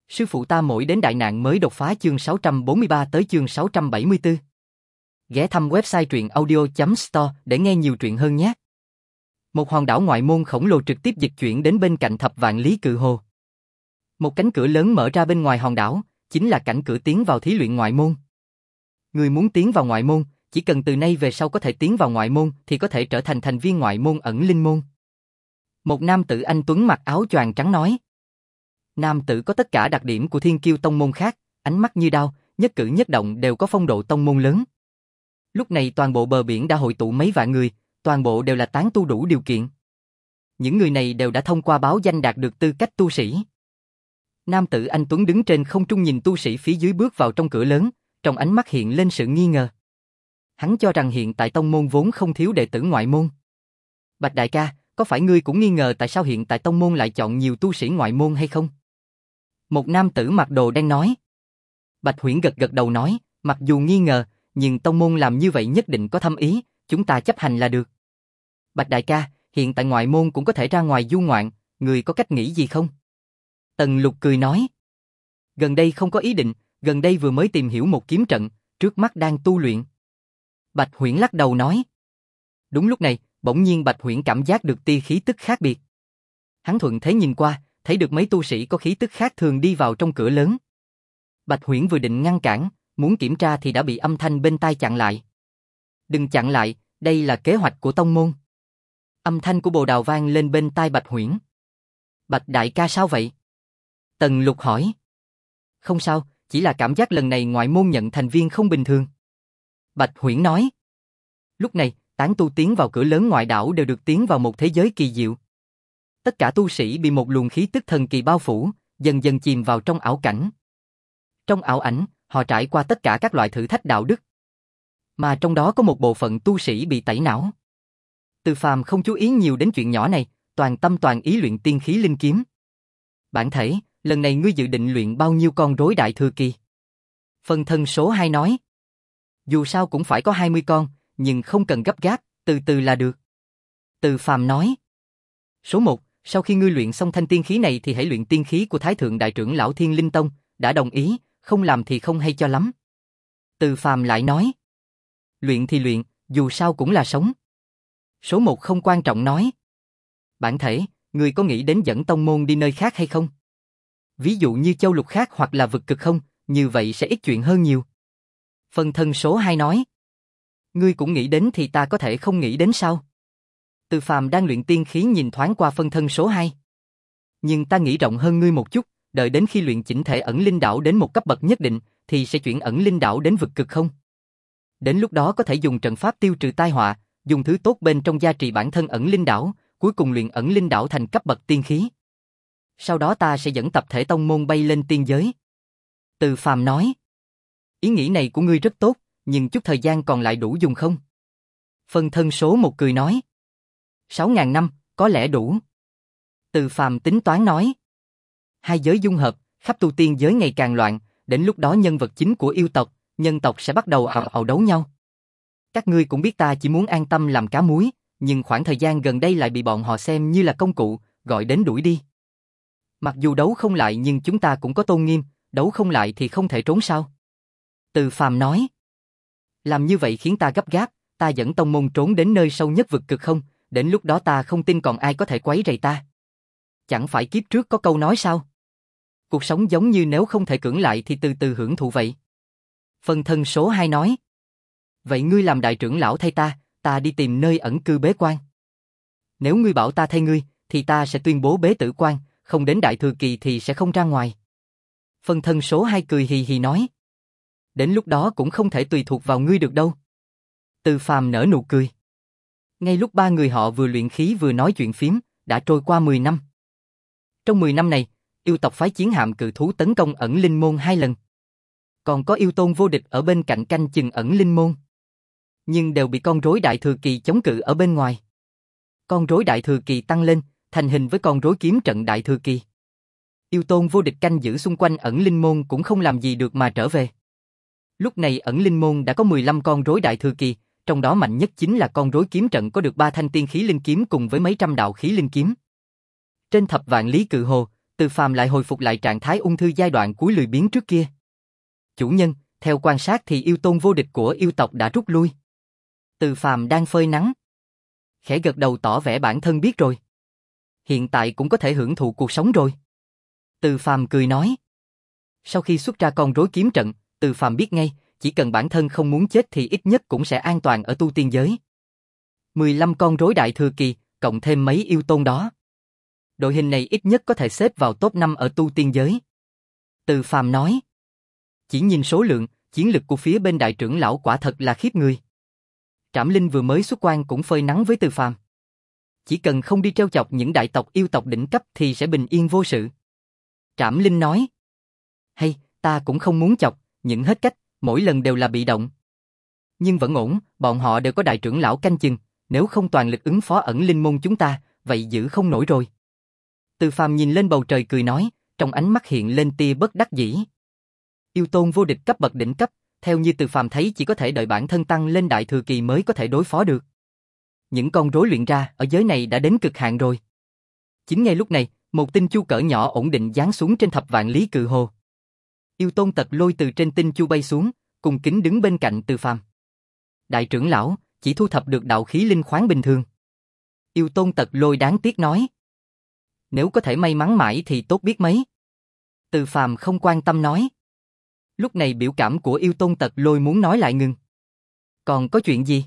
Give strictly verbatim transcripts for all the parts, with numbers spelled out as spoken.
Sư phụ ta mỗi đến đại nạn mới đột phá chương sáu trăm bốn mươi ba tới chương sáu trăm bảy mươi tư. Ghé thăm website truyện audio chấm store để nghe nhiều truyện hơn nhé. Một hòn đảo ngoại môn khổng lồ trực tiếp dịch chuyển đến bên cạnh thập vạn lý cự hồ. Một cánh cửa lớn mở ra bên ngoài hòn đảo, chính là cảnh cửa tiến vào thí luyện ngoại môn. Người muốn tiến vào ngoại môn, chỉ cần từ nay về sau có thể tiến vào ngoại môn thì có thể trở thành thành viên ngoại môn ẩn linh môn. Một nam tử anh tuấn mặc áo choàng trắng nói. Nam tử có tất cả đặc điểm của thiên kiêu tông môn khác, ánh mắt như đao, nhất cử nhất động đều có phong độ tông môn lớn. Lúc này toàn bộ bờ biển đã hội tụ mấy vạn người, toàn bộ đều là tán tu đủ điều kiện. Những người này đều đã thông qua báo danh đạt được tư cách tu sĩ. Nam tử anh tuấn đứng trên không trung nhìn tu sĩ phía dưới bước vào trong cửa lớn, trong ánh mắt hiện lên sự nghi ngờ. Hắn cho rằng hiện tại tông môn vốn không thiếu đệ tử ngoại môn. Bạch đại ca, có phải ngươi cũng nghi ngờ tại sao hiện tại tông môn lại chọn nhiều tu sĩ ngoại môn hay không? Một nam tử mặc đồ đen nói. Bạch Huyễn gật gật đầu nói, mặc dù nghi ngờ, nhưng tông môn làm như vậy nhất định có thâm ý, chúng ta chấp hành là được. Bạch đại ca, hiện tại ngoại môn cũng có thể ra ngoài du ngoạn, người có cách nghĩ gì không? Tần Lục cười nói. Gần đây không có ý định, gần đây vừa mới tìm hiểu một kiếm trận, trước mắt đang tu luyện. Bạch Huyễn lắc đầu nói. Đúng lúc này, bỗng nhiên Bạch Huyễn cảm giác được tia khí tức khác biệt. Hắn thuận thế nhìn qua, thấy được mấy tu sĩ có khí tức khác thường đi vào trong cửa lớn. Bạch Huyễn vừa định ngăn cản, muốn kiểm tra thì đã bị âm thanh bên tai chặn lại. Đừng chặn lại, đây là kế hoạch của tông môn. Âm thanh của Bồ Đào vang lên bên tai Bạch Huyễn. Bạch đại ca sao vậy? Tần Lục hỏi. Không sao, chỉ là cảm giác lần này ngoại môn nhận thành viên không bình thường. Bạch Huyễn nói. Lúc này, tán tu tiến vào cửa lớn ngoại đảo đều được tiến vào một thế giới kỳ diệu. Tất cả tu sĩ bị một luồng khí tức thần kỳ bao phủ, dần dần chìm vào trong ảo cảnh. Trong ảo ảnh, họ trải qua tất cả các loại thử thách đạo đức. Mà trong đó có một bộ phận tu sĩ bị tẩy não. Từ Phàm không chú ý nhiều đến chuyện nhỏ này, toàn tâm toàn ý luyện tiên khí linh kiếm. Bản thể, lần này ngươi dự định luyện bao nhiêu con rối đại thừa kỳ? Phân thân số hai nói. Dù sao cũng phải có hai mươi con, nhưng không cần gấp gáp, từ từ là được. Từ Phàm nói. Số một, sau khi ngươi luyện xong thanh tiên khí này thì hãy luyện tiên khí của Thái Thượng Đại trưởng lão Thiên Linh Tông, đã đồng ý, không làm thì không hay cho lắm. Từ Phàm lại nói. Luyện thì luyện, dù sao cũng là sống. Số một không quan trọng nói. Bản thể, ngươi có nghĩ đến dẫn tông môn đi nơi khác hay không? Ví dụ như châu lục khác hoặc là vực cực không, như vậy sẽ ít chuyện hơn nhiều. Phân thân số hai nói. Ngươi cũng nghĩ đến thì ta có thể không nghĩ đến sao? Từ Phàm đang luyện tiên khí nhìn thoáng qua phân thân số hai. Nhưng ta nghĩ rộng hơn ngươi một chút, đợi đến khi luyện chỉnh thể ẩn linh đảo đến một cấp bậc nhất định, thì sẽ chuyển ẩn linh đảo đến vực cực không? Đến lúc đó có thể dùng trận pháp tiêu trừ tai họa, dùng thứ tốt bên trong gia trì bản thân ẩn linh đảo, cuối cùng luyện ẩn linh đảo thành cấp bậc tiên khí. Sau đó ta sẽ dẫn tập thể tông môn bay lên tiên giới. Từ Phàm nói. Ý nghĩ này của ngươi rất tốt, nhưng chút thời gian còn lại đủ dùng không? Phân thân số một cười nói. Sáu ngàn năm, có lẽ đủ. Từ Phàm tính toán nói. Hai giới dung hợp, khắp tu tiên giới ngày càng loạn, đến lúc đó nhân vật chính của yêu tộc, nhân tộc sẽ bắt đầu ào ào đấu nhau. Các ngươi cũng biết ta chỉ muốn an tâm làm cá muối, nhưng khoảng thời gian gần đây lại bị bọn họ xem như là công cụ, gọi đến đuổi đi. Mặc dù đấu không lại nhưng chúng ta cũng có tôn nghiêm, đấu không lại thì không thể trốn sao? Từ Phàm nói. Làm như vậy khiến ta gấp gáp, ta dẫn tông môn trốn đến nơi sâu nhất vực cực không, đến lúc đó ta không tin còn ai có thể quấy rầy ta. Chẳng phải kiếp trước có câu nói sao? Cuộc sống giống như nếu không thể cưỡng lại thì từ từ hưởng thụ vậy. Phân thân số hai nói. Vậy ngươi làm đại trưởng lão thay ta, ta đi tìm nơi ẩn cư bế quan. Nếu ngươi bảo ta thay ngươi, thì ta sẽ tuyên bố bế tử quan, không đến đại thừa kỳ thì sẽ không ra ngoài. Phân thân số hai cười hì hì nói. Đến lúc đó cũng không thể tùy thuộc vào ngươi được đâu. Từ Phàm nở nụ cười. Ngay lúc ba người họ vừa luyện khí vừa nói chuyện phiếm, đã trôi qua mười năm. Trong mười năm này, yêu tộc phái chiến hạm cự thú tấn công ẩn linh môn hai lần. Còn có yêu tôn vô địch ở bên cạnh canh chừng ẩn linh môn. Nhưng đều bị con rối đại thừa kỳ chống cự ở bên ngoài. Con rối đại thừa kỳ tăng lên, thành hình với con rối kiếm trận đại thừa kỳ. Yêu tôn vô địch canh giữ xung quanh ẩn linh môn cũng không làm gì được mà trở về. Lúc này ẩn linh môn đã có mười lăm con rối đại thừa kỳ, trong đó mạnh nhất chính là con rối kiếm trận có được ba thanh tiên khí linh kiếm cùng với mấy trăm đạo khí linh kiếm. Trên thập vạn lý cự hồ, Từ Phàm lại hồi phục lại trạng thái ung thư giai đoạn cuối lười biếng trước kia. Chủ nhân, theo quan sát thì yêu tôn vô địch của yêu tộc đã rút lui. Từ Phàm đang phơi nắng. Khẽ gật đầu tỏ vẻ bản thân biết rồi. Hiện tại cũng có thể hưởng thụ cuộc sống rồi. Từ Phàm cười nói. Sau khi xuất ra con rối kiếm trận, Từ Phàm biết ngay, chỉ cần bản thân không muốn chết thì ít nhất cũng sẽ an toàn ở tu tiên giới. mười lăm con rối đại thừa kỳ, cộng thêm mấy yêu tôn đó. Đội hình này ít nhất có thể xếp vào top năm ở tu tiên giới. Từ Phàm nói. Chỉ nhìn số lượng, chiến lực của phía bên đại trưởng lão quả thật là khiếp người. Trảm Linh vừa mới xuất quan cũng phơi nắng với Từ Phàm. Chỉ cần không đi trêu chọc những đại tộc yêu tộc đỉnh cấp thì sẽ bình yên vô sự. Trảm Linh nói. Hay, ta cũng không muốn chọc, những hết cách, mỗi lần đều là bị động. Nhưng vẫn ổn, bọn họ đều có đại trưởng lão canh chừng, nếu không toàn lực ứng phó ẩn linh môn chúng ta, vậy giữ không nổi rồi. Từ Phàm nhìn lên bầu trời cười nói, trong ánh mắt hiện lên tia bất đắc dĩ. Yêu tôn vô địch cấp bậc đỉnh cấp, theo như Từ Phàm thấy chỉ có thể đợi bản thân tăng lên đại thừa kỳ mới có thể đối phó được. Những con rối luyện ra ở giới này đã đến cực hạn rồi. Chính ngay lúc này, một tinh chu cỡ nhỏ ổn định giáng xuống trên thập vạn lý cự hồ. Yêu tôn Tật Lôi từ trên tinh chu bay xuống, cùng kính đứng bên cạnh Từ Phàm. Đại trưởng lão, chỉ thu thập được đạo khí linh khoáng bình thường. Yêu tôn Tật Lôi đáng tiếc nói. Nếu có thể may mắn mãi thì tốt biết mấy. Từ Phàm không quan tâm nói. Lúc này biểu cảm của yêu tôn Tật Lôi muốn nói lại ngừng. Còn có chuyện gì?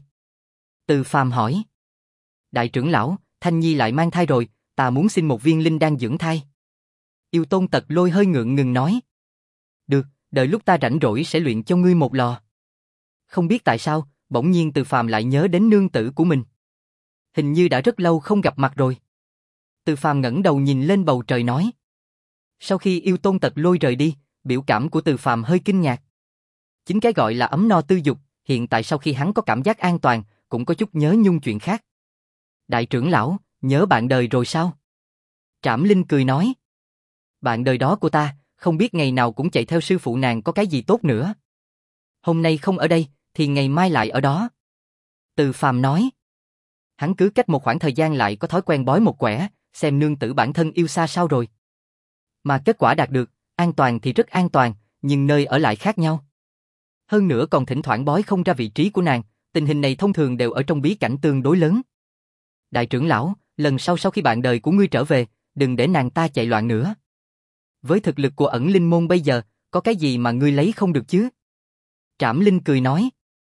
Từ Phàm hỏi. Đại trưởng lão, Thanh Nhi lại mang thai rồi, ta muốn xin một viên linh đan dưỡng thai. Yêu tôn Tật Lôi hơi ngượng ngừng nói. Được, đợi lúc ta rảnh rỗi sẽ luyện cho ngươi một lò. Không biết tại sao, bỗng nhiên Từ Phàm lại nhớ đến nương tử của mình. Hình như đã rất lâu không gặp mặt rồi. Từ Phàm ngẩng đầu nhìn lên bầu trời nói. Sau khi yêu tôn Tật Lôi rời đi, biểu cảm của Từ Phàm hơi kinh ngạc. Chính cái gọi là ấm no tư dục, hiện tại sau khi hắn có cảm giác an toàn, cũng có chút nhớ nhung chuyện khác. Đại trưởng lão, nhớ bạn đời rồi sao? Trảm Linh cười nói. Bạn đời đó của ta, không biết ngày nào cũng chạy theo sư phụ nàng có cái gì tốt nữa. Hôm nay không ở đây, thì ngày mai lại ở đó. Từ Phàm nói. Hắn cứ cách một khoảng thời gian lại có thói quen bói một quẻ, xem nương tử bản thân yêu xa sao rồi. Mà kết quả đạt được, an toàn thì rất an toàn, nhưng nơi ở lại khác nhau. Hơn nữa còn thỉnh thoảng bói không ra vị trí của nàng, tình hình này thông thường đều ở trong bí cảnh tương đối lớn. Đại trưởng lão, lần sau sau khi bạn đời của ngươi trở về, đừng để nàng ta chạy loạn nữa. Với thực lực của ẩn linh môn bây giờ, có cái gì mà ngươi lấy không được chứ? Trảm Linh cười nói.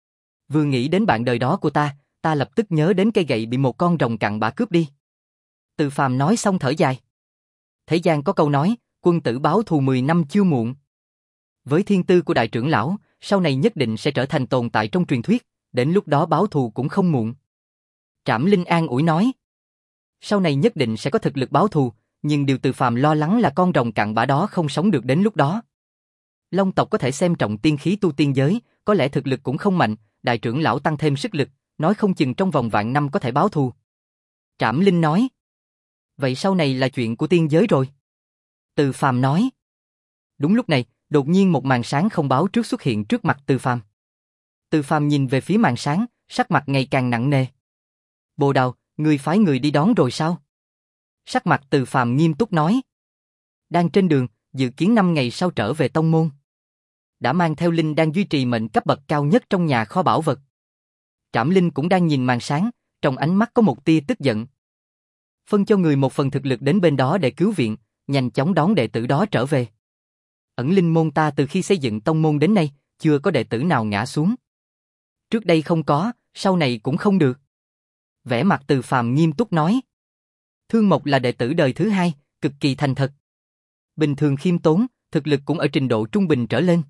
Vừa nghĩ đến bạn đời đó của ta, ta lập tức nhớ đến cây gậy bị một con rồng cặn bã cướp đi. Từ Phàm nói xong thở dài. Thế gian có câu nói, quân tử báo thù mười năm chưa muộn. Với thiên tư của đại trưởng lão, sau này nhất định sẽ trở thành tồn tại trong truyền thuyết, đến lúc đó báo thù cũng không muộn. Trảm Linh an ủi nói. Sau này nhất định sẽ có thực lực báo thù, nhưng điều Từ Phàm lo lắng là con rồng cặn bã đó không sống được đến lúc đó. Long tộc có thể xem trọng tiên khí tu tiên giới, có lẽ thực lực cũng không mạnh, đại trưởng lão tăng thêm sức lực, nói không chừng trong vòng vạn năm có thể báo thù. Trảm Linh nói. Vậy sau này là chuyện của tiên giới rồi. Từ Phàm nói. Đúng lúc này, đột nhiên một màn sáng không báo trước xuất hiện trước mặt Từ Phàm. Từ Phàm nhìn về phía màn sáng, sắc mặt ngày càng nặng nề. Bồ Đào, ngươi phái người đi đón rồi sao? Sắc mặt Từ Phàm nghiêm túc nói. Đang trên đường, dự kiến năm ngày sau trở về tông môn. Đã mang theo linh đang duy trì mệnh cấp bậc cao nhất trong nhà kho bảo vật. Trảm Linh cũng đang nhìn màn sáng, trong ánh mắt có một tia tức giận. Phân cho người một phần thực lực đến bên đó để cứu viện, nhanh chóng đón đệ tử đó trở về. Ẩn linh môn ta từ khi xây dựng tông môn đến nay, chưa có đệ tử nào ngã xuống. Trước đây không có, sau này cũng không được. Vẻ mặt Từ Phàm nghiêm túc nói. Thương Mộc là đệ tử đời thứ hai, cực kỳ thành thật. Bình thường khiêm tốn, thực lực cũng ở trình độ trung bình trở lên.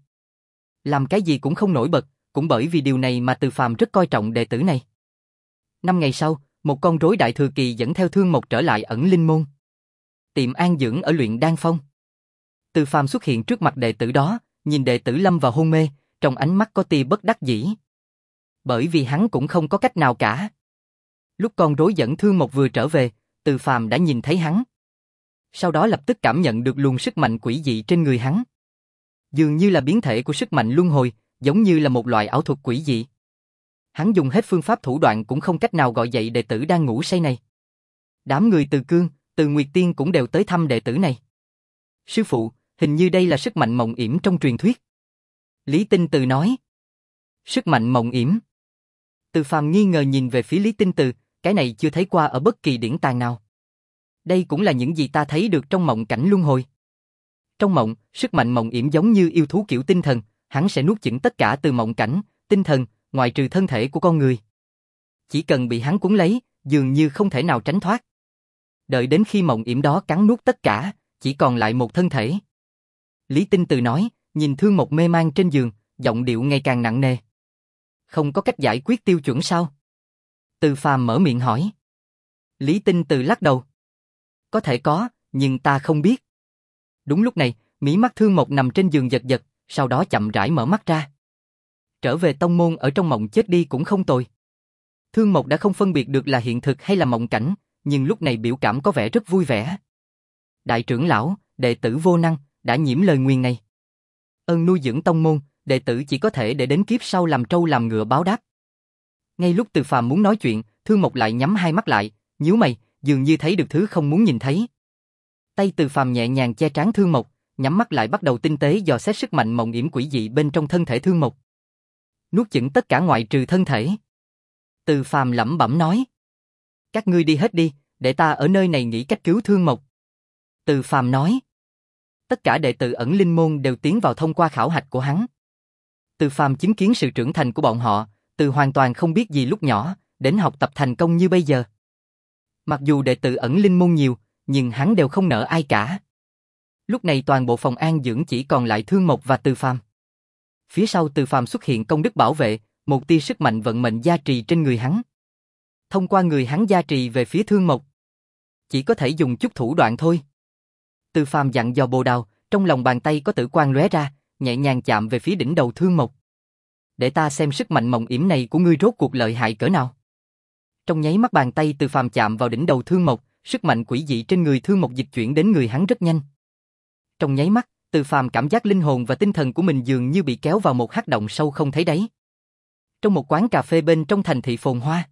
Làm cái gì cũng không nổi bật, cũng bởi vì điều này mà Từ Phàm rất coi trọng đệ tử này. Năm ngày sau, một con rối đại thừa kỳ dẫn theo Thương Mộc trở lại ẩn linh môn. Tiệm an dưỡng ở luyện đan phong. Từ Phàm xuất hiện trước mặt đệ tử đó, nhìn đệ tử lâm vào hôn mê, trong ánh mắt có tia bất đắc dĩ. Bởi vì hắn cũng không có cách nào cả. Lúc con rối dẫn Thương Mộc vừa trở về, Từ Phàm đã nhìn thấy hắn. Sau đó lập tức cảm nhận được luồng sức mạnh quỷ dị trên người hắn. Dường như là biến thể của sức mạnh luân hồi, giống như là một loại ảo thuật quỷ dị. Hắn dùng hết phương pháp thủ đoạn cũng không cách nào gọi dậy đệ tử đang ngủ say này. Đám người Từ Cương, Từ Nguyệt Tiên cũng đều tới thăm đệ tử này. Sư phụ, hình như đây là sức mạnh mộng yểm trong truyền thuyết. Lý Tinh Từ nói. Sức mạnh mộng yểm. Từ Phàm nghi ngờ nhìn về phía Lý Tinh Từ, cái này chưa thấy qua ở bất kỳ điển tàng nào. Đây cũng là những gì ta thấy được trong mộng cảnh luân hồi. Trong mộng, sức mạnh mộng yểm giống như yêu thú kiểu tinh thần, hắn sẽ nuốt chửng tất cả từ mộng cảnh, tinh thần, ngoại trừ thân thể của con người. Chỉ cần bị hắn cuốn lấy, dường như không thể nào tránh thoát. Đợi đến khi mộng yểm đó cắn nuốt tất cả, chỉ còn lại một thân thể. Lý Tinh Từ nói, nhìn Thương Mộc mê man trên giường, giọng điệu ngày càng nặng nề. Không có cách giải quyết tiêu chuẩn sao? Từ Phàm mở miệng hỏi. Lý Tinh Từ lắc đầu. Có thể có, nhưng ta không biết. Đúng lúc này, mí mắt Thương Mộc nằm trên giường giật giật, sau đó chậm rãi mở mắt ra. Trở về tông môn ở trong mộng chết đi cũng không tồi. Thương Mộc đã không phân biệt được là hiện thực hay là mộng cảnh, nhưng lúc này biểu cảm có vẻ rất vui vẻ. Đại trưởng lão, đệ tử vô năng, đã nhiễm lời nguyền này. Ơn nuôi dưỡng tông môn, đệ tử chỉ có thể để đến kiếp sau làm trâu làm ngựa báo đáp. Ngay lúc Từ Phàm muốn nói chuyện, Thương Mộc lại nhắm hai mắt lại, nhíu mày, dường như thấy được thứ không muốn nhìn thấy. Tay Từ Phàm nhẹ nhàng che trán Thương Mộc, nhắm mắt lại bắt đầu tinh tế dò xét sức mạnh mộng yểm quỷ dị bên trong thân thể Thương Mộc. Nuốt chửng tất cả ngoại trừ thân thể. Từ Phàm lẩm bẩm nói. Các ngươi đi hết đi, để ta ở nơi này nghĩ cách cứu Thương Mộc. Từ Phàm nói. Tất cả đệ tử ẩn linh môn đều tiến vào thông qua khảo hạch của hắn. Từ Phàm chứng kiến sự trưởng thành của bọn họ, từ hoàn toàn không biết gì lúc nhỏ, đến học tập thành công như bây giờ. Mặc dù đệ tử ẩn linh môn nhiều, nhưng hắn đều không nợ ai cả. Lúc này toàn bộ phòng an dưỡng chỉ còn lại Thương Mộc và Từ Phàm. Phía sau Từ Phàm xuất hiện công đức bảo vệ, một tia sức mạnh vận mệnh gia trì trên người hắn. Thông qua người hắn gia trì về phía Thương Mộc. Chỉ có thể dùng chút thủ đoạn thôi. Từ Phàm dặn dò Bồ Đào, trong lòng bàn tay có tử quang lóe ra, nhẹ nhàng chạm về phía đỉnh đầu Thương Mộc. Để ta xem sức mạnh mộng yểm này của ngươi rốt cuộc lợi hại cỡ nào. Trong nháy mắt bàn tay Từ Phàm chạm vào đỉnh đầu Thương Mộc, sức mạnh quỷ dị trên người Thương Mộc dịch chuyển đến người hắn rất nhanh. Trong nháy mắt, Từ Phàm cảm giác linh hồn và tinh thần của mình dường như bị kéo vào một hắc động sâu không thấy đáy. Trong một quán cà phê bên trong thành thị phồn hoa,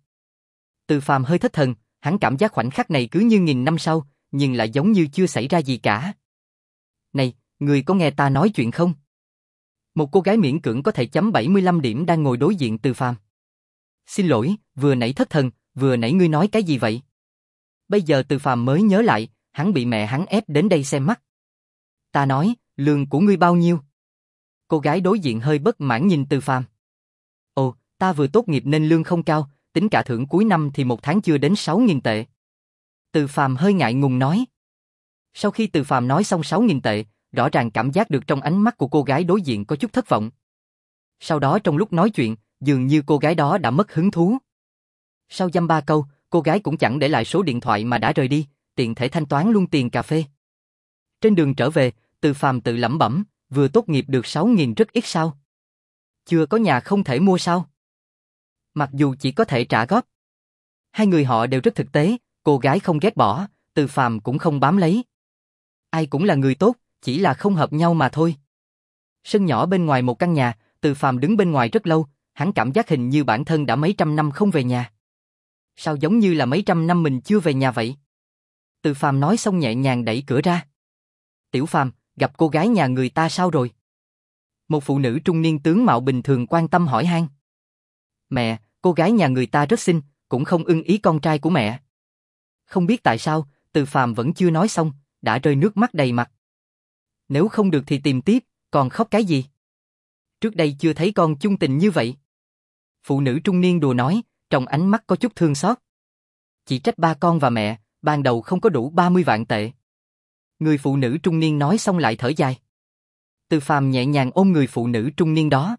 Từ Phàm hơi thất thần, hắn cảm giác khoảnh khắc này cứ như nghìn năm sau, nhưng lại giống như chưa xảy ra gì cả. Này, người có nghe ta nói chuyện không? Một cô gái miễn cưỡng có thể chấm bảy mươi lăm điểm đang ngồi đối diện Từ Phàm. Xin lỗi, vừa nãy thất thần, vừa nãy ngươi nói cái gì vậy? Bây giờ Từ Phàm mới nhớ lại, hắn bị mẹ hắn ép đến đây xem mắt. Ta nói, lương của ngươi bao nhiêu? Cô gái đối diện hơi bất mãn nhìn Từ Phàm. Ồ, ta vừa tốt nghiệp nên lương không cao, tính cả thưởng cuối năm thì một tháng chưa đến sáu nghìn tệ. Từ Phàm hơi ngại ngùng nói. Sau khi Từ Phàm nói xong sáu nghìn tệ, rõ ràng cảm giác được trong ánh mắt của cô gái đối diện có chút thất vọng. Sau đó trong lúc nói chuyện, dường như cô gái đó đã mất hứng thú. Sau dăm ba câu, cô gái cũng chẳng để lại số điện thoại mà đã rời đi, tiện thể thanh toán luôn tiền cà phê. Trên đường trở về, Từ Phàm tự lẩm bẩm, vừa tốt nghiệp được sáu nghìn rất ít sao? Chưa có nhà không thể mua sao? Mặc dù chỉ có thể trả góp. Hai người họ đều rất thực tế, cô gái không ghét bỏ, Từ Phàm cũng không bám lấy. Ai cũng là người tốt, chỉ là không hợp nhau mà thôi. Sân nhỏ bên ngoài một căn nhà, Từ Phàm đứng bên ngoài rất lâu, hắn cảm giác hình như bản thân đã mấy trăm năm không về nhà. Sao giống như là mấy trăm năm mình chưa về nhà vậy? Từ Phàm nói xong nhẹ nhàng đẩy cửa ra. Tiểu Phàm, gặp cô gái nhà người ta sao rồi? Một phụ nữ trung niên tướng mạo bình thường quan tâm hỏi han. Mẹ, cô gái nhà người ta rất xinh, cũng không ưng ý con trai của mẹ. Không biết tại sao, Từ Phàm vẫn chưa nói xong, đã rơi nước mắt đầy mặt. Nếu không được thì tìm tiếp, còn khóc cái gì? Trước đây chưa thấy con chung tình như vậy. Phụ nữ trung niên đùa nói, trong ánh mắt có chút thương xót. Chỉ trách ba con và mẹ, ban đầu không có đủ ba mươi vạn tệ. Người phụ nữ trung niên nói xong lại thở dài. Từ Phàm nhẹ nhàng ôm người phụ nữ trung niên đó.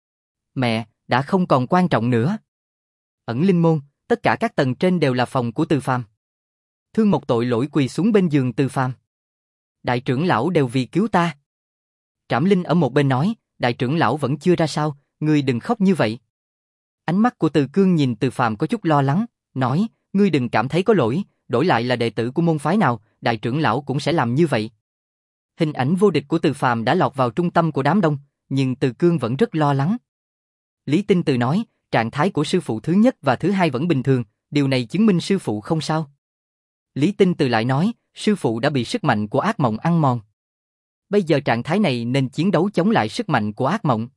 Mẹ, đã không còn quan trọng nữa. Ẩn linh môn, tất cả các tầng trên đều là phòng của Từ Phàm. Thương Mộc tội lỗi quỳ xuống bên giường Từ Phàm. Đại trưởng lão đều vì cứu ta. Trảm Linh ở một bên nói, đại trưởng lão vẫn chưa ra sao, ngươi đừng khóc như vậy. Ánh mắt của Từ Cương nhìn Từ Phàm có chút lo lắng, nói, ngươi đừng cảm thấy có lỗi, đổi lại là đệ tử của môn phái nào, đại trưởng lão cũng sẽ làm như vậy. Hình ảnh vô địch của Từ Phàm đã lọt vào trung tâm của đám đông, nhưng Từ Cương vẫn rất lo lắng. Lý Tinh Từ nói, trạng thái của sư phụ thứ nhất và thứ hai vẫn bình thường, điều này chứng minh sư phụ không sao. Lý Tinh Từ lại nói, sư phụ đã bị sức mạnh của ác mộng ăn mòn. Bây giờ trạng thái này nên chiến đấu chống lại sức mạnh của ác mộng.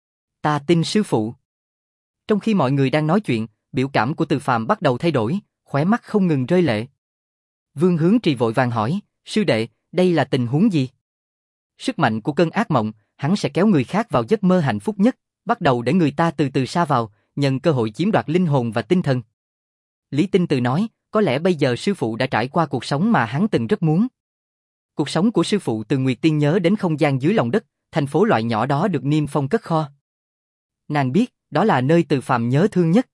Ta tin sư phụ. Trong khi mọi người đang nói chuyện, biểu cảm của Từ Phàm bắt đầu thay đổi, khóe mắt không ngừng rơi lệ. Vương Hướng Trì vội vàng hỏi, sư đệ, đây là tình huống gì? Sức mạnh của cơn ác mộng, hắn sẽ kéo người khác vào giấc mơ hạnh phúc nhất, bắt đầu để người ta từ từ sa vào, nhân cơ hội chiếm đoạt linh hồn và tinh thần. Lý Tinh Từ nói, có lẽ bây giờ sư phụ đã trải qua cuộc sống mà hắn từng rất muốn. Cuộc sống của sư phụ từ Nguyệt Tiên nhớ đến không gian dưới lòng đất, thành phố loại nhỏ đó được niêm phong cất kho. Nàng biết, đó là nơi Từ Phàm nhớ thương nhất.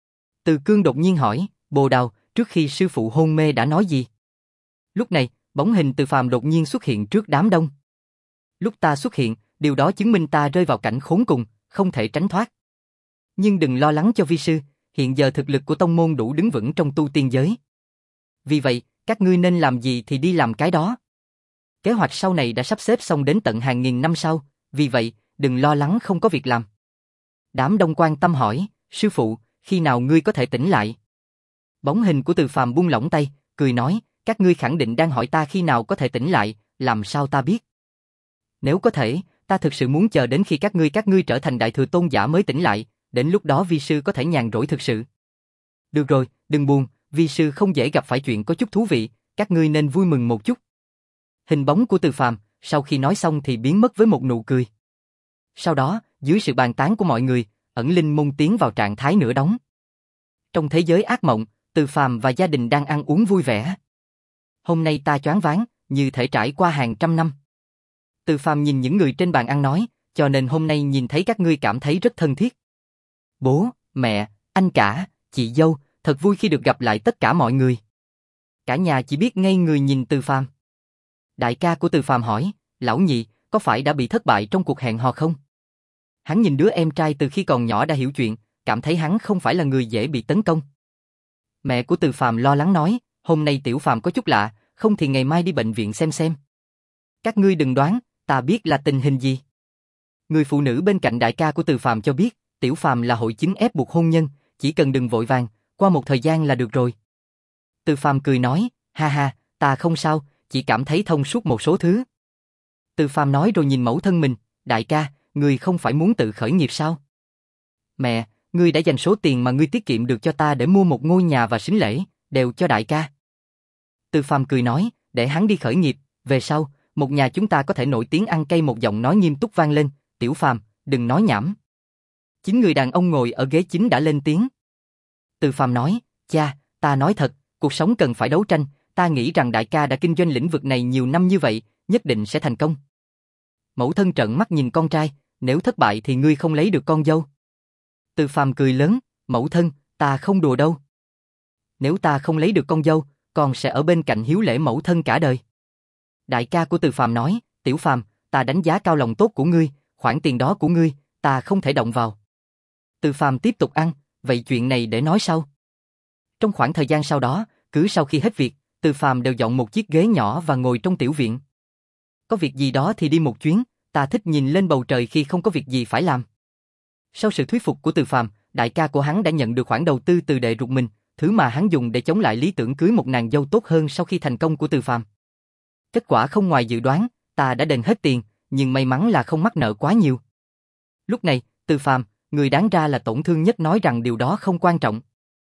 Từ Cương đột nhiên hỏi, Bồ Đào, trước khi sư phụ hôn mê đã nói gì? Lúc này, bóng hình Từ Phàm đột nhiên xuất hiện trước đám đông. Lúc ta xuất hiện, điều đó chứng minh ta rơi vào cảnh khốn cùng, không thể tránh thoát. Nhưng đừng lo lắng cho vi sư, hiện giờ thực lực của tông môn đủ đứng vững trong tu tiên giới. Vì vậy, các ngươi nên làm gì thì đi làm cái đó. Kế hoạch sau này đã sắp xếp xong đến tận hàng nghìn năm sau, vì vậy, đừng lo lắng không có việc làm. Đám đông quan tâm hỏi, sư phụ, khi nào ngươi có thể tỉnh lại? Bóng hình của Từ Phàm buông lỏng tay, cười nói, các ngươi khẳng định đang hỏi ta khi nào có thể tỉnh lại, làm sao ta biết? Nếu có thể, ta thực sự muốn chờ đến khi các ngươi các ngươi trở thành đại thừa tôn giả mới tỉnh lại, đến lúc đó vi sư có thể nhàn rỗi thực sự. Được rồi, đừng buồn, vi sư không dễ gặp phải chuyện có chút thú vị, các ngươi nên vui mừng một chút. Hình bóng của Từ Phàm, sau khi nói xong thì biến mất với một nụ cười. Sau đó, dưới sự bàn tán của mọi người, ẩn linh môn tiến vào trạng thái nửa đóng. Trong thế giới ác mộng, Từ Phàm và gia đình đang ăn uống vui vẻ. Hôm nay ta choáng váng, như thể trải qua hàng trăm năm. Từ Phàm nhìn những người trên bàn ăn nói, cho nên hôm nay nhìn thấy các ngươi cảm thấy rất thân thiết. Bố, mẹ, anh cả, chị dâu, thật vui khi được gặp lại tất cả mọi người. Cả nhà chỉ biết ngây người nhìn Từ Phàm. Đại ca của Từ Phàm hỏi, lão nhị, có phải đã bị thất bại trong cuộc hẹn hò không? Hắn nhìn đứa em trai từ khi còn nhỏ đã hiểu chuyện, cảm thấy hắn không phải là người dễ bị tấn công. Mẹ của Từ Phàm lo lắng nói, hôm nay Tiểu Phàm có chút lạ, không thì ngày mai đi bệnh viện xem xem. Các ngươi đừng đoán, ta biết là tình hình gì. Người phụ nữ bên cạnh đại ca của Từ Phàm cho biết, Tiểu Phàm là hội chứng ép buộc hôn nhân, chỉ cần đừng vội vàng, qua một thời gian là được rồi. Từ Phàm cười nói, ha ha, ta không sao, chỉ cảm thấy thông suốt một số thứ. Từ Phàm nói rồi nhìn mẫu thân mình, đại ca, ngươi không phải muốn tự khởi nghiệp sao? Mẹ, ngươi đã dành số tiền mà ngươi tiết kiệm được cho ta để mua một ngôi nhà và sính lễ, đều cho đại ca. Từ Phàm cười nói, để hắn đi khởi nghiệp, về sau, một nhà chúng ta có thể nổi tiếng ăn cay. Một giọng nói nghiêm túc vang lên, Tiểu Phàm, đừng nói nhảm. Chính người đàn ông ngồi ở ghế chính đã lên tiếng. Từ Phàm nói, cha, ta nói thật, cuộc sống cần phải đấu tranh, ta nghĩ rằng đại ca đã kinh doanh lĩnh vực này nhiều năm như vậy, nhất định sẽ thành công. Mẫu thân trợn mắt nhìn con trai, nếu thất bại thì ngươi không lấy được con dâu. Từ Phàm cười lớn, mẫu thân, ta không đùa đâu. Nếu ta không lấy được con dâu, con sẽ ở bên cạnh hiếu lễ mẫu thân cả đời. Đại ca của Từ Phàm nói, Tiểu Phàm, ta đánh giá cao lòng tốt của ngươi, khoản tiền đó của ngươi, ta không thể động vào. Từ Phàm tiếp tục ăn, vậy chuyện này để nói sau. Trong khoảng thời gian sau đó, cứ sau khi hết việc, Từ Phàm đều dọn một chiếc ghế nhỏ và ngồi trong tiểu viện. Có việc gì đó thì đi một chuyến, ta thích nhìn lên bầu trời khi không có việc gì phải làm. Sau sự thuyết phục của Từ Phàm, đại ca của hắn đã nhận được khoản đầu tư từ đệ ruột mình, thứ mà hắn dùng để chống lại lý tưởng cưới một nàng dâu tốt hơn sau khi thành công của Từ Phàm. Kết quả không ngoài dự đoán, ta đã đền hết tiền, nhưng may mắn là không mắc nợ quá nhiều. Lúc này, Từ Phàm, người đáng ra là tổn thương nhất nói rằng điều đó không quan trọng.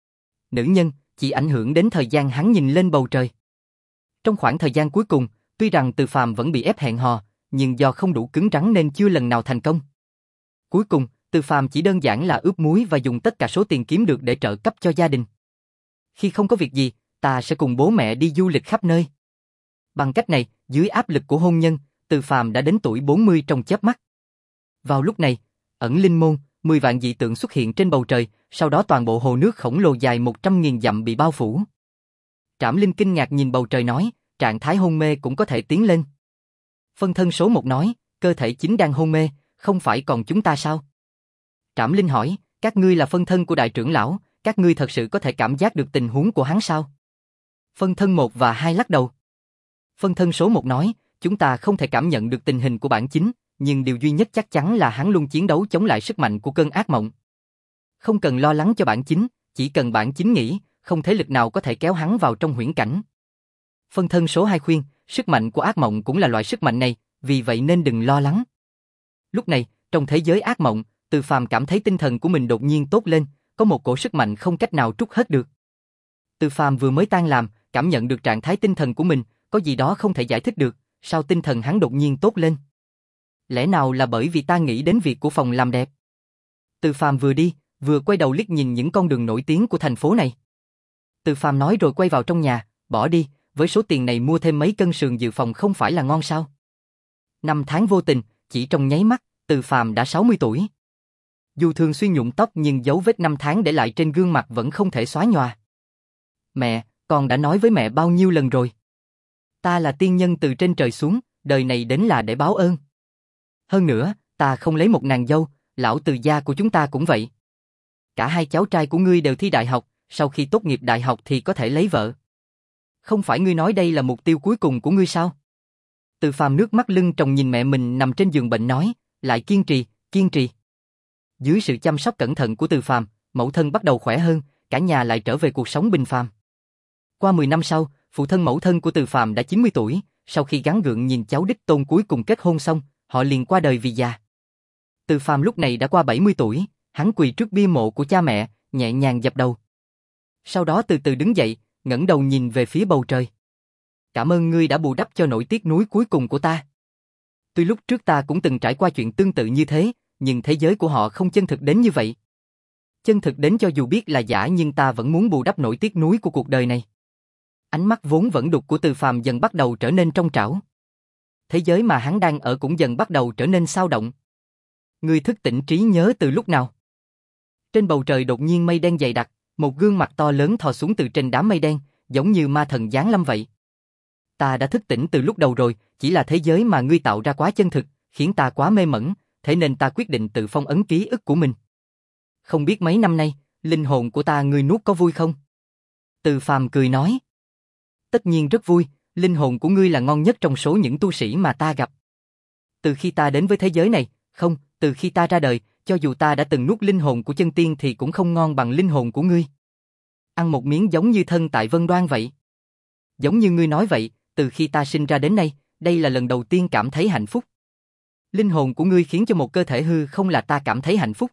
Nữ nhân, chỉ ảnh hưởng đến thời gian hắn nhìn lên bầu trời. Trong khoảng thời gian cuối cùng, tuy rằng Từ Phàm vẫn bị ép hẹn hò, nhưng do không đủ cứng rắn nên chưa lần nào thành công. Cuối cùng, Từ Phàm chỉ đơn giản là ướp muối và dùng tất cả số tiền kiếm được để trợ cấp cho gia đình. Khi không có việc gì, ta sẽ cùng bố mẹ đi du lịch khắp nơi. Bằng cách này, dưới áp lực của hôn nhân, Từ Phàm đã đến tuổi bốn mươi trong chớp mắt. Vào lúc này, ẩn linh môn, mười vạn dị tượng xuất hiện trên bầu trời, sau đó toàn bộ hồ nước khổng lồ dài một trăm nghìn dặm bị bao phủ. Trảm Linh kinh ngạc nhìn bầu trời nói, trạng thái hôn mê cũng có thể tiến lên. Phân thân số một nói, cơ thể chính đang hôn mê, không phải còn chúng ta sao? Trảm Linh hỏi, các ngươi là phân thân của đại trưởng lão, các ngươi thật sự có thể cảm giác được tình huống của hắn sao? Phân thân một và hai lắc đầu. Phân thân số một nói, chúng ta không thể cảm nhận được tình hình của bản chính, nhưng điều duy nhất chắc chắn là hắn luôn chiến đấu chống lại sức mạnh của cơn ác mộng. Không cần lo lắng cho bản chính, chỉ cần bản chính nghĩ, không thế lực nào có thể kéo hắn vào trong huyễn cảnh. Phân thân số hai khuyên, sức mạnh của ác mộng cũng là loại sức mạnh này, vì vậy nên đừng lo lắng. Lúc này, trong thế giới ác mộng, Từ Phàm cảm thấy tinh thần của mình đột nhiên tốt lên, có một cổ sức mạnh không cách nào trút hết được. Từ Phàm vừa mới tan làm, cảm nhận được trạng thái tinh thần của mình, có gì đó không thể giải thích được, sao tinh thần hắn đột nhiên tốt lên? Lẽ nào là bởi vì ta nghĩ đến việc của phòng làm đẹp? Từ Phàm vừa đi, vừa quay đầu liếc nhìn những con đường nổi tiếng của thành phố này. Từ Phàm nói rồi quay vào trong nhà, bỏ đi, với số tiền này mua thêm mấy cân sườn dự phòng không phải là ngon sao? Năm tháng vô tình, chỉ trong nháy mắt, Từ Phàm đã sáu mươi tuổi. Dù thường xuyên nhuộm tóc nhưng dấu vết năm tháng để lại trên gương mặt vẫn không thể xóa nhòa. Mẹ, con đã nói với mẹ bao nhiêu lần rồi? Ta là tiên nhân từ trên trời xuống, đời này đến là để báo ơn. Hơn nữa, ta không lấy một nàng dâu, lão Từ gia của chúng ta cũng vậy. Cả hai cháu trai của ngươi đều thi đại học, sau khi tốt nghiệp đại học thì có thể lấy vợ. Không phải ngươi nói đây là mục tiêu cuối cùng của ngươi sao? Từ Phàm nước mắt lưng tròng nhìn mẹ mình nằm trên giường bệnh nói, lại kiên trì, kiên trì. Dưới sự chăm sóc cẩn thận của Từ Phàm, mẫu thân bắt đầu khỏe hơn, cả nhà lại trở về cuộc sống bình phàm. Qua mười năm sau, phụ thân mẫu thân của Từ Phàm đã chín mươi tuổi, sau khi gắng gượng nhìn cháu đích tôn cuối cùng kết hôn xong, họ liền qua đời vì già. Từ Phàm lúc này đã qua bảy mươi tuổi, hắn quỳ trước bia mộ của cha mẹ, nhẹ nhàng dập đầu. Sau đó từ từ đứng dậy, ngẩng đầu nhìn về phía bầu trời. Cảm ơn ngươi đã bù đắp cho nỗi tiếc nuối cuối cùng của ta. Tuy lúc trước ta cũng từng trải qua chuyện tương tự như thế, nhưng thế giới của họ không chân thực đến như vậy. Chân thực đến cho dù biết là giả nhưng ta vẫn muốn bù đắp nỗi tiếc nuối của cuộc đời này. Ánh mắt vốn vẫn đục của Từ Phàm dần bắt đầu trở nên trong trảo. Thế giới mà hắn đang ở cũng dần bắt đầu trở nên xao động. Ngươi thức tỉnh trí nhớ từ lúc nào? Trên bầu trời đột nhiên mây đen dày đặc, một gương mặt to lớn thò xuống từ trên đám mây đen, giống như ma thần giáng lâm vậy. Ta đã thức tỉnh từ lúc đầu rồi, chỉ là thế giới mà ngươi tạo ra quá chân thực, khiến ta quá mê mẩn, thế nên ta quyết định tự phong ấn ký ức của mình. Không biết mấy năm nay, linh hồn của ta ngươi nuốt có vui không? Từ Phàm cười nói. Tất nhiên rất vui, linh hồn của ngươi là ngon nhất trong số những tu sĩ mà ta gặp. Từ khi ta đến với thế giới này, không, từ khi ta ra đời, cho dù ta đã từng nuốt linh hồn của chân tiên thì cũng không ngon bằng linh hồn của ngươi. Ăn một miếng giống như thân tại Vân Đoan vậy. Giống như ngươi nói vậy, từ khi ta sinh ra đến nay, đây là lần đầu tiên cảm thấy hạnh phúc. Linh hồn của ngươi khiến cho một cơ thể hư không là ta cảm thấy hạnh phúc.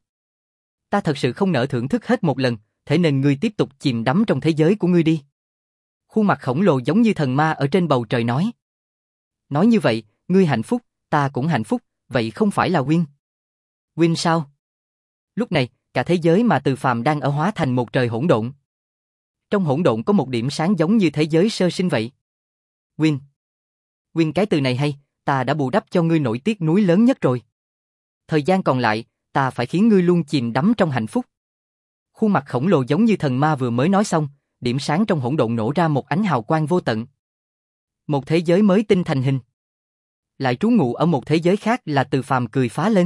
Ta thật sự không nỡ thưởng thức hết một lần, thế nên ngươi tiếp tục chìm đắm trong thế giới của ngươi đi. Khuôn mặt khổng lồ giống như thần ma ở trên bầu trời nói. Nói như vậy, ngươi hạnh phúc, ta cũng hạnh phúc, vậy không phải là win. Win sao? Lúc này, cả thế giới mà Từ Phàm đang ở hóa thành một trời hỗn độn. Trong hỗn độn có một điểm sáng giống như thế giới sơ sinh vậy. Win. Win cái từ này hay, ta đã bù đắp cho ngươi nỗi tiếc nuối lớn nhất rồi. Thời gian còn lại, ta phải khiến ngươi luôn chìm đắm trong hạnh phúc. Khuôn mặt khổng lồ giống như thần ma vừa mới nói xong, điểm sáng trong hỗn độn nổ ra một ánh hào quang vô tận. Một thế giới mới tinh thành hình. Lại trú ngụ ở một thế giới khác là Từ Phàm cười phá lên.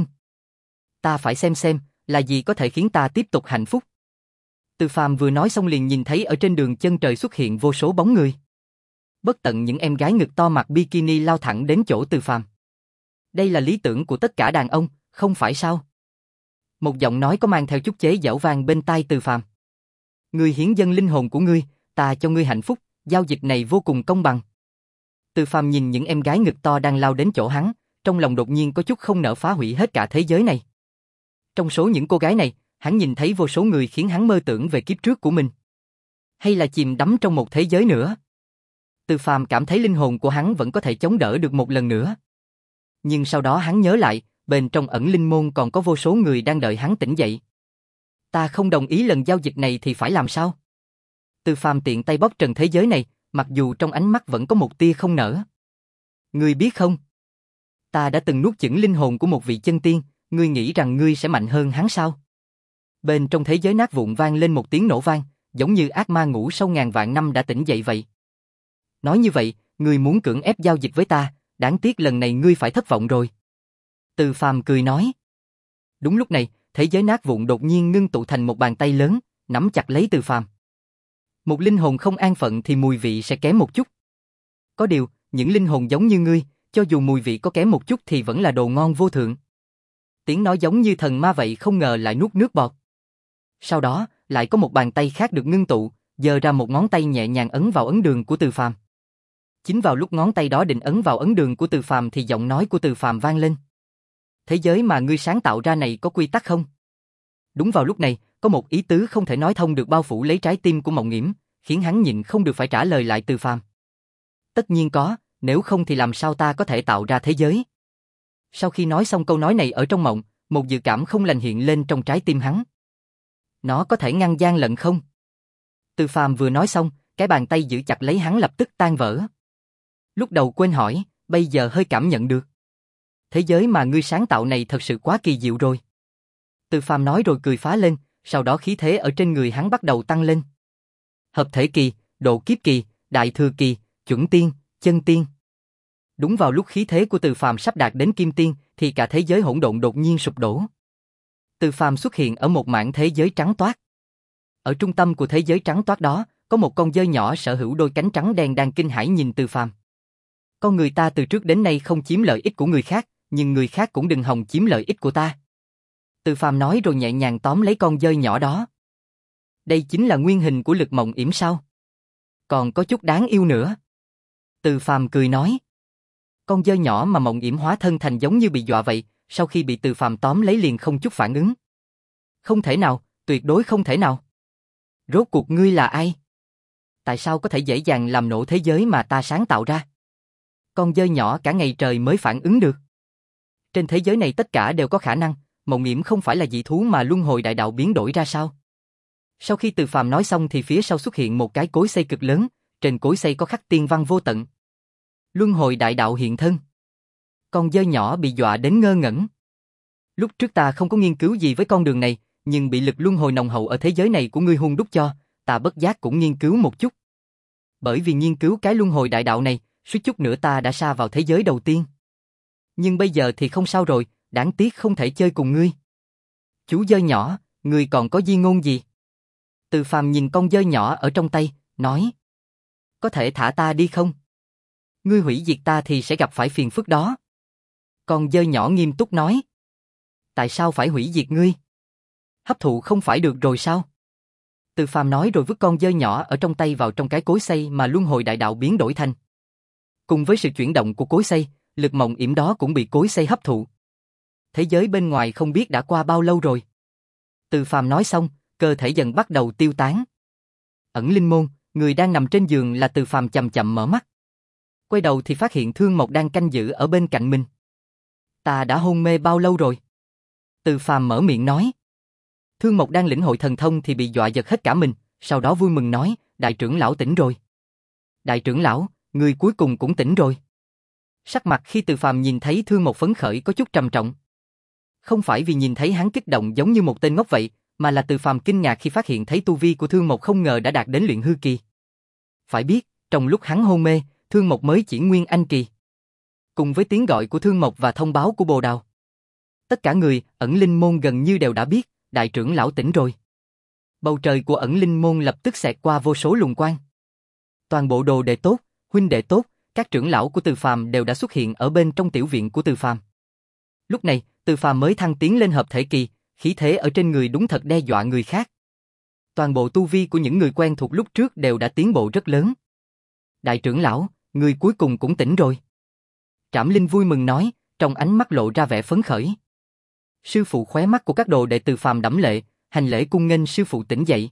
Ta phải xem xem, là gì có thể khiến ta tiếp tục hạnh phúc. Từ Phàm vừa nói xong liền nhìn thấy ở trên đường chân trời xuất hiện vô số bóng người. Bất tận những em gái ngực to mặc bikini lao thẳng đến chỗ Từ Phàm. Đây là lý tưởng của tất cả đàn ông, không phải sao? Một giọng nói có mang theo chút chế giễu vang bên tai Từ Phàm. Ngươi hiến dâng linh hồn của ngươi, ta cho ngươi hạnh phúc, giao dịch này vô cùng công bằng. Từ Phàm nhìn những em gái ngực to đang lao đến chỗ hắn, trong lòng đột nhiên có chút không nỡ phá hủy hết cả thế giới này. Trong số những cô gái này, hắn nhìn thấy vô số người khiến hắn mơ tưởng về kiếp trước của mình. Hay là chìm đắm trong một thế giới nữa. Từ Phàm cảm thấy linh hồn của hắn vẫn có thể chống đỡ được một lần nữa. Nhưng sau đó hắn nhớ lại, bên trong ẩn linh môn còn có vô số người đang đợi hắn tỉnh dậy. Ta không đồng ý lần giao dịch này thì phải làm sao? Từ Phàm tiện tay bóp trần thế giới này, mặc dù trong ánh mắt vẫn có một tia không nỡ. Ngươi biết không? Ta đã từng nuốt chửng linh hồn của một vị chân tiên, ngươi nghĩ rằng ngươi sẽ mạnh hơn hắn sao? Bên trong thế giới nát vụn vang lên một tiếng nổ vang, giống như ác ma ngủ sau ngàn vạn năm đã tỉnh dậy vậy. Nói như vậy, ngươi muốn cưỡng ép giao dịch với ta, đáng tiếc lần này ngươi phải thất vọng rồi. Từ Phàm cười nói. Đúng lúc này, thế giới nát vụn đột nhiên ngưng tụ thành một bàn tay lớn, nắm chặt lấy Từ Phàm. Một linh hồn không an phận thì mùi vị sẽ kém một chút. Có điều, những linh hồn giống như ngươi, cho dù mùi vị có kém một chút thì vẫn là đồ ngon vô thượng. Tiếng nói giống như thần ma vậy không ngờ lại nuốt nước bọt. Sau đó, lại có một bàn tay khác được ngưng tụ, giơ ra một ngón tay nhẹ nhàng ấn vào ấn đường của Từ Phàm. Chính vào lúc ngón tay đó định ấn vào ấn đường của Từ Phàm thì giọng nói của Từ Phàm vang lên. Thế giới mà ngươi sáng tạo ra này có quy tắc không? Đúng vào lúc này, có một ý tứ không thể nói thông được bao phủ lấy trái tim của Mộng Nghiễm, khiến hắn nhịn không được phải trả lời lại Từ Phàm. Tất nhiên có, nếu không thì làm sao ta có thể tạo ra thế giới? Sau khi nói xong câu nói này ở trong mộng, một dự cảm không lành hiện lên trong trái tim hắn. Nó có thể ngăn gian lận không? Từ Phàm vừa nói xong, cái bàn tay giữ chặt lấy hắn lập tức tan vỡ. Lúc đầu quên hỏi, bây giờ hơi cảm nhận được. Thế giới mà ngươi sáng tạo này thật sự quá kỳ diệu rồi. Từ Phàm nói rồi cười phá lên, sau đó khí thế ở trên người hắn bắt đầu tăng lên. Hợp thể kỳ, độ kiếp kỳ, đại thừa kỳ, chuẩn tiên, chân tiên. Đúng vào lúc khí thế của Từ Phàm sắp đạt đến kim tiên, thì cả thế giới hỗn độn đột nhiên sụp đổ. Từ Phàm xuất hiện ở một mảng thế giới trắng toát. Ở trung tâm của thế giới trắng toát đó, có một con dơi nhỏ sở hữu đôi cánh trắng đen đang kinh hãi nhìn Từ Phàm. Con người ta từ trước đến nay không chiếm lợi ích của người khác, nhưng người khác cũng đừng hòng chiếm lợi ích của ta. Từ Phàm nói rồi nhẹ nhàng tóm lấy con dơi nhỏ đó. Đây chính là nguyên hình của Lực Mộng Yểm sao? Còn có chút đáng yêu nữa. Từ Phàm cười nói. Con dơi nhỏ mà Mộng Yểm hóa thân thành giống như bị dọa vậy, sau khi bị Từ Phàm tóm lấy liền không chút phản ứng. Không thể nào, tuyệt đối không thể nào. Rốt cuộc ngươi là ai? Tại sao có thể dễ dàng làm nổ thế giới mà ta sáng tạo ra? Con dơi nhỏ cả ngày trời mới phản ứng được. Trên thế giới này tất cả đều có khả năng, Mộng Yểm không phải là dị thú mà luân hồi đại đạo biến đổi ra sao? Sau khi Từ Phàm nói xong thì phía sau xuất hiện một cái cối xay cực lớn, trên cối xay có khắc tiên văn vô tận. Luân hồi đại đạo hiện thân. Con dơi nhỏ bị dọa đến ngơ ngẩn. Lúc trước ta không có nghiên cứu gì với con đường này, nhưng bị lực luân hồi nồng hậu ở thế giới này của ngươi hun đúc cho, ta bất giác cũng nghiên cứu một chút. Bởi vì nghiên cứu cái luân hồi đại đạo này, suýt chút nữa ta đã sa vào thế giới đầu tiên. Nhưng bây giờ thì không sao rồi, đáng tiếc không thể chơi cùng ngươi. Chú dơi nhỏ, ngươi còn có di ngôn gì? Từ Phàm nhìn con dơi nhỏ ở trong tay, nói. Có thể thả ta đi không? Ngươi hủy diệt ta thì sẽ gặp phải phiền phức đó. Con dơi nhỏ nghiêm túc nói. Tại sao phải hủy diệt ngươi? Hấp thụ không phải được rồi sao? Từ Phàm nói rồi vứt con dơi nhỏ ở trong tay vào trong cái cối xay mà luân hồi đại đạo biến đổi thành. Cùng với sự chuyển động của cối xay, Lực Mộng Yểm đó cũng bị cối xay hấp thụ. Thế giới bên ngoài không biết đã qua bao lâu rồi. Từ Phàm nói xong, cơ thể dần bắt đầu tiêu tán. Ẩn Linh Môn, người đang nằm trên giường là Từ Phàm chậm chậm mở mắt. Quay đầu thì phát hiện Thương Mộc đang canh giữ ở bên cạnh mình. Ta đã hôn mê bao lâu rồi? Từ Phàm mở miệng nói. Thương Mộc đang lĩnh hội thần thông thì bị dọa giật hết cả mình, sau đó vui mừng nói, đại trưởng lão tỉnh rồi. Đại trưởng lão, người cuối cùng cũng tỉnh rồi. Sắc mặt khi Từ Phàm nhìn thấy Thương Mộc phấn khởi có chút trầm trọng. Không phải vì nhìn thấy hắn kích động giống như một tên ngốc vậy, mà là Từ Phàm kinh ngạc khi phát hiện thấy tu vi của Thương Mộc không ngờ đã đạt đến luyện hư kỳ. Phải biết, trong lúc hắn hôn mê, Thương Mộc mới chỉ nguyên anh kỳ. Cùng với tiếng gọi của Thương Mộc và thông báo của Bồ Đào, tất cả người Ẩn Linh Môn gần như đều đã biết, đại trưởng lão tỉnh rồi. Bầu trời của Ẩn Linh Môn lập tức xẹt qua vô số luồng quang. Toàn bộ đồ đệ tốt, huynh đệ tốt, các trưởng lão của Từ Phàm đều đã xuất hiện ở bên trong tiểu viện của Từ Phàm. Lúc này, Từ Phàm mới thăng tiến lên hợp thể kỳ, khí thế ở trên người đúng thật đe dọa người khác. Toàn bộ tu vi của những người quen thuộc lúc trước đều đã tiến bộ rất lớn. Đại trưởng lão, người cuối cùng cũng tỉnh rồi. Trảm Linh vui mừng nói, trong ánh mắt lộ ra vẻ phấn khởi. Sư phụ khóe mắt của các đồ đệ Từ Phàm đẫm lệ, hành lễ cung nghênh sư phụ tỉnh dậy.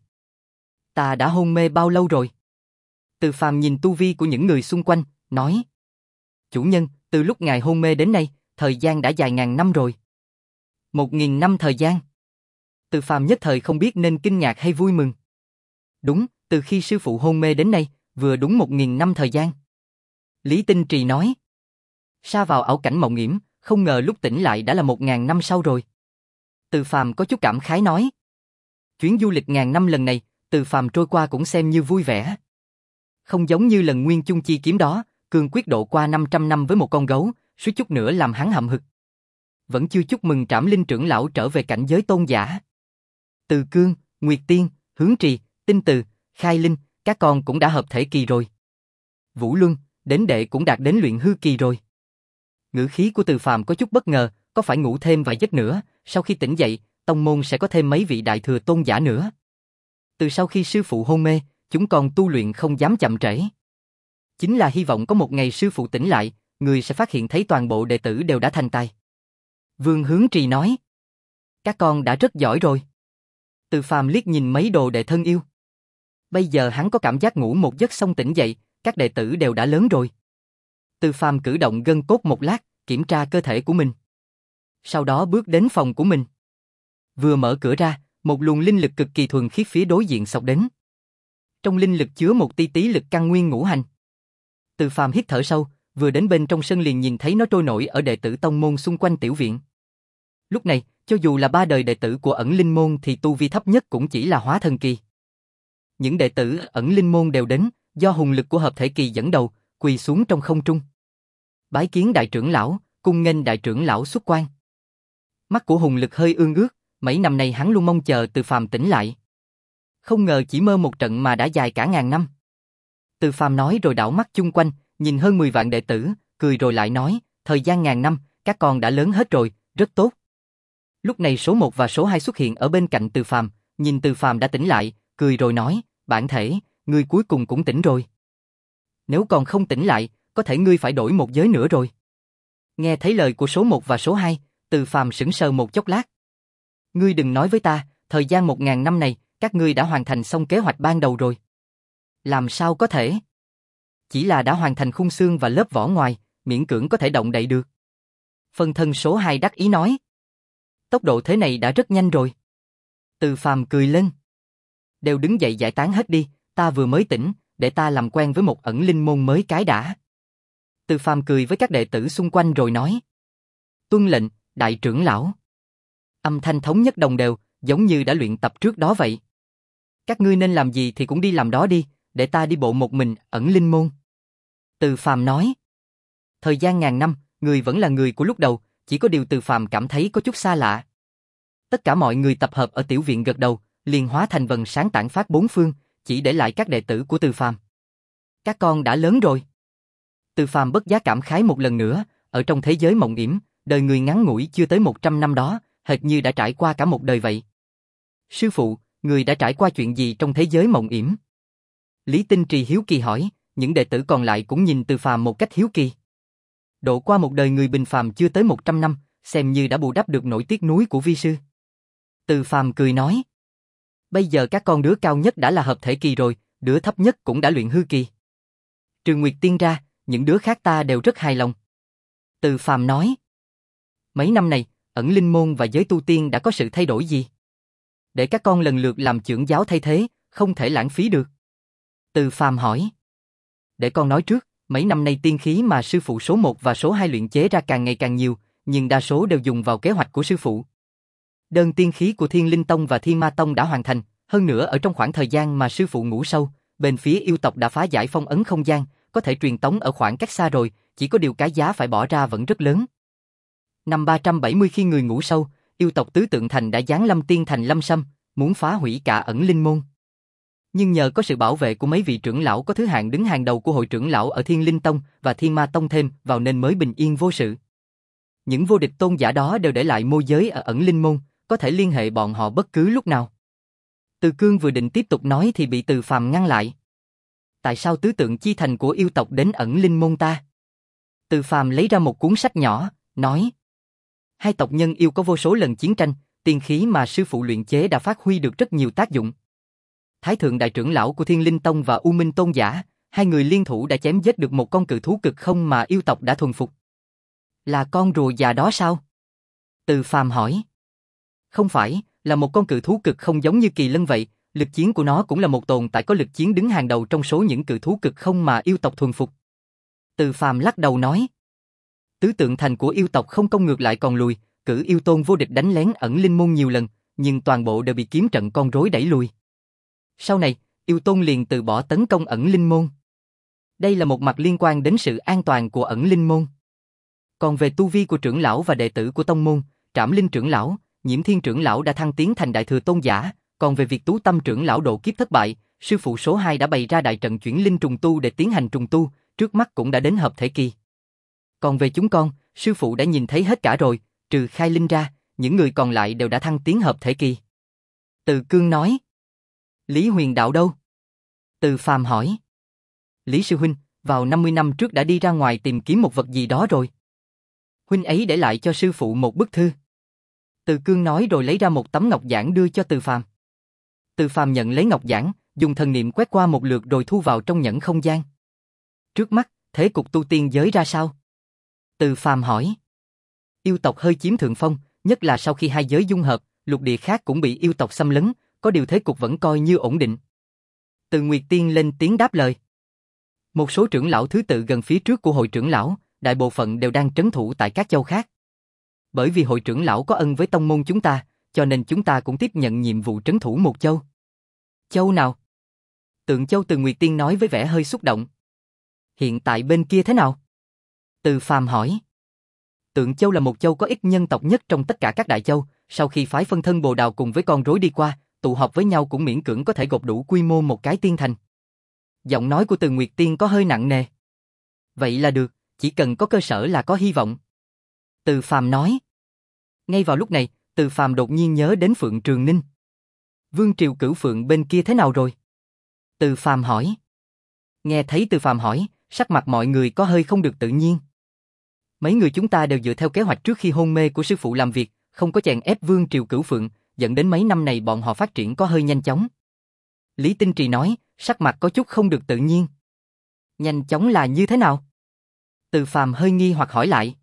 Ta đã hôn mê bao lâu rồi? Từ Phàm nhìn tu vi của những người xung quanh, nói. Chủ nhân, từ lúc ngài hôn mê đến nay, thời gian đã dài ngàn năm rồi. Một nghìn năm thời gian. Từ Phàm nhất thời không biết nên kinh ngạc hay vui mừng. Đúng, từ khi sư phụ hôn mê đến nay, vừa đúng một nghìn năm thời gian. Lý Tinh Trì nói. Sa vào ảo cảnh mộng yểm, không ngờ lúc tỉnh lại đã là một ngàn năm sau rồi. Từ Phàm có chút cảm khái nói. Chuyến du lịch ngàn năm lần này, Từ Phàm trôi qua cũng xem như vui vẻ. Không giống như lần Nguyên Chung Chi kiếm đó, cương quyết độ qua năm trăm năm với một con gấu, suýt chút nữa làm hắn hậm hực. Vẫn chưa chúc mừng Trảm Linh trưởng lão trở về cảnh giới tôn giả. Từ Cương, Nguyệt Tiên, Hướng Trì, Tinh Từ, Khai Linh, các con cũng đã hợp thể kỳ rồi. Vũ Luân, đến đệ cũng đạt đến luyện hư kỳ rồi. Ngữ khí của Từ Phàm có chút bất ngờ, có phải ngủ thêm vài giấc nữa, sau khi tỉnh dậy, tông môn sẽ có thêm mấy vị đại thừa tôn giả nữa. Từ sau khi sư phụ hôn mê, chúng con tu luyện không dám chậm trễ. Chính là hy vọng có một ngày sư phụ tỉnh lại, người sẽ phát hiện thấy toàn bộ đệ tử đều đã thành tài. Vương Hướng Trì nói. Các con đã rất giỏi rồi. Từ Phàm liếc nhìn mấy đồ đệ thân yêu. Bây giờ hắn có cảm giác ngủ một giấc xong tỉnh dậy, các đệ tử đều đã lớn rồi. Từ Phàm cử động gân cốt một lát, kiểm tra cơ thể của mình. Sau đó bước đến phòng của mình. Vừa mở cửa ra, một luồng linh lực cực kỳ thuần khiết phía đối diện xộc đến. Trong linh lực chứa một ti tí lực căn nguyên ngũ hành. Từ Phàm hít thở sâu, vừa đến bên trong sân liền nhìn thấy nó trôi nổi ở đệ tử tông môn xung quanh tiểu viện. Lúc này, cho dù là ba đời đệ tử của ẩn linh môn thì tu vi thấp nhất cũng chỉ là hóa thần kỳ. Những đệ tử ẩn linh môn đều đến, do hùng lực của hợp thể kỳ dẫn đầu, quỳ xuống trong không trung. Bái kiến đại trưởng lão, cung nghênh đại trưởng lão xuất quan. Mắt của hùng lực hơi ương ướt, mấy năm nay hắn luôn mong chờ Từ Phàm tỉnh lại. Không ngờ chỉ mơ một trận mà đã dài cả ngàn năm. Từ Phàm nói rồi đảo mắt chung quanh, nhìn hơn mười vạn đệ tử, cười rồi lại nói, thời gian ngàn năm, các con đã lớn hết rồi, rất tốt. Lúc này số một và số hai xuất hiện ở bên cạnh Từ Phàm, nhìn Từ Phàm đã tỉnh lại, cười rồi nói, bản thể, ngươi cuối cùng cũng tỉnh rồi. Nếu còn không tỉnh lại, có thể ngươi phải đổi một giới nữa rồi. Nghe thấy lời của số một và số hai, Từ Phàm sững sờ một chốc lát. Ngươi đừng nói với ta, thời gian một ngàn năm này, các ngươi đã hoàn thành xong kế hoạch ban đầu rồi. Làm sao có thể? Chỉ là đã hoàn thành khung xương và lớp vỏ ngoài, miễn cưỡng có thể động đậy được. Phân thân số hai đắc ý nói. Tốc độ thế này đã rất nhanh rồi. Từ Phàm cười lên. Đều đứng dậy giải tán hết đi, ta vừa mới tỉnh, để ta làm quen với một ẩn linh môn mới cái đã. Từ Phàm cười với các đệ tử xung quanh rồi nói. Tuân lệnh, đại trưởng lão. Âm thanh thống nhất đồng đều, giống như đã luyện tập trước đó vậy. Các ngươi nên làm gì thì cũng đi làm đó đi, để ta đi bộ một mình, ẩn linh môn. Từ Phàm nói. Thời gian ngàn năm, người vẫn là người của lúc đầu, chỉ có điều Từ Phàm cảm thấy có chút xa lạ. Tất cả mọi người tập hợp ở tiểu viện gật đầu, liền hóa thành vầng sáng tản phát bốn phương, chỉ để lại các đệ tử của Từ Phàm. Các con đã lớn rồi. Từ Phàm bất giác cảm khái một lần nữa, ở trong thế giới mộng yểm, đời người ngắn ngủi chưa tới một trăm năm đó, hệt như đã trải qua cả một đời vậy. Sư phụ, người đã trải qua chuyện gì trong thế giới mộng yểm? Lý Tinh Trì hiếu kỳ hỏi, những đệ tử còn lại cũng nhìn Từ Phàm một cách hiếu kỳ. Độ qua một đời người bình phàm chưa tới một trăm năm, xem như đã bù đắp được nỗi tiếc nuối của vi sư. Từ Phàm cười nói. Bây giờ các con đứa cao nhất đã là hợp thể kỳ rồi, đứa thấp nhất cũng đã luyện hư kỳ. Trừ Nguyệt Tiên ra, những đứa khác ta đều rất hài lòng. Từ Phàm nói. Mấy năm này, ẩn linh môn và giới tu tiên đã có sự thay đổi gì? Để các con lần lượt làm trưởng giáo thay thế, không thể lãng phí được. Từ Phàm hỏi. Để con nói trước, mấy năm nay tiên khí mà sư phụ số một và số hai luyện chế ra càng ngày càng nhiều, nhưng đa số đều dùng vào kế hoạch của sư phụ. Đơn tiên khí của Thiên Linh Tông và Thiên Ma Tông đã hoàn thành, hơn nữa ở trong khoảng thời gian mà sư phụ ngủ sâu, bên phía yêu tộc đã phá giải phong ấn không gian, có thể truyền tống ở khoảng cách xa rồi, chỉ có điều cái giá phải bỏ ra vẫn rất lớn. Năm ba trăm bảy mươi khi người ngủ sâu, yêu tộc Tứ Tượng Thành đã giáng lâm tiên thành Lâm Sâm, muốn phá hủy cả ẩn linh môn. Nhưng nhờ có sự bảo vệ của mấy vị trưởng lão có thứ hạng đứng hàng đầu của hội trưởng lão ở Thiên Linh Tông và Thiên Ma Tông thêm vào nên mới bình yên vô sự. Những vô địch tôn giả đó đều để lại môi giới ở ẩn linh môn, có thể liên hệ bọn họ bất cứ lúc nào. Từ Cương vừa định tiếp tục nói thì bị Từ Phàm ngăn lại. Tại sao tứ tượng chi thành của yêu tộc đến ẩn linh môn ta? Từ Phàm lấy ra một cuốn sách nhỏ, nói. Hai tộc nhân yêu có vô số lần chiến tranh, tiên khí mà sư phụ luyện chế đã phát huy được rất nhiều tác dụng. Thái thượng đại trưởng lão của Thiên Linh Tông và U Minh Tôn giả, hai người liên thủ đã chém giết được một con cự thú cực không mà yêu tộc đã thuần phục. Là con rùa già đó sao? Từ Phàm hỏi. Không phải, là một con cự thú cực không giống như kỳ lân vậy, lực chiến của nó cũng là một tồn tại có lực chiến đứng hàng đầu trong số những cự thú cực không mà yêu tộc thuần phục. Từ Phàm lắc đầu nói. Tứ tượng thành của yêu tộc không công ngược lại còn lùi, cử yêu tôn vô địch đánh lén ẩn linh môn nhiều lần, nhưng toàn bộ đều bị kiếm trận con rối đẩy lùi. Sau này, yêu tôn liền từ bỏ tấn công ẩn linh môn. Đây là một mặt liên quan đến sự an toàn của ẩn linh môn. Còn về tu vi của trưởng lão và đệ tử của tông môn, Trảm Linh trưởng lão, Nhiễm Thiên trưởng lão đã thăng tiến thành đại thừa tôn giả, còn về việc Tú Tâm trưởng lão độ kiếp thất bại, sư phụ số hai đã bày ra đại trận chuyển linh trùng tu để tiến hành trùng tu, trước mắt cũng đã đến hợp thể kỳ. Còn về chúng con, sư phụ đã nhìn thấy hết cả rồi, trừ Khai Linh ra, những người còn lại đều đã thăng tiến hợp thể kỳ. Từ Cương nói. Lý Huyền đạo đâu? Từ Phàm hỏi. Lý sư huynh, vào năm mươi năm trước đã đi ra ngoài tìm kiếm một vật gì đó rồi. Huynh ấy để lại cho sư phụ một bức thư. Từ Cương nói rồi lấy ra một tấm ngọc giản đưa cho Từ Phàm. Từ Phàm nhận lấy ngọc giản, dùng thần niệm quét qua một lượt rồi thu vào trong nhẫn không gian. Trước mắt, thế cục tu tiên giới ra sao? Từ Phàm hỏi. Yêu tộc hơi chiếm thượng phong, nhất là sau khi hai giới dung hợp, lục địa khác cũng bị yêu tộc xâm lấn, có điều thế cục vẫn coi như ổn định. Từ Nguyệt Tiên lên tiếng đáp lời. Một số trưởng lão thứ tự gần phía trước của hội trưởng lão, đại bộ phận đều đang trấn thủ tại các châu khác. Bởi vì hội trưởng lão có ân với tông môn chúng ta, cho nên chúng ta cũng tiếp nhận nhiệm vụ trấn thủ một châu. Châu nào? Tượng Châu. Từ Nguyệt Tiên nói với vẻ hơi xúc động. Hiện tại bên kia thế nào? Từ Phàm hỏi. Tượng Châu là một châu có ít nhân tộc nhất trong tất cả các đại châu, sau khi phái phân thân Bồ Đào cùng với con rối đi qua, tụ họp với nhau cũng miễn cưỡng có thể gộp đủ quy mô một cái tiên thành. Giọng nói của Từ Nguyệt Tiên có hơi nặng nề. Vậy là được, chỉ cần có cơ sở là có hy vọng. Từ Phàm nói. Ngay vào lúc này, Từ Phàm đột nhiên nhớ đến Phượng Trường Ninh. Vương Triều Cửu Phượng bên kia thế nào rồi? Từ Phàm hỏi. Nghe thấy Từ Phàm hỏi, sắc mặt mọi người có hơi không được tự nhiên. Mấy người chúng ta đều dựa theo kế hoạch trước khi hôn mê của sư phụ làm việc, không có chèn ép Vương Triều Cửu Phượng, dẫn đến mấy năm này bọn họ phát triển có hơi nhanh chóng. Lý Tinh Trì nói, sắc mặt có chút không được tự nhiên. Nhanh chóng là như thế nào? Từ Phàm hơi nghi hoặc hỏi lại.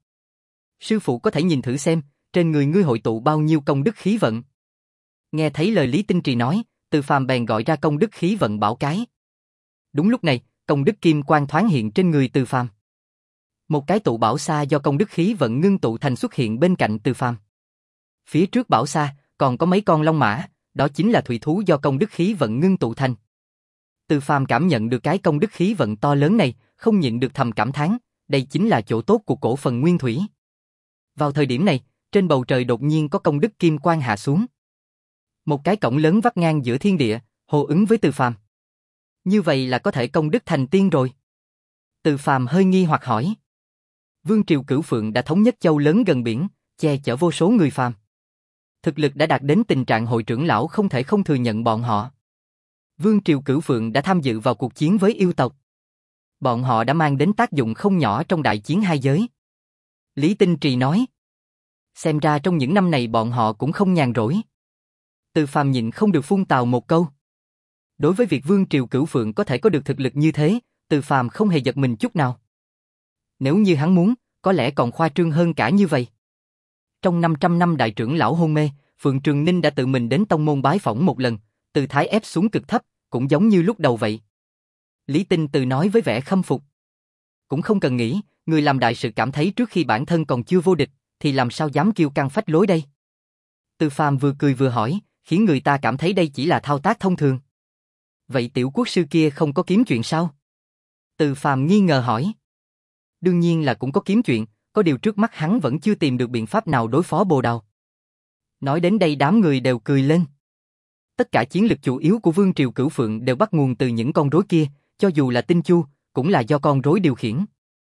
Sư phụ có thể nhìn thử xem, trên người ngươi hội tụ bao nhiêu công đức khí vận. Nghe thấy lời Lý Tinh Trì nói, Từ Phàm bèn gọi ra công đức khí vận bảo cái. Đúng lúc này, công đức kim quang thoáng hiện trên người Từ Phàm. Một cái tụ bảo xa do công đức khí vận ngưng tụ thành xuất hiện bên cạnh Từ Phàm. Phía trước bảo xa, còn có mấy con long mã, đó chính là thủy thú do công đức khí vận ngưng tụ thành. Từ Phàm cảm nhận được cái công đức khí vận to lớn này, không nhịn được thầm cảm thán, đây chính là chỗ tốt của cổ phần nguyên thủy. Vào thời điểm này, trên bầu trời đột nhiên có công đức kim quang hạ xuống. Một cái cổng lớn vắt ngang giữa thiên địa, hô ứng với Từ Phàm. Như vậy là có thể công đức thành tiên rồi. Từ Phàm hơi nghi hoặc hỏi. Vương Triều Cửu Phượng đã thống nhất châu lớn gần biển, che chở vô số người phàm. Thực lực đã đạt đến tình trạng hội trưởng lão không thể không thừa nhận bọn họ. Vương Triều Cửu Phượng đã tham dự vào cuộc chiến với yêu tộc. Bọn họ đã mang đến tác dụng không nhỏ trong đại chiến hai giới. Lý Tinh Trì nói. Xem ra trong những năm này bọn họ cũng không nhàn rỗi. Từ Phàm nhịn không được phun tào một câu. Đối với việc Vương Triều Cửu Phượng có thể có được thực lực như thế, Từ Phàm không hề giật mình chút nào. Nếu như hắn muốn, có lẽ còn khoa trương hơn cả như vậy. Trong năm trăm năm đại trưởng lão hôn mê, Phượng Trường Ninh đã tự mình đến tông môn bái phỏng một lần, tư thái ép xuống cực thấp, cũng giống như lúc đầu vậy. Lý Tinh Từ nói với vẻ khâm phục. Cũng không cần nghĩ, người làm đại sự cảm thấy trước khi bản thân còn chưa vô địch, thì làm sao dám kiêu căng phách lối đây? Từ Phàm vừa cười vừa hỏi, khiến người ta cảm thấy đây chỉ là thao tác thông thường. Vậy tiểu quốc sư kia không có kiếm chuyện sao? Từ Phàm nghi ngờ hỏi. Đương nhiên là cũng có kiếm chuyện, có điều trước mắt hắn vẫn chưa tìm được biện pháp nào đối phó Bồ Đào. Nói đến đây đám người đều cười lên. Tất cả chiến lực chủ yếu của Vương Triều Cửu Phượng đều bắt nguồn từ những con rối kia, cho dù là Tinh Chu, cũng là do con rối điều khiển.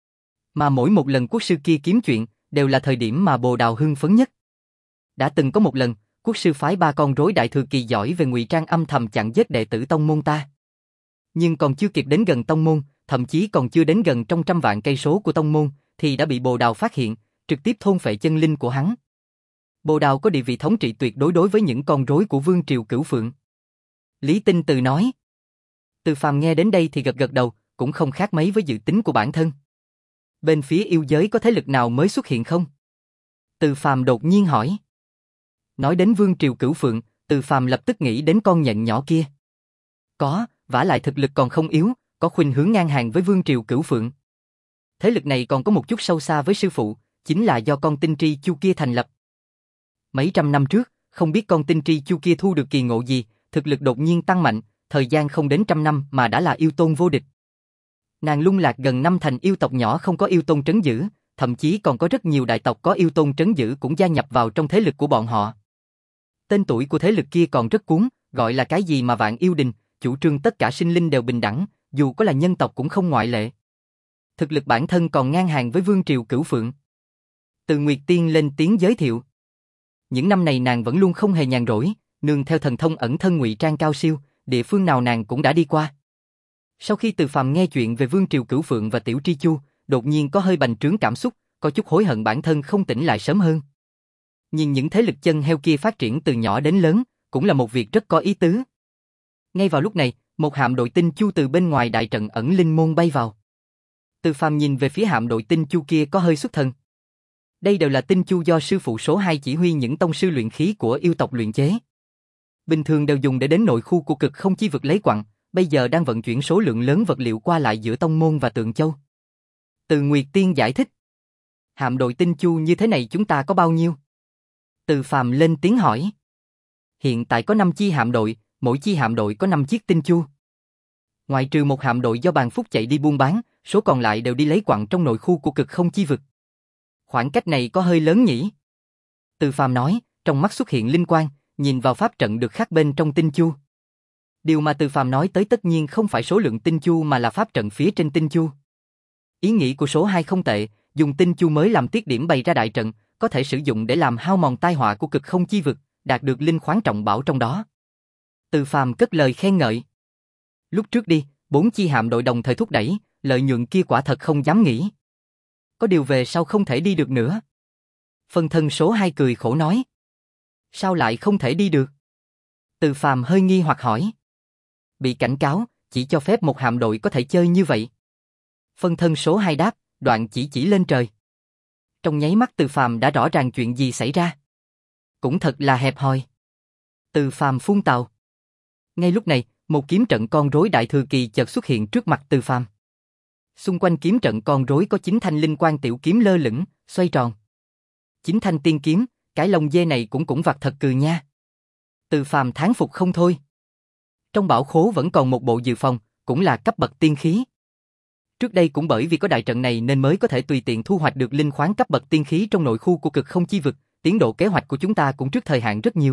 Mà mỗi một lần quốc sư kia kiếm chuyện, đều là thời điểm mà Bồ Đào hưng phấn nhất. Đã từng có một lần, quốc sư phái ba con rối đại thừa kỳ giỏi về ngụy trang âm thầm chặn giết đệ tử tông môn ta. Nhưng còn chưa kịp đến gần tông môn, thậm chí còn chưa đến gần trong trăm vạn cây số của tông môn, thì đã bị Bồ Đào phát hiện, trực tiếp thôn phệ chân linh của hắn. Bồ Đào có địa vị thống trị tuyệt đối đối với những con rối của Vương Triều Cửu Phượng. Lý Tinh Từ nói. Từ Phàm nghe đến đây thì gật gật đầu, cũng không khác mấy với dự tính của bản thân. Bên phía yêu giới có thế lực nào mới xuất hiện không? Từ Phàm đột nhiên hỏi. Nói đến Vương Triều Cửu Phượng, Từ Phàm lập tức nghĩ đến con nhện nhỏ kia. Có, vả lại thực lực còn không yếu, có khuynh hướng ngang hàng với Vương Triều Cửu Phượng. Thế lực này còn có một chút sâu xa với sư phụ, chính là do con tinh tri chu kia thành lập. Mấy trăm năm trước, không biết con tinh tri chu kia thu được kỳ ngộ gì, thực lực đột nhiên tăng mạnh, thời gian không đến trăm năm mà đã là yêu tôn vô địch. Nàng lung lạc gần năm thành yêu tộc nhỏ không có yêu tôn trấn giữ, thậm chí còn có rất nhiều đại tộc có yêu tôn trấn giữ cũng gia nhập vào trong thế lực của bọn họ. Tên tuổi của thế lực kia còn rất cuốn, gọi là cái gì mà Vạn Yêu Đình, chủ trương tất cả sinh linh đều bình đẳng, dù có là nhân tộc cũng không ngoại lệ. Thực lực bản thân còn ngang hàng với Vương Triều Cửu Phượng. Từ Nguyệt Tiên lên tiếng giới thiệu. Những năm này nàng vẫn luôn không hề nhàn rỗi, nương theo thần thông ẩn thân ngụy trang cao siêu, địa phương nào nàng cũng đã đi qua. Sau khi Từ Phàm nghe chuyện về Vương Triều Cửu Phượng và Tiểu Tri Chu, đột nhiên có hơi bành trướng cảm xúc, có chút hối hận bản thân không tỉnh lại sớm hơn. Nhưng những thế lực chân heo kia phát triển từ nhỏ đến lớn, cũng là một việc rất có ý tứ. Ngay vào lúc này, một hạm đội tinh chu từ bên ngoài đại trận ẩn linh môn bay vào. Từ Phàm nhìn về phía hạm đội tinh chu kia có hơi xuất thần. Đây đều là tinh chu do sư phụ số hai chỉ huy những tông sư luyện khí của yêu tộc luyện chế. Bình thường đều dùng để đến nội khu của cực không chi vực lấy quặng, bây giờ đang vận chuyển số lượng lớn vật liệu qua lại giữa tông môn và Tượng Châu. Từ Nguyệt Tiên giải thích. Hạm đội tinh chu như thế này chúng ta có bao nhiêu? Từ Phàm lên tiếng hỏi. Hiện tại có năm chi hạm đội, mỗi chi hạm đội có năm chiếc tinh chu. Ngoại trừ một hạm đội do Bàn Phúc chạy đi buôn bán, số còn lại đều đi lấy quặng trong nội khu của cực không chi vực. Khoảng cách này có hơi lớn nhỉ? Từ Phàm nói, trong mắt xuất hiện linh quang, nhìn vào pháp trận được khắc bên trong tinh chu. Điều mà Từ Phàm nói tới tất nhiên không phải số lượng tinh chu mà là pháp trận phía trên tinh chu. Ý nghĩ của số hai không tệ, dùng tinh chu mới làm tiết điểm bày ra đại trận, có thể sử dụng để làm hao mòn tai họa của cực không chi vực, đạt được linh khoáng trọng bảo trong đó. Từ Phàm cất lời khen ngợi. Lúc trước đi, bốn chi hạm đội đồng thời thúc đẩy, lợi nhuận kia quả thật không dám nghĩ. Có điều về sau không thể đi được nữa. Phân thân số hai cười khổ nói. Sao lại không thể đi được? Từ Phàm hơi nghi hoặc hỏi. Bị cảnh cáo, chỉ cho phép một hạm đội có thể chơi như vậy. Phân thân số hai đáp, đoạn chỉ chỉ lên trời. Trong nháy mắt Từ Phàm đã rõ ràng chuyện gì xảy ra. Cũng thật là hẹp hòi. Từ Phàm phun tào. Ngay lúc này, một kiếm trận con rối đại thừa kỳ chợt xuất hiện trước mặt Từ Phàm. Xung quanh kiếm trận con rối có chín thanh linh quang tiểu kiếm lơ lửng, xoay tròn. Chín thanh tiên kiếm, cái lông dê này cũng cũng vặt thật cừ nha. Từ Phàm thán phục không thôi. Trong bảo khố vẫn còn một bộ dự phòng, cũng là cấp bậc tiên khí. Trước đây cũng bởi vì có đại trận này nên mới có thể tùy tiện thu hoạch được linh khoáng cấp bậc tiên khí trong nội khu của cực không chi vực, tiến độ kế hoạch của chúng ta cũng trước thời hạn rất nhiều.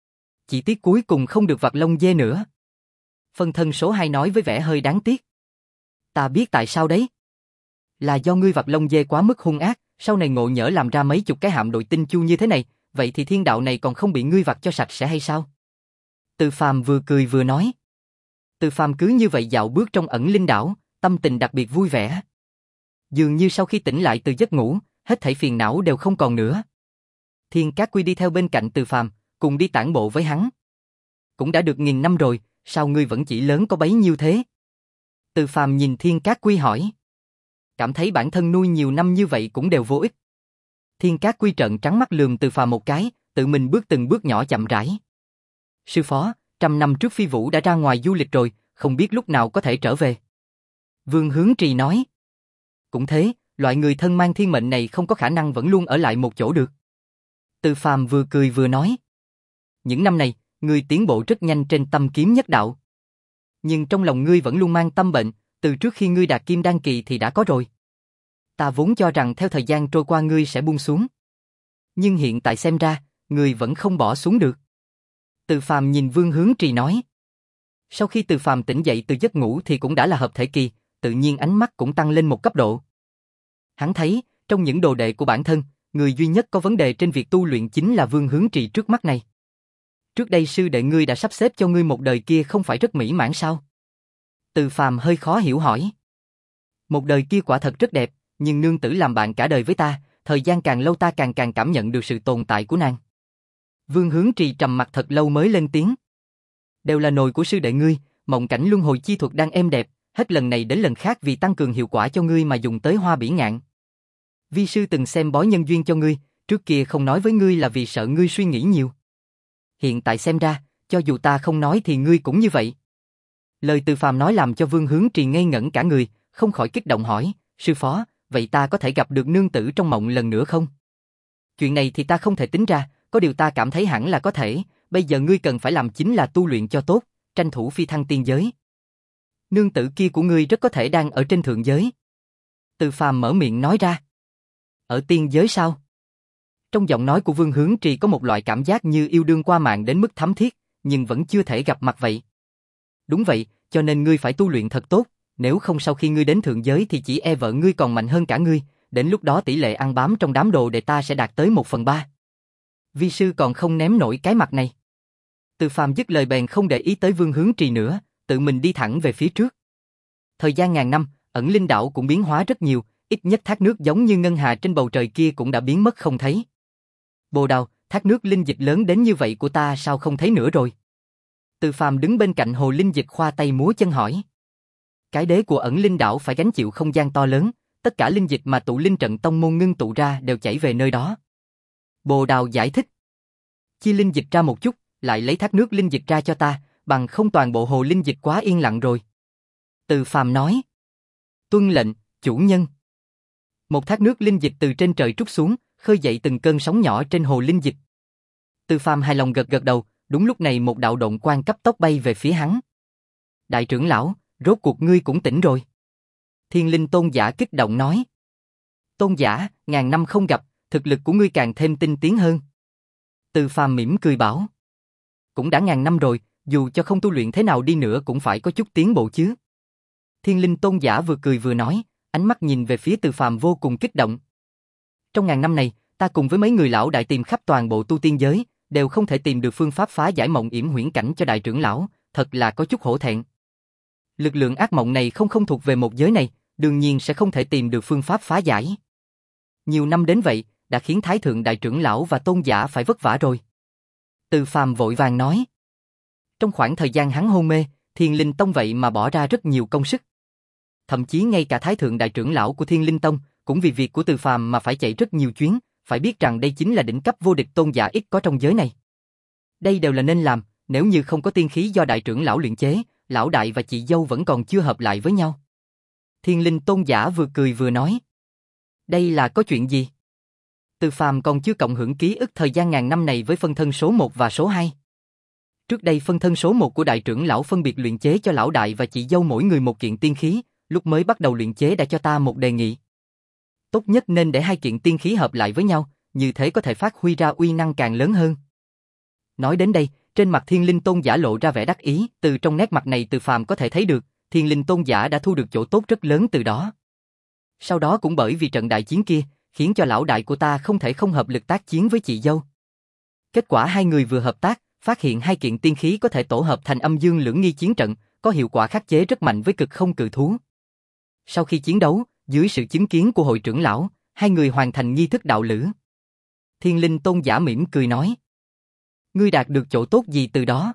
Chỉ tiếc cuối cùng không được vặt lông dê nữa. Phân thân số hai nói với vẻ hơi đáng tiếc. Ta biết tại sao đấy. Là do ngươi vặt lông dê quá mức hung ác, sau này ngộ nhỡ làm ra mấy chục cái hạm đội tinh chu như thế này, vậy thì thiên đạo này còn không bị ngươi vặt cho sạch sẽ hay sao? Từ Phàm vừa cười vừa nói. Từ Phàm cứ như vậy dạo bước trong ẩn linh đảo, tâm tình đặc biệt vui vẻ. Dường như sau khi tỉnh lại từ giấc ngủ, hết thảy phiền não đều không còn nữa. Thiên Cát Quy đi theo bên cạnh Từ Phàm, cùng đi tản bộ với hắn. Cũng đã được nghìn năm rồi, sao ngươi vẫn chỉ lớn có bấy nhiêu thế? Từ Phàm nhìn Thiên Cát Quy hỏi. Cảm thấy bản thân nuôi nhiều năm như vậy cũng đều vô ích. Thiên Cát Quy trợn trắng mắt lườm Từ Phàm một cái, tự mình bước từng bước nhỏ chậm rãi. Sư phó, trăm năm trước Phi Vũ đã ra ngoài du lịch rồi, không biết lúc nào có thể trở về. Vương Hướng Trì nói. Cũng thế, loại người thân mang thiên mệnh này không có khả năng vẫn luôn ở lại một chỗ được. Từ Phàm vừa cười vừa nói. Những năm này, ngươi tiến bộ rất nhanh trên tâm kiếm nhất đạo. Nhưng trong lòng ngươi vẫn luôn mang tâm bệnh, từ trước khi ngươi đạt kim đan kỳ thì đã có rồi. Ta vốn cho rằng theo thời gian trôi qua ngươi sẽ buông xuống. Nhưng hiện tại xem ra, ngươi vẫn không bỏ xuống được. Từ Phàm nhìn Vương Hướng Trì nói. Sau khi Từ Phàm tỉnh dậy từ giấc ngủ thì cũng đã là hợp thể kỳ, tự nhiên ánh mắt cũng tăng lên một cấp độ. Hắn thấy, trong những đồ đệ của bản thân, người duy nhất có vấn đề trên việc tu luyện chính là Vương Hướng Trì trước mắt này. Trước đây sư đệ ngươi đã sắp xếp cho ngươi một đời kia không phải rất mỹ mãn sao? Từ Phàm hơi khó hiểu hỏi. Một đời kia quả thật rất đẹp, nhưng nương tử làm bạn cả đời với ta, thời gian càng lâu ta càng càng cảm nhận được sự tồn tại của nàng. Vương Hướng Trì trầm mặt thật lâu mới lên tiếng. Đều là nồi của sư đệ ngươi, mộng cảnh luân hồi chi thuật đang êm đẹp, hết lần này đến lần khác vì tăng cường hiệu quả cho ngươi mà dùng tới hoa bỉ ngạn. Vi sư từng xem bói nhân duyên cho ngươi, trước kia không nói với ngươi là vì sợ ngươi suy nghĩ nhiều. Hiện tại xem ra, cho dù ta không nói thì ngươi cũng như vậy. Lời Từ Phàm nói làm cho Vương Hướng Trì ngây ngẩn cả người, không khỏi kích động hỏi, sư phó, vậy ta có thể gặp được nương tử trong mộng lần nữa không? Chuyện này thì ta không thể tính ra, có điều ta cảm thấy hẳn là có thể, bây giờ ngươi cần phải làm chính là tu luyện cho tốt, tranh thủ phi thăng tiên giới. Nương tử kia của ngươi rất có thể đang ở trên thượng giới. Từ Phàm mở miệng nói ra. Ở tiên giới sao? Trong giọng nói của Vương Hướng Trì có một loại cảm giác như yêu đương qua mạng đến mức thấm thiết, nhưng vẫn chưa thể gặp mặt vậy. Đúng vậy, cho nên ngươi phải tu luyện thật tốt, nếu không sau khi ngươi đến thượng giới thì chỉ e vợ ngươi còn mạnh hơn cả ngươi, đến lúc đó tỷ lệ ăn bám trong đám đồ đệ ta sẽ đạt tới một phần ba. Vi sư còn không ném nổi cái mặt này. Từ Phàm dứt lời bèn không để ý tới Vương Hướng Trì nữa, tự mình đi thẳng về phía trước. Thời gian ngàn năm, ẩn linh đảo cũng biến hóa rất nhiều, ít nhất thác nước giống như ngân hà trên bầu trời kia cũng đã biến mất không thấy. Bồ Đào, thác nước linh dịch lớn đến như vậy của ta sao không thấy nữa rồi? Từ Phàm đứng bên cạnh hồ linh dịch khoa tay múa chân hỏi. Cái đế của ẩn linh đảo phải gánh chịu không gian to lớn, tất cả linh dịch mà tụ linh trận tông môn ngưng tụ ra đều chảy về nơi đó. Bồ Đào giải thích. Chia linh dịch ra một chút, lại lấy thác nước linh dịch ra cho ta, bằng không toàn bộ hồ linh dịch quá yên lặng rồi. Từ Phàm nói. Tuân lệnh, chủ nhân. Một thác nước linh dịch từ trên trời trút xuống, khơi dậy từng cơn sóng nhỏ trên hồ linh dịch. Từ Phàm hài lòng gật gật đầu, đúng lúc này một đạo động quang cấp tốc bay về phía hắn. Đại trưởng lão, rốt cuộc ngươi cũng tỉnh rồi. Thiên Linh Tôn Giả kích động nói. Tôn giả, ngàn năm không gặp, thực lực của ngươi càng thêm tinh tiến hơn. Từ Phàm mỉm cười bảo. Cũng đã ngàn năm rồi, dù cho không tu luyện thế nào đi nữa cũng phải có chút tiến bộ chứ. Thiên Linh Tôn Giả vừa cười vừa nói, ánh mắt nhìn về phía Từ Phàm vô cùng kích động. Trong ngàn năm này, ta cùng với mấy người lão đại tìm khắp toàn bộ tu tiên giới, đều không thể tìm được phương pháp phá giải mộng yểm huyễn cảnh cho đại trưởng lão, thật là có chút hổ thẹn. Lực lượng ác mộng này không không thuộc về một giới này, đương nhiên sẽ không thể tìm được phương pháp phá giải. Nhiều năm đến vậy, đã khiến Thái Thượng đại trưởng lão và tôn giả phải vất vả rồi. Từ Phàm vội vàng nói. Trong khoảng thời gian hắn hôn mê, Thiên Linh Tông vậy mà bỏ ra rất nhiều công sức. Thậm chí ngay cả Thái Thượng đại trưởng lão của Thiên Linh Tông, cũng vì việc của Từ Phàm mà phải chạy rất nhiều chuyến, phải biết rằng đây chính là đỉnh cấp vô địch tôn giả ít có trong giới này. Đây đều là nên làm, nếu như không có tiên khí do đại trưởng lão luyện chế, lão đại và chị dâu vẫn còn chưa hợp lại với nhau. Thiên Linh Tôn giả vừa cười vừa nói. Đây là có chuyện gì? Từ Phàm còn chưa cộng hưởng ký ức thời gian ngàn năm này với phân thân số một và số hai. Trước đây phân thân số một của đại trưởng lão phân biệt luyện chế cho lão đại và chị dâu mỗi người một kiện tiên khí, lúc mới bắt đầu luyện chế đã cho ta một đề nghị. Tốt nhất nên để hai kiện tiên khí hợp lại với nhau, như thế có thể phát huy ra uy năng càng lớn hơn. Nói đến đây, trên mặt Thiên Linh Tôn giả lộ ra vẻ đắc ý, từ trong nét mặt này Từ Phàm có thể thấy được, Thiên Linh Tôn giả đã thu được chỗ tốt rất lớn từ đó. Sau đó cũng bởi vì trận đại chiến kia, khiến cho lão đại của ta không thể không hợp lực tác chiến với chị dâu. Kết quả hai người vừa hợp tác, phát hiện hai kiện tiên khí có thể tổ hợp thành âm dương lưỡng nghi chiến trận, có hiệu quả khắc chế rất mạnh với cực không cự thú. Sau khi chiến đấu, dưới sự chứng kiến của hội trưởng lão, hai người hoàn thành nghi thức đạo lữ. Thiên Linh Tôn giả mỉm cười nói. Ngươi đạt được chỗ tốt gì từ đó?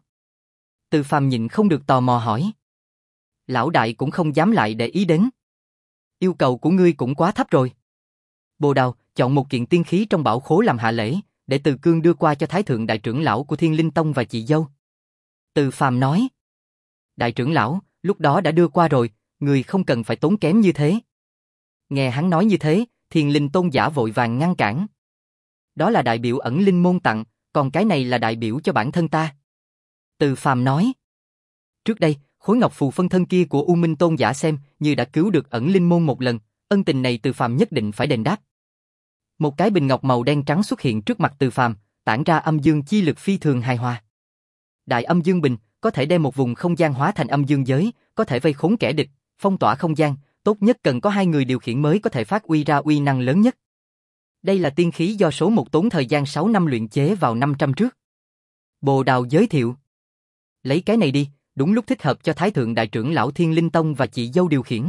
Từ Phàm nhịn không được tò mò hỏi. Lão đại cũng không dám lại để ý đến. Yêu cầu của ngươi cũng quá thấp rồi. Bồ Đào, chọn một kiện tiên khí trong bảo khố làm hạ lễ, để Từ Cương đưa qua cho Thái Thượng đại trưởng lão của Thiên Linh Tông và chị dâu. Từ Phàm nói. Đại trưởng lão, lúc đó đã đưa qua rồi, người không cần phải tốn kém như thế. Nghe hắn nói như thế, Thiên Linh Tôn giả vội vàng ngăn cản. Đó là đại biểu ẩn linh môn tặng, còn cái này là đại biểu cho bản thân ta. Từ Phàm nói. Trước đây, khối ngọc phù phân thân kia của U Minh Tôn giả xem như đã cứu được ẩn linh môn một lần, ân tình này Từ Phàm nhất định phải đền đáp. Một cái bình ngọc màu đen trắng xuất hiện trước mặt Từ Phàm, tản ra âm dương chi lực phi thường hài hòa. Đại âm dương bình có thể đem một vùng không gian hóa thành âm dương giới, có thể vây khốn kẻ địch, phong tỏa không gian, tốt nhất cần có hai người điều khiển mới có thể phát uy ra uy năng lớn nhất. Đây là tiên khí do số một tốn thời gian sáu năm luyện chế vào năm trăm trước. Bồ Đào giới thiệu. Lấy cái này đi, đúng lúc thích hợp cho Thái Thượng đại trưởng lão Thiên Linh Tông và chị dâu điều khiển.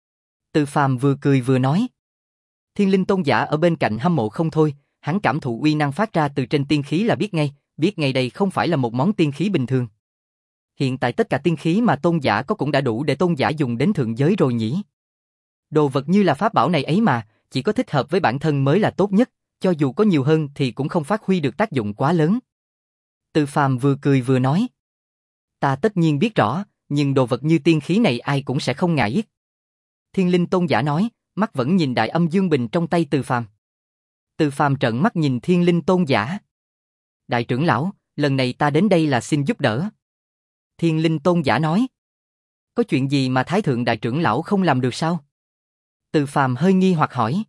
Từ Phàm vừa cười vừa nói. Thiên Linh Tôn giả ở bên cạnh hâm mộ không thôi, hắn cảm thụ uy năng phát ra từ trên tiên khí là biết ngay, biết ngay đây không phải là một món tiên khí bình thường. Hiện tại tất cả tiên khí mà tôn giả có cũng đã đủ để tôn giả dùng đến thượng giới rồi nhỉ. Đồ vật như là pháp bảo này ấy mà, chỉ có thích hợp với bản thân mới là tốt nhất, cho dù có nhiều hơn thì cũng không phát huy được tác dụng quá lớn. Từ Phàm vừa cười vừa nói. Ta tất nhiên biết rõ, nhưng đồ vật như tiên khí này ai cũng sẽ không ngại. Thiên Linh Tôn giả nói, mắt vẫn nhìn đại âm dương bình trong tay Từ Phàm. Từ Phàm trợn mắt nhìn Thiên Linh Tôn giả. Đại trưởng lão, lần này ta đến đây là xin giúp đỡ. Thiên Linh Tôn giả nói. Có chuyện gì mà Thái Thượng đại trưởng lão không làm được sao? Từ Phàm hơi nghi hoặc hỏi.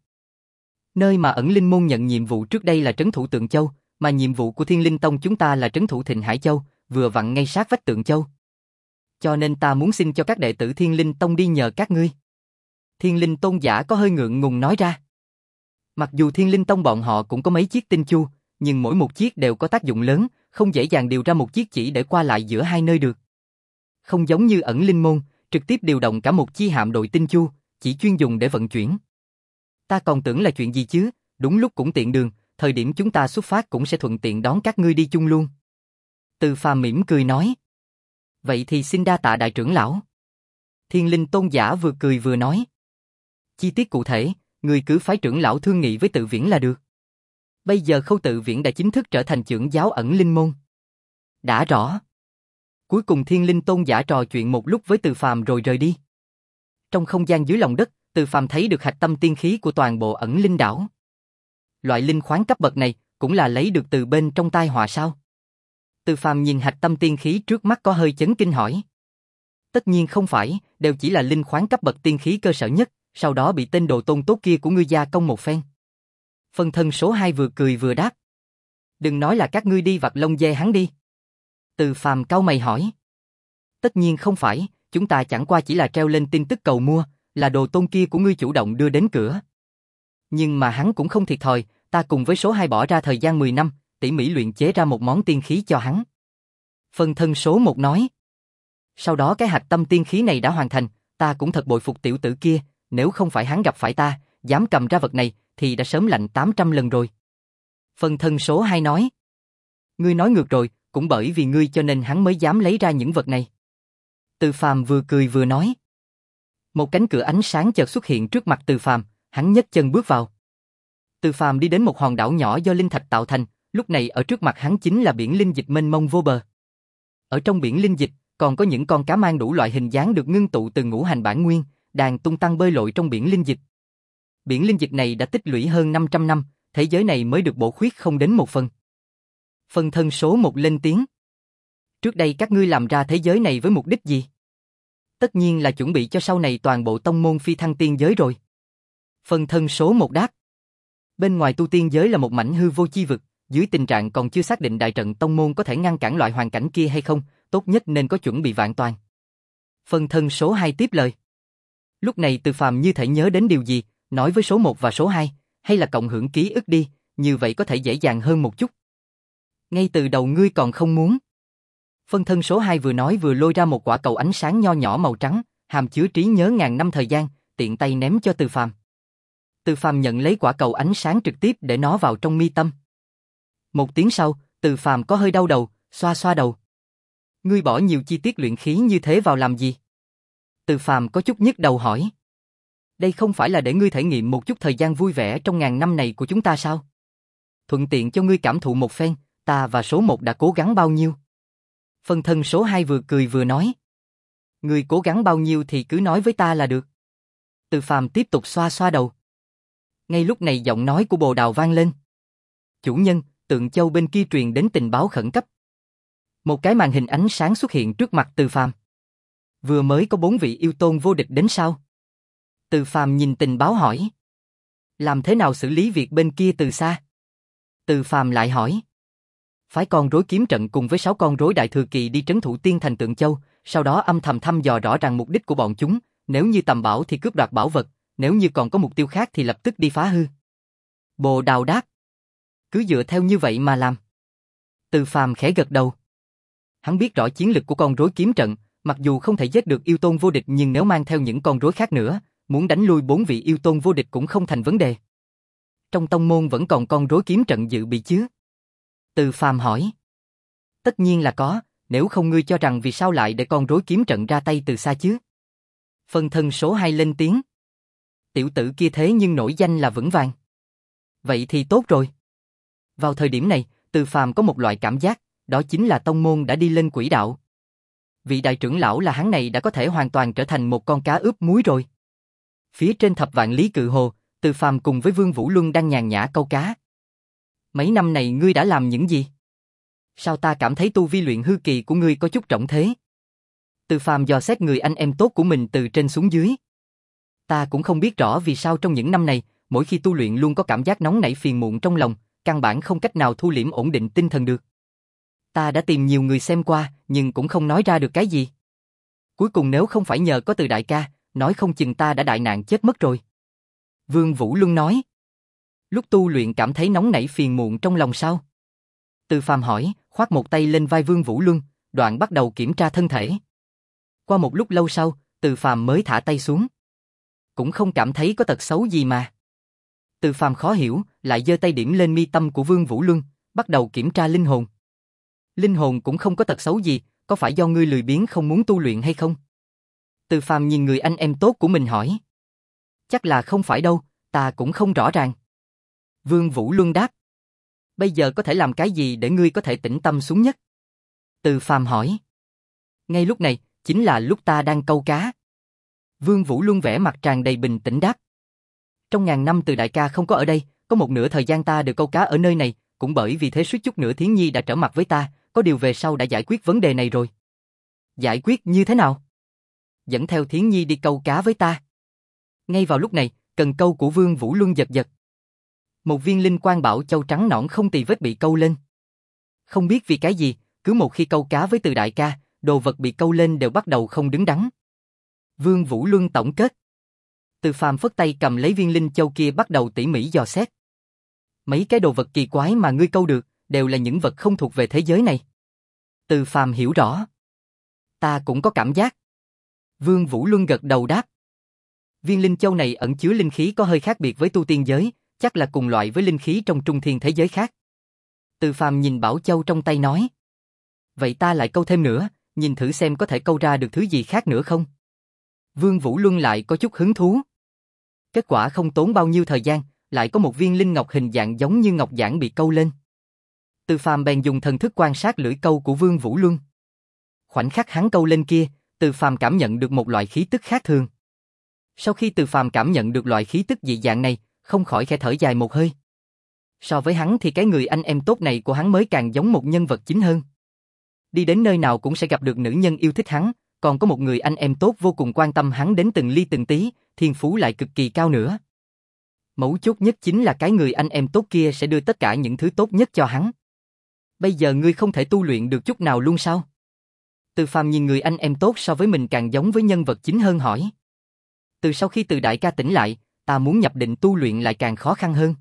Nơi mà ẩn linh môn nhận nhiệm vụ trước đây là trấn thủ Tượng Châu, mà nhiệm vụ của Thiên Linh Tông chúng ta là trấn thủ Thịnh Hải Châu, vừa vặn ngay sát vách Tượng Châu. Cho nên ta muốn xin cho các đệ tử Thiên Linh Tông đi nhờ các ngươi. Thiên Linh Tôn giả có hơi ngượng ngùng nói ra. Mặc dù Thiên Linh Tông bọn họ cũng có mấy chiếc tinh chu, nhưng mỗi một chiếc đều có tác dụng lớn, không dễ dàng điều ra một chiếc chỉ để qua lại giữa hai nơi được. Không giống như ẩn linh môn, trực tiếp điều động cả một chi hạm đội tinh chu, chỉ chuyên dùng để vận chuyển. Ta còn tưởng là chuyện gì chứ, đúng lúc cũng tiện đường, thời điểm chúng ta xuất phát cũng sẽ thuận tiện đón các ngươi đi chung luôn. Từ Phàm mỉm cười nói. Vậy thì xin đa tạ đại trưởng lão. Thiên Linh Tôn giả vừa cười vừa nói. Chi tiết cụ thể, người cứ phái trưởng lão thương nghị với Tự Viễn là được. Bây giờ Khâu Tự Viễn đã chính thức trở thành trưởng giáo ẩn linh môn. Đã rõ. Cuối cùng Thiên Linh Tôn giả trò chuyện một lúc với Từ Phàm rồi rời đi. Trong không gian dưới lòng đất, Từ Phàm thấy được hạch tâm tiên khí của toàn bộ ẩn linh đảo. Loại linh khoáng cấp bậc này cũng là lấy được từ bên trong tai họa sao? Từ Phàm nhìn hạch tâm tiên khí trước mắt có hơi chấn kinh hỏi. Tất nhiên không phải, đều chỉ là linh khoáng cấp bậc tiên khí cơ sở nhất, sau đó bị tên đồ tôn tốt kia của ngươi gia công một phen. Phân thân số hai vừa cười vừa đáp. Đừng nói là các ngươi đi vặt lông dê hắn đi. Từ Phàm cau mày hỏi. Tất nhiên không phải, chúng ta chẳng qua chỉ là treo lên tin tức cầu mua, là đồ tôn kia của ngươi chủ động đưa đến cửa. Nhưng mà hắn cũng không thiệt thòi, ta cùng với số hai bỏ ra thời gian mười năm, tỉ mỉ luyện chế ra một món tiên khí cho hắn. Phân thân số một nói. Sau đó cái hạch tâm tiên khí này đã hoàn thành, ta cũng thật bội phục tiểu tử kia, nếu không phải hắn gặp phải ta, dám cầm ra vật này, thì đã sớm lạnh tám trăm lần rồi. Phân thân số hai nói. Ngươi nói ngược rồi, cũng bởi vì ngươi cho nên hắn mới dám lấy ra những vật này. Từ Phàm vừa cười vừa nói. Một cánh cửa ánh sáng chợt xuất hiện trước mặt Từ Phàm, hắn nhấc chân bước vào. Từ Phàm đi đến một hòn đảo nhỏ do linh thạch tạo thành, lúc này ở trước mặt hắn chính là biển linh dịch mênh mông vô bờ. Ở trong biển linh dịch, còn có những con cá mang đủ loại hình dáng được ngưng tụ từ ngũ hành bản nguyên, đang tung tăng bơi lội trong biển linh dịch. Biển linh dịch này đã tích lũy hơn năm trăm năm, thế giới này mới được bổ khuyết không đến một phần. Phân thân số một lên tiếng. Trước đây các ngươi làm ra thế giới này với mục đích gì? Tất nhiên là chuẩn bị cho sau này toàn bộ tông môn phi thăng tiên giới rồi. Phân thân số một đáp. Bên ngoài tu tiên giới là một mảnh hư vô chi vực, dưới tình trạng còn chưa xác định đại trận tông môn có thể ngăn cản loại hoàn cảnh kia hay không, tốt nhất nên có chuẩn bị vạn toàn. Phân thân số hai tiếp lời. Lúc này Từ Phàm như thể nhớ đến điều gì, nói với số một và số hai, hay là cộng hưởng ký ức đi, như vậy có thể dễ dàng hơn một chút. Ngay từ đầu ngươi còn không muốn. Phân thân số hai vừa nói vừa lôi ra một quả cầu ánh sáng nho nhỏ màu trắng, hàm chứa trí nhớ ngàn năm thời gian, tiện tay ném cho Từ Phàm. Từ Phàm nhận lấy quả cầu ánh sáng trực tiếp để nó vào trong mi tâm. Một tiếng sau, Từ Phàm có hơi đau đầu, xoa xoa đầu. Ngươi bỏ nhiều chi tiết luyện khí như thế vào làm gì? Từ Phàm có chút nhức đầu hỏi. Đây không phải là để ngươi thể nghiệm một chút thời gian vui vẻ trong ngàn năm này của chúng ta sao? Thuận tiện cho ngươi cảm thụ một phen, ta và số một đã cố gắng bao nhiêu? Phân thân số hai vừa cười vừa nói. Ngươi cố gắng bao nhiêu thì cứ nói với ta là được. Từ Phàm tiếp tục xoa xoa đầu. Ngay lúc này giọng nói của Bồ Đào vang lên. Chủ nhân, Tượng Châu bên kia truyền đến tình báo khẩn cấp. Một cái màn hình ánh sáng xuất hiện trước mặt Từ Phàm. Vừa mới có bốn vị yêu tôn vô địch đến sao? Từ Phàm nhìn tình báo hỏi. Làm thế nào xử lý việc bên kia từ xa? Từ Phàm lại hỏi. Phái con rối kiếm trận cùng với sáu con rối đại thừa kỳ đi trấn thủ tiên thành Tượng Châu, sau đó âm thầm thăm dò rõ ràng mục đích của bọn chúng, nếu như tầm bảo thì cướp đoạt bảo vật, nếu như còn có mục tiêu khác thì lập tức đi phá hư. Bồ Đào đáp. Cứ dựa theo như vậy mà làm. Từ Phàm khẽ gật đầu. Hắn biết rõ chiến lực của con rối kiếm trận, mặc dù không thể giết được yêu tôn vô địch nhưng nếu mang theo những con rối khác nữa, muốn đánh lui bốn vị yêu tôn vô địch cũng không thành vấn đề. Trong tông môn vẫn còn con rối kiếm trận dự bị chứ? Từ Phàm hỏi. Tất nhiên là có, nếu không ngươi cho rằng vì sao lại để con rối kiếm trận ra tay từ xa chứ? Phân thân số hai lên tiếng. Tiểu tử kia thế nhưng nổi danh là vững vàng. Vậy thì tốt rồi. Vào thời điểm này, Từ Phàm có một loại cảm giác, đó chính là tông môn đã đi lên quỹ đạo. Vị đại trưởng lão là hắn này đã có thể hoàn toàn trở thành một con cá ướp muối rồi. Phía trên thập vạn lý cự hồ, Từ Phàm cùng với Vương Vũ Luân đang nhàn nhã câu cá. Mấy năm này ngươi đã làm những gì? Sao ta cảm thấy tu vi luyện hư kỳ của ngươi có chút trọng thế? Từ Phàm dò xét người anh em tốt của mình từ trên xuống dưới. Ta cũng không biết rõ vì sao trong những năm này, mỗi khi tu luyện luôn có cảm giác nóng nảy phiền muộn trong lòng, căn bản không cách nào thu liễm ổn định tinh thần được. Ta đã tìm nhiều người xem qua, nhưng cũng không nói ra được cái gì. Cuối cùng nếu không phải nhờ có Từ đại ca, nói không chừng ta đã đại nạn chết mất rồi. Vương Vũ Luân nói. Lúc tu luyện cảm thấy nóng nảy phiền muộn trong lòng sao? Từ Phàm hỏi, khoác một tay lên vai Vương Vũ Luân, đoạn bắt đầu kiểm tra thân thể. Qua một lúc lâu sau, Từ Phàm mới thả tay xuống. Cũng không cảm thấy có tật xấu gì mà. Từ Phàm khó hiểu, lại giơ tay điểm lên mi tâm của Vương Vũ Luân, bắt đầu kiểm tra linh hồn. Linh hồn cũng không có tật xấu gì, có phải do ngươi lười biếng không muốn tu luyện hay không? Từ Phàm nhìn người anh em tốt của mình hỏi. Chắc là không phải đâu, ta cũng không rõ ràng. Vương Vũ Luân đáp. Bây giờ có thể làm cái gì để ngươi có thể tĩnh tâm xuống nhất? Từ Phàm hỏi. Ngay lúc này, chính là lúc ta đang câu cá. Vương Vũ Luân vẻ mặt tràn đầy bình tĩnh đáp. Trong ngàn năm Từ đại ca không có ở đây, có một nửa thời gian ta đều câu cá ở nơi này, cũng bởi vì thế suýt chút nữa Thiến Nhi đã trở mặt với ta, có điều về sau đã giải quyết vấn đề này rồi. Giải quyết như thế nào? Dẫn theo Thiến Nhi đi câu cá với ta. Ngay vào lúc này, cần câu của Vương Vũ Luân giật giật. Một viên linh quang bảo châu trắng nõn không tì vết bị câu lên. Không biết vì cái gì, cứ một khi câu cá với Từ đại ca, đồ vật bị câu lên đều bắt đầu không đứng đắn. Vương Vũ Luân tổng kết. Từ Phàm phất tay cầm lấy viên linh châu kia bắt đầu tỉ mỉ dò xét. Mấy cái đồ vật kỳ quái mà ngươi câu được, đều là những vật không thuộc về thế giới này. Từ Phàm hiểu rõ. Ta cũng có cảm giác. Vương Vũ Luân gật đầu đáp. Viên linh châu này ẩn chứa linh khí có hơi khác biệt với tu tiên giới, chắc là cùng loại với linh khí trong trung thiên thế giới khác. Từ Phàm nhìn bảo châu trong tay nói. Vậy ta lại câu thêm nữa, nhìn thử xem có thể câu ra được thứ gì khác nữa không? Vương Vũ Luân lại có chút hứng thú. Kết quả không tốn bao nhiêu thời gian, lại có một viên linh ngọc hình dạng giống như ngọc giản bị câu lên. Từ Phàm bèn dùng thần thức quan sát lưỡi câu của Vương Vũ Luân. Khoảnh khắc hắn câu lên kia, Từ Phàm cảm nhận được một loại khí tức khác thường. Sau khi Từ Phàm cảm nhận được loại khí tức dị dạng này, không khỏi khẽ thở dài một hơi. So với hắn thì cái người anh em tốt này của hắn mới càng giống một nhân vật chính hơn. Đi đến nơi nào cũng sẽ gặp được nữ nhân yêu thích hắn, còn có một người anh em tốt vô cùng quan tâm hắn đến từng ly từng tí, thiên phú lại cực kỳ cao nữa. Mấu chốt nhất chính là cái người anh em tốt kia sẽ đưa tất cả những thứ tốt nhất cho hắn. Bây giờ ngươi không thể tu luyện được chút nào luôn sao? Từ Phàm nhìn người anh em tốt so với mình càng giống với nhân vật chính hơn hỏi. Từ sau khi Từ đại ca tỉnh lại, ta muốn nhập định tu luyện lại càng khó khăn hơn.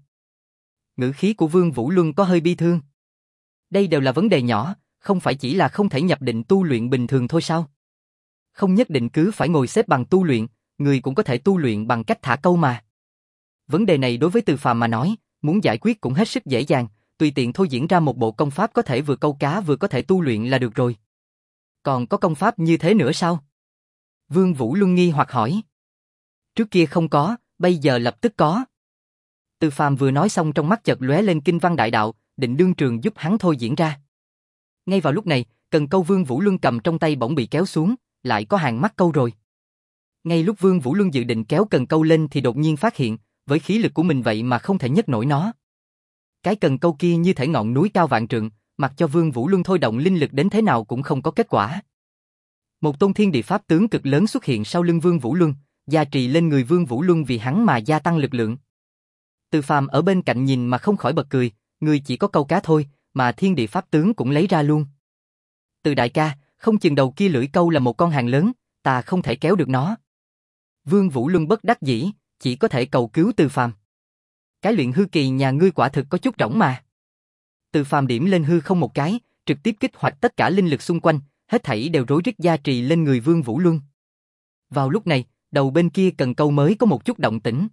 Ngữ khí của Vương Vũ Luân có hơi bi thương. Đây đều là vấn đề nhỏ, không phải chỉ là không thể nhập định tu luyện bình thường thôi sao? Không nhất định cứ phải ngồi xếp bằng tu luyện, người cũng có thể tu luyện bằng cách thả câu mà. Vấn đề này đối với Từ Phàm mà nói, muốn giải quyết cũng hết sức dễ dàng, tùy tiện thôi diễn ra một bộ công pháp có thể vừa câu cá vừa có thể tu luyện là được rồi. Còn có công pháp như thế nữa sao? Vương Vũ Luân nghi hoặc hỏi. Trước kia không có, bây giờ lập tức có. Từ Phàm vừa nói xong trong mắt chợt lóe lên kinh văn đại đạo, định đương trường giúp hắn thôi diễn ra. Ngay vào lúc này, cần câu Vương Vũ Luân cầm trong tay bỗng bị kéo xuống, lại có hàng mắt câu rồi. Ngay lúc Vương Vũ Luân dự định kéo cần câu lên thì đột nhiên phát hiện, với khí lực của mình vậy mà không thể nhấc nổi nó. Cái cần câu kia như thể ngọn núi cao vạn trượng, mặc cho Vương Vũ Luân thôi động linh lực đến thế nào cũng không có kết quả. Một tôn thiên địa pháp tướng cực lớn xuất hiện sau lưng Vương Vũ Luân, gia trì lên người Vương Vũ Luân vì hắn mà gia tăng lực lượng. Từ Phàm ở bên cạnh nhìn mà không khỏi bật cười, người chỉ có câu cá thôi, mà thiên địa pháp tướng cũng lấy ra luôn. Từ đại ca, không chừng đầu kia lưỡi câu là một con hàng lớn, ta không thể kéo được nó. Vương Vũ Luân bất đắc dĩ, chỉ có thể cầu cứu Từ Phàm. Cái luyện hư kỳ nhà ngươi quả thực có chút rỗng mà. Từ Phàm điểm lên hư không một cái, trực tiếp kích hoạt tất cả linh lực xung quanh, hết thảy đều rối rít gia trì lên người Vương Vũ Luân. Vào lúc này, đầu bên kia cần câu mới có một chút động tĩnh.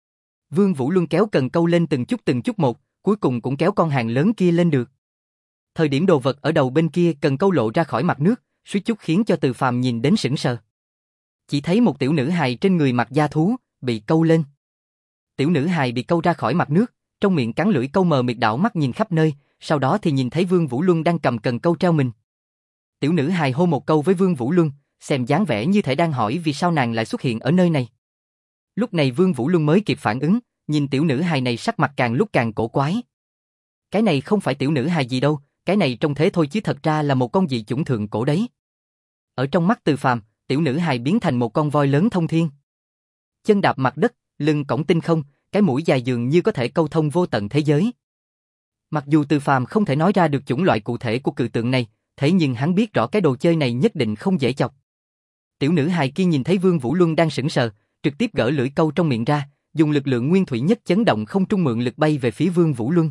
Vương Vũ Luân kéo cần câu lên từng chút từng chút một, cuối cùng cũng kéo con hàng lớn kia lên được. Thời điểm đồ vật ở đầu bên kia cần câu lộ ra khỏi mặt nước, suýt chút khiến cho Từ Phàm nhìn đến sững sờ. Chỉ thấy một tiểu nữ hài trên người mặc da thú, bị câu lên. Tiểu nữ hài bị câu ra khỏi mặt nước, trong miệng cắn lưỡi câu mờ mịt đảo mắt nhìn khắp nơi, sau đó thì nhìn thấy Vương Vũ Luân đang cầm cần câu treo mình. Tiểu nữ hài hô một câu với Vương Vũ Luân, xem dáng vẻ như thể đang hỏi vì sao nàng lại xuất hiện ở nơi này. Lúc này Vương Vũ Luân mới kịp phản ứng, nhìn tiểu nữ hài này sắc mặt càng lúc càng cổ quái. Cái này không phải tiểu nữ hài gì đâu, cái này trông thế thôi chứ thật ra là một con dị chủng thượng cổ đấy. Ở trong mắt Từ Phàm, tiểu nữ hài biến thành một con voi lớn thông thiên. Chân đạp mặt đất, lưng cõng tinh không, cái mũi dài dường như có thể câu thông vô tận thế giới. Mặc dù Từ Phàm không thể nói ra được chủng loại cụ thể của cự tượng này, thế nhưng hắn biết rõ cái đồ chơi này nhất định không dễ chọc. Tiểu nữ hài kia nhìn thấy Vương Vũ Luân đang sững sờ, trực tiếp gỡ lưỡi câu trong miệng ra, dùng lực lượng nguyên thủy nhất chấn động không trung mượn lực bay về phía Vương Vũ Luân.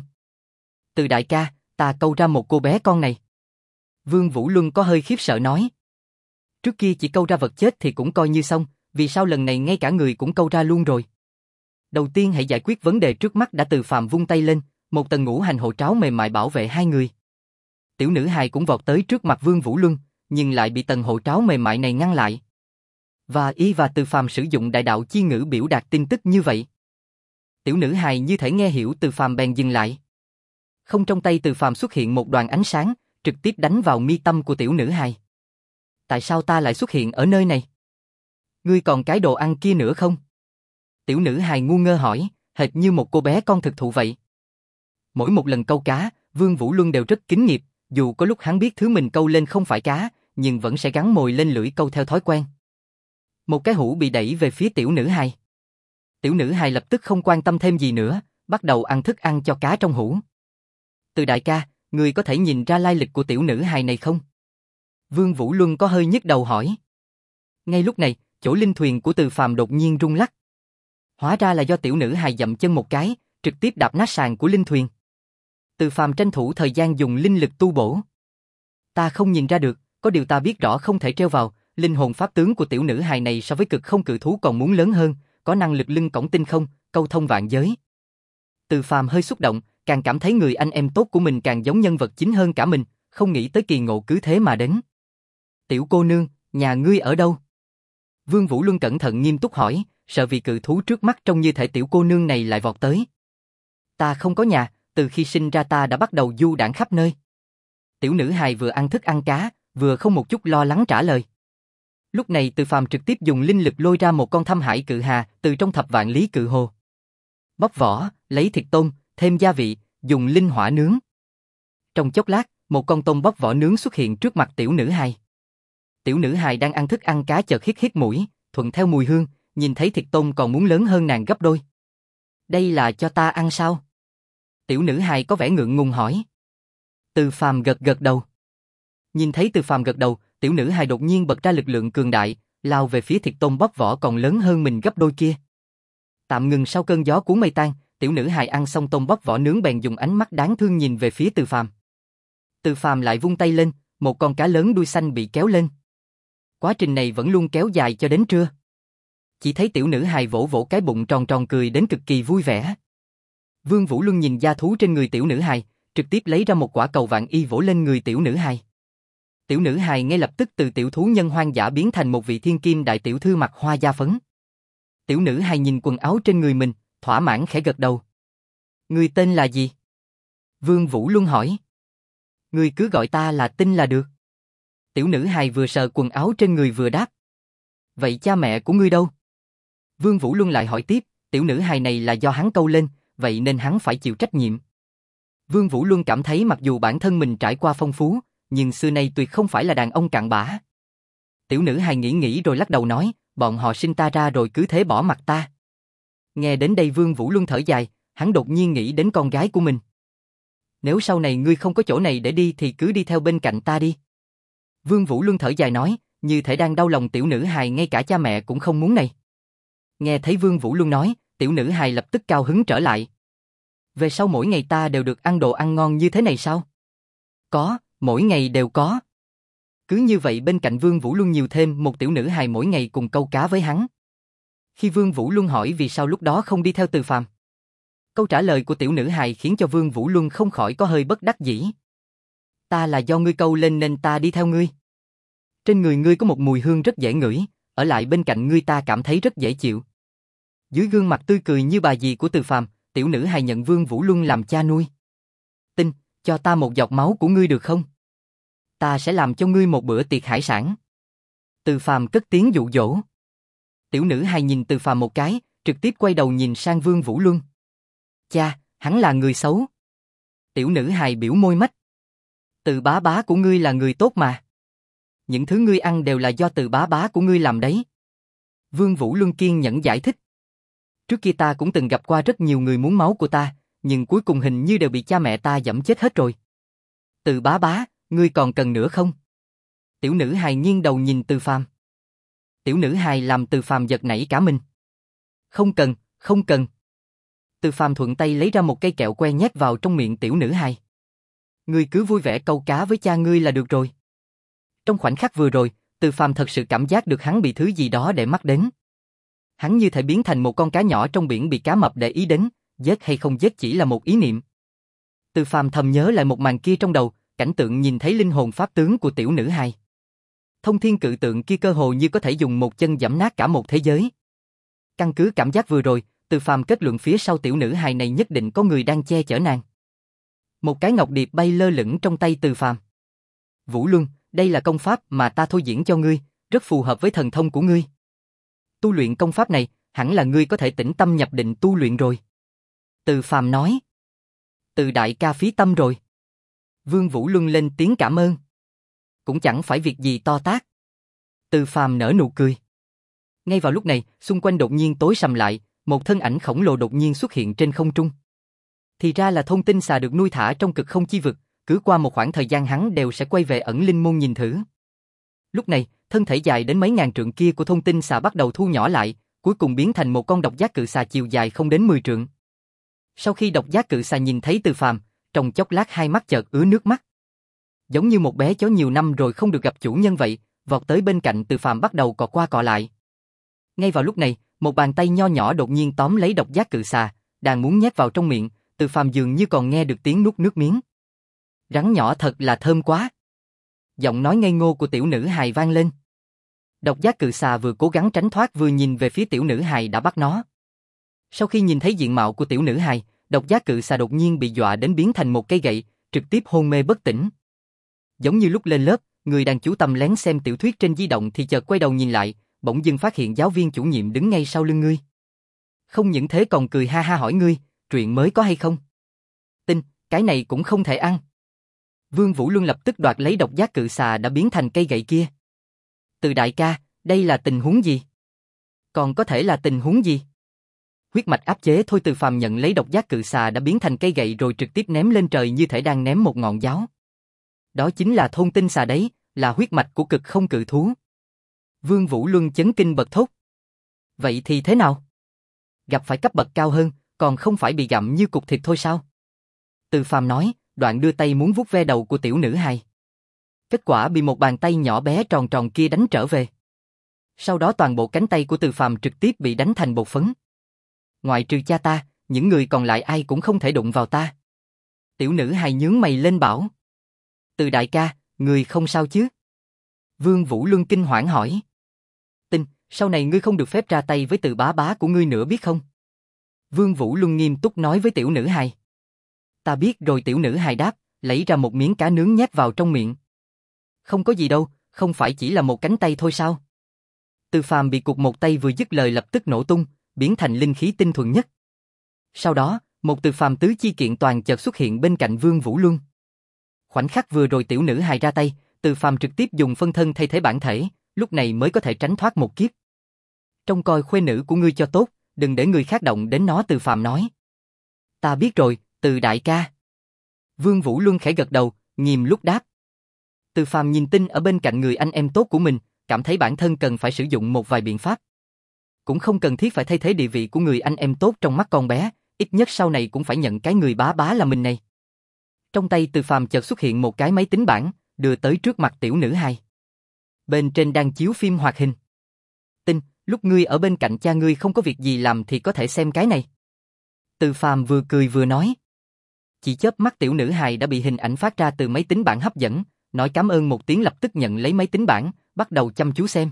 Từ đại ca, ta câu ra một cô bé con này. Vương Vũ Luân có hơi khiếp sợ nói. Trước kia chỉ câu ra vật chết thì cũng coi như xong, vì sao lần này ngay cả người cũng câu ra luôn rồi? Đầu tiên hãy giải quyết vấn đề trước mắt đã. Từ Phàm vung tay lên, một tầng ngũ hành hộ tráo mềm mại bảo vệ hai người. Tiểu nữ hài cũng vọt tới trước mặt Vương Vũ Luân, nhưng lại bị tầng hộ tráo mềm mại này ngăn lại. Và y và Từ Phàm sử dụng đại đạo chi ngữ biểu đạt tin tức như vậy. Tiểu nữ hài như thể nghe hiểu Từ Phàm bèn dừng lại. Không, trong tay Từ Phàm xuất hiện một đoàn ánh sáng, trực tiếp đánh vào mi tâm của tiểu nữ hài. Tại sao ta lại xuất hiện ở nơi này? Ngươi còn cái đồ ăn kia nữa không? Tiểu nữ hài ngu ngơ hỏi, hệt như một cô bé con thực thụ vậy. Mỗi một lần câu cá, Vương Vũ Luân đều rất kính nghiệp, dù có lúc hắn biết thứ mình câu lên không phải cá, nhưng vẫn sẽ gắn mồi lên lưỡi câu theo thói quen. Một cái hũ bị đẩy về phía tiểu nữ hài. Tiểu nữ hài lập tức không quan tâm thêm gì nữa, bắt đầu ăn thức ăn cho cá trong hũ. Từ đại ca, người có thể nhìn ra lai lịch của tiểu nữ hài này không? Vương Vũ Luân có hơi nhức đầu hỏi. Ngay lúc này, chỗ linh thuyền của Từ Phàm đột nhiên rung lắc. Hóa ra là do tiểu nữ hài dậm chân một cái, trực tiếp đạp nát sàn của linh thuyền. Từ Phàm tranh thủ thời gian dùng linh lực tu bổ. Ta không nhìn ra được, có điều ta biết rõ không thể treo vào, linh hồn pháp tướng của tiểu nữ hài này so với cực không cự thú còn muốn lớn hơn, có năng lực lưng cõng tinh không, câu thông vạn giới. Từ Phàm hơi xúc động, càng cảm thấy người anh em tốt của mình càng giống nhân vật chính hơn cả mình, không nghĩ tới kỳ ngộ cứ thế mà đến. Tiểu cô nương, nhà ngươi ở đâu? Vương Vũ Luân cẩn thận nghiêm túc hỏi, sợ vì cự thú trước mắt trông như thể tiểu cô nương này lại vọt tới. Ta không có nhà, từ khi sinh ra ta đã bắt đầu du đãng khắp nơi. Tiểu nữ hài vừa ăn thức ăn cá, vừa không một chút lo lắng trả lời. Lúc này Từ Phàm trực tiếp dùng linh lực lôi ra một con thâm hải cự hà từ trong thập vạn lý cự hồ. Bóc vỏ, lấy thịt tôm, thêm gia vị, dùng linh hỏa nướng. Trong chốc lát, một con tôm bóc vỏ nướng xuất hiện trước mặt tiểu nữ hài. Tiểu nữ hài đang ăn thức ăn cá chợt hít hít mũi, thuận theo mùi hương, nhìn thấy thịt tôm còn muốn lớn hơn nàng gấp đôi. Đây là cho ta ăn sao? Tiểu nữ hài có vẻ ngượng ngùng hỏi. Từ Phàm gật gật đầu. Nhìn thấy Từ Phàm gật đầu, tiểu nữ hài đột nhiên bật ra lực lượng cường đại, lao về phía thịt tôm bóc vỏ còn lớn hơn mình gấp đôi kia. Tạm ngừng sau cơn gió cuốn mây tan, tiểu nữ hài ăn xong tôm bóc vỏ nướng bèn dùng ánh mắt đáng thương nhìn về phía Từ Phàm. Từ Phàm lại vung tay lên, một con cá lớn đuôi xanh bị kéo lên. Quá trình này vẫn luôn kéo dài cho đến trưa. Chỉ thấy tiểu nữ hài vỗ vỗ cái bụng tròn tròn cười đến cực kỳ vui vẻ. Vương Vũ Luân nhìn da thú trên người tiểu nữ hài, trực tiếp lấy ra một quả cầu vạn y vỗ lên người tiểu nữ hài. Tiểu nữ hài ngay lập tức từ tiểu thú nhân hoang dã biến thành một vị thiên kim đại tiểu thư mặc hoa da phấn. Tiểu nữ hài nhìn quần áo trên người mình, thỏa mãn khẽ gật đầu. Ngươi tên là gì? Vương Vũ Luân hỏi. Ngươi cứ gọi ta là Tinh là được. Tiểu nữ hài vừa sờ quần áo trên người vừa đáp. Vậy cha mẹ của ngươi đâu? Vương Vũ Luân lại hỏi tiếp, tiểu nữ hài này là do hắn câu lên, vậy nên hắn phải chịu trách nhiệm. Vương Vũ Luân cảm thấy mặc dù bản thân mình trải qua phong phú, nhưng xưa nay tuyệt không phải là đàn ông cặn bã. Tiểu nữ hài nghĩ nghĩ rồi lắc đầu nói, bọn họ sinh ta ra rồi cứ thế bỏ mặc ta. Nghe đến đây Vương Vũ Luân thở dài, hắn đột nhiên nghĩ đến con gái của mình. Nếu sau này ngươi không có chỗ này để đi thì cứ đi theo bên cạnh ta đi. Vương Vũ Luân thở dài nói, như thể đang đau lòng tiểu nữ hài ngay cả cha mẹ cũng không muốn này. Nghe thấy Vương Vũ Luân nói, tiểu nữ hài lập tức cao hứng trở lại. Về sau mỗi ngày ta đều được ăn đồ ăn ngon như thế này sao? Có, mỗi ngày đều có. Cứ như vậy bên cạnh Vương Vũ Luân nhiều thêm một tiểu nữ hài mỗi ngày cùng câu cá với hắn. Khi Vương Vũ Luân hỏi vì sao lúc đó không đi theo Từ Phàm, câu trả lời của tiểu nữ hài khiến cho Vương Vũ Luân không khỏi có hơi bất đắc dĩ. Ta là do ngươi câu lên nên ta đi theo ngươi. Trên người ngươi có một mùi hương rất dễ ngửi, ở lại bên cạnh ngươi ta cảm thấy rất dễ chịu. Dưới gương mặt tươi cười như bà dì của Từ Phàm, tiểu nữ hài nhận Vương Vũ Luân làm cha nuôi. Tinh, cho ta một giọt máu của ngươi được không? Ta sẽ làm cho ngươi một bữa tiệc hải sản. Từ Phàm cất tiếng dụ dỗ. Tiểu nữ hài nhìn Từ Phàm một cái, trực tiếp quay đầu nhìn sang Vương Vũ Luân. Cha, hắn là người xấu. Tiểu nữ hài biểu môi mách. Từ bá bá của ngươi là người tốt mà. Những thứ ngươi ăn đều là do từ bá bá của ngươi làm đấy. Vương Vũ Luân kiên nhẫn giải thích. Trước kia ta cũng từng gặp qua rất nhiều người muốn máu của ta, nhưng cuối cùng hình như đều bị cha mẹ ta giẫm chết hết rồi. Từ bá bá, ngươi còn cần nữa không? Tiểu nữ hài nghiêng đầu nhìn Từ Phàm. Tiểu nữ hài làm Từ Phàm giật nảy cả mình. Không cần, không cần. Từ Phàm thuận tay lấy ra một cây kẹo que nhét vào trong miệng tiểu nữ hài. Ngươi cứ vui vẻ câu cá với cha ngươi là được rồi. Trong khoảnh khắc vừa rồi, Từ Phàm thật sự cảm giác được hắn bị thứ gì đó để mắt đến. Hắn như thể biến thành một con cá nhỏ trong biển bị cá mập để ý đến, giết hay không giết chỉ là một ý niệm. Từ Phàm thầm nhớ lại một màn kia trong đầu, cảnh tượng nhìn thấy linh hồn pháp tướng của tiểu nữ hài. Thông thiên cự tượng kia cơ hồ như có thể dùng một chân giẫm nát cả một thế giới. Căn cứ cảm giác vừa rồi, Từ Phàm kết luận phía sau tiểu nữ hài này nhất định có người đang che chở nàng. Một cái ngọc điệp bay lơ lửng trong tay Từ Phàm. Vũ Luân, đây là công pháp mà ta thôi diễn cho ngươi, rất phù hợp với thần thông của ngươi. Tu luyện công pháp này, hẳn là ngươi có thể tĩnh tâm nhập định tu luyện rồi. Từ Phàm nói. Từ đại ca phí tâm rồi. Vương Vũ Luân lên tiếng cảm ơn. Cũng chẳng phải việc gì to tát. Từ Phàm nở nụ cười. Ngay vào lúc này, xung quanh đột nhiên tối sầm lại, một thân ảnh khổng lồ đột nhiên xuất hiện trên không trung. Thì ra là Thôn Tinh Xà được nuôi thả trong cực không chi vực, cứ qua một khoảng thời gian hắn đều sẽ quay về ẩn linh môn nhìn thử. Lúc này, thân thể dài đến mấy ngàn trượng kia của Thôn Tinh Xà bắt đầu thu nhỏ lại, cuối cùng biến thành một con độc giác cự xà chiều dài không đến mười trượng. Sau khi độc giác cự xà nhìn thấy Từ Phàm, trong chốc lát hai mắt chợt ứa nước mắt. Giống như một bé chó nhiều năm rồi không được gặp chủ nhân vậy, vọt tới bên cạnh Từ Phàm bắt đầu cọ qua cọ lại. Ngay vào lúc này, một bàn tay nho nhỏ đột nhiên tóm lấy độc giác cự xà, đang muốn nhét vào trong miệng, Từ Phàm dường như còn nghe được tiếng nuốt nước miếng. Rắn nhỏ thật là thơm quá. Giọng nói ngây ngô của tiểu nữ hài vang lên. Độc giác cự xà vừa cố gắng tránh thoát vừa nhìn về phía tiểu nữ hài đã bắt nó. Sau khi nhìn thấy diện mạo của tiểu nữ hài, độc giác cự xà đột nhiên bị dọa đến biến thành một cây gậy, trực tiếp hôn mê bất tỉnh. Giống như lúc lên lớp, người đang chú tâm lén xem tiểu thuyết trên di động thì chợt quay đầu nhìn lại, bỗng dưng phát hiện giáo viên chủ nhiệm đứng ngay sau lưng ngươi. Không những thế còn cười ha ha hỏi ngươi, truyện mới có hay không? Tin, cái này cũng không thể ăn. Vương Vũ Luân lập tức đoạt lấy độc giác cự xà đã biến thành cây gậy kia. Từ đại ca, đây là tình huống gì? Còn có thể là tình huống gì? Huyết mạch áp chế thôi. Từ Phàm nhận lấy độc giác cự xà đã biến thành cây gậy rồi trực tiếp ném lên trời như thể đang ném một ngọn giáo. Đó chính là Thôn Tinh Xà đấy, là huyết mạch của cực không cự thú. Vương Vũ Luân chấn kinh bật thốt. Vậy thì thế nào? Gặp phải cấp bậc cao hơn, còn không phải bị gặm như cục thịt thôi sao? Từ Phàm nói, đoạn đưa tay muốn vuốt ve đầu của tiểu nữ hài. Kết quả bị một bàn tay nhỏ bé tròn tròn kia đánh trở về. Sau đó toàn bộ cánh tay của Từ Phàm trực tiếp bị đánh thành bột phấn. Ngoại trừ cha ta, những người còn lại ai cũng không thể đụng vào ta. Tiểu nữ hài nhướng mày lên bảo. Từ đại ca, người không sao chứ? Vương Vũ Luân kinh hoảng hỏi. Tin, sau này ngươi không được phép ra tay với Từ bá bá của ngươi nữa biết không? Vương Vũ Luân nghiêm túc nói với tiểu nữ hài. Ta biết rồi. Tiểu nữ hài đáp, lấy ra một miếng cá nướng nhét vào trong miệng. Không có gì đâu, không phải chỉ là một cánh tay thôi sao? Từ Phàm bị cụt một tay vừa dứt lời lập tức nổ tung, biến thành linh khí tinh thuần nhất. Sau đó, một Từ Phàm tứ chi kiện toàn chợt xuất hiện bên cạnh Vương Vũ Luân. Khoảnh khắc vừa rồi tiểu nữ hài ra tay, Từ Phàm trực tiếp dùng phân thân thay thế bản thể, lúc này mới có thể tránh thoát một kiếp. Trông coi khuê nữ của ngươi cho tốt, đừng để người khác động đến nó. Từ Phàm nói. Ta biết rồi, Từ đại ca. Vương Vũ Luân khẽ gật đầu, nghiêm lúc đáp. Từ Phàm nhìn Tinh ở bên cạnh người anh em tốt của mình, cảm thấy bản thân cần phải sử dụng một vài biện pháp. Cũng không cần thiết phải thay thế địa vị của người anh em tốt trong mắt con bé, ít nhất sau này cũng phải nhận cái người bá bá là mình này. Trong tay Từ Phàm chợt xuất hiện một cái máy tính bảng, đưa tới trước mặt tiểu nữ hài. Bên trên đang chiếu phim hoạt hình. Tinh, lúc ngươi ở bên cạnh cha ngươi không có việc gì làm thì có thể xem cái này. Từ Phàm vừa cười vừa nói. Chỉ chớp mắt tiểu nữ hài đã bị hình ảnh phát ra từ máy tính bảng hấp dẫn, nói cảm ơn một tiếng lập tức nhận lấy máy tính bảng, bắt đầu chăm chú xem.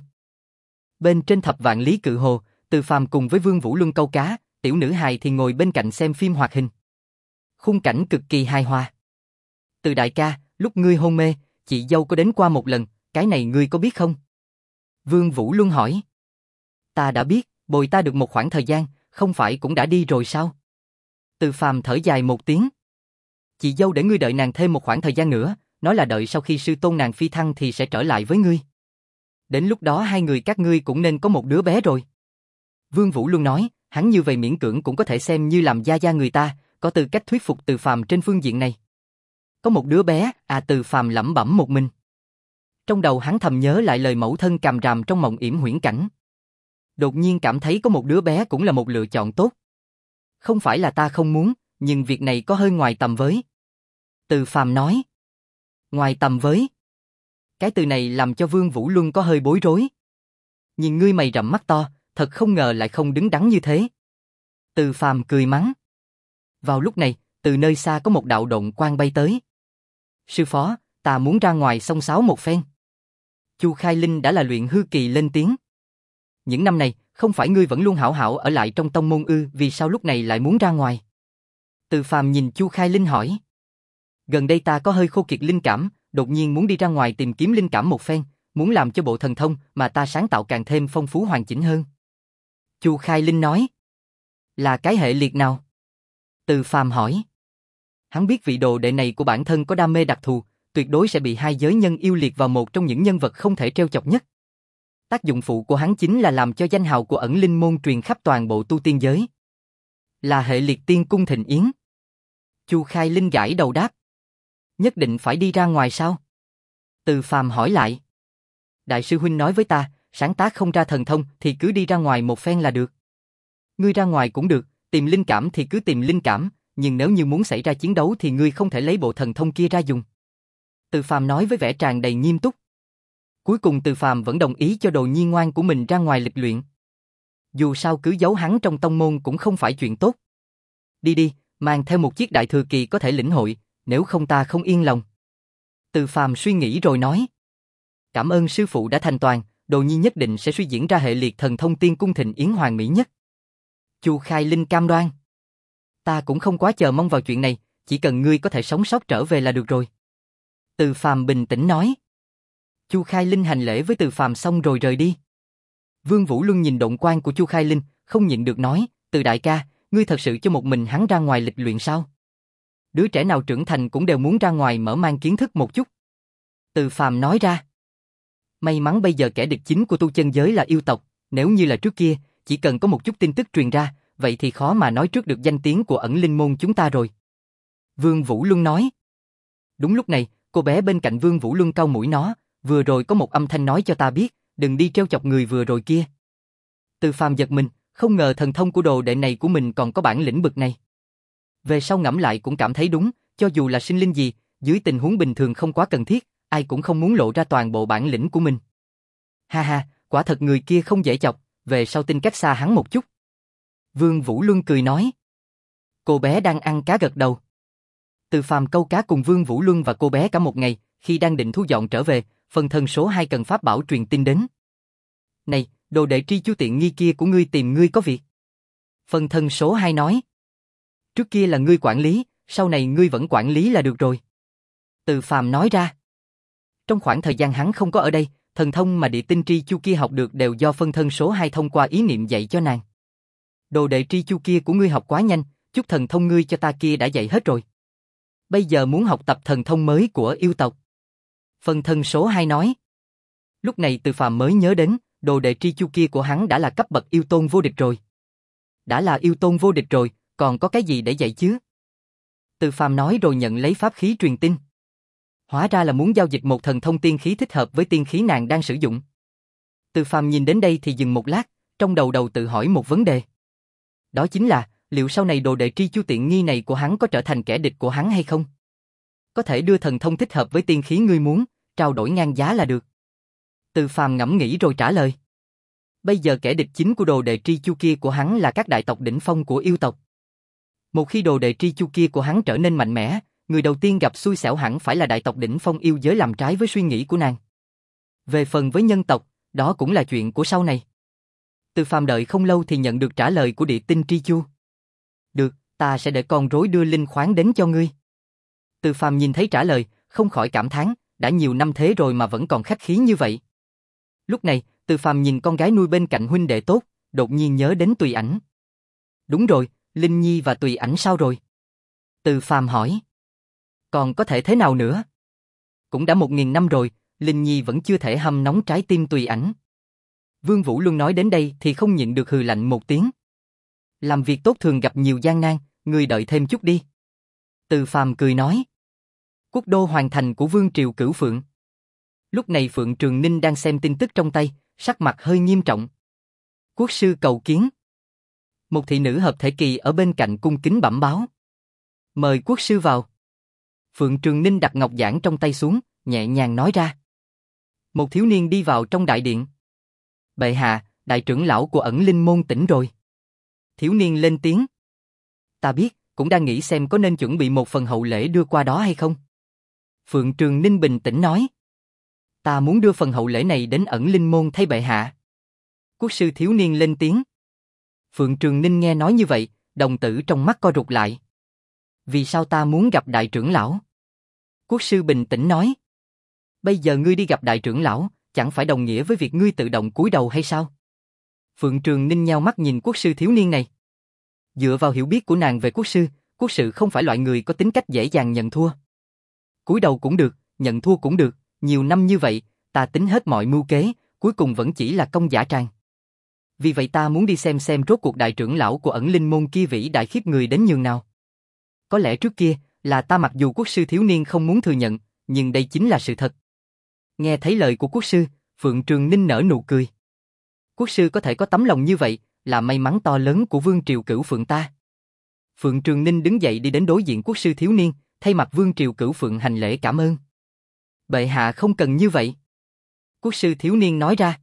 Bên trên thập vạn lý cự hồ, Từ Phàm cùng với Vương Vũ Luân câu cá, tiểu nữ hài thì ngồi bên cạnh xem phim hoạt hình. Khung cảnh cực kỳ hài hòa. Từ đại ca, lúc ngươi hôn mê, chị dâu có đến qua một lần, cái này ngươi có biết không? Vương Vũ Luân hỏi. Ta đã biết, bồi ta được một khoảng thời gian, không phải cũng đã đi rồi sao? Từ Phàm thở dài một tiếng. Chị dâu để ngươi đợi nàng thêm một khoảng thời gian nữa, nói là đợi sau khi sư tôn nàng phi thăng thì sẽ trở lại với ngươi. Đến lúc đó hai người các ngươi cũng nên có một đứa bé rồi. Vương Vũ Luân nói, hắn như vậy miễn cưỡng cũng có thể xem như làm gia gia người ta, có tư cách thuyết phục Từ Phàm trên phương diện này. Có một đứa bé, à Từ Phàm lẩm bẩm một mình. Trong đầu hắn thầm nhớ lại lời mẫu thân càm ràm trong mộng yểm huyễn cảnh. Đột nhiên cảm thấy có một đứa bé cũng là một lựa chọn tốt. Không phải là ta không muốn, nhưng việc này có hơi ngoài tầm với. Từ Phàm nói. Ngoài tầm với? Cái từ này làm cho Vương Vũ Luân có hơi bối rối. Nhìn ngươi mày rậm mắt to, thật không ngờ lại không đứng đắn như thế. Từ Phàm cười mắng. Vào lúc này, từ nơi xa có một đạo động quang bay tới. Sư phó, ta muốn ra ngoài xông xáo một phen. Chu Khai Linh đã là luyện hư kỳ lên tiếng. Những năm này, không phải ngươi vẫn luôn hảo hảo ở lại trong tông môn ư, vì sao lúc này lại muốn ra ngoài? Từ Phàm nhìn Chu Khai Linh hỏi. Gần đây ta có hơi khô kiệt linh cảm, đột nhiên muốn đi ra ngoài tìm kiếm linh cảm một phen, muốn làm cho bộ thần thông mà ta sáng tạo càng thêm phong phú hoàn chỉnh hơn. Chu Khai Linh nói. Là cái hệ liệt nào? Từ Phàm hỏi. Hắn biết vị đồ đệ này của bản thân có đam mê đặc thù, tuyệt đối sẽ bị hai giới nhân yêu liệt vào một trong những nhân vật không thể trêu chọc nhất. Tác dụng phụ của hắn chính là làm cho danh hào của ẩn linh môn truyền khắp toàn bộ tu tiên giới. Là hệ liệt tiên cung Thịnh Yến. Chu Khai Linh gãi đầu đáp. Nhất định phải đi ra ngoài sao? Từ Phàm hỏi lại. Đại sư huynh nói với ta, sáng tác không ra thần thông thì cứ đi ra ngoài một phen là được. Ngươi ra ngoài cũng được, tìm linh cảm thì cứ tìm linh cảm, nhưng nếu như muốn xảy ra chiến đấu thì ngươi không thể lấy bộ thần thông kia ra dùng. Từ Phàm nói với vẻ tràn đầy nghiêm túc. Cuối cùng Từ Phàm vẫn đồng ý cho đồ nhi ngoan của mình ra ngoài lịch luyện. Dù sao cứ giấu hắn trong tông môn cũng không phải chuyện tốt. Đi đi, mang theo một chiếc đại thừa kỳ có thể lĩnh hội, nếu không ta không yên lòng. Từ Phàm suy nghĩ rồi nói. Cảm ơn sư phụ đã thành toàn, đồ nhi nhất định sẽ suy diễn ra hệ liệt thần thông tiên cung Thịnh Yến hoàn mỹ nhất. Chu Khai Linh cam đoan. Ta cũng không quá chờ mong vào chuyện này, chỉ cần ngươi có thể sống sót trở về là được rồi. Từ Phàm bình tĩnh nói. Chu Khai Linh hành lễ với Từ Phàm xong rồi rời đi. Vương Vũ Luân nhìn động quan của Chu Khai Linh, không nhịn được nói, Từ đại ca, ngươi thật sự cho một mình hắn ra ngoài lịch luyện sao? Đứa trẻ nào trưởng thành cũng đều muốn ra ngoài mở mang kiến thức một chút. Từ Phàm nói ra. May mắn bây giờ kẻ địch chính của tu chân giới là yêu tộc, nếu như là trước kia, chỉ cần có một chút tin tức truyền ra, vậy thì khó mà nói trước được danh tiếng của ẩn linh môn chúng ta rồi. Vương Vũ Luân nói. Đúng lúc này, cô bé bên cạnh Vương Vũ Luân cau mũi nó, vừa rồi có một âm thanh nói cho ta biết, đừng đi trêu chọc người vừa rồi kia. Từ Phàm giật mình, không ngờ thần thông của đồ đệ này của mình còn có bản lĩnh bực này. Về sau ngẫm lại cũng cảm thấy đúng, cho dù là sinh linh gì, dưới tình huống bình thường không quá cần thiết, ai cũng không muốn lộ ra toàn bộ bản lĩnh của mình. Ha ha, quả thật người kia không dễ chọc, về sau tin cách xa hắn một chút. Vương Vũ Luân cười nói. Cô bé đang ăn cá gật đầu. Từ Phàm câu cá cùng Vương Vũ Luân và cô bé cả một ngày, khi đang định thu dọn trở về, phần thân số hai cần pháp bảo truyền tin đến. Này, đồ đệ tri chu tiện nghi kia của ngươi tìm ngươi có việc. Phần thân số hai nói. Trước kia là ngươi quản lý, sau này ngươi vẫn quản lý là được rồi. Từ Phàm nói ra. Trong khoảng thời gian hắn không có ở đây, thần thông mà địa tinh tri chu kia học được đều do phân thân số hai thông qua ý niệm dạy cho nàng. Đồ đệ tri chu kia của ngươi học quá nhanh, chút thần thông ngươi cho ta kia đã dạy hết rồi. Bây giờ muốn học tập thần thông mới của yêu tộc. Phân thân số hai nói. Lúc này Từ Phàm mới nhớ đến, đồ đệ tri chu kia của hắn đã là cấp bậc yêu tôn vô địch rồi. Đã là yêu tôn vô địch rồi, còn có cái gì để dạy chứ? Từ Phàm nói rồi nhận lấy pháp khí truyền tin. Hóa ra là muốn giao dịch một thần thông tiên khí thích hợp với tiên khí nàng đang sử dụng. Từ Phàm nhìn đến đây thì dừng một lát, trong đầu đầu tự hỏi một vấn đề. Đó chính là, liệu sau này đồ đệ tri chu tiện nghi này của hắn có trở thành kẻ địch của hắn hay không? Có thể đưa thần thông thích hợp với tiên khí ngươi muốn, trao đổi ngang giá là được. Từ Phàm ngẫm nghĩ rồi trả lời. Bây giờ kẻ địch chính của đồ đệ tri chu kia của hắn là các đại tộc đỉnh phong của yêu tộc. Một khi đồ đệ tri chu kia của hắn trở nên mạnh mẽ, người đầu tiên gặp xui xẻo hẳn phải là đại tộc đỉnh phong yêu giới làm trái với suy nghĩ của nàng. Về phần với nhân tộc, đó cũng là chuyện của sau này. Từ Phàm đợi không lâu thì nhận được trả lời của địa tinh tri chu. Được, ta sẽ để con rối đưa linh khoáng đến cho ngươi. Từ Phàm nhìn thấy trả lời, không khỏi cảm thán, đã nhiều năm thế rồi mà vẫn còn khách khí như vậy. Lúc này, Từ Phàm nhìn con gái nuôi bên cạnh huynh đệ tốt, đột nhiên nhớ đến Tùy Ảnh. Đúng rồi, Linh Nhi và Tùy Ảnh sao rồi? Từ Phàm hỏi. Còn có thể thế nào nữa? Cũng đã một nghìn năm rồi, Linh Nhi vẫn chưa thể hâm nóng trái tim Tùy Ảnh. Vương Vũ Luân nói đến đây thì không nhịn được hừ lạnh một tiếng. Làm việc tốt thường gặp nhiều gian nan, ngươi đợi thêm chút đi. Từ Phàm cười nói. Quốc đô hoàn thành của Vương triều Cửu Phượng. Lúc này Phượng Trường Ninh đang xem tin tức trong tay, sắc mặt hơi nghiêm trọng. Quốc sư cầu kiến. Một thị nữ hợp thể kỳ ở bên cạnh cung kính bẩm báo. Mời quốc sư vào. Phượng Trường Ninh đặt ngọc giản trong tay xuống, nhẹ nhàng nói ra. Một thiếu niên đi vào trong đại điện. Bệ hạ, đại trưởng lão của ẩn linh môn tỉnh rồi. Thiếu niên lên tiếng. Ta biết, cũng đang nghĩ xem có nên chuẩn bị một phần hậu lễ đưa qua đó hay không. Phượng Trường Ninh bình tĩnh nói. Ta muốn đưa phần hậu lễ này đến ẩn linh môn thay bệ hạ. Quốc sư thiếu niên lên tiếng. Phượng Trường Ninh nghe nói như vậy, đồng tử trong mắt co rụt lại. Vì sao ta muốn gặp đại trưởng lão? Quốc sư bình tĩnh nói. Bây giờ ngươi đi gặp đại trưởng lão, chẳng phải đồng nghĩa với việc ngươi tự động cúi đầu hay sao? Phượng Trường Ninh nheo mắt nhìn quốc sư thiếu niên này. Dựa vào hiểu biết của nàng về quốc sư, quốc sư không phải loại người có tính cách dễ dàng nhận thua. Cúi đầu cũng được, nhận thua cũng được, nhiều năm như vậy, ta tính hết mọi mưu kế, cuối cùng vẫn chỉ là công giả tràng. Vì vậy ta muốn đi xem xem rốt cuộc đại trưởng lão của ẩn linh môn kia vĩ đại khiếp người đến nhường nào. Có lẽ trước kia, là ta mặc dù quốc sư thiếu niên không muốn thừa nhận, nhưng đây chính là sự thật. Nghe thấy lời của quốc sư, Phượng Trường Ninh nở nụ cười. Quốc sư có thể có tấm lòng như vậy, là may mắn to lớn của Vương Triều Cửu Phượng ta. Phượng Trường Ninh đứng dậy đi đến đối diện quốc sư thiếu niên, thay mặt Vương Triều Cửu Phượng hành lễ cảm ơn. Bệ hạ không cần như vậy. Quốc sư thiếu niên nói ra.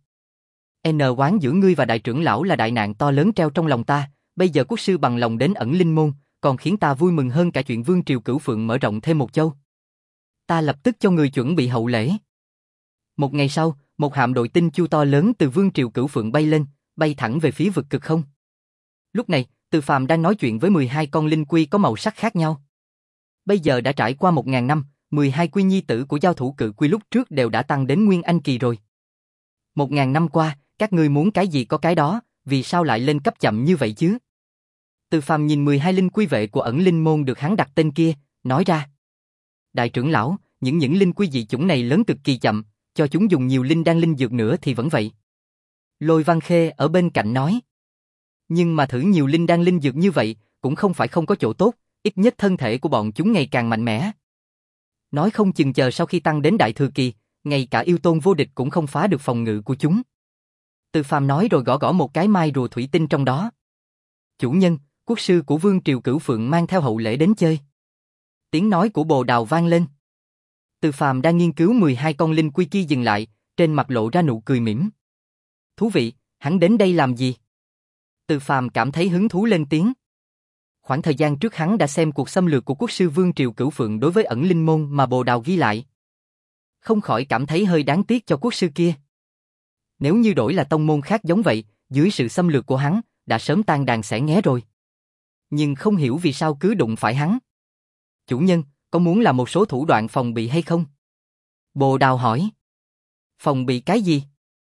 N oán giữa ngươi và đại trưởng lão là đại nạn to lớn treo trong lòng ta, bây giờ quốc sư bằng lòng đến ẩn linh môn, còn khiến ta vui mừng hơn cả chuyện Vương Triều Cửu Phượng mở rộng thêm một châu. Ta lập tức cho người chuẩn bị hậu lễ. Một ngày sau, một hạm đội tinh chu to lớn từ Vương Triều Cửu Phượng bay lên, bay thẳng về phía vực cực không. Lúc này, Từ Phàm đang nói chuyện với mười hai con linh quy có màu sắc khác nhau. Bây giờ đã trải qua một ngàn năm, mười hai quy nhi tử của giao thủ cự quy lúc trước đều đã tăng đến Nguyên Anh kỳ rồi. Một ngàn năm qua, các ngươi muốn cái gì có cái đó, vì sao lại lên cấp chậm như vậy chứ? Từ Phàm nhìn mười hai linh quy vệ của ẩn linh môn được hắn đặt tên kia, nói ra. Đại trưởng lão, những những linh quy dị chủng này lớn cực kỳ chậm, cho chúng dùng nhiều linh đan linh dược nữa thì vẫn vậy. Lôi Văn Khê ở bên cạnh nói. Nhưng mà thử nhiều linh đan linh dược như vậy, cũng không phải không có chỗ tốt, ít nhất thân thể của bọn chúng ngày càng mạnh mẽ. Nói không chừng chờ sau khi tăng đến đại thừa kỳ, ngay cả yêu tôn vô địch cũng không phá được phòng ngự của chúng. Từ Phàm nói rồi gõ gõ một cái mai rùa thủy tinh trong đó. Chủ nhân, quốc sư của Vương Triều Cửu Phượng mang theo hậu lễ đến chơi. Tiếng nói của Bồ Đào vang lên. Từ Phàm đang nghiên cứu mười hai con linh quy kia dừng lại, trên mặt lộ ra nụ cười mỉm. Thú vị, hắn đến đây làm gì? Từ Phàm cảm thấy hứng thú lên tiếng. Khoảng thời gian trước hắn đã xem cuộc xâm lược của quốc sư Vương Triều Cửu Phượng đối với ẩn linh môn mà Bồ Đào ghi lại. Không khỏi cảm thấy hơi đáng tiếc cho quốc sư kia. Nếu như đổi là tông môn khác giống vậy, dưới sự xâm lược của hắn, đã sớm tan đàn xẻ nghé rồi. Nhưng không hiểu vì sao cứ đụng phải hắn. Chủ nhân, có muốn làm một số thủ đoạn phòng bị hay không? Bồ Đào hỏi. Phòng bị cái gì?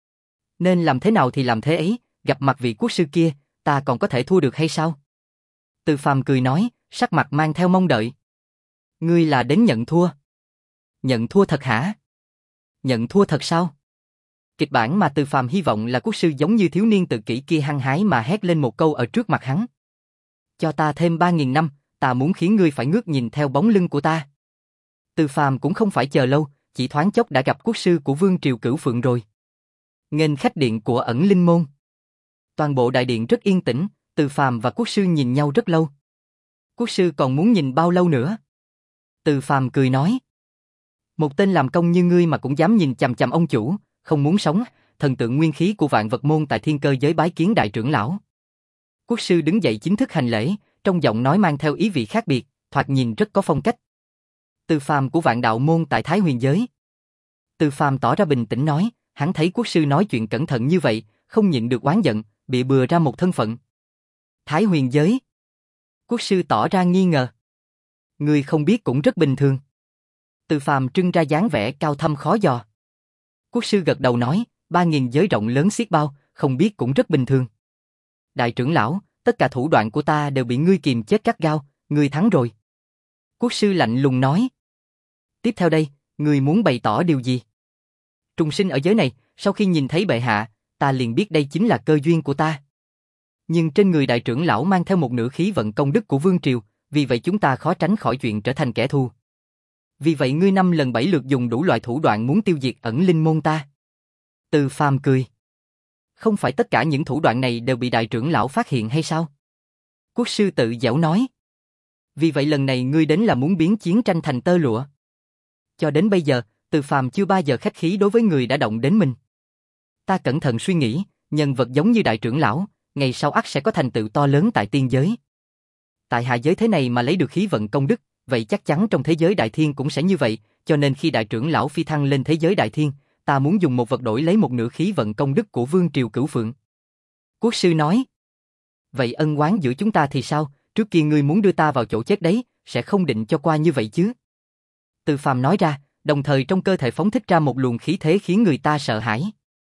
Nên làm thế nào thì làm thế ấy, gặp mặt vị quốc sư kia, ta còn có thể thua được hay sao? Từ Phàm cười nói, sắc mặt mang theo mong đợi. Ngươi là đến nhận thua. Nhận thua thật hả? Nhận thua thật sao? Kịch bản mà Từ Phàm hy vọng là quốc sư giống như thiếu niên tự kỷ kia hăng hái mà hét lên một câu ở trước mặt hắn. Cho ta thêm ba nghìn năm, ta muốn khiến ngươi phải ngước nhìn theo bóng lưng của ta. Từ Phàm cũng không phải chờ lâu, chỉ thoáng chốc đã gặp quốc sư của Vương Triều Cửu Phượng rồi. Nghênh khách điện của ẩn linh môn. Toàn bộ đại điện rất yên tĩnh, Từ Phàm và quốc sư nhìn nhau rất lâu. Quốc sư còn muốn nhìn bao lâu nữa? Từ Phàm cười nói. Một tên làm công như ngươi mà cũng dám nhìn chằm chằm ông chủ, không muốn sống, thần tượng nguyên khí của vạn vật môn tại thiên cơ giới bái kiến đại trưởng lão. Quốc sư đứng dậy chính thức hành lễ, trong giọng nói mang theo ý vị khác biệt, thoạt nhìn rất có phong cách. Từ Phàm của vạn đạo môn tại Thái Huyền giới. Từ Phàm tỏ ra bình tĩnh nói, hắn thấy quốc sư nói chuyện cẩn thận như vậy, không nhịn được oán giận, bịa bừa ra một thân phận. Thái Huyền giới. Quốc sư tỏ ra nghi ngờ. Ngươi không biết cũng rất bình thường. Từ Phàm trưng ra dáng vẻ cao thâm khó dò. Quốc sư gật đầu nói, ba nghìn giới rộng lớn xiết bao, không biết cũng rất bình thường. Đại trưởng lão, tất cả thủ đoạn của ta đều bị ngươi kìm chết cắt gao, ngươi thắng rồi. Quốc sư lạnh lùng nói. Tiếp theo đây, ngươi muốn bày tỏ điều gì? Trùng sinh ở giới này, sau khi nhìn thấy bệ hạ, ta liền biết đây chính là cơ duyên của ta. Nhưng trên người đại trưởng lão mang theo một nửa khí vận công đức của Vương Triều, vì vậy chúng ta khó tránh khỏi chuyện trở thành kẻ thù. Vì vậy ngươi năm lần bảy lượt dùng đủ loại thủ đoạn muốn tiêu diệt ẩn linh môn ta. Từ Phàm cười. Không phải tất cả những thủ đoạn này đều bị đại trưởng lão phát hiện hay sao? Quốc sư tự giễu nói. Vì vậy lần này ngươi đến là muốn biến chiến tranh thành tơ lụa. Cho đến bây giờ, Từ Phàm chưa bao giờ khách khí đối với người đã động đến mình. Ta cẩn thận suy nghĩ, nhân vật giống như đại trưởng lão, ngày sau ắt sẽ có thành tựu to lớn tại tiên giới. Tại hạ giới thế này mà lấy được khí vận công đức, vậy chắc chắn trong thế giới đại thiên cũng sẽ như vậy, cho nên khi đại trưởng lão phi thăng lên thế giới đại thiên, ta muốn dùng một vật đổi lấy một nửa khí vận công đức của vương triều Cửu Phượng. Quốc sư nói. Vậy ân oán giữa chúng ta thì sao, trước kia ngươi muốn đưa ta vào chỗ chết đấy, sẽ không định cho qua như vậy chứ? Từ Phàm nói ra, đồng thời trong cơ thể phóng thích ra một luồng khí thế khiến người ta sợ hãi.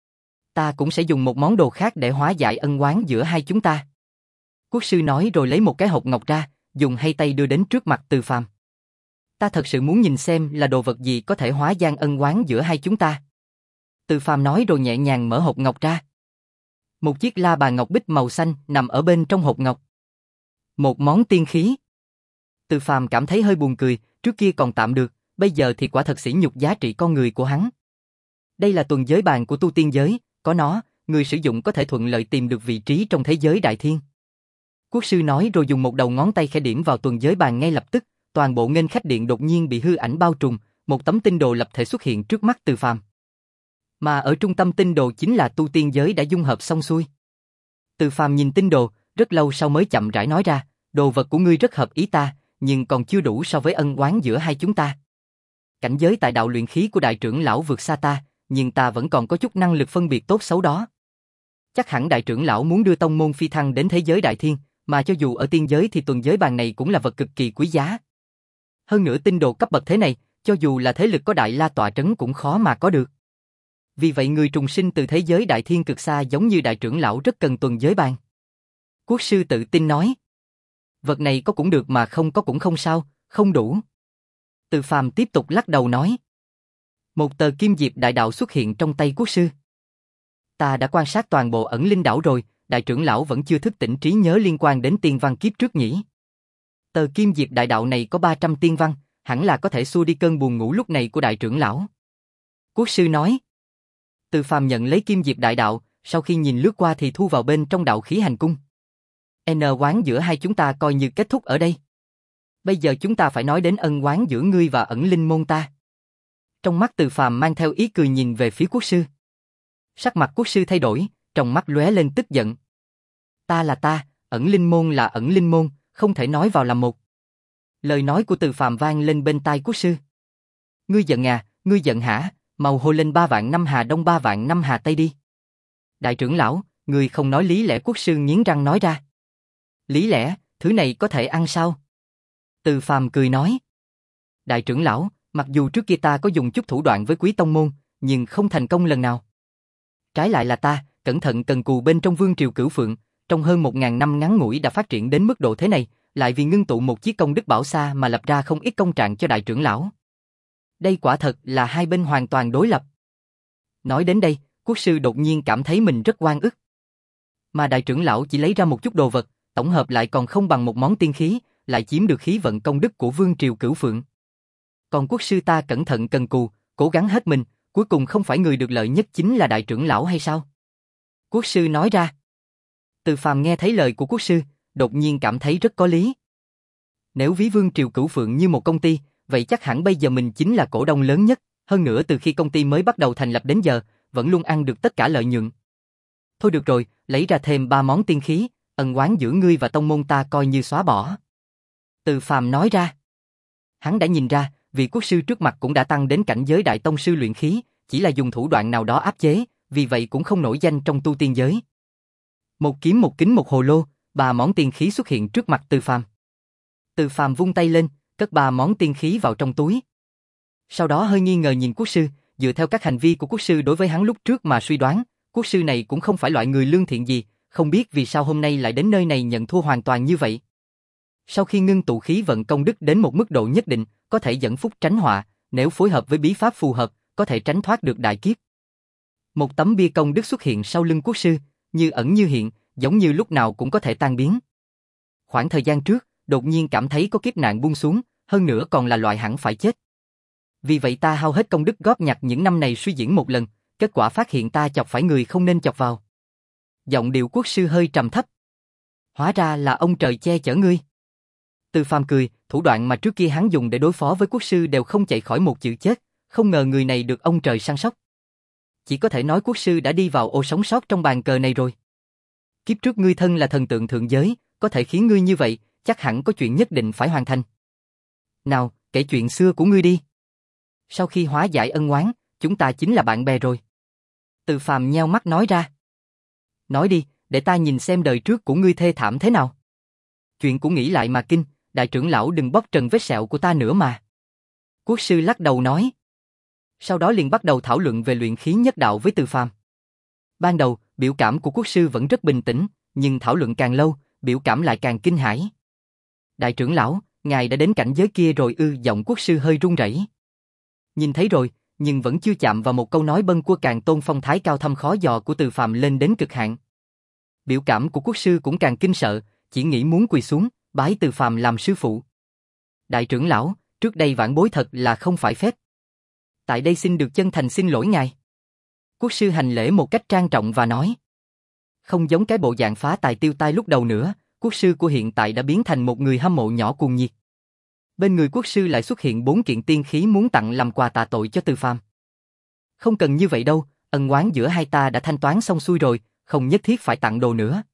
Ta cũng sẽ dùng một món đồ khác để hóa giải ân oán giữa hai chúng ta. Quốc sư nói rồi lấy một cái hộp ngọc ra, dùng hai tay đưa đến trước mặt Từ Phàm. Ta thật sự muốn nhìn xem là đồ vật gì có thể hóa giải ân oán giữa hai chúng ta. Từ Phàm nói rồi nhẹ nhàng mở hộp ngọc ra. Một chiếc la bàn ngọc bích màu xanh nằm ở bên trong hộp ngọc. Một món tiên khí. Từ Phàm cảm thấy hơi buồn cười, trước kia còn tạm được, bây giờ thì quả thật sỉ nhục giá trị con người của hắn. Đây là tuần giới bàn của tu tiên giới, có nó, người sử dụng có thể thuận lợi tìm được vị trí trong thế giới đại thiên. Quốc sư nói rồi dùng một đầu ngón tay khẽ điểm vào tuần giới bàn ngay lập tức, toàn bộ nghênh khách điện đột nhiên bị hư ảnh bao trùm, một tấm tinh đồ lập thể xuất hiện trước mắt Từ Phàm. Mà ở trung tâm tinh đồ chính là tu tiên giới đã dung hợp xong xuôi. Từ Phàm nhìn tinh đồ, rất lâu sau mới chậm rãi nói ra, đồ vật của ngươi rất hợp ý ta, nhưng còn chưa đủ so với ân oán giữa hai chúng ta. Cảnh giới tại đạo luyện khí của đại trưởng lão vượt xa ta, nhưng ta vẫn còn có chút năng lực phân biệt tốt xấu đó. Chắc hẳn đại trưởng lão muốn đưa tông môn phi thăng đến thế giới đại thiên, mà cho dù ở tiên giới thì tuần giới bàn này cũng là vật cực kỳ quý giá. Hơn nữa tinh đồ cấp bậc thế này, cho dù là thế lực có đại la tọa trấn cũng khó mà có được. Vì vậy người trùng sinh từ thế giới đại thiên cực xa giống như đại trưởng lão rất cần tuần giới bàn. Quốc sư tự tin nói. Vật này có cũng được mà không có cũng không sao, không đủ. Từ Phàm tiếp tục lắc đầu nói. Một tờ kim diệp đại đạo xuất hiện trong tay quốc sư. Ta đã quan sát toàn bộ ẩn linh đảo rồi, đại trưởng lão vẫn chưa thức tỉnh trí nhớ liên quan đến tiên văn kiếp trước nhỉ. Tờ kim diệp đại đạo này có ba trăm tiên văn, hẳn là có thể xua đi cơn buồn ngủ lúc này của đại trưởng lão. Quốc sư nói. Từ Phàm nhận lấy kim diệp đại đạo, sau khi nhìn lướt qua thì thu vào bên trong đạo khí hành cung. N oán giữa hai chúng ta coi như kết thúc ở đây. Bây giờ chúng ta phải nói đến ân oán giữa ngươi và ẩn linh môn ta. Trong mắt Từ Phàm mang theo ý cười nhìn về phía quốc sư. Sắc mặt quốc sư thay đổi, trong mắt lóe lên tức giận. Ta là ta, ẩn linh môn là ẩn linh môn, không thể nói vào làm một. Lời nói của Từ Phàm vang lên bên tai quốc sư. Ngươi giận à, ngươi giận hả, mau hô lên ba vạn năm hà đông ba vạn năm hà tây đi. Đại trưởng lão, ngươi không nói lý lẽ, quốc sư nghiến răng nói ra. Lý lẽ, thứ này có thể ăn sao? Từ Phàm cười nói. Đại trưởng lão, mặc dù trước kia ta có dùng chút thủ đoạn với quý tông môn, nhưng không thành công lần nào. Trái lại là ta, cẩn thận cần cù bên trong vương triều Cửu Phượng, trong hơn một ngàn năm ngắn ngủi đã phát triển đến mức độ thế này, lại vì ngưng tụ một chiếc công đức bảo sa mà lập ra không ít công trạng cho đại trưởng lão. Đây quả thật là hai bên hoàn toàn đối lập. Nói đến đây, quốc sư đột nhiên cảm thấy mình rất oan ức. Mà đại trưởng lão chỉ lấy ra một chút đồ vật, tổng hợp lại còn không bằng một món tiên khí, lại chiếm được khí vận công đức của vương triều Cửu Phượng. Còn quốc sư ta cẩn thận cần cù, cố gắng hết mình, cuối cùng không phải người được lợi nhất chính là đại trưởng lão hay sao? Quốc sư nói ra. Từ Phàm nghe thấy lời của quốc sư, đột nhiên cảm thấy rất có lý. Nếu ví vương triều Cửu Phượng như một công ty, vậy chắc hẳn bây giờ mình chính là cổ đông lớn nhất, hơn nữa từ khi công ty mới bắt đầu thành lập đến giờ, vẫn luôn ăn được tất cả lợi nhuận. Thôi được rồi, lấy ra thêm ba món tiên khí, ân oán giữa ngươi và tông môn ta coi như xóa bỏ. Từ Phàm nói ra. Hắn đã nhìn ra, vị quốc sư trước mặt cũng đã tăng đến cảnh giới đại tông sư luyện khí, chỉ là dùng thủ đoạn nào đó áp chế, vì vậy cũng không nổi danh trong tu tiên giới. Một kiếm một kính một hồ lô, ba món tiên khí xuất hiện trước mặt Từ Phàm. Từ Phàm vung tay lên, cất ba món tiên khí vào trong túi. Sau đó hơi nghi ngờ nhìn quốc sư, dựa theo các hành vi của quốc sư đối với hắn lúc trước mà suy đoán, quốc sư này cũng không phải loại người lương thiện gì, không biết vì sao hôm nay lại đến nơi này nhận thua hoàn toàn như vậy. Sau khi ngưng tụ khí vận công đức đến một mức độ nhất định, có thể dẫn phúc tránh họa, nếu phối hợp với bí pháp phù hợp, có thể tránh thoát được đại kiếp. Một tấm bia công đức xuất hiện sau lưng quốc sư, như ẩn như hiện, giống như lúc nào cũng có thể tan biến. Khoảng thời gian trước, đột nhiên cảm thấy có kiếp nạn buông xuống, hơn nữa còn là loại hẳn phải chết. Vì vậy ta hao hết công đức góp nhặt những năm này suy diễn một lần, kết quả phát hiện ta chọc phải người không nên chọc vào. Giọng điệu quốc sư hơi trầm thấp. Hóa ra là ông trời che chở ngươi. Từ Phàm cười, thủ đoạn mà trước kia hắn dùng để đối phó với quốc sư đều không chạy khỏi một chữ chết, Không ngờ người này được ông trời săn sóc. Chỉ có thể nói quốc sư đã đi vào ô sống sót trong bàn cờ này rồi. Kiếp trước ngươi thân là thần tượng thượng giới, có thể khiến ngươi như vậy, chắc hẳn có chuyện nhất định phải hoàn thành. Nào, kể chuyện xưa của ngươi đi. Sau khi hóa giải ân oán, chúng ta chính là bạn bè rồi. Từ Phàm nheo mắt nói ra. Nói đi, để ta nhìn xem đời trước của ngươi thê thảm thế nào. Chuyện cũng nghĩ lại mà kinh, đại trưởng lão đừng bóc trần vết sẹo của ta nữa mà. Quốc sư lắc đầu nói. Sau đó liền bắt đầu thảo luận về luyện khí nhất đạo với Từ Phàm. Ban đầu, biểu cảm của quốc sư vẫn rất bình tĩnh, nhưng thảo luận càng lâu, biểu cảm lại càng kinh hãi. Đại trưởng lão, ngài đã đến cảnh giới kia rồi ư? Giọng quốc sư hơi run rẩy. Nhìn thấy rồi, nhưng vẫn chưa chạm vào một câu nói bâng quơ càng tôn phong thái cao thâm khó dò của Từ Phàm lên đến cực hạn. Biểu cảm của quốc sư cũng càng kinh sợ, chỉ nghĩ muốn quỳ xuống, bái Từ Phàm làm sư phụ. Đại trưởng lão, trước đây vãn bối thật là không phải phép. Tại đây xin được chân thành xin lỗi ngài. Quốc sư hành lễ một cách trang trọng và nói. Không giống cái bộ dạng phá tài tiêu tai lúc đầu nữa, quốc sư của hiện tại đã biến thành một người hâm mộ nhỏ cuồng nhiệt. Bên người quốc sư lại xuất hiện bốn kiện tiên khí muốn tặng làm quà tạ tội cho Từ Phàm. Không cần như vậy đâu, ân oán giữa hai ta đã thanh toán xong xuôi rồi, không nhất thiết phải tặng đồ nữa.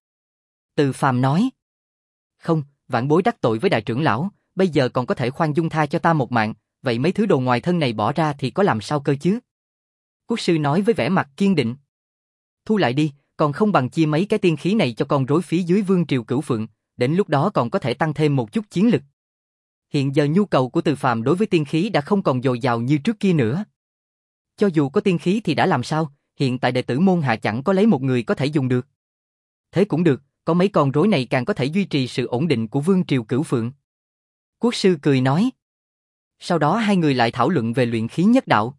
Từ Phàm nói. Không, vãn bối đắc tội với đại trưởng lão, bây giờ còn có thể khoan dung tha cho ta một mạng, vậy mấy thứ đồ ngoài thân này bỏ ra thì có làm sao cơ chứ? Quốc sư nói với vẻ mặt kiên định. Thu lại đi, còn không bằng chia mấy cái tiên khí này cho con rối phía dưới vương triều Cửu Phượng, đến lúc đó còn có thể tăng thêm một chút chiến lực. Hiện giờ nhu cầu của Từ Phàm đối với tiên khí đã không còn dồi dào như trước kia nữa. Cho dù có tiên khí thì đã làm sao, hiện tại đệ tử môn hạ chẳng có lấy một người có thể dùng được. Thế cũng được, có mấy con rối này càng có thể duy trì sự ổn định của vương triều Cửu Phượng. Quốc sư cười nói. Sau đó hai người lại thảo luận về luyện khí nhất đạo.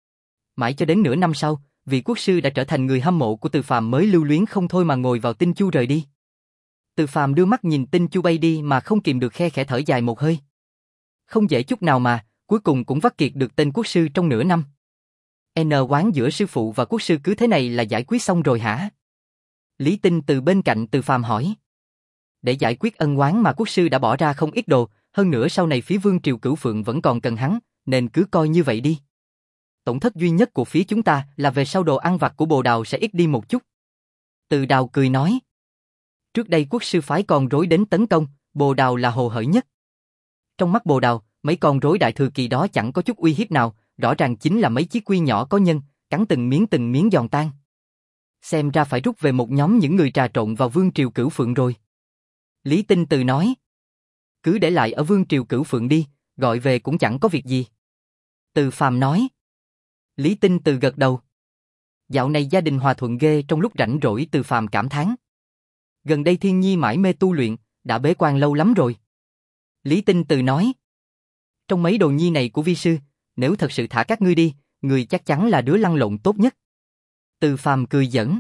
Mãi cho đến nửa năm sau, vị quốc sư đã trở thành người hâm mộ của Từ Phàm mới lưu luyến không thôi mà ngồi vào tinh chu rời đi. Từ Phàm đưa mắt nhìn tinh chu bay đi mà không kìm được khe khẽ thở dài một hơi. Không dễ chút nào mà, cuối cùng cũng vắt kiệt được tên quốc sư trong nửa năm. N oán giữa sư phụ và quốc sư cứ thế này là giải quyết xong rồi hả? Lý Tinh từ bên cạnh Từ Phàm hỏi. Để giải quyết ân oán mà quốc sư đã bỏ ra không ít đồ, hơn nữa sau này phía vương triều Cửu Phượng vẫn còn cần hắn, nên cứ coi như vậy đi. Tổn thất duy nhất của phía chúng ta là về sau đồ ăn vặt của Bồ Đào sẽ ít đi một chút. Từ Đào cười nói. Trước đây quốc sư phái con rối đến tấn công, Bồ Đào là hồ hởi nhất. Trong mắt Bồ Đào, mấy con rối đại thừa kỳ đó chẳng có chút uy hiếp nào, rõ ràng chính là mấy chiếc quy nhỏ có nhân, cắn từng miếng từng miếng giòn tan. Xem ra phải rút về một nhóm những người trà trộn vào vương triều Cửu Phượng rồi. Lý Tinh Từ nói. Cứ để lại ở vương triều Cửu Phượng đi, gọi về cũng chẳng có việc gì. Từ Phàm nói. Lý Tinh Từ gật đầu. Dạo này gia đình hòa thuận ghê. Trong lúc rảnh rỗi Từ Phàm cảm thán. Gần đây Thiên Nhi mải mê tu luyện, đã bế quan lâu lắm rồi. Lý Tinh Từ nói. Trong mấy đồ nhi này của vi sư, nếu thật sự thả các ngươi đi, người chắc chắn là đứa lăn lộn tốt nhất. Từ Phàm cười giỡn.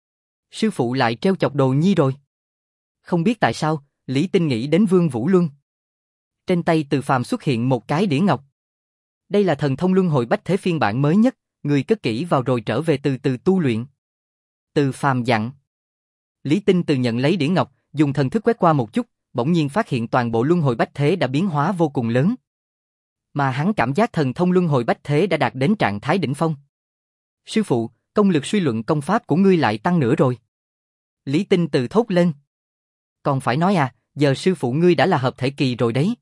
Sư phụ lại treo chọc đồ nhi rồi. Không biết tại sao, Lý Tinh nghĩ đến Vương Vũ Luân. Trên tay Từ Phàm xuất hiện một cái đĩa ngọc. Đây là thần thông luân hồi bách thế phiên bản mới nhất, người cất kỹ vào rồi trở về từ từ tu luyện. Từ Phàm dặn. Lý Tinh Từ nhận lấy đĩa ngọc, dùng thần thức quét qua một chút, bỗng nhiên phát hiện toàn bộ luân hồi bách thế đã biến hóa vô cùng lớn. Mà hắn cảm giác thần thông luân hồi bách thế đã đạt đến trạng thái đỉnh phong. Sư phụ, công lực suy luận công pháp của ngươi lại tăng nữa rồi. Lý Tinh Từ thốt lên. Còn phải nói à, giờ sư phụ ngươi đã là hợp thể kỳ rồi đấy.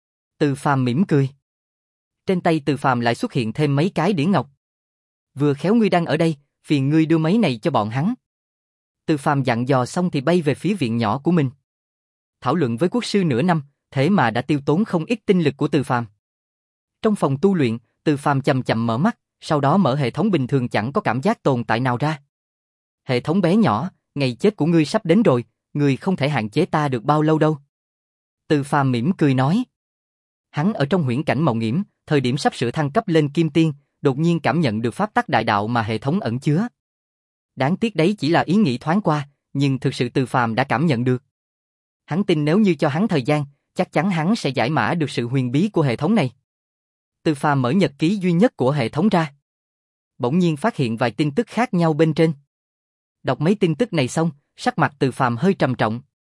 Từ Phàm mỉm cười. Trên tay Từ Phàm lại xuất hiện thêm mấy cái đĩa ngọc. Vừa khéo ngươi đang ở đây, phiền ngươi đưa mấy này cho bọn hắn. Từ Phàm dặn dò xong thì bay về phía viện nhỏ của mình. Thảo luận với quốc sư nửa năm, thế mà đã tiêu tốn không ít tinh lực của Từ Phàm. Trong phòng tu luyện, Từ Phàm chậm chậm mở mắt, sau đó mở hệ thống bình thường chẳng có cảm giác tồn tại nào ra. Hệ thống bé nhỏ, ngày chết của ngươi sắp đến rồi, ngươi không thể hạn chế ta được bao lâu đâu. Từ Phàm mỉm cười nói. Hắn ở trong huyễn cảnh mộng nghiễm, thời điểm sắp sửa thăng cấp lên kim tiên, đột nhiên cảm nhận được pháp tắc đại đạo mà hệ thống ẩn chứa. Đáng tiếc đấy chỉ là ý nghĩ thoáng qua, nhưng thực sự Từ Phàm đã cảm nhận được. Hắn tin nếu như cho hắn thời gian, chắc chắn hắn sẽ giải mã được sự huyền bí của hệ thống này. Từ Phàm mở nhật ký duy nhất của hệ thống ra. Bỗng nhiên phát hiện vài tin tức khác nhau bên trên. Đọc mấy tin tức này xong, sắc mặt Từ Phàm hơi trầm trọng.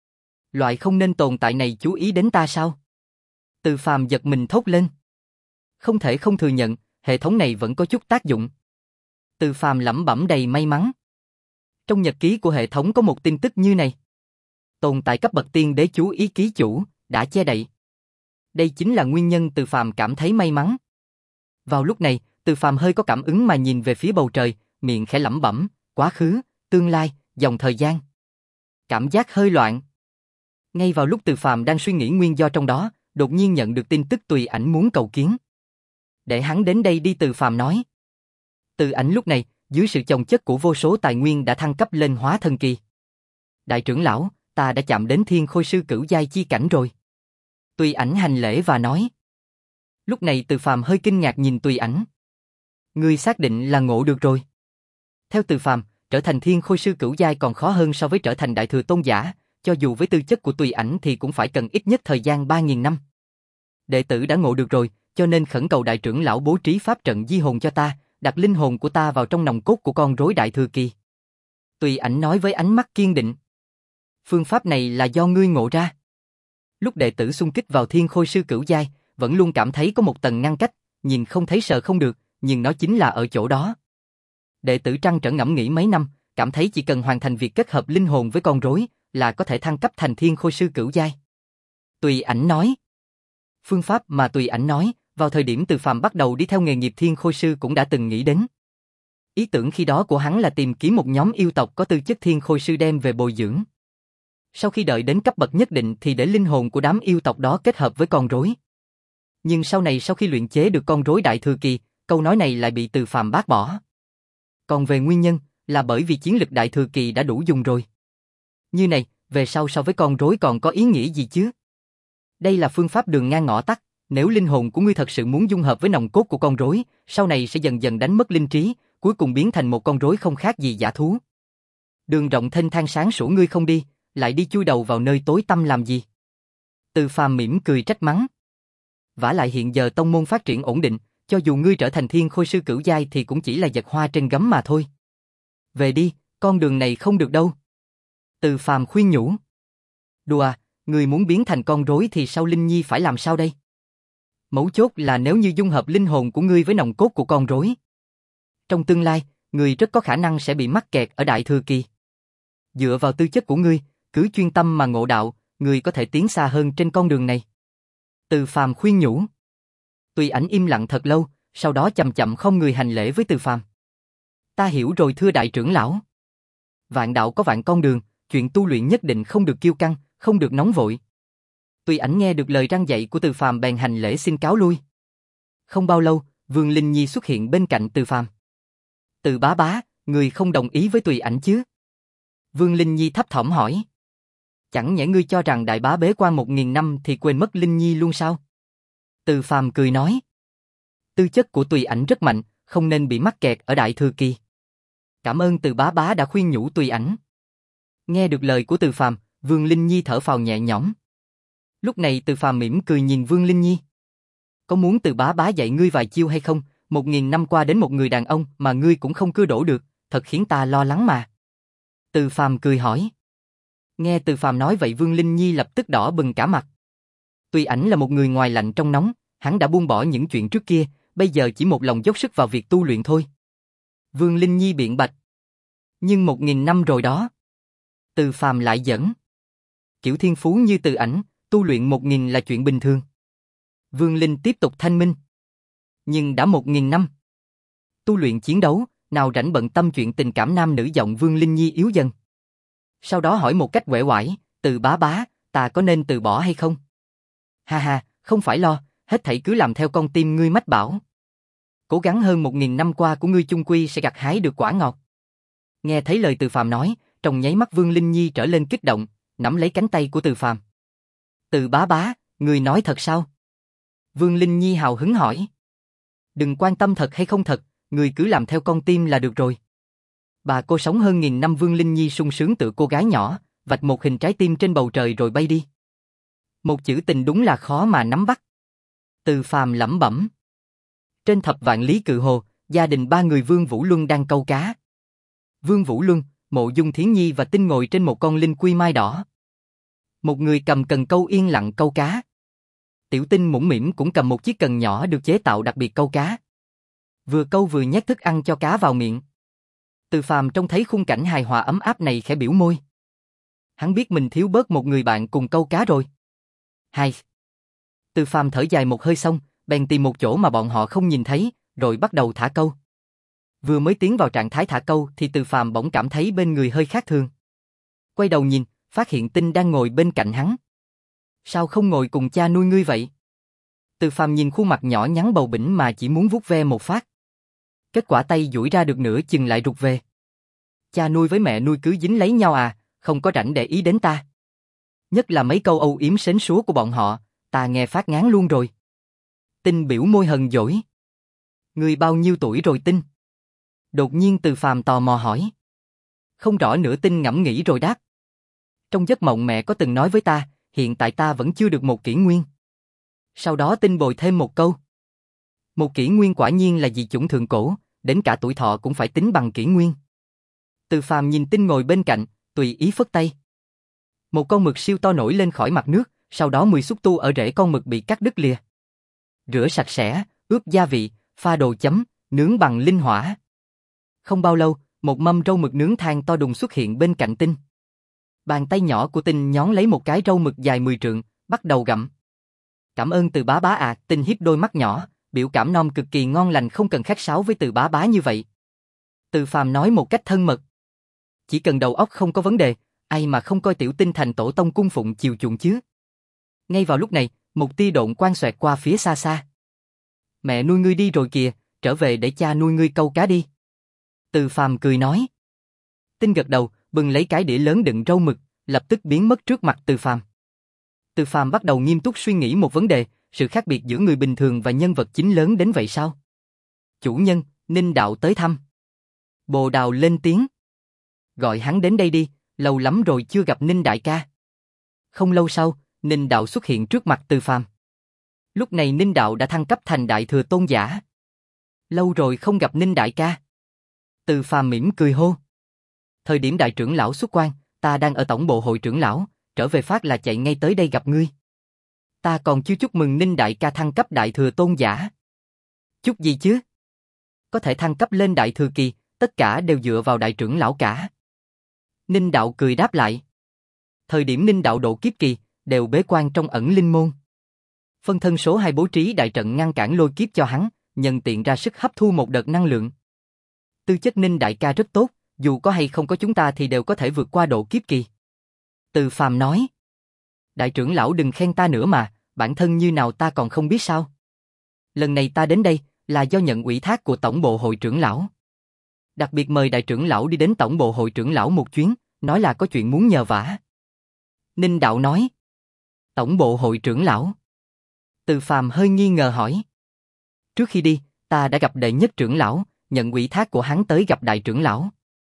Loại không nên tồn tại này chú ý đến ta sao? Từ Phàm giật mình thốt lên. Không thể không thừa nhận, hệ thống này vẫn có chút tác dụng. Từ Phàm lẩm bẩm đầy may mắn. Trong nhật ký của hệ thống có một tin tức như này. Tồn tại cấp bậc tiên đế chú ý ký chủ, đã che đậy. Đây chính là nguyên nhân Từ Phàm cảm thấy may mắn. Vào lúc này, Từ Phàm hơi có cảm ứng mà nhìn về phía bầu trời, miệng khẽ lẩm bẩm, quá khứ, tương lai, dòng thời gian. Cảm giác hơi loạn. Ngay vào lúc Từ Phàm đang suy nghĩ nguyên do trong đó, đột nhiên nhận được tin tức Tùy Ảnh muốn cầu kiến. Để hắn đến đây đi, Từ Phàm nói. Từ Ảnh lúc này, dưới sự chồng chất của vô số tài nguyên đã thăng cấp lên hóa thân kỳ. Đại trưởng lão, ta đã chạm đến thiên khôi sư cửu giai chi cảnh rồi. Tùy Ảnh hành lễ và nói. Lúc này Từ Phàm hơi kinh ngạc nhìn Tùy Ảnh. Ngươi xác định là ngộ được rồi. Theo Từ Phàm, trở thành thiên khôi sư cửu giai còn khó hơn so với trở thành đại thừa tôn giả, cho dù với tư chất của Tùy Ảnh thì cũng phải cần ít nhất thời gian ba nghìn năm. Đệ tử đã ngộ được rồi, cho nên khẩn cầu đại trưởng lão bố trí pháp trận di hồn cho ta, đặt linh hồn của ta vào trong nòng cốt của con rối đại thừa kỳ. Tùy Ảnh nói với ánh mắt kiên định. Phương pháp này là do ngươi ngộ ra. Lúc đệ tử xung kích vào thiên khôi sư cửu giai, vẫn luôn cảm thấy có một tầng ngăn cách, nhìn không thấy sợ không được, nhưng nó chính là ở chỗ đó. Đệ tử trăn trở ngẫm nghĩ mấy năm, cảm thấy chỉ cần hoàn thành việc kết hợp linh hồn với con rối là có thể thăng cấp thành thiên khôi sư cửu giai. Tùy Ảnh nói. Phương pháp mà Tùy Ảnh nói, vào thời điểm Từ Phàm bắt đầu đi theo nghề nghiệp thiên khôi sư cũng đã từng nghĩ đến. Ý tưởng khi đó của hắn là tìm kiếm một nhóm yêu tộc có tư chất thiên khôi sư đem về bồi dưỡng. Sau khi đợi đến cấp bậc nhất định thì để linh hồn của đám yêu tộc đó kết hợp với con rối. Nhưng sau này sau khi luyện chế được con rối đại thừa kỳ, câu nói này lại bị Từ Phàm bác bỏ. Còn về nguyên nhân, là bởi vì chiến lực đại thừa kỳ đã đủ dùng rồi. Như này, về sau so với con rối còn có ý nghĩa gì chứ? Đây là phương pháp đường ngang ngõ tắt, nếu linh hồn của ngươi thật sự muốn dung hợp với nòng cốt của con rối, sau này sẽ dần dần đánh mất linh trí, cuối cùng biến thành một con rối không khác gì dã thú. Đường rộng thênh thang sáng sủa ngươi không đi, lại đi chui đầu vào nơi tối tăm làm gì? Từ Phàm mỉm cười trách mắng. Vả lại hiện giờ tông môn phát triển ổn định, cho dù ngươi trở thành thiên khôi sư cửu giai thì cũng chỉ là giật hoa trên gấm mà thôi. Về đi, con đường này không được đâu. Từ Phàm khuyên nhủ. Đùa, ngươi muốn biến thành con rối thì sao Linh Nhi phải làm sao đây? Mấu chốt là nếu như dung hợp linh hồn của ngươi với nòng cốt của con rối. Trong tương lai, ngươi rất có khả năng sẽ bị mắc kẹt ở đại thừa kỳ. Dựa vào tư chất của ngươi, cứ chuyên tâm mà ngộ đạo, ngươi có thể tiến xa hơn trên con đường này. Từ Phàm khuyên nhủ. Tùy Ảnh im lặng thật lâu, sau đó chậm chậm không người hành lễ với Từ Phàm. Ta hiểu rồi thưa đại trưởng lão. Vạn đạo có vạn con đường, chuyện tu luyện nhất định không được kiêu căng, không được nóng vội. Tùy Ảnh nghe được lời răn dạy của Từ Phàm bèn hành lễ xin cáo lui. Không bao lâu, Vương Linh Nhi xuất hiện bên cạnh Từ Phàm. Từ bá bá, người không đồng ý với Tùy Ảnh chứ? Vương Linh Nhi thấp thỏm hỏi. Chẳng nhẽ ngươi cho rằng đại bá bế quan một nghìn năm thì quên mất Linh Nhi luôn sao? Từ Phàm cười nói. Tư chất của Tùy Ảnh rất mạnh, không nên bị mắc kẹt ở đại thừa kỳ. Cảm ơn Từ bá bá đã khuyên nhủ Tùy Ảnh. Nghe được lời của Từ Phàm, Vương Linh Nhi thở phào nhẹ nhõm. Lúc này Từ Phàm mỉm cười nhìn Vương Linh Nhi. Có muốn Từ bá bá dạy ngươi vài chiêu hay không? Một nghìn năm qua đến một người đàn ông mà ngươi cũng không cưa đổ được, thật khiến ta lo lắng mà. Từ Phàm cười hỏi. Nghe Từ Phàm nói vậy Vương Linh Nhi lập tức đỏ bừng cả mặt. Tùy Ảnh là một người ngoài lạnh trong nóng, hắn đã buông bỏ những chuyện trước kia, bây giờ chỉ một lòng dốc sức vào việc tu luyện thôi. Vương Linh Nhi biện bạch. Nhưng một nghìn năm rồi đó. Từ Phàm lại dẫn. Kiểu thiên phú như Từ Ảnh, tu luyện một nghìn là chuyện bình thường. Vương Linh tiếp tục thanh minh. Nhưng đã một nghìn năm. Tu luyện chiến đấu, nào rảnh bận tâm chuyện tình cảm nam nữ giọng Vương Linh Nhi yếu dần. Sau đó hỏi một cách uể oải, Từ bá bá, ta có nên từ bỏ hay không? Ha ha, không phải lo, hết thảy cứ làm theo con tim ngươi mách bảo. Cố gắng hơn một nghìn năm qua của ngươi chung quy sẽ gặt hái được quả ngọt. Nghe thấy lời Từ Phàm nói, trong nháy mắt Vương Linh Nhi trở lên kích động, nắm lấy cánh tay của Từ Phàm. Từ bá bá, ngươi nói thật sao? Vương Linh Nhi hào hứng hỏi. Đừng quan tâm thật hay không thật, ngươi cứ làm theo con tim là được rồi. Bà cô sống hơn nghìn năm. Vương Linh Nhi sung sướng tựa cô gái nhỏ, vạch một hình trái tim trên bầu trời rồi bay đi. Một chữ tình đúng là khó mà nắm bắt. Từ Phàm lẩm bẩm. Trên thập vạn lý cự hồ, gia đình ba người Vương Vũ Luân đang câu cá. Vương Vũ Luân, Mộ Dung Thiến Nhi và Tinh ngồi trên một con linh quy mai đỏ. Một người cầm cần câu yên lặng câu cá. Tiểu Tinh mũm mĩm cũng cầm một chiếc cần nhỏ được chế tạo đặc biệt câu cá. Vừa câu vừa nhét thức ăn cho cá vào miệng. Từ Phàm trông thấy khung cảnh hài hòa ấm áp này khẽ biểu môi. Hắn biết mình thiếu bớt một người bạn cùng câu cá rồi. Hai. Từ Phàm thở dài một hơi xong, bèn tìm một chỗ mà bọn họ không nhìn thấy, rồi bắt đầu thả câu. Vừa mới tiến vào trạng thái thả câu thì Từ Phàm bỗng cảm thấy bên người hơi khác thường. Quay đầu nhìn, phát hiện Tinh đang ngồi bên cạnh hắn. Sao không ngồi cùng cha nuôi ngươi vậy? Từ Phàm nhìn khuôn mặt nhỏ nhắn bầu bĩnh mà chỉ muốn vuốt ve một phát. Kết quả tay duỗi ra được nửa chừng lại rụt về. Cha nuôi với mẹ nuôi cứ dính lấy nhau à, không có rảnh để ý đến ta. Nhất là mấy câu âu yếm sến súa của bọn họ, ta nghe phát ngán luôn rồi. Tinh biểu môi hờn dỗi. Ngươi bao nhiêu tuổi rồi Tinh? Đột nhiên Từ Phàm tò mò hỏi. Không rõ nữa Tinh ngẫm nghĩ rồi đáp. Trong giấc mộng mẹ có từng nói với ta, hiện tại ta vẫn chưa được một kỷ nguyên. Sau đó Tinh bồi thêm một câu. Một kỷ nguyên quả nhiên là dị chủng thượng cổ, đến cả tuổi thọ cũng phải tính bằng kỷ nguyên. Từ Phàm nhìn Tinh ngồi bên cạnh, tùy ý phất tay. Một con mực siêu to nổi lên khỏi mặt nước, sau đó mười xúc tu ở rễ con mực bị cắt đứt lìa. Rửa sạch sẽ, ướp gia vị, pha đồ chấm, nướng bằng linh hỏa. Không bao lâu, một mâm rau mực nướng than to đùng xuất hiện bên cạnh Tinh. Bàn tay nhỏ của Tinh nhón lấy một cái rau mực dài mười trượng, bắt đầu gặm. Cảm ơn Từ bá bá à, Tinh hiếp đôi mắt nhỏ, biểu cảm non cực kỳ ngon lành, không cần khách sáo với Từ bá bá như vậy. Từ Phàm nói một cách thân mật. Chỉ cần đầu óc không có vấn đề, ai mà không coi tiểu Tinh thành tổ tông cung phụng chiều chuộng chứ. Ngay vào lúc này, một tia độn quang xoẹt qua phía xa xa. Mẹ nuôi ngươi đi rồi kìa, trở về để cha nuôi ngươi câu cá đi. Từ Phàm cười nói. Tinh gật đầu, bưng lấy cái đĩa lớn đựng rau mực, lập tức biến mất trước mặt Từ Phàm. Từ Phàm bắt đầu nghiêm túc suy nghĩ một vấn đề, sự khác biệt giữa người bình thường và nhân vật chính lớn đến vậy sao? Chủ nhân, Ninh Đạo tới thăm. Bồ Đào lên tiếng. Gọi hắn đến đây đi, lâu lắm rồi chưa gặp Ninh đại ca. Không lâu sau, Ninh Đạo xuất hiện trước mặt Từ Phàm. Lúc này Ninh Đạo đã thăng cấp thành Đại Thừa Tôn giả. Lâu rồi không gặp Ninh đại ca. Từ Phàm mỉm cười hô. Thời điểm đại trưởng lão xuất quan, ta đang ở tổng bộ hội trưởng lão, trở về phát là chạy ngay tới đây gặp ngươi. Ta còn chưa chúc mừng Ninh đại ca thăng cấp Đại Thừa Tôn giả. Chúc gì chứ? Có thể thăng cấp lên Đại Thừa Kỳ, tất cả đều dựa vào đại trưởng lão cả. Ninh Đạo cười đáp lại. Thời điểm Ninh Đạo độ kiếp kỳ, đều bế quan trong ẩn linh môn. Phân thân số hai bố trí đại trận ngăn cản lôi kiếp cho hắn, nhân tiện ra sức hấp thu một đợt năng lượng. Tư chất Ninh đại ca rất tốt, dù có hay không có chúng ta thì đều có thể vượt qua độ kiếp kỳ. Từ Phàm nói. Đại trưởng lão đừng khen ta nữa mà, bản thân như nào ta còn không biết sao. Lần này ta đến đây, là do nhận ủy thác của tổng bộ hội trưởng lão. Đặc biệt mời đại trưởng lão đi đến tổng bộ hội trưởng lão một chuyến, nói là có chuyện muốn nhờ vả. Ninh Đạo nói. Tổng bộ hội trưởng lão. Từ Phàm hơi nghi ngờ hỏi. Trước khi đi, ta đã gặp đệ nhất trưởng lão, nhận ủy thác của hắn tới gặp đại trưởng lão.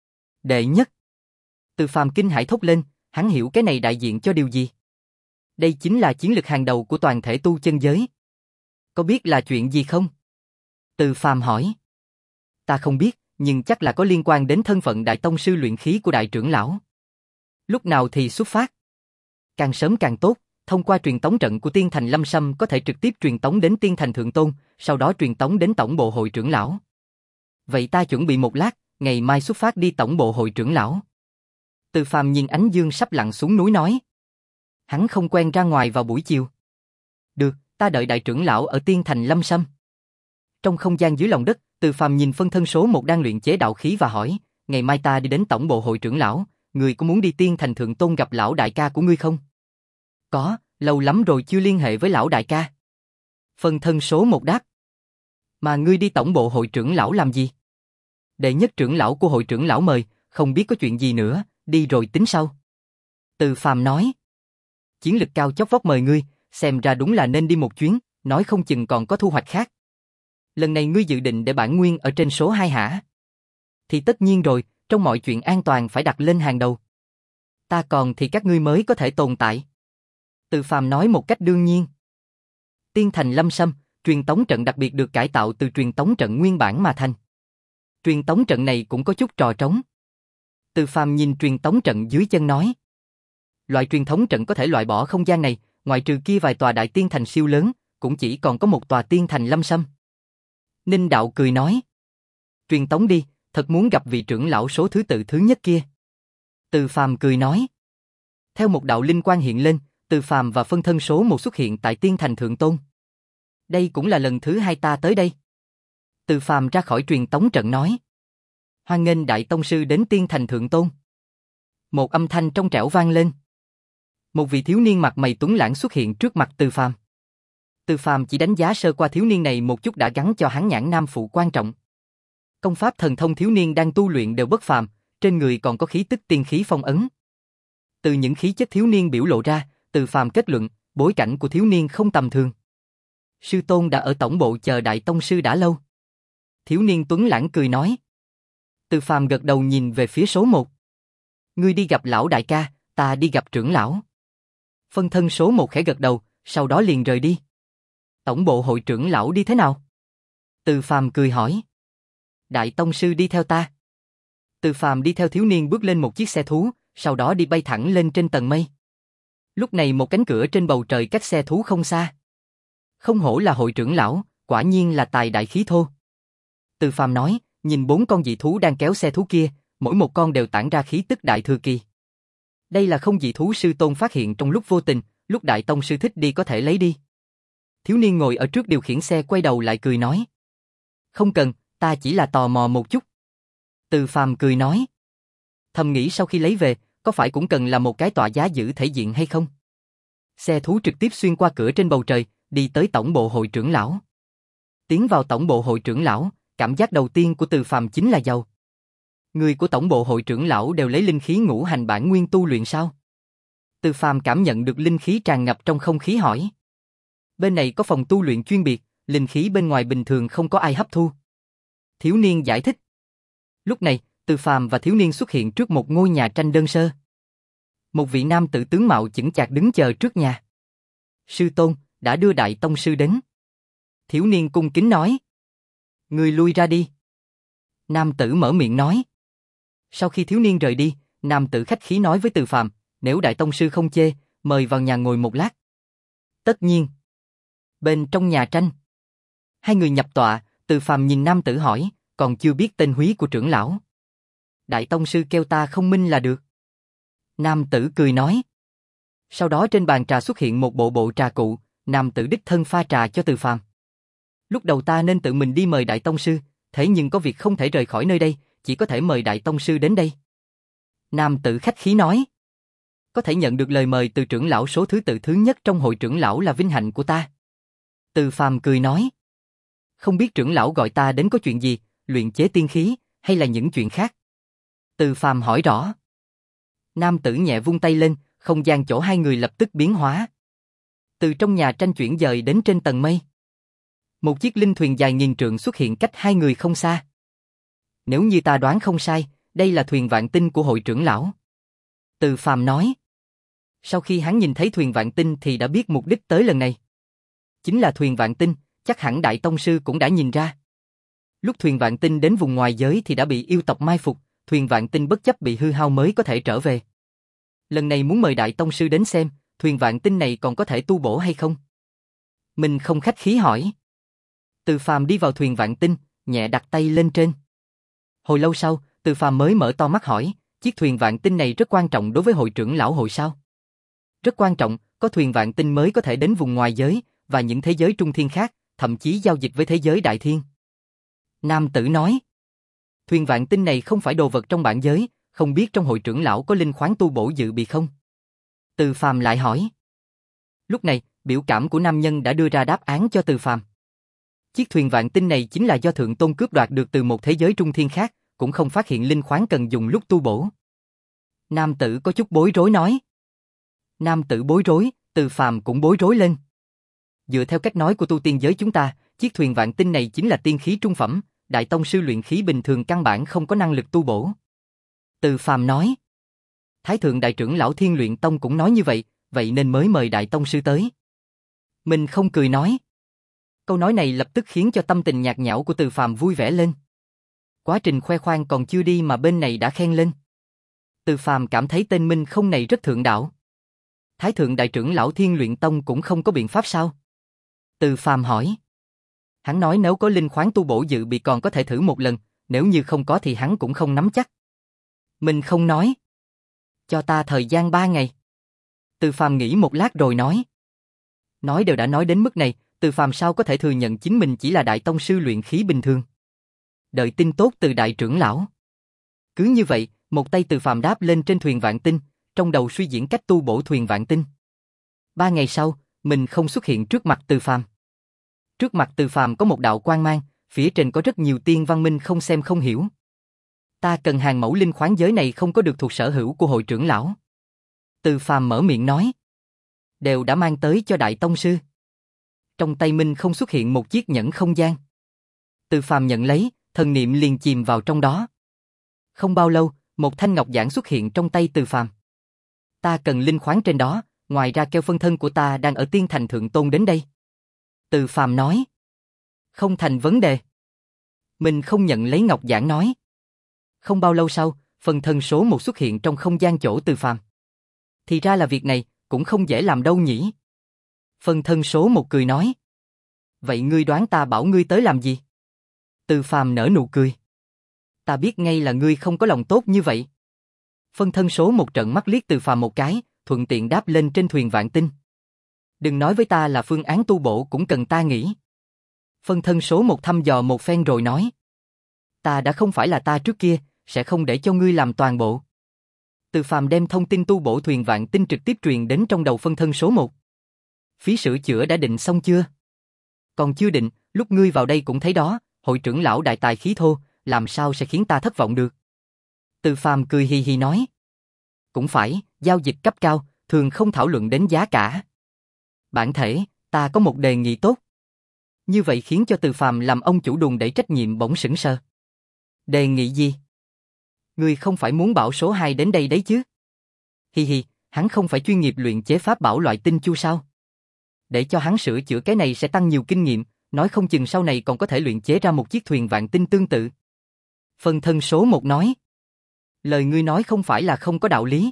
Đệ nhất. Từ Phàm kinh hãi thốt lên, hắn hiểu cái này đại diện cho điều gì. Đây chính là chiến lực hàng đầu của toàn thể tu chân giới. Có biết là chuyện gì không? Từ Phàm hỏi. Ta không biết, nhưng chắc là có liên quan đến thân phận đại tông sư luyện khí của đại trưởng lão. Lúc nào thì xuất phát? Càng sớm càng tốt, thông qua truyền tống trận của Tiên Thành Lâm Sâm có thể trực tiếp truyền tống đến Tiên Thành Thượng Tôn, sau đó truyền tống đến tổng bộ hội trưởng lão. Vậy ta chuẩn bị một lát, ngày mai xuất phát đi tổng bộ hội trưởng lão. Từ Phàm nhìn ánh dương sắp lặn xuống núi nói. Hắn không quen ra ngoài vào buổi chiều. Được, ta đợi đại trưởng lão ở Tiên Thành Lâm Sâm. Trong không gian dưới lòng đất, Từ Phàm nhìn phân thân số một đang luyện chế đạo khí và hỏi, ngày mai ta đi đến tổng bộ hội trưởng lão, ngươi có muốn đi Tiên Thành Thượng Tôn gặp lão đại ca của ngươi không? Có, lâu lắm rồi chưa liên hệ với lão đại ca. Phân thân số một đáp. Mà ngươi đi tổng bộ hội trưởng lão làm gì? Đệ nhất trưởng lão của hội trưởng lão mời, không biết có chuyện gì nữa, đi rồi tính sau. Từ Phàm nói. Chiến lực cao chót vót mời ngươi, xem ra đúng là nên đi một chuyến, nói không chừng còn có thu hoạch khác. Lần này ngươi dự định để bản nguyên ở trên số hai hả? Thì tất nhiên rồi, trong mọi chuyện an toàn phải đặt lên hàng đầu. Ta còn thì các ngươi mới có thể tồn tại. Từ Phàm nói một cách đương nhiên. Tiên Thành Lâm Sâm, truyền tống trận đặc biệt được cải tạo từ truyền tống trận nguyên bản mà thành. Truyền tống trận này cũng có chút trò trống. Từ Phàm nhìn truyền tống trận dưới chân nói. Loại truyền thống trận có thể loại bỏ không gian này, ngoại trừ kia vài tòa đại tiên thành siêu lớn, cũng chỉ còn có một tòa tiên thành Lâm Sâm. Ninh đạo cười nói. Truyền tống đi, thật muốn gặp vị trưởng lão số thứ tự thứ nhất kia. Từ Phàm cười nói. Theo một đạo linh quang hiện lên, Từ Phàm và phân thân số một xuất hiện tại Tiên Thành Thượng Tôn. Đây cũng là lần thứ hai ta tới đây. Từ Phàm ra khỏi truyền tống trận nói. Hoan nghênh Đại Tông Sư đến Tiên Thành Thượng Tôn. Một âm thanh trong trẻo vang lên. Một vị thiếu niên mặt mày tuấn lãng xuất hiện trước mặt Từ Phàm. Từ Phàm chỉ đánh giá sơ qua thiếu niên này một chút đã gắn cho hắn nhãn nam phụ quan trọng. Công pháp thần thông thiếu niên đang tu luyện đều bất phàm, trên người còn có khí tức tiên khí phong ấn. Từ những khí chất thiếu niên biểu lộ ra, Từ Phàm kết luận, bối cảnh của thiếu niên không tầm thường. Sư tôn đã ở tổng bộ chờ Đại Tông Sư đã lâu. Thiếu niên tuấn lãng cười nói. Từ Phàm gật đầu nhìn về phía số một. Ngươi đi gặp lão đại ca, ta đi gặp trưởng lão. Phân thân số một khẽ gật đầu, sau đó liền rời đi. Tổng bộ hội trưởng lão đi thế nào? Từ Phàm cười hỏi. Đại Tông Sư đi theo ta. Từ Phàm đi theo thiếu niên bước lên một chiếc xe thú, sau đó đi bay thẳng lên trên tầng mây. Lúc này một cánh cửa trên bầu trời cách xe thú không xa. Không hổ là hội trưởng lão, quả nhiên là tài đại khí thô. Từ Phàm nói, nhìn bốn con dị thú đang kéo xe thú kia, mỗi một con đều tản ra khí tức đại thừa kỳ. Đây là không dị thú sư tôn phát hiện trong lúc vô tình, lúc Đại Tông Sư thích đi có thể lấy đi. Thiếu niên ngồi ở trước điều khiển xe quay đầu lại cười nói. Không cần, ta chỉ là tò mò một chút. Từ Phàm cười nói. Thầm nghĩ sau khi lấy về, có phải cũng cần là một cái tọa giá giữ thể diện hay không? Xe thú trực tiếp xuyên qua cửa trên bầu trời, đi tới tổng bộ hội trưởng lão. Tiến vào tổng bộ hội trưởng lão, cảm giác đầu tiên của Từ Phàm chính là giàu. Người của tổng bộ hội trưởng lão đều lấy linh khí ngũ hành bản nguyên tu luyện sao? Từ Phàm cảm nhận được linh khí tràn ngập trong không khí hỏi. Bên này có phòng tu luyện chuyên biệt, linh khí bên ngoài bình thường không có ai hấp thu. Thiếu niên giải thích. Lúc này, Từ Phàm và thiếu niên xuất hiện trước một ngôi nhà tranh đơn sơ. Một vị nam tử tướng mạo chững chạc đứng chờ trước nhà. Sư tôn, đã đưa Đại Tông Sư đến. Thiếu niên cung kính nói. Ngươi lui ra đi. Nam tử mở miệng nói. Sau khi thiếu niên rời đi, nam tử khách khí nói với Từ Phàm, nếu Đại Tông Sư không chê, mời vào nhà ngồi một lát. Tất nhiên. Bên trong nhà tranh. Hai người nhập tọa, Từ Phàm nhìn nam tử hỏi, còn chưa biết tên húy của trưởng lão. Đại Tông Sư kêu ta không minh là được. Nam tử cười nói. Sau đó trên bàn trà xuất hiện một bộ bộ trà cụ, nam tử đích thân pha trà cho Từ Phàm. Lúc đầu ta nên tự mình đi mời Đại Tông Sư, thế nhưng có việc không thể rời khỏi nơi đây, chỉ có thể mời Đại Tông Sư đến đây. Nam tử khách khí nói. Có thể nhận được lời mời từ trưởng lão số thứ tự thứ nhất trong hội trưởng lão là vinh hạnh của ta. Từ Phàm cười nói. Không biết trưởng lão gọi ta đến có chuyện gì, luyện chế tiên khí, hay là những chuyện khác? Từ Phàm hỏi rõ. Nam tử nhẹ vung tay lên, không gian chỗ hai người lập tức biến hóa. Từ trong nhà tranh chuyển dời đến trên tầng mây. Một chiếc linh thuyền dài nghìn trượng xuất hiện cách hai người không xa. Nếu như ta đoán không sai, đây là thuyền vạn tinh của hội trưởng lão. Từ Phàm nói. Sau khi hắn nhìn thấy thuyền vạn tinh thì đã biết mục đích tới lần này. Chính là thuyền vạn tinh, chắc hẳn Đại Tông Sư cũng đã nhìn ra. Lúc thuyền vạn tinh đến vùng ngoài giới thì đã bị yêu tộc mai phục, thuyền vạn tinh bất chấp bị hư hao mới có thể trở về. Lần này muốn mời Đại Tông Sư đến xem, thuyền vạn tinh này còn có thể tu bổ hay không? Mình không khách khí hỏi. Từ Phàm đi vào thuyền vạn tinh, nhẹ đặt tay lên trên. Hồi lâu sau, Từ Phàm mới mở to mắt hỏi, chiếc thuyền vạn tinh này rất quan trọng đối với hội trưởng lão hội sao? Rất quan trọng, có thuyền vạn tinh mới có thể đến vùng ngoài giới, và những thế giới trung thiên khác, thậm chí giao dịch với thế giới đại thiên. Nam tử nói. Thuyền vạn tinh này không phải đồ vật trong bản giới, không biết trong hội trưởng lão có linh khoáng tu bổ dự bị không? Từ Phàm lại hỏi. Lúc này, biểu cảm của nam nhân đã đưa ra đáp án cho Từ Phàm. Chiếc thuyền vạn tinh này chính là do Thượng Tôn cướp đoạt được từ một thế giới trung thiên khác, cũng không phát hiện linh khoáng cần dùng lúc tu bổ. Nam tử có chút bối rối nói. Nam tử bối rối, Từ Phàm cũng bối rối lên. Dựa theo cách nói của tu tiên giới chúng ta, chiếc thuyền vạn tinh này chính là tiên khí trung phẩm, Đại Tông Sư luyện khí bình thường căn bản không có năng lực tu bổ. Từ Phàm nói. Thái thượng đại trưởng lão Thiên Luyện Tông cũng nói như vậy, vậy nên mới mời Đại Tông Sư tới. Mình không cười nói. Câu nói này lập tức khiến cho tâm tình nhạt nhẽo của Từ Phàm vui vẻ lên. Quá trình khoe khoang còn chưa đi mà bên này đã khen lên. Từ Phàm cảm thấy tên Minh không này rất thượng đạo. Thái thượng đại trưởng lão Thiên Luyện Tông cũng không có biện pháp sao? Từ Phàm hỏi. Hắn nói nếu có linh khoáng tu bổ dự bị còn có thể thử một lần, nếu như không có thì hắn cũng không nắm chắc. Mình không nói. Cho ta thời gian ba ngày. Từ Phàm nghĩ một lát rồi nói. Nói đều đã nói đến mức này, Từ Phàm sao có thể thừa nhận chính mình chỉ là đại tông sư luyện khí bình thường. Đợi tin tốt từ đại trưởng lão. Cứ như vậy, một tay Từ Phàm đáp lên trên thuyền vạn tinh, trong đầu suy diễn cách tu bổ thuyền vạn tinh. Ba ngày sau, mình không xuất hiện trước mặt Từ Phàm. Trước mặt Từ Phàm có một đạo quang mang, phía trên có rất nhiều tiên văn minh không xem không hiểu. Ta cần hàng mẫu linh khoáng giới này không có được thuộc sở hữu của hội trưởng lão. Từ Phàm mở miệng nói. Đều đã mang tới cho đại tông sư. Trong tay Minh không xuất hiện một chiếc nhẫn không gian. Từ Phàm nhận lấy, thần niệm liền chìm vào trong đó. Không bao lâu, một thanh ngọc giản xuất hiện trong tay Từ Phàm. Ta cần linh khoáng trên đó, ngoài ra kêu phân thân của ta đang ở Tiên Thành Thượng Tôn đến đây. Từ Phàm nói. Không thành vấn đề. Mình không nhận lấy ngọc giản nói. Không bao lâu sau, phần thân số một xuất hiện trong không gian chỗ Từ Phàm. Thì ra là việc này, cũng không dễ làm đâu nhỉ. Phần thân số một cười nói. Vậy ngươi đoán ta bảo ngươi tới làm gì? Từ Phàm nở nụ cười. Ta biết ngay là ngươi không có lòng tốt như vậy. Phân thân số một trận mắt liếc Từ Phàm một cái, thuận tiện đáp lên trên thuyền vạn tinh. Đừng nói với ta là phương án tu bổ cũng cần ta nghĩ. Phân thân số một thăm dò một phen rồi nói. Ta đã không phải là ta trước kia, sẽ không để cho ngươi làm toàn bộ. Từ Phàm đem thông tin tu bổ thuyền vạn tinh trực tiếp truyền đến trong đầu phân thân số một. Phí sửa chữa đã định xong chưa? Còn chưa định, lúc ngươi vào đây cũng thấy đó, hội trưởng lão đại tài khí thô, làm sao sẽ khiến ta thất vọng được? Từ Phàm cười hì hì nói. Cũng phải, giao dịch cấp cao, thường không thảo luận đến giá cả. Bản thể, ta có một đề nghị tốt. Như vậy khiến cho Từ Phàm làm ông chủ đùn đẩy trách nhiệm bỗng sững sờ. Đề nghị gì? Ngươi không phải muốn bảo số hai đến đây đấy chứ? Hi hi, hắn không phải chuyên nghiệp luyện chế pháp bảo loại tinh chu sao? Để cho hắn sửa chữa cái này sẽ tăng nhiều kinh nghiệm, nói không chừng sau này còn có thể luyện chế ra một chiếc thuyền vạn tinh tương tự. Phân thân số một nói. Lời ngươi nói không phải là không có đạo lý.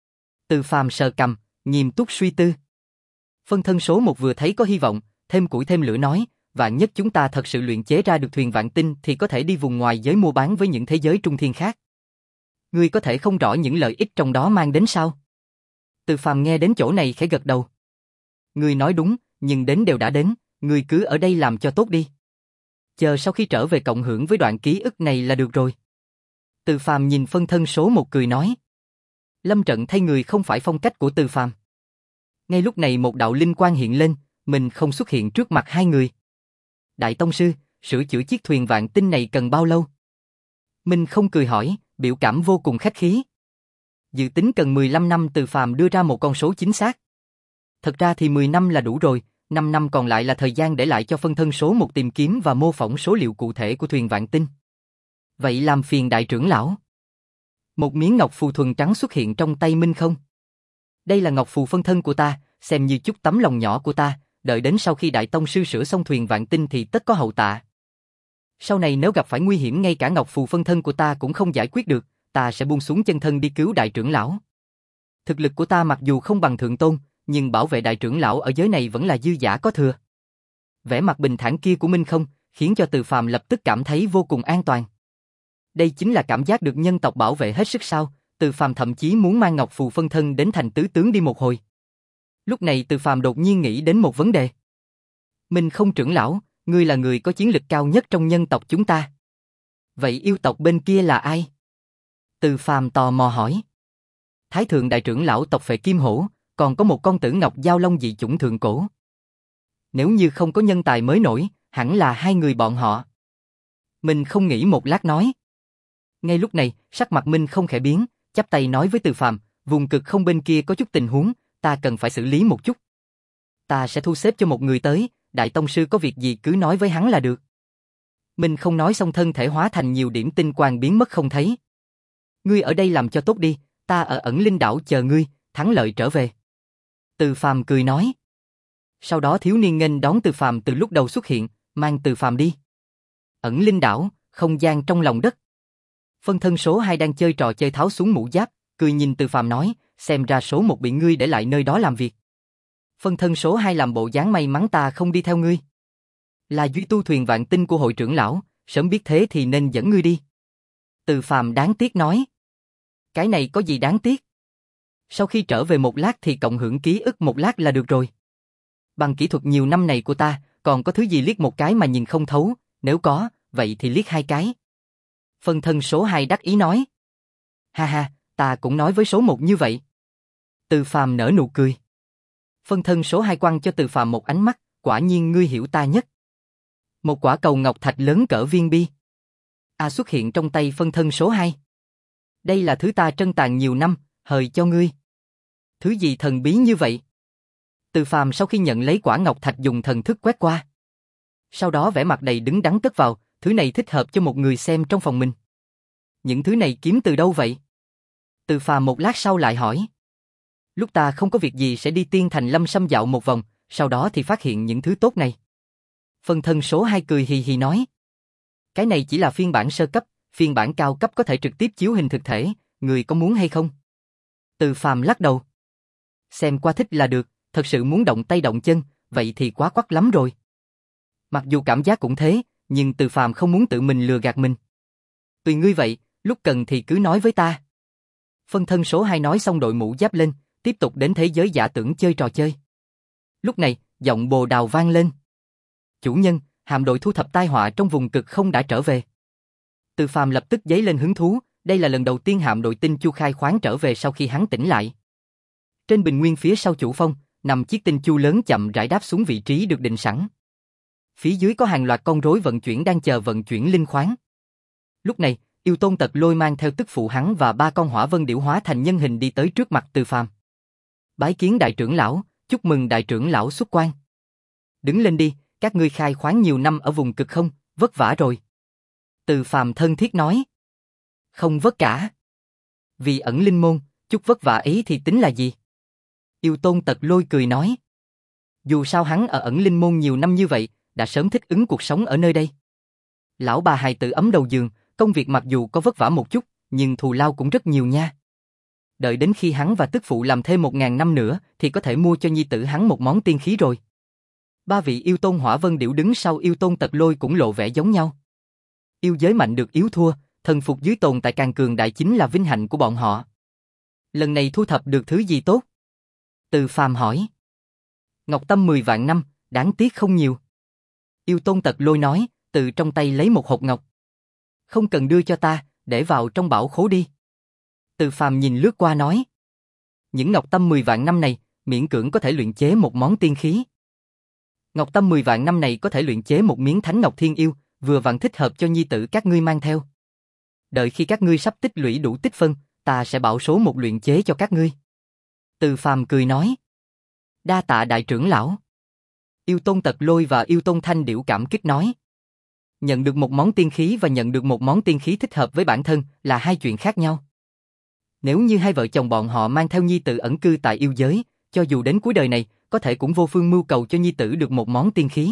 Từ Phàm sờ cằm, nghiêm túc suy tư. Phân thân số một vừa thấy có hy vọng, thêm củi thêm lửa nói, vạn nhất chúng ta thật sự luyện chế ra được thuyền vạn tinh thì có thể đi vùng ngoài giới mua bán với những thế giới trung thiên khác. Ngươi có thể không rõ những lợi ích trong đó mang đến sao? Từ Phàm nghe đến chỗ này khẽ gật đầu. Ngươi nói đúng, nhưng đến đều đã đến, ngươi cứ ở đây làm cho tốt đi. Chờ sau khi trở về cộng hưởng với đoạn ký ức này là được rồi. Từ Phàm nhìn phân thân số một cười nói. Lâm trận thay người không phải phong cách của Từ Phàm. Ngay lúc này một đạo linh quang hiện lên, mình không xuất hiện trước mặt hai người. Đại tông sư, sửa chữa chiếc thuyền vạn tinh này cần bao lâu? Mình không cười hỏi, biểu cảm vô cùng khách khí. Dự tính cần mười lăm năm. Từ Phàm đưa ra một con số chính xác. Thật ra thì mười năm là đủ rồi, năm năm còn lại là thời gian để lại cho phân thân số một tìm kiếm và mô phỏng số liệu cụ thể của thuyền vạn tinh. Vậy làm phiền đại trưởng lão. Một miếng ngọc phù thuần trắng xuất hiện trong tay Minh không. Đây là ngọc phù phân thân của ta, xem như chút tấm lòng nhỏ của ta, đợi đến sau khi đại tông sư sửa xong thuyền vạn tinh thì tất có hậu tạ. Sau này nếu gặp phải nguy hiểm ngay cả ngọc phù phân thân của ta cũng không giải quyết được, ta sẽ buông xuống chân thân đi cứu đại trưởng lão. Thực lực của ta mặc dù không bằng thượng tôn, nhưng bảo vệ đại trưởng lão ở giới này vẫn là dư dả có thừa. Vẻ mặt bình thản kia của Minh không, khiến cho Từ Phàm lập tức cảm thấy vô cùng an toàn. Đây chính là cảm giác được nhân tộc bảo vệ hết sức sao, Từ Phàm thậm chí muốn mang ngọc phù phân thân đến thành tứ tướng đi một hồi. Lúc này Từ Phàm đột nhiên nghĩ đến một vấn đề. Minh không trưởng lão, ngươi là người có chiến lực cao nhất trong nhân tộc chúng ta. Vậy yêu tộc bên kia là ai? Từ Phàm tò mò hỏi. Thái thượng đại trưởng lão tộc Phệ Kim Hổ, còn có một con tử ngọc giao long dị chủng thượng cổ. Nếu như không có nhân tài mới nổi, hẳn là hai người bọn họ. Mình không nghĩ một lát nói. Ngay lúc này, sắc mặt Minh không khẽ biến, chắp tay nói với Từ Phàm, vùng cực không bên kia có chút tình huống, ta cần phải xử lý một chút. Ta sẽ thu xếp cho một người tới, đại tông sư có việc gì cứ nói với hắn là được. Minh không nói xong thân thể hóa thành nhiều điểm tinh quang biến mất không thấy. Ngươi ở đây làm cho tốt đi, ta ở ẩn linh đảo chờ ngươi, thắng lợi trở về. Từ Phàm cười nói. Sau đó thiếu niên nghênh đón Từ Phàm từ lúc đầu xuất hiện, mang Từ Phàm đi. Ẩn linh đảo, không gian trong lòng đất. Phân thân số hai đang chơi trò chơi tháo xuống mũ giáp, cười nhìn Từ Phàm nói, xem ra số một bị ngươi để lại nơi đó làm việc. Phân thân số hai làm bộ dáng may mắn ta không đi theo ngươi. Là duy tu thuyền vạn tinh của hội trưởng lão, sớm biết thế thì nên dẫn ngươi đi. Từ Phàm đáng tiếc nói. Cái này có gì đáng tiếc? Sau khi trở về một lát thì cộng hưởng ký ức một lát là được rồi. Bằng kỹ thuật nhiều năm này của ta, còn có thứ gì liếc một cái mà nhìn không thấu, nếu có, vậy thì liếc hai cái. Phân thân số hai đắc ý nói. Ha ha, ta cũng nói với số một như vậy. Từ Phàm nở nụ cười. Phân thân số hai quăng cho Từ Phàm một ánh mắt, quả nhiên ngươi hiểu ta nhất. Một quả cầu ngọc thạch lớn cỡ viên bi. A xuất hiện trong tay phân thân số hai. Đây là thứ ta trân tàn nhiều năm, hời cho ngươi. Thứ gì thần bí như vậy? Từ Phàm sau khi nhận lấy quả ngọc thạch dùng thần thức quét qua. Sau đó vẻ mặt đầy đứng đắn cất vào, thứ này thích hợp cho một người xem trong phòng mình. Những thứ này kiếm từ đâu vậy? Từ Phàm một lát sau lại hỏi. Lúc ta không có việc gì sẽ đi Tiên Thành Lâm Sâm dạo một vòng, sau đó thì phát hiện những thứ tốt này. Phân thân số hai cười hì hì nói. Cái này chỉ là phiên bản sơ cấp, phiên bản cao cấp có thể trực tiếp chiếu hình thực thể, người có muốn hay không? Từ Phàm lắc đầu. Xem qua thích là được, thật sự muốn động tay động chân, vậy thì quá quắc lắm rồi. Mặc dù cảm giác cũng thế, nhưng Từ Phàm không muốn tự mình lừa gạt mình. Tùy ngươi vậy, lúc cần thì cứ nói với ta. Phân thân số hai nói xong đội mũ giáp lên, tiếp tục đến thế giới giả tưởng chơi trò chơi. Lúc này, giọng Bồ Đào vang lên. Chủ nhân, hạm đội thu thập tai họa trong vùng cực không đã trở về. Từ Phàm lập tức dấy lên hứng thú, đây là lần đầu tiên hạm đội tinh chu khai khoáng trở về sau khi hắn tỉnh lại. Trên bình nguyên phía sau chủ phong, nằm chiếc tinh chu lớn chậm rãi đáp xuống vị trí được định sẵn. Phía dưới có hàng loạt con rối vận chuyển đang chờ vận chuyển linh khoáng. Lúc này, Yêu Tôn Tật Lôi mang theo tức phụ hắn và ba con hỏa vân điểu hóa thành nhân hình đi tới trước mặt Từ Phàm. Bái kiến đại trưởng lão, chúc mừng đại trưởng lão xuất quan. Đứng lên đi, các ngươi khai khoáng nhiều năm ở vùng cực không, vất vả rồi. Từ Phàm thân thiết nói. Không vất cả. Vì ẩn linh môn, chút vất vả ấy thì tính là gì? Yêu Tôn Tật Lôi cười nói. Dù sao hắn ở ẩn linh môn nhiều năm như vậy, đã sớm thích ứng cuộc sống ở nơi đây. Lão bà hài tử ấm đầu giường, công việc mặc dù có vất vả một chút, nhưng thù lao cũng rất nhiều nha. Đợi đến khi hắn và tức phụ làm thêm một ngàn năm nữa, thì có thể mua cho nhi tử hắn một món tiên khí rồi. Ba vị yêu tôn hỏa vân điểu đứng sau Yêu Tôn Tật Lôi cũng lộ vẻ giống nhau. Yêu giới mạnh được yếu thua, thần phục dưới tồn tại càng cường đại chính là vinh hạnh của bọn họ. Lần này thu thập được thứ gì tốt? Từ Phàm hỏi. Ngọc Tâm mười vạn năm, đáng tiếc không nhiều. Yêu Tôn Tật Lôi nói, từ trong tay lấy một hộp ngọc. Không cần đưa cho ta, để vào trong bảo khố đi. Từ Phàm nhìn lướt qua nói. Những Ngọc Tâm mười vạn năm này, miễn cưỡng có thể luyện chế một món tiên khí. Ngọc Tâm mười vạn năm này có thể luyện chế một miếng Thánh Ngọc Thiên Yêu, vừa vặn thích hợp cho nhi tử các ngươi mang theo. Đợi khi các ngươi sắp tích lũy đủ tích phân, ta sẽ bảo số một luyện chế cho các ngươi. Từ Phàm cười nói. Đa tạ đại trưởng lão. Yêu Tôn Tật Lôi và Yêu Tôn Thanh Điểu cảm kích nói. Nhận được một món tiên khí và nhận được một món tiên khí thích hợp với bản thân là hai chuyện khác nhau. Nếu như hai vợ chồng bọn họ mang theo nhi tử ẩn cư tại yêu giới, cho dù đến cuối đời này, có thể cũng vô phương mưu cầu cho nhi tử được một món tiên khí.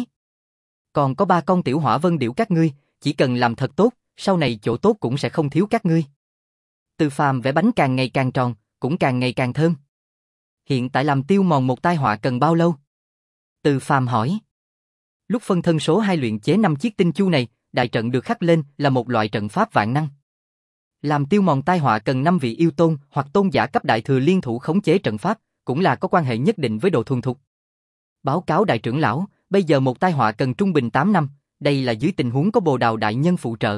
Còn có ba con tiểu hỏa vân điểu các ngươi, chỉ cần làm thật tốt, sau này chỗ tốt cũng sẽ không thiếu các ngươi. Từ Phàm vẽ bánh càng ngày càng tròn, cũng càng ngày càng thơm. Hiện tại làm tiêu mòn một tai họa cần bao lâu? Từ Phàm hỏi. Lúc phân thân số hai luyện chế năm chiếc tinh chu này, đại trận được khắc lên là một loại trận pháp vạn năng. Làm tiêu mòn tai họa cần năm vị yêu tôn hoặc tôn giả cấp đại thừa liên thủ khống chế trận pháp, cũng là có quan hệ nhất định với độ thuần thục. Báo cáo đại trưởng lão, bây giờ một tai họa cần trung bình tám năm, đây là dưới tình huống có Bồ Đào đại nhân phụ trợ.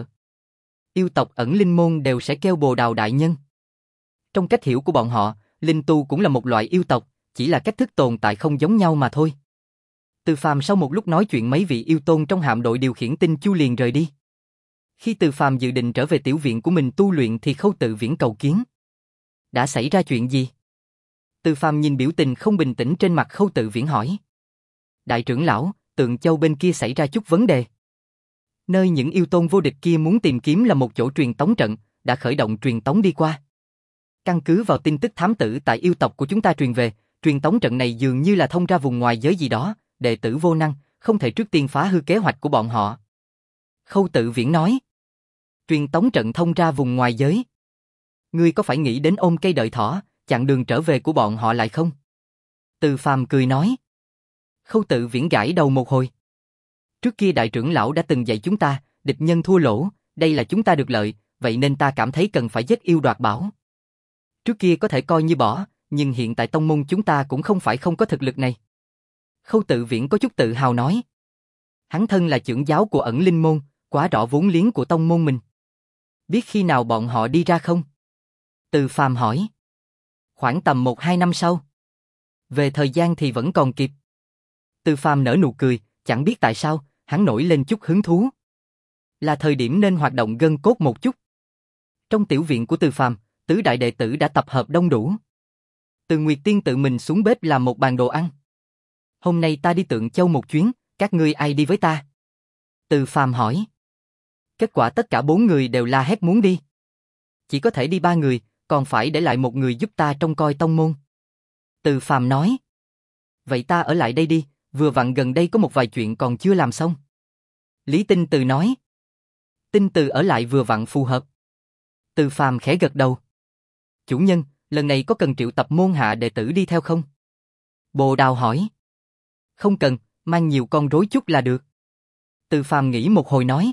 Yêu tộc ẩn linh môn đều sẽ kêu Bồ Đào đại nhân. Trong cách hiểu của bọn họ, linh tu cũng là một loại yêu tộc, chỉ là cách thức tồn tại không giống nhau mà thôi. Từ Phàm sau một lúc nói chuyện mấy vị yêu tôn trong hạm đội điều khiển tinh chu liền rời đi. Khi Từ Phàm dự định trở về tiểu viện của mình tu luyện thì Khâu Tự Viễn cầu kiến. Đã xảy ra chuyện gì? Từ Phàm nhìn biểu tình không bình tĩnh trên mặt Khâu Tự Viễn hỏi. Đại trưởng lão, Tượng Châu bên kia xảy ra chút vấn đề. Nơi những yêu tôn vô địch kia muốn tìm kiếm là một chỗ truyền tống trận, đã khởi động truyền tống đi qua. Căn cứ vào tin tức thám tử tại yêu tộc của chúng ta truyền về, truyền tống trận này dường như là thông ra vùng ngoài giới gì đó, đệ tử vô năng, không thể trước tiên phá hư kế hoạch của bọn họ. Khâu Tự Viễn nói. Truyền tống trận thông ra vùng ngoài giới. Ngươi có phải nghĩ đến ôm cây đợi thỏ, chặn đường trở về của bọn họ lại không? Từ Phàm cười nói. Khâu Tự Viễn gãi đầu một hồi. Trước kia đại trưởng lão đã từng dạy chúng ta, địch nhân thua lỗ, đây là chúng ta được lợi, vậy nên ta cảm thấy cần phải giết yêu đoạt bảo. Trước kia có thể coi như bỏ, nhưng hiện tại tông môn chúng ta cũng không phải không có thực lực này. Khâu Tự Viễn có chút tự hào nói. Hắn thân là trưởng giáo của Ẩn Linh môn, quá rõ vốn liếng của tông môn mình. Biết khi nào bọn họ đi ra không? Từ Phàm hỏi. Khoảng tầm một hai năm sau. Về thời gian thì vẫn còn kịp. Từ Phàm nở nụ cười, chẳng biết tại sao, hắn nổi lên chút hứng thú. Là thời điểm nên hoạt động gân cốt một chút. Trong tiểu viện của Từ Phàm, tứ đại đệ tử đã tập hợp đông đủ. Từ Nguyệt Tiên tự mình xuống bếp làm một bàn đồ ăn. Hôm nay ta đi Tượng Châu một chuyến, các ngươi ai đi với ta? Từ Phàm hỏi. Kết quả tất cả bốn người đều la hét muốn đi. Chỉ có thể đi ba người, còn phải để lại một người giúp ta trông coi tông môn. Từ Phàm nói. Vậy ta ở lại đây đi, vừa vặn gần đây có một vài chuyện còn chưa làm xong. Lý Tinh Từ nói. Tinh Từ ở lại vừa vặn phù hợp. Từ Phàm khẽ gật đầu. Chủ nhân, lần này có cần triệu tập môn hạ đệ tử đi theo không? Bồ Đào hỏi. Không cần, mang nhiều con rối chút là được. Từ Phàm nghĩ một hồi nói.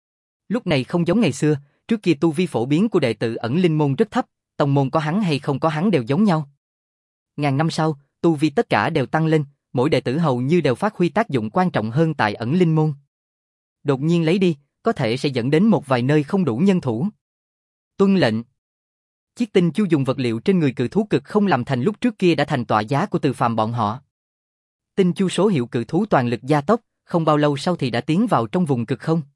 Lúc này không giống ngày xưa, trước kia tu vi phổ biến của đệ tử Ẩn Linh môn rất thấp, tông môn có hắn hay không có hắn đều giống nhau. Ngàn năm sau, tu vi tất cả đều tăng lên, mỗi đệ tử hầu như đều phát huy tác dụng quan trọng hơn tại Ẩn Linh môn. Đột nhiên lấy đi, có thể sẽ dẫn đến một vài nơi không đủ nhân thủ. Tuân lệnh. Chiếc tinh chu dùng vật liệu trên người cự thú cực không làm thành lúc trước kia đã thành tọa giá của Từ Phàm bọn họ. Tinh chu số hiệu cự thú toàn lực gia tốc, không bao lâu sau thì đã tiến vào trong vùng cực không.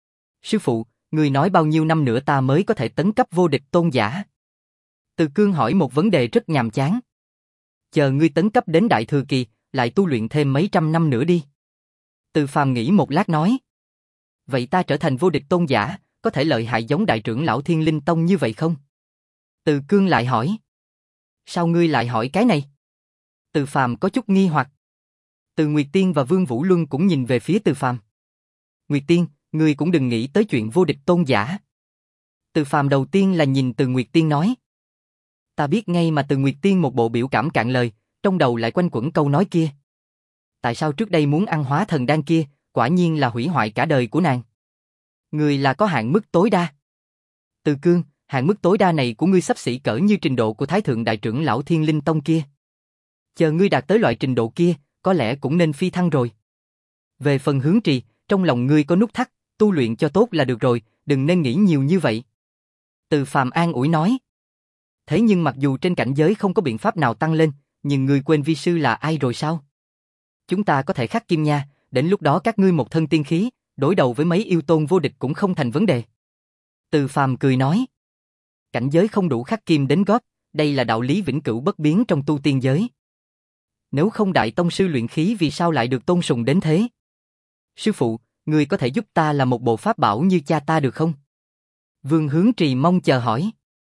Sư phụ, người nói bao nhiêu năm nữa ta mới có thể tấn cấp vô địch tôn giả? Từ Cương hỏi một vấn đề rất nhàm chán. Chờ ngươi tấn cấp đến đại thừa kỳ, lại tu luyện thêm mấy trăm năm nữa đi. Từ Phàm nghĩ một lát nói. Vậy ta trở thành vô địch tôn giả, có thể lợi hại giống đại trưởng lão Thiên Linh Tông như vậy không? Từ Cương lại hỏi. Sao ngươi lại hỏi cái này? Từ Phàm có chút nghi hoặc. Từ Nguyệt Tiên và Vương Vũ Luân cũng nhìn về phía Từ Phàm. Nguyệt Tiên, ngươi cũng đừng nghĩ tới chuyện vô địch tôn giả. Từ Phàm đầu tiên là nhìn Từ Nguyệt Tiên nói. Ta biết ngay mà. Từ Nguyệt Tiên một bộ biểu cảm cạn lời, trong đầu lại quanh quẩn câu nói kia. Tại sao trước đây muốn ăn hóa thần đan kia, quả nhiên là hủy hoại cả đời của nàng. Ngươi là có hạn mức tối đa. Từ Cương, hạn mức tối đa này của ngươi xấp xỉ cỡ như trình độ của Thái Thượng Đại trưởng lão Thiên Linh Tông kia. Chờ ngươi đạt tới loại trình độ kia, có lẽ cũng nên phi thăng rồi. Về phần Hướng Trì, trong lòng ngươi có nút thắt, tu luyện cho tốt là được rồi, đừng nên nghĩ nhiều như vậy. Từ Phàm an ủi nói. Thế nhưng mặc dù trên cảnh giới không có biện pháp nào tăng lên, nhưng ngươi quên vi sư là ai rồi sao? Chúng ta có thể khắc kim nha, đến lúc đó các ngươi một thân tiên khí, đối đầu với mấy yêu tôn vô địch cũng không thành vấn đề. Từ Phàm cười nói. Cảnh giới không đủ khắc kim đến gót, đây là đạo lý vĩnh cửu bất biến trong tu tiên giới. Nếu không đại tông sư luyện khí vì sao lại được tôn sùng đến thế? Sư phụ, người có thể giúp ta làm một bộ pháp bảo như cha ta được không? Vương Hướng Trì mong chờ hỏi.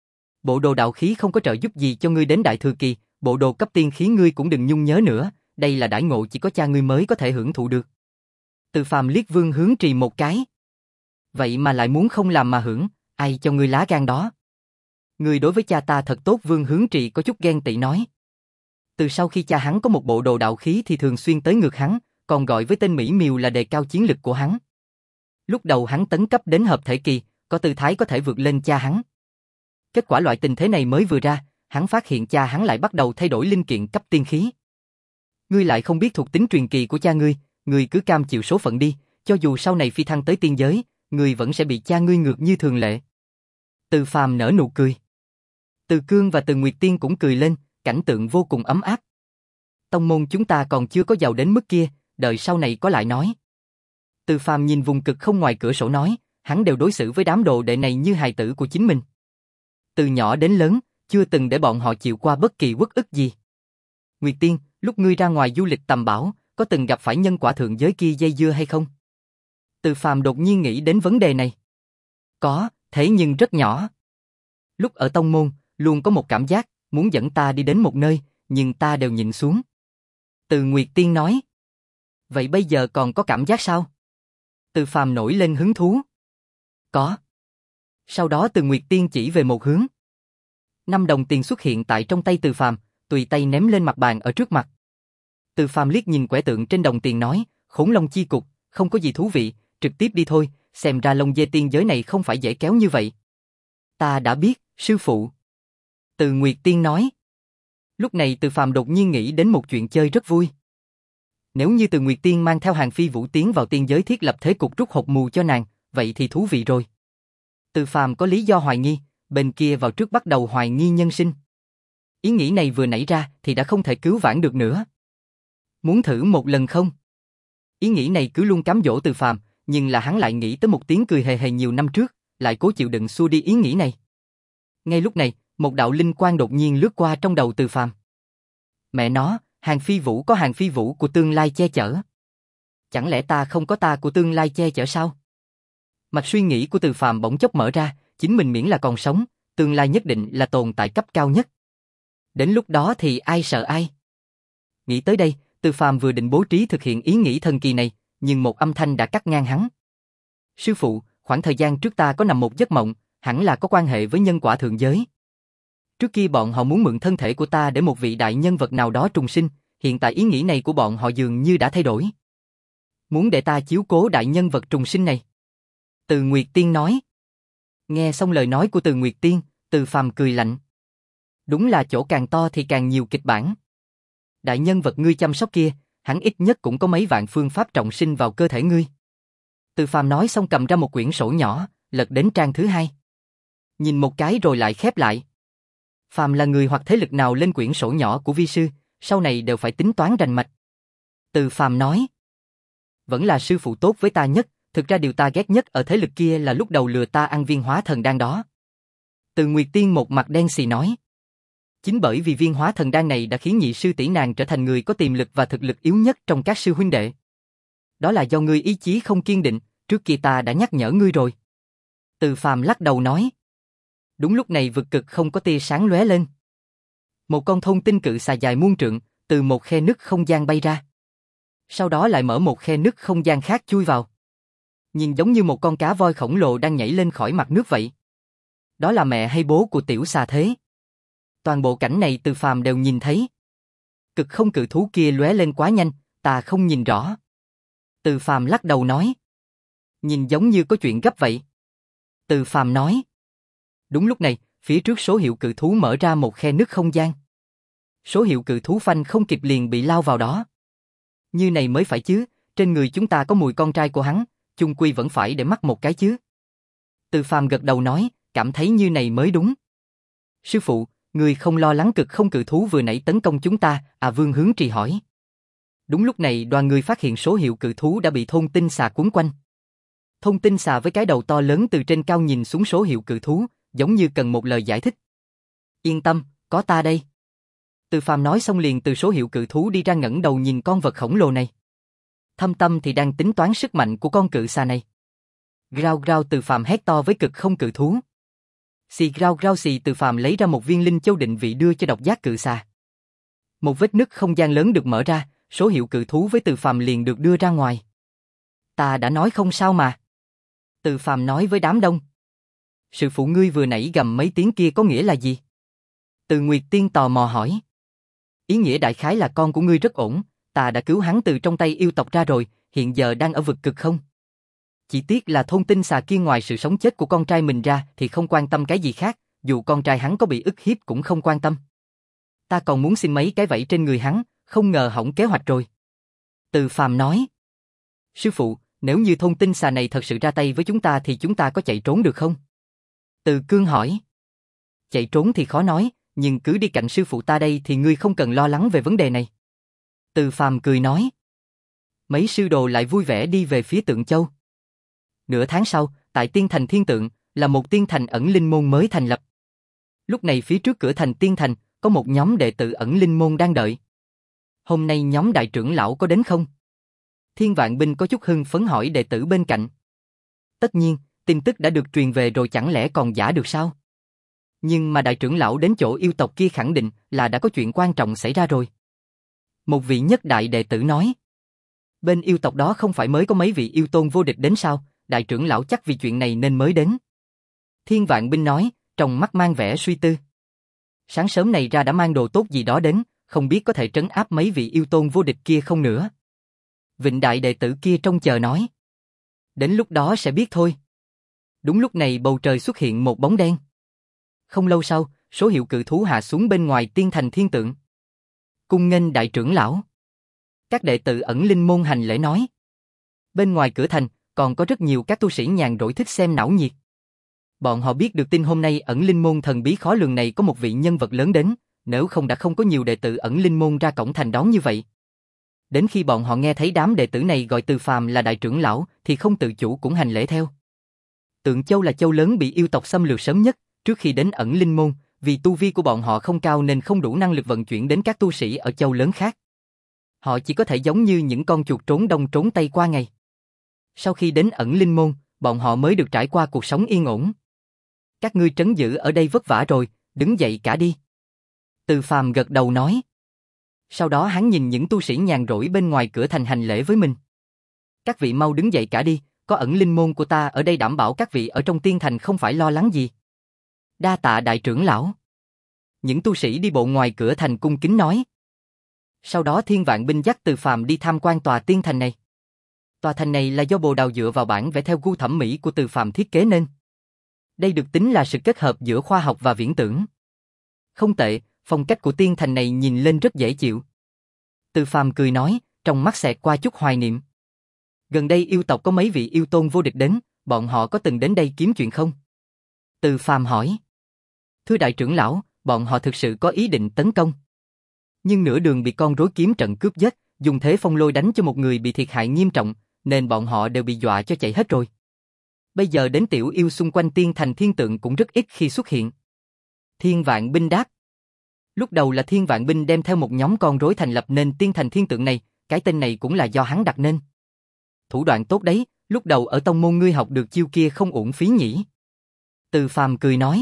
Bộ đồ đạo khí không có trợ giúp gì cho ngươi đến đại thừa kỳ, bộ đồ cấp tiên khí ngươi cũng đừng nhung nhớ nữa, đây là đãi ngộ chỉ có cha ngươi mới có thể hưởng thụ được. Từ Phàm liếc Vương Hướng Trì một cái. Vậy mà lại muốn không làm mà hưởng, ai cho ngươi lá gan đó? Ngươi đối với cha ta thật tốt. Vương Hướng Trì có chút ghen tị nói. Từ sau khi cha hắn có một bộ đồ đạo khí thì thường xuyên tới ngược hắn, còn gọi với tên mỹ miều là đề cao chiến lực của hắn. Lúc đầu hắn tấn cấp đến hợp thể kỳ, có tư thái có thể vượt lên cha hắn. Kết quả loại tình thế này mới vừa ra, hắn phát hiện cha hắn lại bắt đầu thay đổi linh kiện cấp tiên khí. Ngươi lại không biết thuộc tính truyền kỳ của cha ngươi, ngươi cứ cam chịu số phận đi, cho dù sau này phi thăng tới tiên giới, ngươi vẫn sẽ bị cha ngươi ngược như thường lệ. Từ Phàm nở nụ cười. Từ Cương và Từ Nguyệt Tiên cũng cười lên, cảnh tượng vô cùng ấm áp. Tông môn chúng ta còn chưa có giàu đến mức kia, đợi sau này có lại nói. Từ Phàm nhìn vùng cực không ngoài cửa sổ nói, hắn đều đối xử với đám đồ đệ này như hài tử của chính mình. Từ nhỏ đến lớn, chưa từng để bọn họ chịu qua bất kỳ uất ức gì. Nguyệt Tiên, lúc ngươi ra ngoài du lịch tầm bảo, có từng gặp phải nhân quả thượng giới kia dây dưa hay không? Từ Phàm đột nhiên nghĩ đến vấn đề này. Có, thế nhưng rất nhỏ. Lúc ở tông môn, luôn có một cảm giác, muốn dẫn ta đi đến một nơi, nhưng ta đều nhìn xuống. Từ Nguyệt Tiên nói. Vậy bây giờ còn có cảm giác sao? Từ Phàm nổi lên hứng thú. Có. Sau đó Từ Nguyệt Tiên chỉ về một hướng. Năm đồng tiền xuất hiện tại trong tay Từ Phàm, tùy tay ném lên mặt bàn ở trước mặt. Từ Phàm liếc nhìn quẻ tượng trên đồng tiền nói, Khủng Long chi cục, Không có gì thú vị, trực tiếp đi thôi, xem ra lông dê tiên giới này không phải dễ kéo như vậy. Ta đã biết, sư phụ. Từ Nguyệt Tiên nói. Lúc này Từ Phàm đột nhiên nghĩ đến một chuyện chơi rất vui. Nếu như Từ Nguyệt Tiên mang theo Hàng Phi Vũ tiến vào tiên giới thiết lập thế cục rút hột mù cho nàng, vậy thì thú vị rồi. Từ Phàm có lý do hoài nghi, bên kia vào trước bắt đầu hoài nghi nhân sinh. Ý nghĩ này vừa nảy ra thì đã không thể cứu vãn được nữa. Muốn thử một lần không? Ý nghĩ này cứ luôn cám dỗ Từ Phàm, nhưng là hắn lại nghĩ tới một tiếng cười hề hề nhiều năm trước, lại cố chịu đựng xua đi ý nghĩ này. Ngay lúc này, một đạo linh quang đột nhiên lướt qua trong đầu Từ Phàm. Mẹ nó, Hàng Phi Vũ có Hàng Phi Vũ của tương lai che chở. Chẳng lẽ ta không có ta của tương lai che chở sao? Mạch suy nghĩ của Từ Phàm bỗng chốc mở ra, chính mình miễn là còn sống, tương lai nhất định là tồn tại cấp cao nhất. Đến lúc đó thì ai sợ ai? Nghĩ tới đây, Từ Phàm vừa định bố trí thực hiện ý nghĩ thần kỳ này, nhưng một âm thanh đã cắt ngang hắn. Sư phụ, khoảng thời gian trước ta có nằm một giấc mộng, hẳn là có quan hệ với nhân quả thượng giới. Trước kia bọn họ muốn mượn thân thể của ta để một vị đại nhân vật nào đó trùng sinh, hiện tại ý nghĩ này của bọn họ dường như đã thay đổi. Muốn để ta chiếu cố đại nhân vật trùng sinh này. Từ Nguyệt Tiên nói. Nghe xong lời nói của Từ Nguyệt Tiên, Từ Phàm cười lạnh. Đúng là chỗ càng to thì càng nhiều kịch bản. Đại nhân vật ngươi chăm sóc kia, hắn ít nhất cũng có mấy vạn phương pháp trọng sinh vào cơ thể ngươi. Từ Phàm nói xong cầm ra một quyển sổ nhỏ, lật đến trang thứ hai. Nhìn một cái rồi lại khép lại. Phàm là người hoặc thế lực nào lên quyển sổ nhỏ của vi sư, sau này đều phải tính toán rành mạch. Từ Phàm nói. Vẫn là sư phụ tốt với ta nhất, thực ra điều ta ghét nhất ở thế lực kia là lúc đầu lừa ta ăn viên hóa thần đan đó. Từ Nguyệt Tiên một mặt đen xì nói. Chính bởi vì viên hóa thần đan này đã khiến nhị sư tỷ nàng trở thành người có tiềm lực và thực lực yếu nhất trong các sư huynh đệ. Đó là do ngươi ý chí không kiên định, trước kia ta đã nhắc nhở ngươi rồi. Từ Phàm lắc đầu nói. Đúng lúc này vực cực không có tia sáng lóe lên. Một con thôn tinh cự xà dài muôn trượng, từ một khe nứt không gian bay ra. Sau đó lại mở một khe nứt không gian khác chui vào. Nhìn giống như một con cá voi khổng lồ đang nhảy lên khỏi mặt nước vậy. Đó là mẹ hay bố của tiểu xà thế? Toàn bộ cảnh này Từ Phàm đều nhìn thấy. Cực không cự thú kia lóe lên quá nhanh, ta không nhìn rõ. Từ Phàm lắc đầu nói. Nhìn giống như có chuyện gấp vậy. Từ Phàm nói. Đúng lúc này, phía trước số hiệu cự thú mở ra một khe nứt không gian. Số hiệu cự thú phanh không kịp liền bị lao vào đó. Như này mới phải chứ, trên người chúng ta có mùi con trai của hắn, chung quy vẫn phải để mắt một cái chứ. Từ Phàm gật đầu nói, cảm thấy như này mới đúng. Sư phụ, người không lo lắng cực không cự thú vừa nãy tấn công chúng ta, à Vương Hướng Trì hỏi. Đúng lúc này đoàn người phát hiện số hiệu cự thú đã bị thôn tinh xà cuốn quanh. Thôn tinh xà với cái đầu to lớn từ trên cao nhìn xuống số hiệu cự thú, giống như cần một lời giải thích. Yên tâm, có ta đây. Từ Phàm nói xong liền từ số hiệu cự thú đi ra ngẩng đầu nhìn con vật khổng lồ này. Thâm tâm thì đang tính toán sức mạnh của con cự xà này. Grao grao Từ Phàm hét to với cực không cự thú. Xì grao grao xì Từ Phàm lấy ra một viên linh châu định vị đưa cho độc giác cự xà. Một vết nứt không gian lớn được mở ra, số hiệu cự thú với Từ Phàm liền được đưa ra ngoài. Ta đã nói không sao mà. Từ Phàm nói với đám đông. Sư phụ ngươi vừa nãy gầm mấy tiếng kia có nghĩa là gì? Từ Nguyệt Tiên tò mò hỏi. Ý nghĩa đại khái là con của ngươi rất ổn, ta đã cứu hắn từ trong tay yêu tộc ra rồi, hiện giờ đang ở vực cực không? Chỉ tiếc là thôn tinh xà kia ngoài sự sống chết của con trai mình ra thì không quan tâm cái gì khác, dù con trai hắn có bị ức hiếp cũng không quan tâm. Ta còn muốn xin mấy cái vẫy trên người hắn, không ngờ hỏng kế hoạch rồi. Từ Phàm nói. Sư phụ, nếu như thôn tinh xà này thật sự ra tay với chúng ta thì chúng ta có chạy trốn được không? Từ Cương hỏi. Chạy trốn thì khó nói, nhưng cứ đi cạnh sư phụ ta đây thì ngươi không cần lo lắng về vấn đề này. Từ Phàm cười nói. Mấy sư đồ lại vui vẻ đi về phía Tượng Châu. Nửa tháng sau, tại Tiên Thành Thiên Tượng, là một tiên thành ẩn linh môn mới thành lập. Lúc này phía trước cửa thành Tiên Thành, có một nhóm đệ tử ẩn linh môn đang đợi. Hôm nay nhóm đại trưởng lão có đến không? Thiên Vạn Binh có chút hưng phấn hỏi đệ tử bên cạnh. Tất nhiên, tin tức đã được truyền về rồi chẳng lẽ còn giả được sao? Nhưng mà đại trưởng lão đến chỗ yêu tộc kia khẳng định là đã có chuyện quan trọng xảy ra rồi. Một vị nhất đại đệ tử nói. Bên yêu tộc đó không phải mới có mấy vị yêu tôn vô địch đến sao, đại trưởng lão chắc vì chuyện này nên mới đến. Thiên Vạn Binh nói, trong mắt mang vẻ suy tư. Sáng sớm này ra đã mang đồ tốt gì đó đến, không biết có thể trấn áp mấy vị yêu tôn vô địch kia không nữa. Vịnh đại đệ tử kia trông chờ nói. Đến lúc đó sẽ biết thôi. Đúng lúc này bầu trời xuất hiện một bóng đen. Không lâu sau, số hiệu cự thú hạ xuống bên ngoài tiên thành thiên tượng. Cung nghênh đại trưởng lão. Các đệ tử ẩn linh môn hành lễ nói. Bên ngoài cửa thành, còn có rất nhiều các tu sĩ nhàn rỗi thích xem náo nhiệt. Bọn họ biết được tin hôm nay ẩn linh môn thần bí khó lường này có một vị nhân vật lớn đến, nếu không đã không có nhiều đệ tử ẩn linh môn ra cổng thành đón như vậy. Đến khi bọn họ nghe thấy đám đệ tử này gọi Từ Phàm là đại trưởng lão, thì không tự chủ cũng hành lễ theo. Tượng Châu là châu lớn bị yêu tộc xâm lược sớm nhất, trước khi đến ẩn linh môn, vì tu vi của bọn họ không cao nên không đủ năng lực vận chuyển đến các tu sĩ ở châu lớn khác. Họ chỉ có thể giống như những con chuột trốn đông trốn tây qua ngày. Sau khi đến ẩn linh môn, bọn họ mới được trải qua cuộc sống yên ổn. Các ngươi trấn giữ ở đây vất vả rồi, đứng dậy cả đi. Từ Phàm gật đầu nói. Sau đó hắn nhìn những tu sĩ nhàn rỗi bên ngoài cửa thành hành lễ với mình. Các vị mau đứng dậy cả đi, có ẩn linh môn của ta ở đây đảm bảo các vị ở trong tiên thành không phải lo lắng gì. Đa tạ đại trưởng lão. Những tu sĩ đi bộ ngoài cửa thành cung kính nói. Sau đó Thiên Vạn Binh dắt Từ Phàm đi tham quan tòa tiên thành này. Tòa thành này là do Bồ Đào dựa vào bản vẽ theo gu thẩm mỹ của Từ Phàm thiết kế nên. Đây được tính là sự kết hợp giữa khoa học và viễn tưởng. Không tệ, phong cách của tiên thành này nhìn lên rất dễ chịu. Từ Phàm cười nói, trong mắt xẹt qua chút hoài niệm. Gần đây yêu tộc có mấy vị yêu tôn vô địch đến, bọn họ có từng đến đây kiếm chuyện không? Từ Phàm hỏi. Thưa đại trưởng lão, bọn họ thực sự có ý định tấn công. Nhưng nửa đường bị con rối kiếm trận cướp giết, dùng thế phong lôi đánh cho một người bị thiệt hại nghiêm trọng, nên bọn họ đều bị dọa cho chạy hết rồi. Bây giờ đến tiểu yêu xung quanh tiên thành thiên tượng cũng rất ít khi xuất hiện. Thiên Vạn Binh đáp. Lúc đầu là Thiên Vạn Binh đem theo một nhóm con rối thành lập nên tiên thành thiên tượng này, cái tên này cũng là do hắn đặt nên. Thủ đoạn tốt đấy, lúc đầu ở tông môn ngươi học được chiêu kia không uổng phí nhỉ. Từ Phàm cười nói.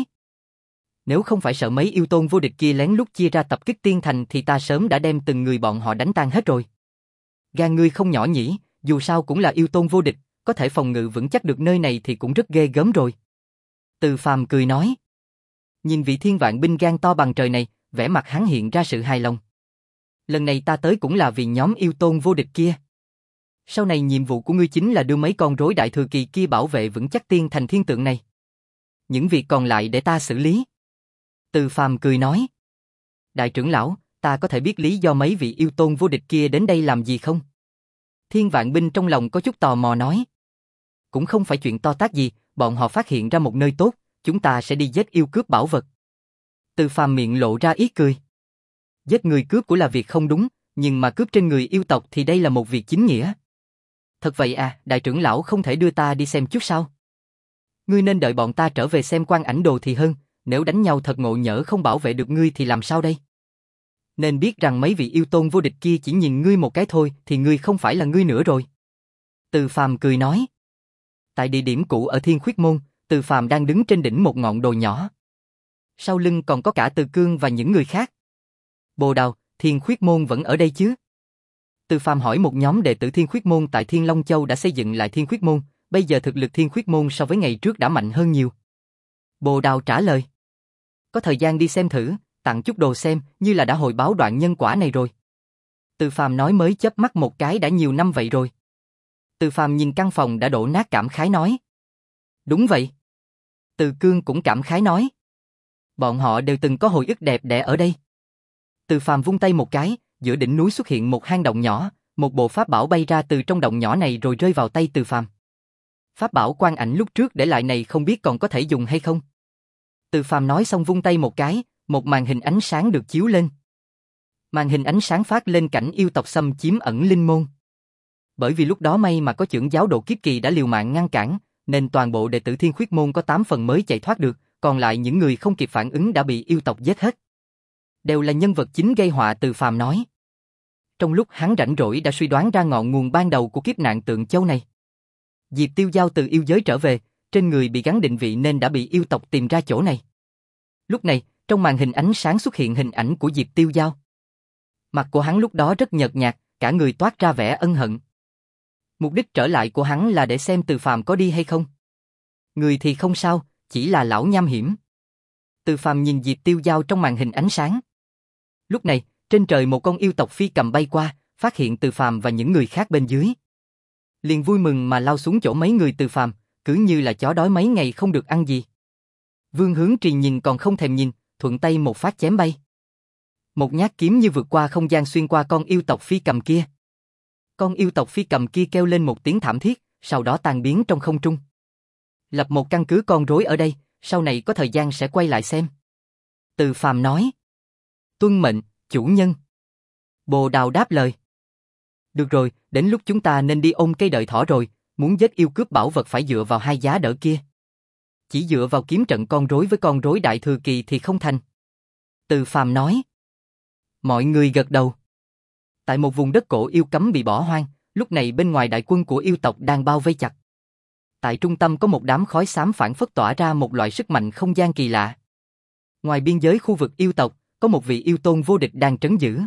Nếu không phải sợ mấy yêu tôn vô địch kia lén lút chia ra tập kích tiên thành thì ta sớm đã đem từng người bọn họ đánh tan hết rồi. Gan ngươi không nhỏ nhỉ, dù sao cũng là yêu tôn vô địch, có thể phòng ngự vững chắc được nơi này thì cũng rất ghê gớm rồi. Từ Phàm cười nói. Nhìn vị Thiên Vạn Binh gan to bằng trời này, vẻ mặt hắn hiện ra sự hài lòng. Lần này ta tới cũng là vì nhóm yêu tôn vô địch kia. Sau này nhiệm vụ của ngươi chính là đưa mấy con rối đại thừa kỳ kia bảo vệ vững chắc tiên thành thiên tượng này. Những việc còn lại để ta xử lý. Từ Phàm cười nói. Đại trưởng lão, ta có thể biết lý do mấy vị yêu tôn vô địch kia đến đây làm gì không? Thiên Vạn Binh trong lòng có chút tò mò nói. Cũng không phải chuyện to tát gì, bọn họ phát hiện ra một nơi tốt, chúng ta sẽ đi giết yêu cướp bảo vật. Từ Phàm miệng lộ ra ý cười. Giết người cướp của là việc không đúng, nhưng mà cướp trên người yêu tộc thì đây là một việc chính nghĩa. Thật vậy à, đại trưởng lão không thể đưa ta đi xem chút sao? Ngươi nên đợi bọn ta trở về xem quan ảnh đồ thì hơn, nếu đánh nhau thật ngộ nhỡ không bảo vệ được ngươi thì làm sao đây? Nên biết rằng mấy vị yêu tôn vô địch kia chỉ nhìn ngươi một cái thôi thì ngươi không phải là ngươi nữa rồi. Từ Phàm cười nói. Tại địa điểm cũ ở Thiên Khuyết Môn, Từ Phàm đang đứng trên đỉnh một ngọn đồi nhỏ. Sau lưng còn có cả Từ Cương và những người khác. Bồ Đào, Thiên Khuyết Môn vẫn ở đây chứ? Từ Phàm hỏi một nhóm đệ tử Thiên Khuyết Môn tại Thiên Long Châu đã xây dựng lại Thiên Khuyết Môn, bây giờ thực lực Thiên Khuyết Môn so với ngày trước đã mạnh hơn nhiều. Bồ Đào trả lời. Có thời gian đi xem thử, tặng chút đồ xem, như là đã hồi báo đoạn nhân quả này rồi. Từ Phàm nói mới chớp mắt một cái đã nhiều năm vậy rồi. Từ Phàm nhìn căn phòng đã đổ nát cảm khái nói. Đúng vậy. Từ Cương cũng cảm khái nói. Bọn họ đều từng có hồi ức đẹp đẽ ở đây. Từ Phàm vung tay một cái, giữa đỉnh núi xuất hiện một hang động nhỏ, một bộ pháp bảo bay ra từ trong động nhỏ này rồi rơi vào tay Từ Phàm. Pháp bảo quan ảnh lúc trước để lại này không biết còn có thể dùng hay không. Từ Phàm nói xong vung tay một cái, một màn hình ánh sáng được chiếu lên. Màn hình ánh sáng phát lên cảnh yêu tộc xâm chiếm ẩn linh môn. Bởi vì lúc đó may mà có chưởng giáo độ kiếp kỳ đã liều mạng ngăn cản, nên toàn bộ đệ tử Thiên Khuyết Môn có tám phần mới chạy thoát được, còn lại những người không kịp phản ứng đã bị yêu tộc giết hết. Đều là nhân vật chính gây họa, Từ Phàm nói. Trong lúc hắn rảnh rỗi đã suy đoán ra ngọn nguồn ban đầu của kiếp nạn Tượng Châu này. Diệp Tiêu Giao từ yêu giới trở về, trên người bị gắn định vị nên đã bị yêu tộc tìm ra chỗ này. Lúc này, trong màn hình ánh sáng xuất hiện hình ảnh của Diệp Tiêu Giao. Mặt của hắn lúc đó rất nhợt nhạt, cả người toát ra vẻ ân hận. Mục đích trở lại của hắn là để xem Từ Phàm có đi hay không. Người thì không sao, chỉ là lão nham hiểm. Từ Phàm nhìn Diệp Tiêu Giao trong màn hình ánh sáng. Lúc này, trên trời một con yêu tộc phi cầm bay qua, phát hiện Từ Phàm và những người khác bên dưới. Liền vui mừng mà lao xuống chỗ mấy người Từ Phàm, cứ như là chó đói mấy ngày không được ăn gì. Vương Hướng Trì nhìn còn không thèm nhìn, thuận tay một phát chém bay. Một nhát kiếm như vượt qua không gian xuyên qua con yêu tộc phi cầm kia. Con yêu tộc phi cầm kia kêu lên một tiếng thảm thiết, sau đó tan biến trong không trung. Lập một căn cứ con rối ở đây, sau này có thời gian sẽ quay lại xem. Từ Phàm nói. Tuân mệnh, chủ nhân. Bồ Đào đáp lời. Được rồi, đến lúc chúng ta nên đi ôm cây đợi thỏ rồi, muốn giết yêu cướp bảo vật phải dựa vào hai giá đỡ kia. Chỉ dựa vào kiếm trận con rối với con rối đại thừa kỳ thì không thành. Từ Phàm nói. Mọi người gật đầu. Tại một vùng đất cổ yêu cấm bị bỏ hoang, lúc này bên ngoài đại quân của yêu tộc đang bao vây chặt. Tại trung tâm có một đám khói xám phản phất tỏa ra một loại sức mạnh không gian kỳ lạ. Ngoài biên giới khu vực yêu tộc, có một vị yêu tôn vô địch đang trấn giữ.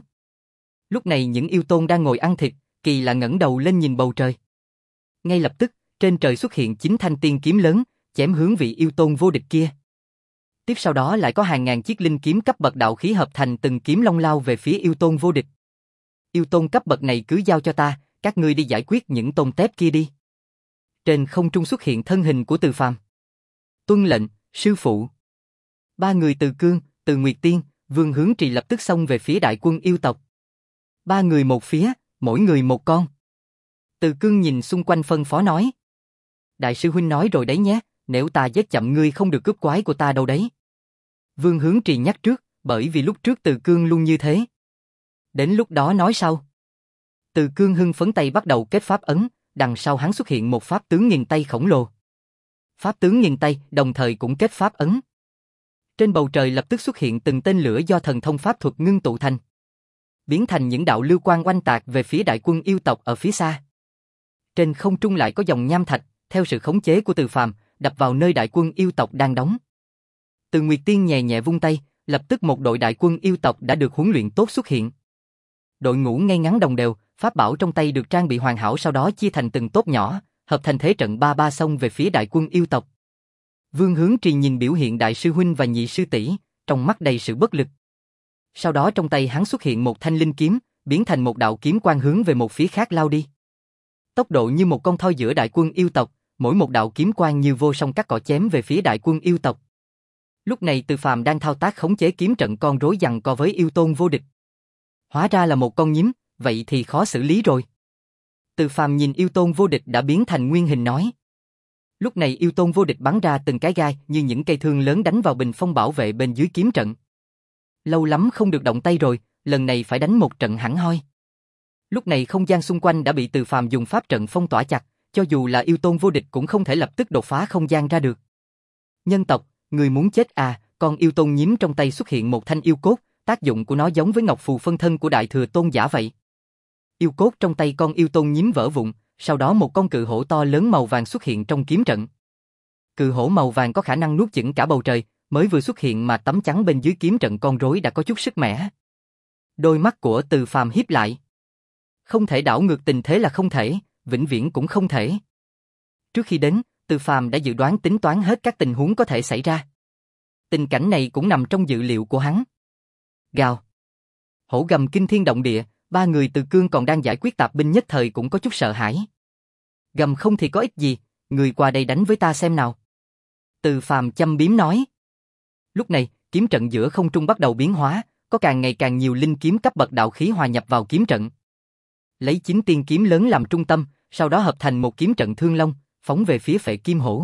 Lúc này những yêu tôn đang ngồi ăn thịt, kỳ lạ ngẩng đầu lên nhìn bầu trời. Ngay lập tức, trên trời xuất hiện chín thanh tiên kiếm lớn, chém hướng vị yêu tôn vô địch kia. Tiếp sau đó lại có hàng ngàn chiếc linh kiếm cấp bậc đạo khí hợp thành từng kiếm long lao về phía yêu tôn vô địch. Yêu tôn cấp bậc này cứ giao cho ta, các ngươi đi giải quyết những tôn tép kia đi. Trên không trung xuất hiện thân hình của Từ Phàm. Tuân lệnh, sư phụ. Ba người Từ Cương, Từ Nguyệt Tiên, Vương Hướng Trì lập tức xông về phía đại quân yêu tộc. Ba người một phía, mỗi người một con. Từ Cương nhìn xung quanh phân phó nói. Đại sư huynh nói rồi đấy nhé, nếu ta giết chậm ngươi không được cướp quái của ta đâu đấy. Vương Hướng Trì nhắc trước, bởi vì lúc trước Từ Cương luôn như thế. Đến lúc đó nói sau. Từ Cương hưng phấn tay bắt đầu kết pháp ấn, đằng sau hắn xuất hiện một pháp tướng nghìn tay khổng lồ. Pháp tướng nghìn tay đồng thời cũng kết pháp ấn. Trên bầu trời lập tức xuất hiện từng tên lửa do thần thông pháp thuật ngưng tụ thành, biến thành những đạo lưu quang oanh tạc về phía đại quân yêu tộc ở phía xa. Trên không trung lại có dòng nham thạch, theo sự khống chế của Từ Phàm, đập vào nơi đại quân yêu tộc đang đóng. Từ Nguyệt Tiên nhẹ nhẹ vung tay, lập tức một đội đại quân yêu tộc đã được huấn luyện tốt xuất hiện. Đội ngũ ngay ngắn đồng đều, pháp bảo trong tay được trang bị hoàn hảo, sau đó chia thành từng tốp nhỏ, hợp thành thế trận ba ba xông về phía đại quân yêu tộc. Vương Hướng Trì nhìn biểu hiện đại sư huynh và nhị sư tỷ, trong mắt đầy sự bất lực. Sau đó trong tay hắn xuất hiện một thanh linh kiếm, biến thành một đạo kiếm quang hướng về một phía khác lao đi. Tốc độ như một con thoi giữa đại quân yêu tộc, mỗi một đạo kiếm quang như vô song cắt cỏ chém về phía đại quân yêu tộc. Lúc này Từ Phàm đang thao tác khống chế kiếm trận con rối giằng co với yêu tôn vô địch. Hóa ra là một con nhím, vậy thì khó xử lý rồi. Từ Phàm nhìn yêu tôn vô địch đã biến thành nguyên hình nói. Lúc này yêu tôn vô địch bắn ra từng cái gai như những cây thương lớn đánh vào bình phong bảo vệ bên dưới kiếm trận. Lâu lắm không được động tay rồi, lần này phải đánh một trận hẳn hoi. Lúc này không gian xung quanh đã bị Từ Phàm dùng pháp trận phong tỏa chặt, cho dù là yêu tôn vô địch cũng không thể lập tức đột phá không gian ra được. Nhân tộc, người muốn chết à? Con yêu tôn nhím trong tay xuất hiện một thanh yêu cốt, tác dụng của nó giống với ngọc phù phân thân của đại thừa tôn giả vậy. Yêu cốt trong tay con yêu tôn nhím vỡ vụn, sau đó một con cự hổ to lớn màu vàng xuất hiện trong kiếm trận. Cự hổ màu vàng có khả năng nuốt chửng cả bầu trời, mới vừa xuất hiện mà tấm chắn bên dưới kiếm trận con rối đã có chút sức mẻ. Đôi mắt của Từ Phàm híp lại. Không thể đảo ngược tình thế là không thể, vĩnh viễn cũng không thể. Trước khi đến, Từ Phàm đã dự đoán tính toán hết các tình huống có thể xảy ra. Tình cảnh này cũng nằm trong dự liệu của hắn. Gào. Hổ gầm kinh thiên động địa, ba người Từ Cương còn đang giải quyết tạp binh nhất thời cũng có chút sợ hãi. Gầm không thì có ích gì, người qua đây đánh với ta xem nào. Từ Phàm châm biếm nói. Lúc này, kiếm trận giữa không trung bắt đầu biến hóa, có càng ngày càng nhiều linh kiếm cấp bậc đạo khí hòa nhập vào kiếm trận. Lấy chín tiên kiếm lớn làm trung tâm, sau đó hợp thành một kiếm trận thương long, phóng về phía Phệ Kim Hổ.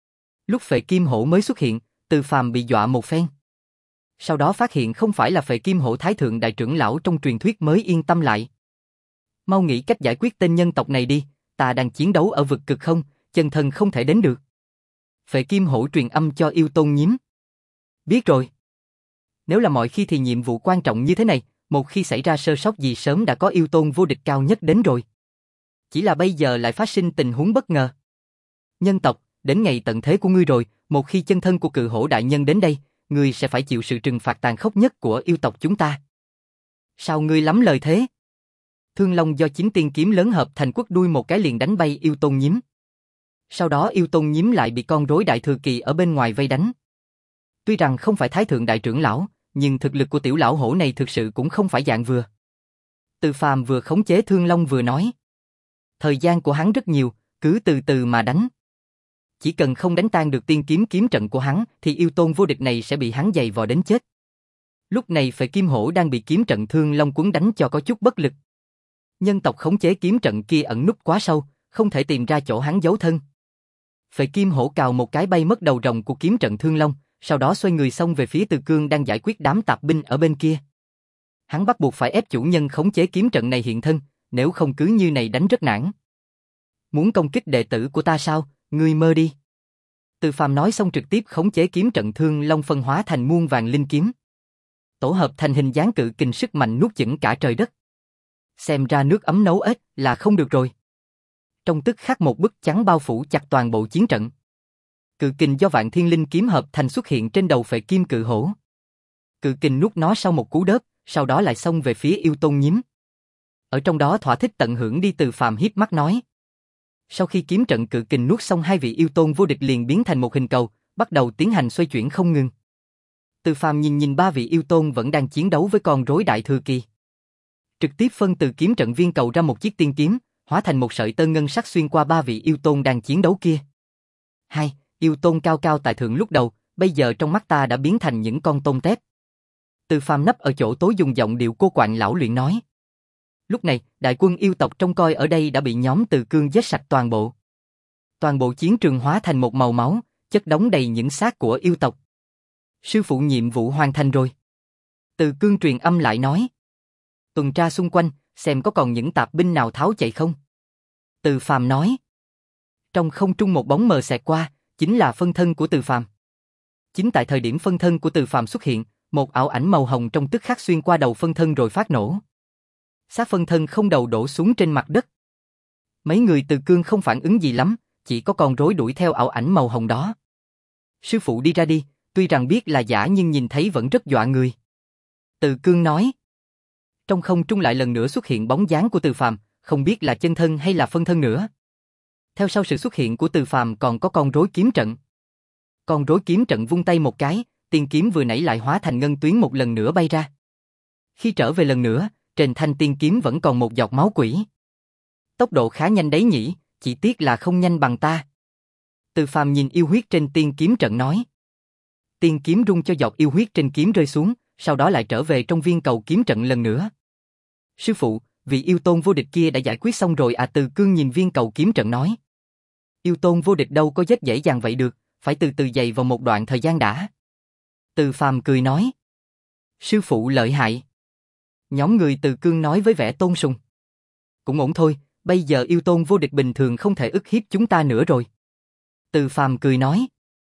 Lúc Phệ Kim Hổ mới xuất hiện, Từ Phàm bị dọa một phen. Sau đó phát hiện không phải là Phệ Kim Hổ Thái Thượng Đại Trưởng Lão trong truyền thuyết mới yên tâm lại. Mau nghĩ cách giải quyết tên nhân tộc này đi, ta đang chiến đấu ở vực cực không, chân thân không thể đến được. Phệ Kim Hổ truyền âm cho yêu tôn nhím. Biết rồi. Nếu là mọi khi thì nhiệm vụ quan trọng như thế này, một khi xảy ra sơ sót gì sớm đã có yêu tôn vô địch cao nhất đến rồi. Chỉ là bây giờ lại phát sinh tình huống bất ngờ. Nhân tộc, đến ngày tận thế của ngươi rồi, một khi chân thân của cự hổ đại nhân đến đây, ngươi sẽ phải chịu sự trừng phạt tàn khốc nhất của yêu tộc chúng ta. Sao ngươi lắm lời thế? Thương Long do chín tiên kiếm lớn hợp thành quất đuôi một cái liền đánh bay yêu tôn nhím. Sau đó yêu tôn nhím lại bị con rối đại thừa kỳ ở bên ngoài vây đánh. Tuy rằng không phải Thái Thượng Đại Trưởng Lão, nhưng thực lực của tiểu lão hổ này thực sự cũng không phải dạng vừa. Từ Phàm vừa khống chế Thương Long vừa nói. Thời gian của hắn rất nhiều, cứ từ từ mà đánh. Chỉ cần không đánh tan được tiên kiếm kiếm trận của hắn, thì yêu tôn vô địch này sẽ bị hắn giày vò đến chết. Lúc này Phệ Kim Hổ đang bị kiếm trận Thương Long cuốn đánh cho có chút bất lực. Nhân tộc khống chế kiếm trận kia ẩn núp quá sâu, không thể tìm ra chỗ hắn giấu thân. Phệ Kim Hổ cào một cái bay mất đầu rồng của kiếm trận Thương Long, sau đó xoay người xông về phía Từ Cương đang giải quyết đám tạp binh ở bên kia. Hắn bắt buộc phải ép chủ nhân khống chế kiếm trận này hiện thân, nếu không cứ như này đánh rất nản. Muốn công kích đệ tử của ta sao, ngươi mơ đi. Từ Phàm nói xong trực tiếp khống chế kiếm trận Thương Long phân hóa thành muôn vàng linh kiếm. Tổ hợp thành hình dáng cự kình sức mạnh nuốt chửng cả trời đất. Xem ra nước ấm nấu ếch là không được rồi. Trong tức khắc một bức trắng bao phủ chặt toàn bộ chiến trận. Cự kình do vạn thiên linh kiếm hợp thành xuất hiện trên đầu Phệ Kim Cự Hổ. Cự kình nuốt nó sau một cú đớp, sau đó lại xông về phía yêu tôn nhím. Ở trong đó thỏa thích tận hưởng đi. Từ Phàm hiếp mắt nói. Sau khi kiếm trận cự kình nuốt xong, hai vị yêu tôn vô địch liền biến thành một hình cầu, bắt đầu tiến hành xoay chuyển không ngừng. Từ Phàm nhìn nhìn ba vị yêu tôn vẫn đang chiến đấu với con rối đại thừa kỳ. Trực tiếp phân từ kiếm trận viên cầu ra một chiếc tiên kiếm, hóa thành một sợi tơ ngân sắc xuyên qua ba vị yêu tôn đang chiến đấu kia. Hai, yêu tôn cao cao tại thượng lúc đầu, bây giờ trong mắt ta đã biến thành những con tôm tép. Từ Phàm nấp ở chỗ tối dùng giọng điệu cô quạnh lão luyện nói. Lúc này, đại quân yêu tộc trông coi ở đây đã bị nhóm Từ Cương giết sạch toàn bộ. Toàn bộ chiến trường hóa thành một màu máu, chất đống đầy những xác của yêu tộc. Sư phụ nhiệm vụ hoàn thành rồi. Từ Cương truyền âm lại nói. Tuần tra xung quanh, xem có còn những tạp binh nào tháo chạy không. Từ Phàm nói. Trong không trung một bóng mờ xẹt qua, chính là phân thân của Từ Phàm. Chính tại thời điểm phân thân của Từ Phàm xuất hiện, một ảo ảnh màu hồng trong tức khắc xuyên qua đầu phân thân rồi phát nổ. Xác phân thân không đầu đổ xuống trên mặt đất. Mấy người Từ Cương không phản ứng gì lắm, chỉ có con rối đuổi theo ảo ảnh màu hồng đó. Sư phụ đi ra đi, tuy rằng biết là giả nhưng nhìn thấy vẫn rất dọa người. Từ Cương nói. Trong không trung lại lần nữa xuất hiện bóng dáng của Từ Phàm, không biết là chân thân hay là phân thân nữa. Theo sau sự xuất hiện của Từ Phàm còn có con rối kiếm trận. Con rối kiếm trận vung tay một cái, tiên kiếm vừa nãy lại hóa thành ngân tuyến một lần nữa bay ra. Khi trở về lần nữa, trên thanh tiên kiếm vẫn còn một giọt máu quỷ. Tốc độ khá nhanh đấy nhỉ, chỉ tiếc là không nhanh bằng ta. Từ Phàm nhìn yêu huyết trên tiên kiếm trận nói. Tiên kiếm rung cho giọt yêu huyết trên kiếm rơi xuống, sau đó lại trở về trong viên cầu kiếm trận lần nữa. Sư phụ, vị yêu tôn vô địch kia đã giải quyết xong rồi à? Từ Cương nhìn viên cầu kiếm trận nói. Yêu tôn vô địch đâu có giết dễ dàng vậy được, phải từ từ dày vào một đoạn thời gian đã. Từ Phàm cười nói. Sư phụ lợi hại. Nhóm người Từ Cương nói với vẻ tôn sùng. Cũng ổn thôi, bây giờ yêu tôn vô địch bình thường không thể ức hiếp chúng ta nữa rồi. Từ Phàm cười nói.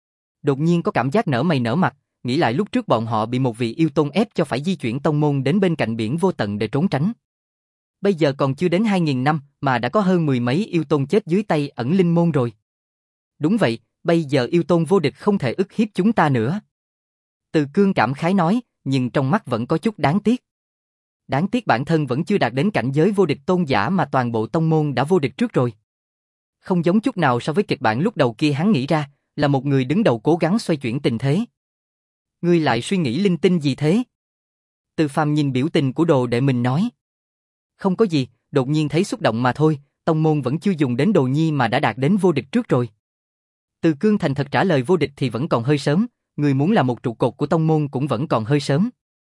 Đột nhiên có cảm giác nở mày nở mặt, nghĩ lại lúc trước bọn họ bị một vị yêu tôn ép cho phải di chuyển tông môn đến bên cạnh biển vô tận để trốn tránh. Bây giờ còn chưa đến hai nghìn năm mà đã có hơn mười mấy yêu tôn chết dưới tay ẩn linh môn rồi. Đúng vậy, bây giờ yêu tôn vô địch không thể ức hiếp chúng ta nữa. Từ Cương cảm khái nói, nhưng trong mắt vẫn có chút đáng tiếc. Đáng tiếc bản thân vẫn chưa đạt đến cảnh giới vô địch tôn giả mà toàn bộ tông môn đã vô địch trước rồi. Không giống chút nào so với kịch bản lúc đầu kia hắn nghĩ ra, là một người đứng đầu cố gắng xoay chuyển tình thế. Ngươi lại suy nghĩ linh tinh gì thế? Từ Phàm nhìn biểu tình của đồ đệ mình nói. Không có gì, đột nhiên thấy xúc động mà thôi, tông môn vẫn chưa dùng đến đồ nhi mà đã đạt đến vô địch trước rồi. Từ Cương thành thật trả lời vô địch thì vẫn còn hơi sớm, người muốn là một trụ cột của tông môn cũng vẫn còn hơi sớm.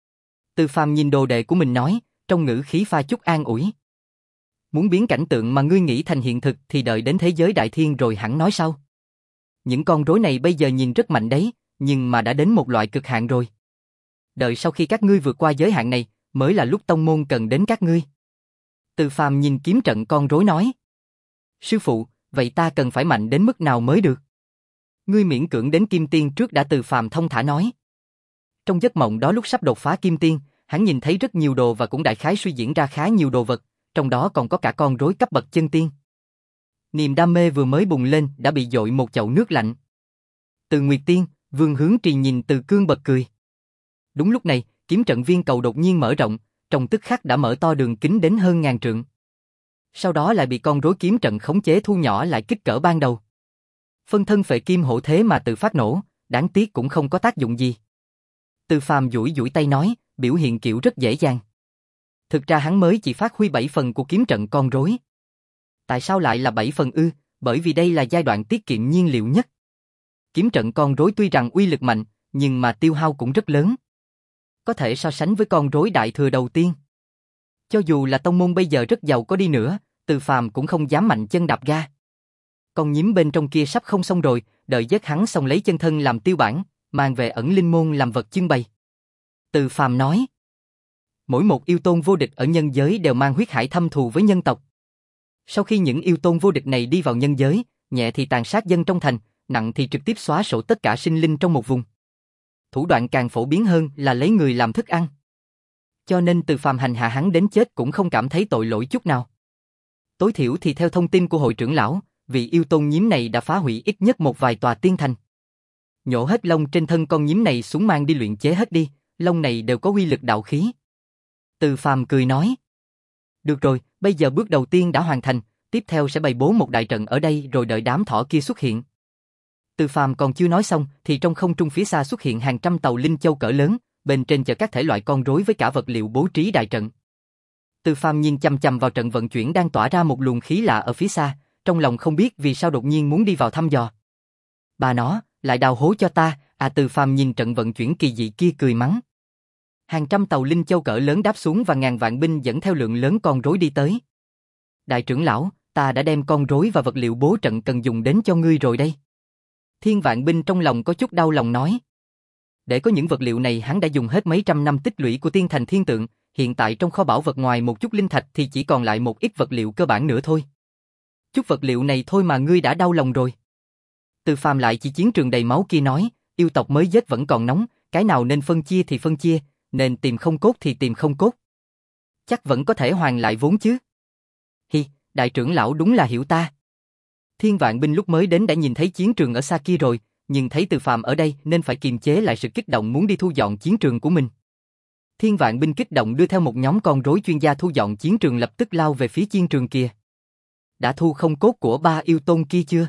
Từ Phàm nhìn đồ đệ của mình nói, trong ngữ khí pha chút an ủi. Muốn biến cảnh tượng mà ngươi nghĩ thành hiện thực thì đợi đến thế giới đại thiên rồi hẳn nói sau. Những con rối này bây giờ nhìn rất mạnh đấy, nhưng mà đã đến một loại cực hạn rồi. Đợi sau khi các ngươi vượt qua giới hạn này, mới là lúc tông môn cần đến các ngươi. Từ Phàm nhìn kiếm trận con rối nói. Sư phụ, vậy ta cần phải mạnh đến mức nào mới được? Ngươi miễn cưỡng đến kim tiên trước đã. Từ Phàm thông thả nói. Trong giấc mộng đó lúc sắp đột phá kim tiên, hắn nhìn thấy rất nhiều đồ và cũng đại khái suy diễn ra khá nhiều đồ vật, trong đó còn có cả con rối cấp bậc chân tiên. Niềm đam mê vừa mới bùng lên đã bị dội một chậu nước lạnh. Từ Nguyệt Tiên, Vương Hướng Trì nhìn Từ Cương bật cười. Đúng lúc này, kiếm trận viên cầu đột nhiên mở rộng, trong tức khắc đã mở to đường kính đến hơn ngàn trượng. Sau đó lại bị con rối kiếm trận khống chế thu nhỏ lại kích cỡ ban đầu. Phân thân Phệ Kim Hổ thế mà tự phát nổ, đáng tiếc cũng không có tác dụng gì. Từ Phàm duỗi duỗi tay nói, biểu hiện kiểu rất dễ dàng. Thực ra hắn mới chỉ phát huy bảy phần của kiếm trận con rối. Tại sao lại là bảy phần ư? Bởi vì đây là giai đoạn tiết kiệm nhiên liệu nhất. Kiếm trận con rối tuy rằng uy lực mạnh, nhưng mà tiêu hao cũng rất lớn. Có thể so sánh với con rối đại thừa đầu tiên. Cho dù là tông môn bây giờ rất giàu có đi nữa, Từ Phàm cũng không dám mạnh chân đạp ga. Con nhím bên trong kia sắp không xong rồi, đợi giết hắn xong lấy chân thân làm tiêu bản, mang về ẩn linh môn làm vật trưng bày. Từ Phàm nói, mỗi một yêu tôn vô địch ở nhân giới đều mang huyết hải thâm thù với nhân tộc. Sau khi những yêu tôn vô địch này đi vào nhân giới, nhẹ thì tàn sát dân trong thành, nặng thì trực tiếp xóa sổ tất cả sinh linh trong một vùng. Thủ đoạn càng phổ biến hơn là lấy người làm thức ăn. Cho nên Từ Phàm hành hạ hắn đến chết cũng không cảm thấy tội lỗi chút nào. Tối thiểu thì theo thông tin của hội trưởng lão, vị yêu tôn nhím này đã phá hủy ít nhất một vài tòa tiên thành. Nhổ hết lông trên thân con nhím này xuống mang đi luyện chế hết đi, lông này đều có uy lực đạo khí. Từ Phàm cười nói, được rồi, bây giờ bước đầu tiên đã hoàn thành, tiếp theo sẽ bày bố một đại trận ở đây rồi đợi đám thỏ kia xuất hiện. Từ Phàm còn chưa nói xong thì trong không trung phía xa xuất hiện hàng trăm tàu linh châu cỡ lớn, bên trên chở các thể loại con rối với cả vật liệu bố trí đại trận. Từ Phàm nhìn chằm chằm vào trận vận chuyển đang tỏa ra một luồng khí lạ ở phía xa, trong lòng không biết vì sao đột nhiên muốn đi vào thăm dò. Bà nó, lại đào hố cho ta, à Từ Phàm nhìn trận vận chuyển kỳ dị kia cười mắng. Hàng trăm tàu linh châu cỡ lớn đáp xuống và ngàn vạn binh dẫn theo lượng lớn con rối đi tới. Đại trưởng lão, ta đã đem con rối và vật liệu bố trận cần dùng đến cho ngươi rồi đây. Thiên Vạn Binh trong lòng có chút đau lòng nói. Để có những vật liệu này hắn đã dùng hết mấy trăm năm tích lũy của Tiên Thành Thiên Tượng, hiện tại trong kho bảo vật ngoài một chút linh thạch thì chỉ còn lại một ít vật liệu cơ bản nữa thôi. Chút vật liệu này thôi mà ngươi đã đau lòng rồi. Từ Phàm lại chỉ chiến trường đầy máu kia nói, yêu tộc mới giết vẫn còn nóng, cái nào nên phân chia thì phân chia, nên tìm không cốt thì tìm không cốt. Chắc vẫn có thể hoàn lại vốn chứ. Hi, đại trưởng lão đúng là hiểu ta. Thiên Vạn Binh lúc mới đến đã nhìn thấy chiến trường ở xa kia rồi, nhưng thấy Từ Phàm ở đây nên phải kiềm chế lại sự kích động muốn đi thu dọn chiến trường của mình. Thiên Vạn Binh kích động đưa theo một nhóm con rối chuyên gia thu dọn chiến trường lập tức lao về phía chiến trường kia. Đã thu không cốt của ba yêu tôn kia chưa?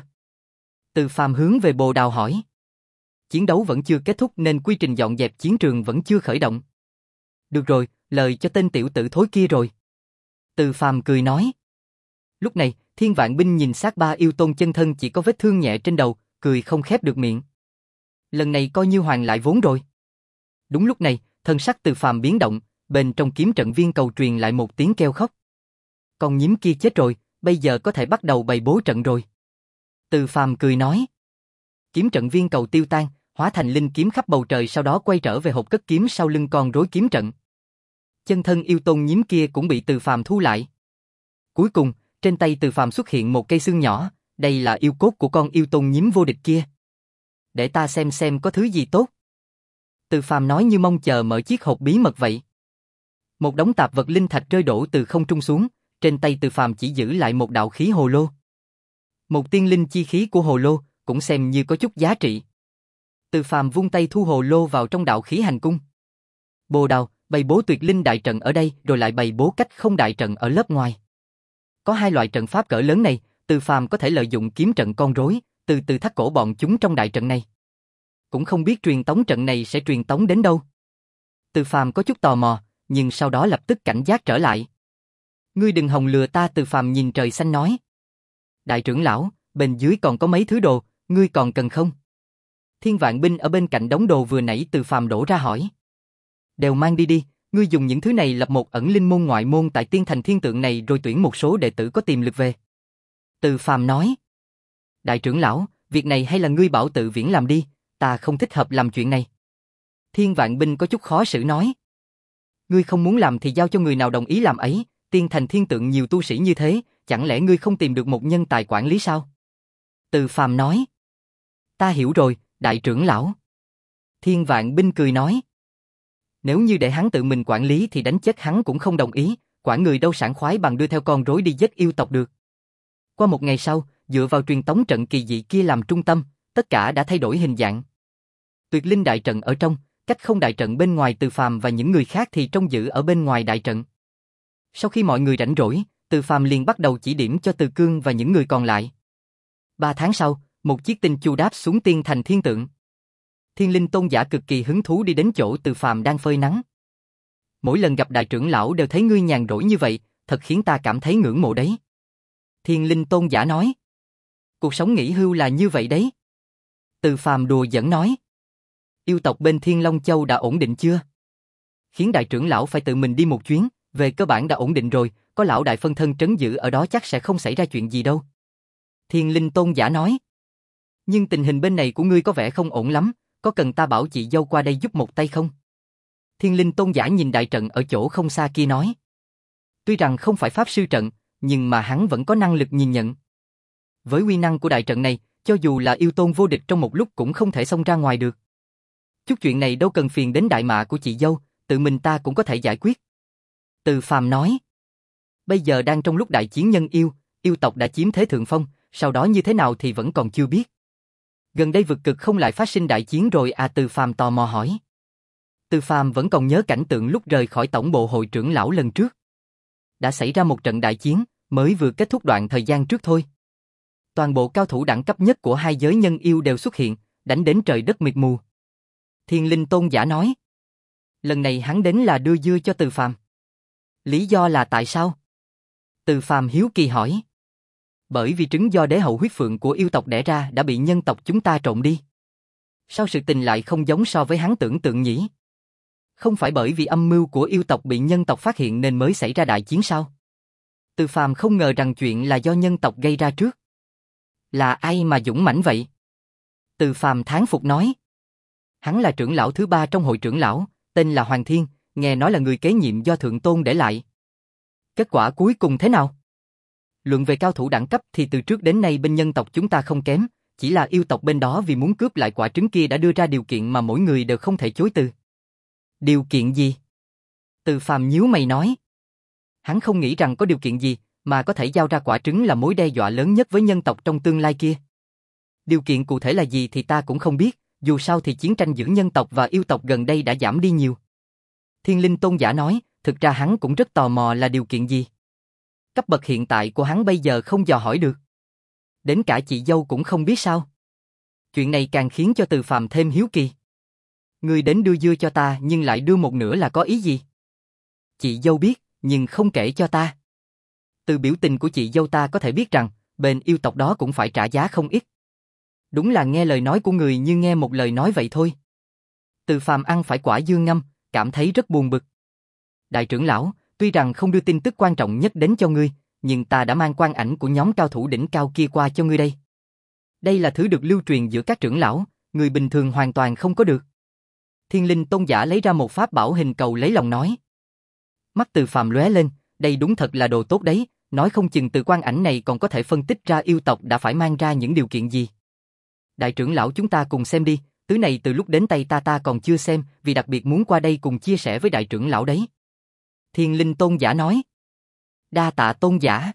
Từ Phàm hướng về Bồ Đào hỏi. Chiến đấu vẫn chưa kết thúc nên quy trình dọn dẹp chiến trường vẫn chưa khởi động. Được rồi, lời cho tên tiểu tử thối kia rồi. Từ Phàm cười nói. Lúc này, Thiên Vạn Binh nhìn xác ba yêu tôn chân thân chỉ có vết thương nhẹ trên đầu, cười không khép được miệng. Lần này coi như hoàn lại vốn rồi. Đúng lúc này, thân sắc Từ Phàm biến động, bên trong kiếm trận viên cầu truyền lại một tiếng kêu khóc. Con nhím kia chết rồi, bây giờ có thể bắt đầu bày bố trận rồi. Từ Phàm cười nói. Kiếm trận viên cầu tiêu tan, hóa thành linh kiếm khắp bầu trời sau đó quay trở về hộp cất kiếm sau lưng con rối kiếm trận. Chân thân yêu tôn nhím kia cũng bị Từ Phàm thu lại. Cuối cùng, trên tay Từ Phàm xuất hiện một cây xương nhỏ, đây là yêu cốt của con yêu tôn nhím vô địch kia. Để ta xem xem có thứ gì tốt. Từ Phàm nói như mong chờ mở chiếc hộp bí mật vậy. Một đống tạp vật linh thạch rơi đổ từ không trung xuống, trên tay Từ Phàm chỉ giữ lại một đạo khí hồ lô. Một tiên linh chi khí của hồ lô, cũng xem như có chút giá trị. Từ Phàm vung tay thu hồ lô vào trong đạo khí hành cung. Bồ Đào, bày bố tuyệt linh đại trận ở đây rồi lại bày bố cách không đại trận ở lớp ngoài. Có hai loại trận pháp cỡ lớn này, Từ Phàm có thể lợi dụng kiếm trận con rối, từ từ thắt cổ bọn chúng trong đại trận này. Cũng không biết truyền tống trận này sẽ truyền tống đến đâu. Từ Phàm có chút tò mò, nhưng sau đó lập tức cảnh giác trở lại. Ngươi đừng hòng lừa ta, Từ Phàm nhìn trời xanh nói. Đại trưởng lão, bên dưới còn có mấy thứ đồ, ngươi còn cần không? Thiên Vạn Binh ở bên cạnh đống đồ vừa nãy Từ Phàm đổ ra hỏi. Đều mang đi đi, ngươi dùng những thứ này lập một ẩn linh môn ngoại môn tại Tiên Thành Thiên Tượng này rồi tuyển một số đệ tử có tiềm lực về. Từ Phàm nói. Đại trưởng lão, việc này hay là ngươi bảo tự viễn làm đi, ta không thích hợp làm chuyện này. Thiên Vạn Binh có chút khó xử nói. Ngươi không muốn làm thì giao cho người nào đồng ý làm ấy, Tiên Thành Thiên Tượng nhiều tu sĩ như thế, chẳng lẽ ngươi không tìm được một nhân tài quản lý sao? Từ Phàm nói. Ta hiểu rồi, đại trưởng lão. Thiên Vạn Binh cười nói. Nếu như để hắn tự mình quản lý thì đánh chết hắn cũng không đồng ý, quản người đâu sảng khoái bằng đưa theo con rối đi giết yêu tộc được. Qua một ngày sau, dựa vào truyền tống trận kỳ dị kia làm trung tâm, tất cả đã thay đổi hình dạng. Tuyệt linh đại trận ở trong, cách không đại trận bên ngoài, Từ Phàm và những người khác thì trông giữ ở bên ngoài đại trận. Sau khi mọi người rảnh rỗi, Từ Phàm liền bắt đầu chỉ điểm cho Từ Cương và những người còn lại. Ba tháng sau, một chiếc tinh chu đáp xuống Tiên Thành Thiên Tượng. Thiên Linh tôn giả cực kỳ hứng thú đi đến chỗ Từ Phàm đang phơi nắng. Mỗi lần gặp đại trưởng lão đều thấy ngươi nhàn rỗi như vậy, thật khiến ta cảm thấy ngưỡng mộ đấy. Thiên Linh Tôn giả nói. Cuộc sống nghỉ hưu là như vậy đấy. Từ Phàm đùa giỡn nói. Yêu tộc bên Thiên Long Châu đã ổn định chưa? Khiến đại trưởng lão phải tự mình đi một chuyến, về cơ bản đã ổn định rồi, có lão đại phân thân trấn giữ ở đó chắc sẽ không xảy ra chuyện gì đâu. Thiên Linh Tôn giả nói. Nhưng tình hình bên này của ngươi có vẻ không ổn lắm, có cần ta bảo chị dâu qua đây giúp một tay không? Thiên Linh Tôn giả nhìn đại trận ở chỗ không xa kia nói. Tuy rằng không phải pháp sư trận, nhưng mà hắn vẫn có năng lực nhìn nhận. Với uy năng của đại trận này, cho dù là yêu tôn vô địch trong một lúc cũng không thể xông ra ngoài được. Chút chuyện này đâu cần phiền đến đại mạ của chị dâu, tự mình ta cũng có thể giải quyết. Từ Phàm nói. Bây giờ đang trong lúc đại chiến nhân yêu, yêu tộc đã chiếm thế thượng phong, sau đó như thế nào thì vẫn còn chưa biết. Gần đây vực cực không lại phát sinh đại chiến rồi à? Từ Phàm tò mò hỏi. Từ Phàm vẫn còn nhớ cảnh tượng lúc rời khỏi tổng bộ hội trưởng lão lần trước. Đã xảy ra một trận đại chiến, mới vừa kết thúc đoạn thời gian trước thôi. Toàn bộ cao thủ đẳng cấp nhất của hai giới nhân yêu đều xuất hiện, đánh đến trời đất mịt mù. Thiên Linh Tôn giả nói. Lần này hắn đến là đưa dưa cho Từ Phàm. Lý do là tại sao? Từ Phàm hiếu kỳ hỏi. Bởi vì trứng do đế hậu huyết phượng của yêu tộc đẻ ra đã bị nhân tộc chúng ta trộn đi. Sao sự tình lại không giống so với hắn tưởng tượng nhỉ? Không phải bởi vì âm mưu của yêu tộc bị nhân tộc phát hiện nên mới xảy ra đại chiến sao? Từ Phàm không ngờ rằng chuyện là do nhân tộc gây ra trước. Là ai mà dũng mãnh vậy? Từ Phàm thán phục nói. Hắn là trưởng lão thứ ba trong hội trưởng lão, tên là Hoàng Thiên, nghe nói là người kế nhiệm do Thượng Tôn để lại. Kết quả cuối cùng thế nào? Luận về cao thủ đẳng cấp thì từ trước đến nay bên nhân tộc chúng ta không kém, chỉ là yêu tộc bên đó vì muốn cướp lại quả trứng kia đã đưa ra điều kiện mà mỗi người đều không thể chối từ. Điều kiện gì? Từ Phàm nhíu mày nói. Hắn không nghĩ rằng có điều kiện gì mà có thể giao ra quả trứng là mối đe dọa lớn nhất với nhân tộc trong tương lai kia. Điều kiện cụ thể là gì thì ta cũng không biết, dù sao thì chiến tranh giữa nhân tộc và yêu tộc gần đây đã giảm đi nhiều. Thiên Linh Tôn giả nói, thực ra hắn cũng rất tò mò là điều kiện gì. Cấp bậc hiện tại của hắn bây giờ không dò hỏi được. Đến cả chị dâu cũng không biết sao. Chuyện này càng khiến cho Từ Phàm thêm hiếu kỳ. Ngươi đến đưa dưa cho ta nhưng lại đưa một nửa là có ý gì? Chị dâu biết, nhưng không kể cho ta. Từ biểu tình của chị dâu ta có thể biết rằng, bên yêu tộc đó cũng phải trả giá không ít. Đúng là nghe lời nói của người như nghe một lời nói vậy thôi. Từ Phàm ăn phải quả dưa ngâm, cảm thấy rất buồn bực. Đại trưởng lão, tuy rằng không đưa tin tức quan trọng nhất đến cho ngươi, nhưng ta đã mang quan ảnh của nhóm cao thủ đỉnh cao kia qua cho ngươi đây. Đây là thứ được lưu truyền giữa các trưởng lão, người bình thường hoàn toàn không có được. Thiên Linh Tôn giả lấy ra một pháp bảo hình cầu lấy lòng nói. Mắt Từ Phàm lóe lên, đây đúng thật là đồ tốt đấy, nói không chừng từ quan ảnh này còn có thể phân tích ra yêu tộc đã phải mang ra những điều kiện gì. Đại trưởng lão chúng ta cùng xem đi, thứ này từ lúc đến tay ta ta còn chưa xem, vì đặc biệt muốn qua đây cùng chia sẻ với đại trưởng lão đấy. Thiên Linh Tôn giả nói. Đa tạ tôn giả.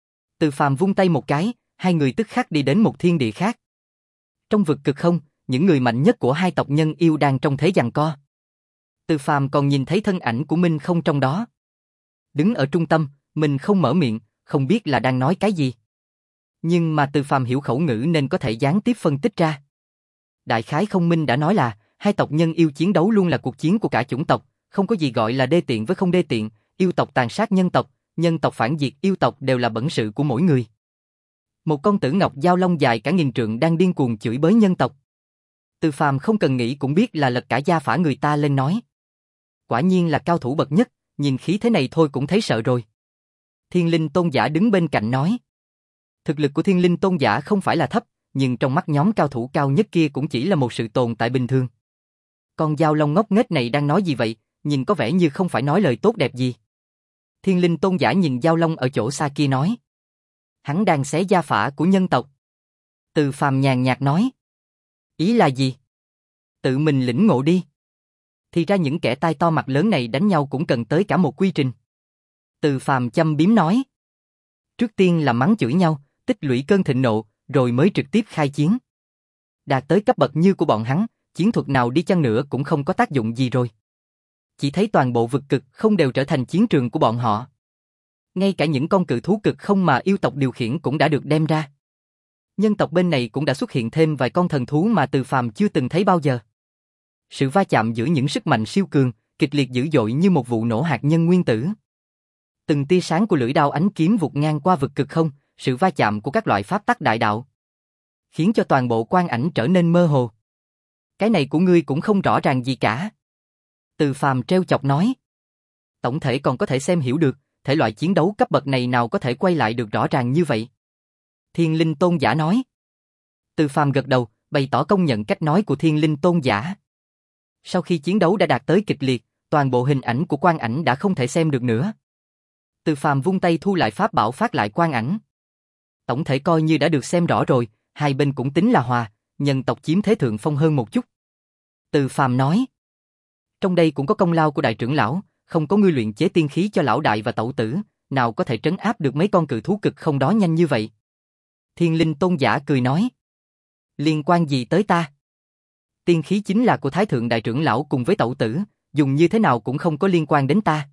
Từ Phàm vung tay một cái, hai người tức khắc đi đến một thiên địa khác. Trong vực cực không, những người mạnh nhất của hai tộc nhân yêu đang trong thế giằng co. Từ Phàm còn nhìn thấy thân ảnh của Minh Không trong đó. Đứng ở trung tâm, mình không mở miệng, không biết là đang nói cái gì. Nhưng mà Từ Phàm hiểu khẩu ngữ nên có thể gián tiếp phân tích ra. Đại khái Không Minh đã nói là, hai tộc nhân yêu chiến đấu luôn là cuộc chiến của cả chủng tộc, không có gì gọi là đê tiện với không đê tiện, yêu tộc tàn sát nhân tộc, nhân tộc phản diệt yêu tộc đều là bẩn sự của mỗi người. Một con tử ngọc giao long dài cả nghìn trượng đang điên cuồng chửi bới nhân tộc. Từ Phàm không cần nghĩ cũng biết là lật cả da phả người ta lên nói. Quả nhiên là cao thủ bậc nhất, nhìn khí thế này thôi cũng thấy sợ rồi. Thiên Linh Tôn giả đứng bên cạnh nói. Thực lực của Thiên Linh Tôn giả không phải là thấp, nhưng trong mắt nhóm cao thủ cao nhất kia cũng chỉ là một sự tồn tại bình thường. Con dao long ngốc nghếch này đang nói gì vậy, nhìn có vẻ như không phải nói lời tốt đẹp gì. Thiên Linh Tôn giả nhìn dao long ở chỗ xa kia nói. Hắn đang xé da phả của nhân tộc. Từ Phàm nhàn nhạt nói. Ý là gì? Tự mình lĩnh ngộ đi. Thì ra những kẻ tai to mặt lớn này đánh nhau cũng cần tới cả một quy trình. Từ Phàm châm biếm nói. Trước tiên là mắng chửi nhau, tích lũy cơn thịnh nộ, rồi mới trực tiếp khai chiến. Đạt tới cấp bậc như của bọn hắn, chiến thuật nào đi chăng nữa cũng không có tác dụng gì rồi. Chỉ thấy toàn bộ vực cực không đều trở thành chiến trường của bọn họ. Ngay cả những con cự thú cực không mà yêu tộc điều khiển cũng đã được đem ra. Nhân tộc bên này cũng đã xuất hiện thêm vài con thần thú mà Từ Phàm chưa từng thấy bao giờ. Sự va chạm giữa những sức mạnh siêu cường, kịch liệt dữ dội như một vụ nổ hạt nhân nguyên tử. Từng tia sáng của lưỡi đao ánh kiếm vụt ngang qua vực cực không, sự va chạm của các loại pháp tắc đại đạo, khiến cho toàn bộ quang ảnh trở nên mơ hồ. Cái này của ngươi cũng không rõ ràng gì cả. Từ Phàm trêu chọc nói. Tổng thể còn có thể xem hiểu được, thể loại chiến đấu cấp bậc này nào có thể quay lại được rõ ràng như vậy. Thiên Linh Tôn Giả nói. Từ Phàm gật đầu, bày tỏ công nhận cách nói của Thiên Linh Tôn Giả. Sau khi chiến đấu đã đạt tới kịch liệt, toàn bộ hình ảnh của quang ảnh đã không thể xem được nữa. Từ Phàm vung tay thu lại pháp bảo phát lại quang ảnh. Tổng thể coi như đã được xem rõ rồi, hai bên cũng tính là hòa, nhân tộc chiếm thế thượng phong hơn một chút. Từ Phàm nói. Trong đây cũng có công lao của đại trưởng lão, không có ngươi luyện chế tiên khí cho lão đại và tẩu tử, nào có thể trấn áp được mấy con cự thú cực không đó nhanh như vậy. Thiên Linh Tôn Giả cười nói. Liên quan gì tới ta? Tiên khí chính là của Thái Thượng đại trưởng lão cùng với tẩu tử, dùng như thế nào cũng không có liên quan đến ta.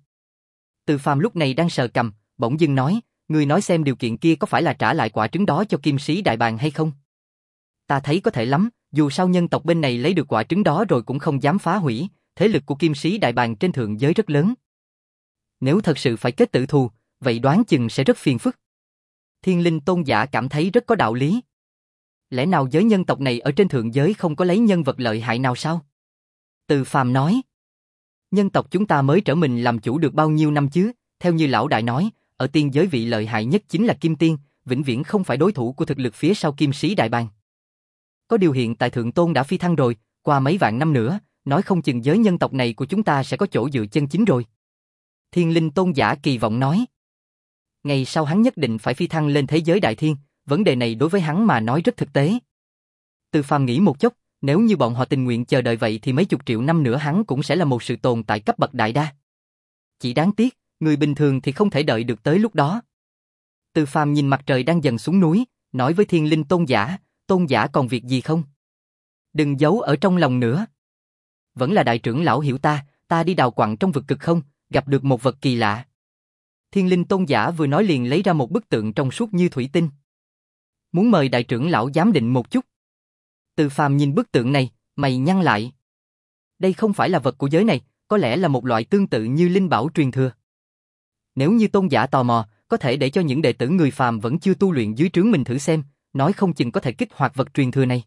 Từ Phàm lúc này đang sờ cằm, bỗng dưng nói, ngươi nói xem điều kiện kia có phải là trả lại quả trứng đó cho Kim Sĩ Đại Bàng hay không? Ta thấy có thể lắm, dù sao nhân tộc bên này lấy được quả trứng đó rồi cũng không dám phá hủy, thế lực của Kim Sĩ Đại Bàng trên thượng giới rất lớn. Nếu thật sự phải kết tử thù, vậy đoán chừng sẽ rất phiền phức. Thiên Linh Tôn Giả cảm thấy rất có đạo lý. Lẽ nào giới nhân tộc này ở trên thượng giới không có lấy nhân vật lợi hại nào sao? Từ Phàm nói. Nhân tộc chúng ta mới trở mình làm chủ được bao nhiêu năm chứ, theo như lão đại nói, ở tiên giới vị lợi hại nhất chính là Kim Tiên, vĩnh viễn không phải đối thủ của thực lực phía sau Kim Sĩ Đại Bàng. Có điều hiện tại Thượng Tôn đã phi thăng rồi, qua mấy vạn năm nữa, nói không chừng giới nhân tộc này của chúng ta sẽ có chỗ dựa chân chính rồi. Thiên Linh Tôn Giả kỳ vọng nói. Ngày sau hắn nhất định phải phi thăng lên thế giới đại thiên, vấn đề này đối với hắn mà nói rất thực tế. Từ Phàm nghĩ một chút, nếu như bọn họ tình nguyện chờ đợi vậy thì mấy chục triệu năm nữa hắn cũng sẽ là một sự tồn tại cấp bậc đại đa. Chỉ đáng tiếc, người bình thường thì không thể đợi được tới lúc đó. Từ Phàm nhìn mặt trời đang dần xuống núi, nói với Thiên Linh Tôn Giả, Tôn Giả còn việc gì không? Đừng giấu ở trong lòng nữa. Vẫn là đại trưởng lão hiểu ta, ta đi đào quặng trong vực cực không, gặp được một vật kỳ lạ. Thiên Linh Tôn Giả vừa nói liền lấy ra một bức tượng trong suốt như thủy tinh. Muốn mời đại trưởng lão giám định một chút. Từ Phàm nhìn bức tượng này, mày nhăn lại. Đây không phải là vật của giới này, có lẽ là một loại tương tự như linh bảo truyền thừa. Nếu như Tôn Giả tò mò, có thể để cho những đệ tử người phàm vẫn chưa tu luyện dưới trướng mình thử xem, nói không chừng có thể kích hoạt vật truyền thừa này.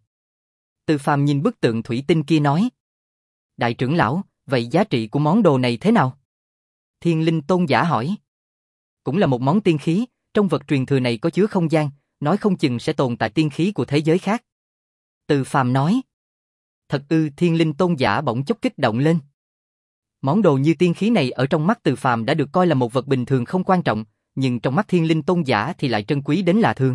Từ Phàm nhìn bức tượng thủy tinh kia nói. Đại trưởng lão, vậy giá trị của món đồ này thế nào? Thiên Linh Tôn Giả hỏi. Cũng là một món tiên khí, trong vật truyền thừa này có chứa không gian, nói không chừng sẽ tồn tại tiên khí của thế giới khác. Từ Phàm nói. Thật ư? Thiên Linh Tôn Giả bỗng chốc kích động lên. Món đồ như tiên khí này ở trong mắt Từ Phàm đã được coi là một vật bình thường không quan trọng, nhưng trong mắt Thiên Linh Tôn Giả thì lại trân quý đến lạ thường.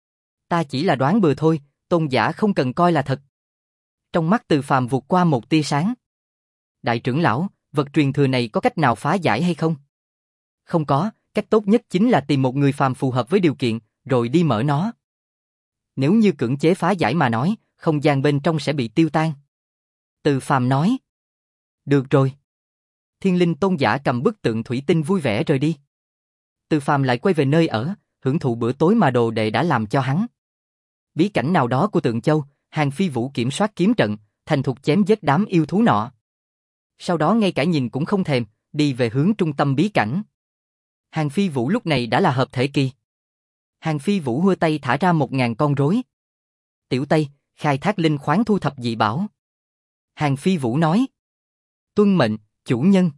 Ta chỉ là đoán bừa thôi, Tôn Giả không cần coi là thật. Trong mắt Từ Phàm vụt qua một tia sáng. Đại trưởng lão, vật truyền thừa này có cách nào phá giải hay không? Không có, cách tốt nhất chính là tìm một người phàm phù hợp với điều kiện, rồi đi mở nó. Nếu như cưỡng chế phá giải mà nói, không gian bên trong sẽ bị tiêu tan. Từ Phàm nói. Được rồi. Thiên Linh Tôn Giả cầm bức tượng thủy tinh vui vẻ rời đi. Từ Phàm lại quay về nơi ở, hưởng thụ bữa tối mà đồ đệ đã làm cho hắn. Bí cảnh nào đó của Tượng Châu, Hàng Phi Vũ kiểm soát kiếm trận, thành thục chém giết đám yêu thú nọ. Sau đó ngay cả nhìn cũng không thèm, đi về hướng trung tâm bí cảnh. Hàng Phi Vũ lúc này đã là hợp thể kỳ. Hàng Phi Vũ hưa tay thả ra một ngàn con rối. Tiểu Tây, khai thác linh khoáng thu thập dị bảo. Hàng Phi Vũ nói. Tuân mệnh, chủ nhân.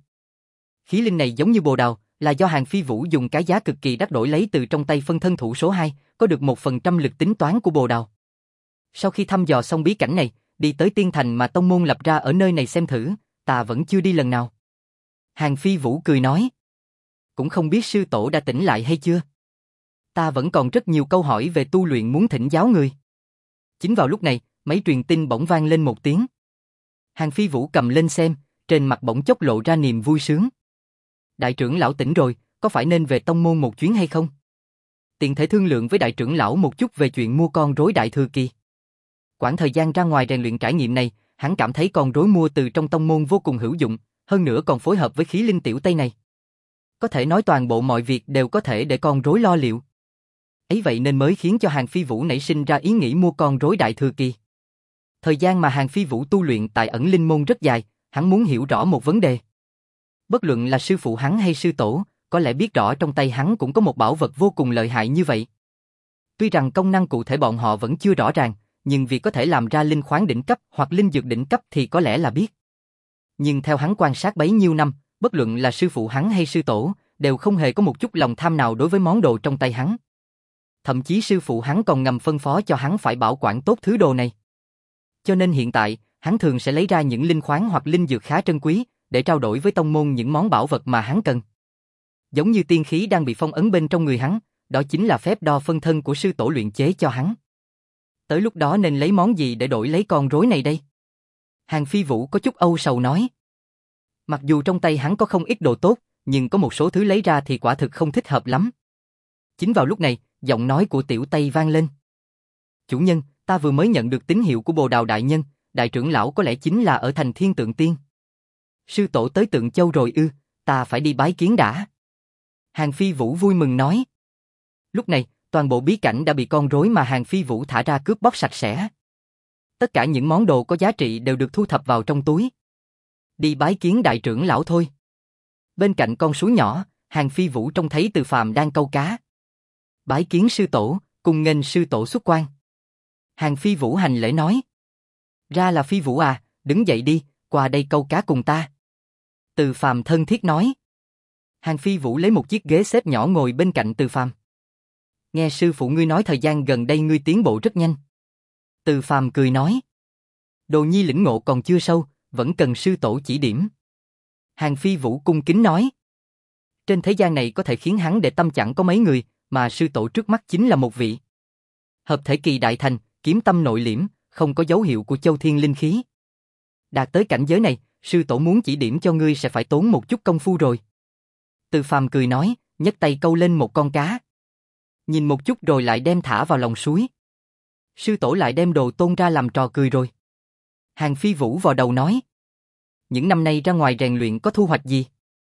Khí linh này giống như bồ đào, là do Hàng Phi Vũ dùng cái giá cực kỳ đắt đổi lấy từ trong tay phân thân thủ số hai, có được một phần trăm lực tính toán của bồ đào. Sau khi thăm dò xong bí cảnh này, đi tới tiên thành mà tông môn lập ra ở nơi này xem thử, ta vẫn chưa đi lần nào. Hàng Phi Vũ cười nói. Cũng không biết sư tổ đã tỉnh lại hay chưa. Ta vẫn còn rất nhiều câu hỏi về tu luyện muốn thỉnh giáo người. Chính vào lúc này, máy truyền tin bỗng vang lên một tiếng. Hàng Phi Vũ cầm lên xem, trên mặt bỗng chốc lộ ra niềm vui sướng. Đại trưởng lão tỉnh rồi, có phải nên về tông môn một chuyến hay không? Tiện thể thương lượng với đại trưởng lão một chút về chuyện mua con rối đại thừa kỳ. Quãng thời gian ra ngoài rèn luyện trải nghiệm này, hắn cảm thấy con rối mua từ trong tông môn vô cùng hữu dụng, hơn nữa còn phối hợp với khí linh tiểu Tây này. Có thể nói toàn bộ mọi việc đều có thể để con rối lo liệu. Ấy vậy nên mới khiến cho Hàng Phi Vũ nảy sinh ra ý nghĩ mua con rối đại thừa kỳ. Thời gian mà Hàng Phi Vũ tu luyện tại ẩn linh môn rất dài, hắn muốn hiểu rõ một vấn đề. Bất luận là sư phụ hắn hay sư tổ, có lẽ biết rõ trong tay hắn cũng có một bảo vật vô cùng lợi hại như vậy. Tuy rằng công năng cụ thể bọn họ vẫn chưa rõ ràng, nhưng việc có thể làm ra linh khoáng đỉnh cấp hoặc linh dược đỉnh cấp thì có lẽ là biết. Nhưng theo hắn quan sát bấy nhiêu năm, bất luận là sư phụ hắn hay sư tổ, đều không hề có một chút lòng tham nào đối với món đồ trong tay hắn. Thậm chí sư phụ hắn còn ngầm phân phó cho hắn phải bảo quản tốt thứ đồ này. Cho nên hiện tại, hắn thường sẽ lấy ra những linh khoáng hoặc linh dược khá trân quý, để trao đổi với tông môn những món bảo vật mà hắn cần. Giống như tiên khí đang bị phong ấn bên trong người hắn, đó chính là phép đo phân thân của sư tổ luyện chế cho hắn. Tới lúc đó nên lấy món gì để đổi lấy con rối này đây? Hàng Phi Vũ có chút âu sầu nói. Mặc dù trong tay hắn có không ít đồ tốt, nhưng có một số thứ lấy ra thì quả thực không thích hợp lắm. Chính vào lúc này, giọng nói của Tiểu Tây vang lên. Chủ nhân, ta vừa mới nhận được tín hiệu của Bồ Đào Đại Nhân, đại trưởng lão có lẽ chính là ở thành Thiên Tượng Tiên. Sư tổ tới Tượng Châu rồi ư, ta phải đi bái kiến đã. Hàng Phi Vũ vui mừng nói. Lúc này, toàn bộ bí cảnh đã bị con rối mà Hàng Phi Vũ thả ra cướp bóc sạch sẽ. Tất cả những món đồ có giá trị đều được thu thập vào trong túi. Đi bái kiến đại trưởng lão thôi. Bên cạnh con suối nhỏ, Hàng Phi Vũ trông thấy Từ Phàm đang câu cá. Bái kiến sư tổ, cùng nghênh sư tổ xuất quan. Hàng Phi Vũ hành lễ nói. Ra là Phi Vũ à, đứng dậy đi, qua đây câu cá cùng ta. Từ Phàm thân thiết nói. Hàng Phi Vũ lấy một chiếc ghế xếp nhỏ ngồi bên cạnh Từ Phàm. Nghe sư phụ ngươi nói thời gian gần đây ngươi tiến bộ rất nhanh. Từ Phàm cười nói. Đồ nhi lĩnh ngộ còn chưa sâu, vẫn cần sư tổ chỉ điểm. Hàng Phi Vũ cung kính nói. Trên thế gian này có thể khiến hắn để tâm chẳng có mấy người, mà sư tổ trước mắt chính là một vị. Hợp thể kỳ đại thành, kiếm tâm nội liễm, không có dấu hiệu của châu thiên linh khí. Đạt tới cảnh giới này, sư tổ muốn chỉ điểm cho ngươi sẽ phải tốn một chút công phu rồi. Từ Phàm cười nói, nhấc tay câu lên một con cá. Nhìn một chút rồi lại đem thả vào lòng suối. Sư tổ lại đem Đồ Tôn ra làm trò cười rồi. Hàng Phi Vũ vào đầu nói. Những năm nay ra ngoài rèn luyện có thu hoạch gì?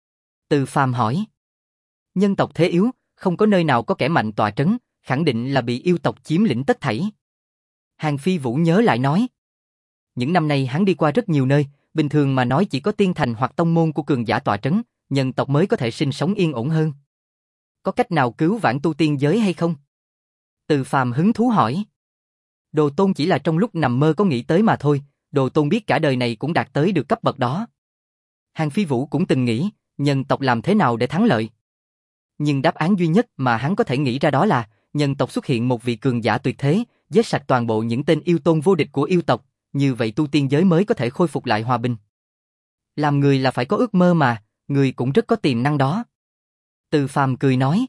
Từ Phàm hỏi. Nhân tộc thế yếu, không có nơi nào có kẻ mạnh tọa trấn, khẳng định là bị yêu tộc chiếm lĩnh tất thảy. Hàng Phi Vũ nhớ lại nói. Những năm nay hắn đi qua rất nhiều nơi, bình thường mà nói chỉ có tiên thành hoặc tông môn của cường giả tọa trấn, nhân tộc mới có thể sinh sống yên ổn hơn. Có cách nào cứu vãn tu tiên giới hay không? Từ Phàm hứng thú hỏi. Đồ Tôn chỉ là trong lúc nằm mơ có nghĩ tới mà thôi, Đồ Tôn biết cả đời này cũng đạt tới được cấp bậc đó. Hàng Phi Vũ cũng từng nghĩ, nhân tộc làm thế nào để thắng lợi. Nhưng đáp án duy nhất mà hắn có thể nghĩ ra đó là, nhân tộc xuất hiện một vị cường giả tuyệt thế, giết sạch toàn bộ những tên yêu tôn vô địch của yêu tộc, như vậy tu tiên giới mới có thể khôi phục lại hòa bình. Làm người là phải có ước mơ mà, người cũng rất có tiềm năng đó. Từ Phàm cười nói.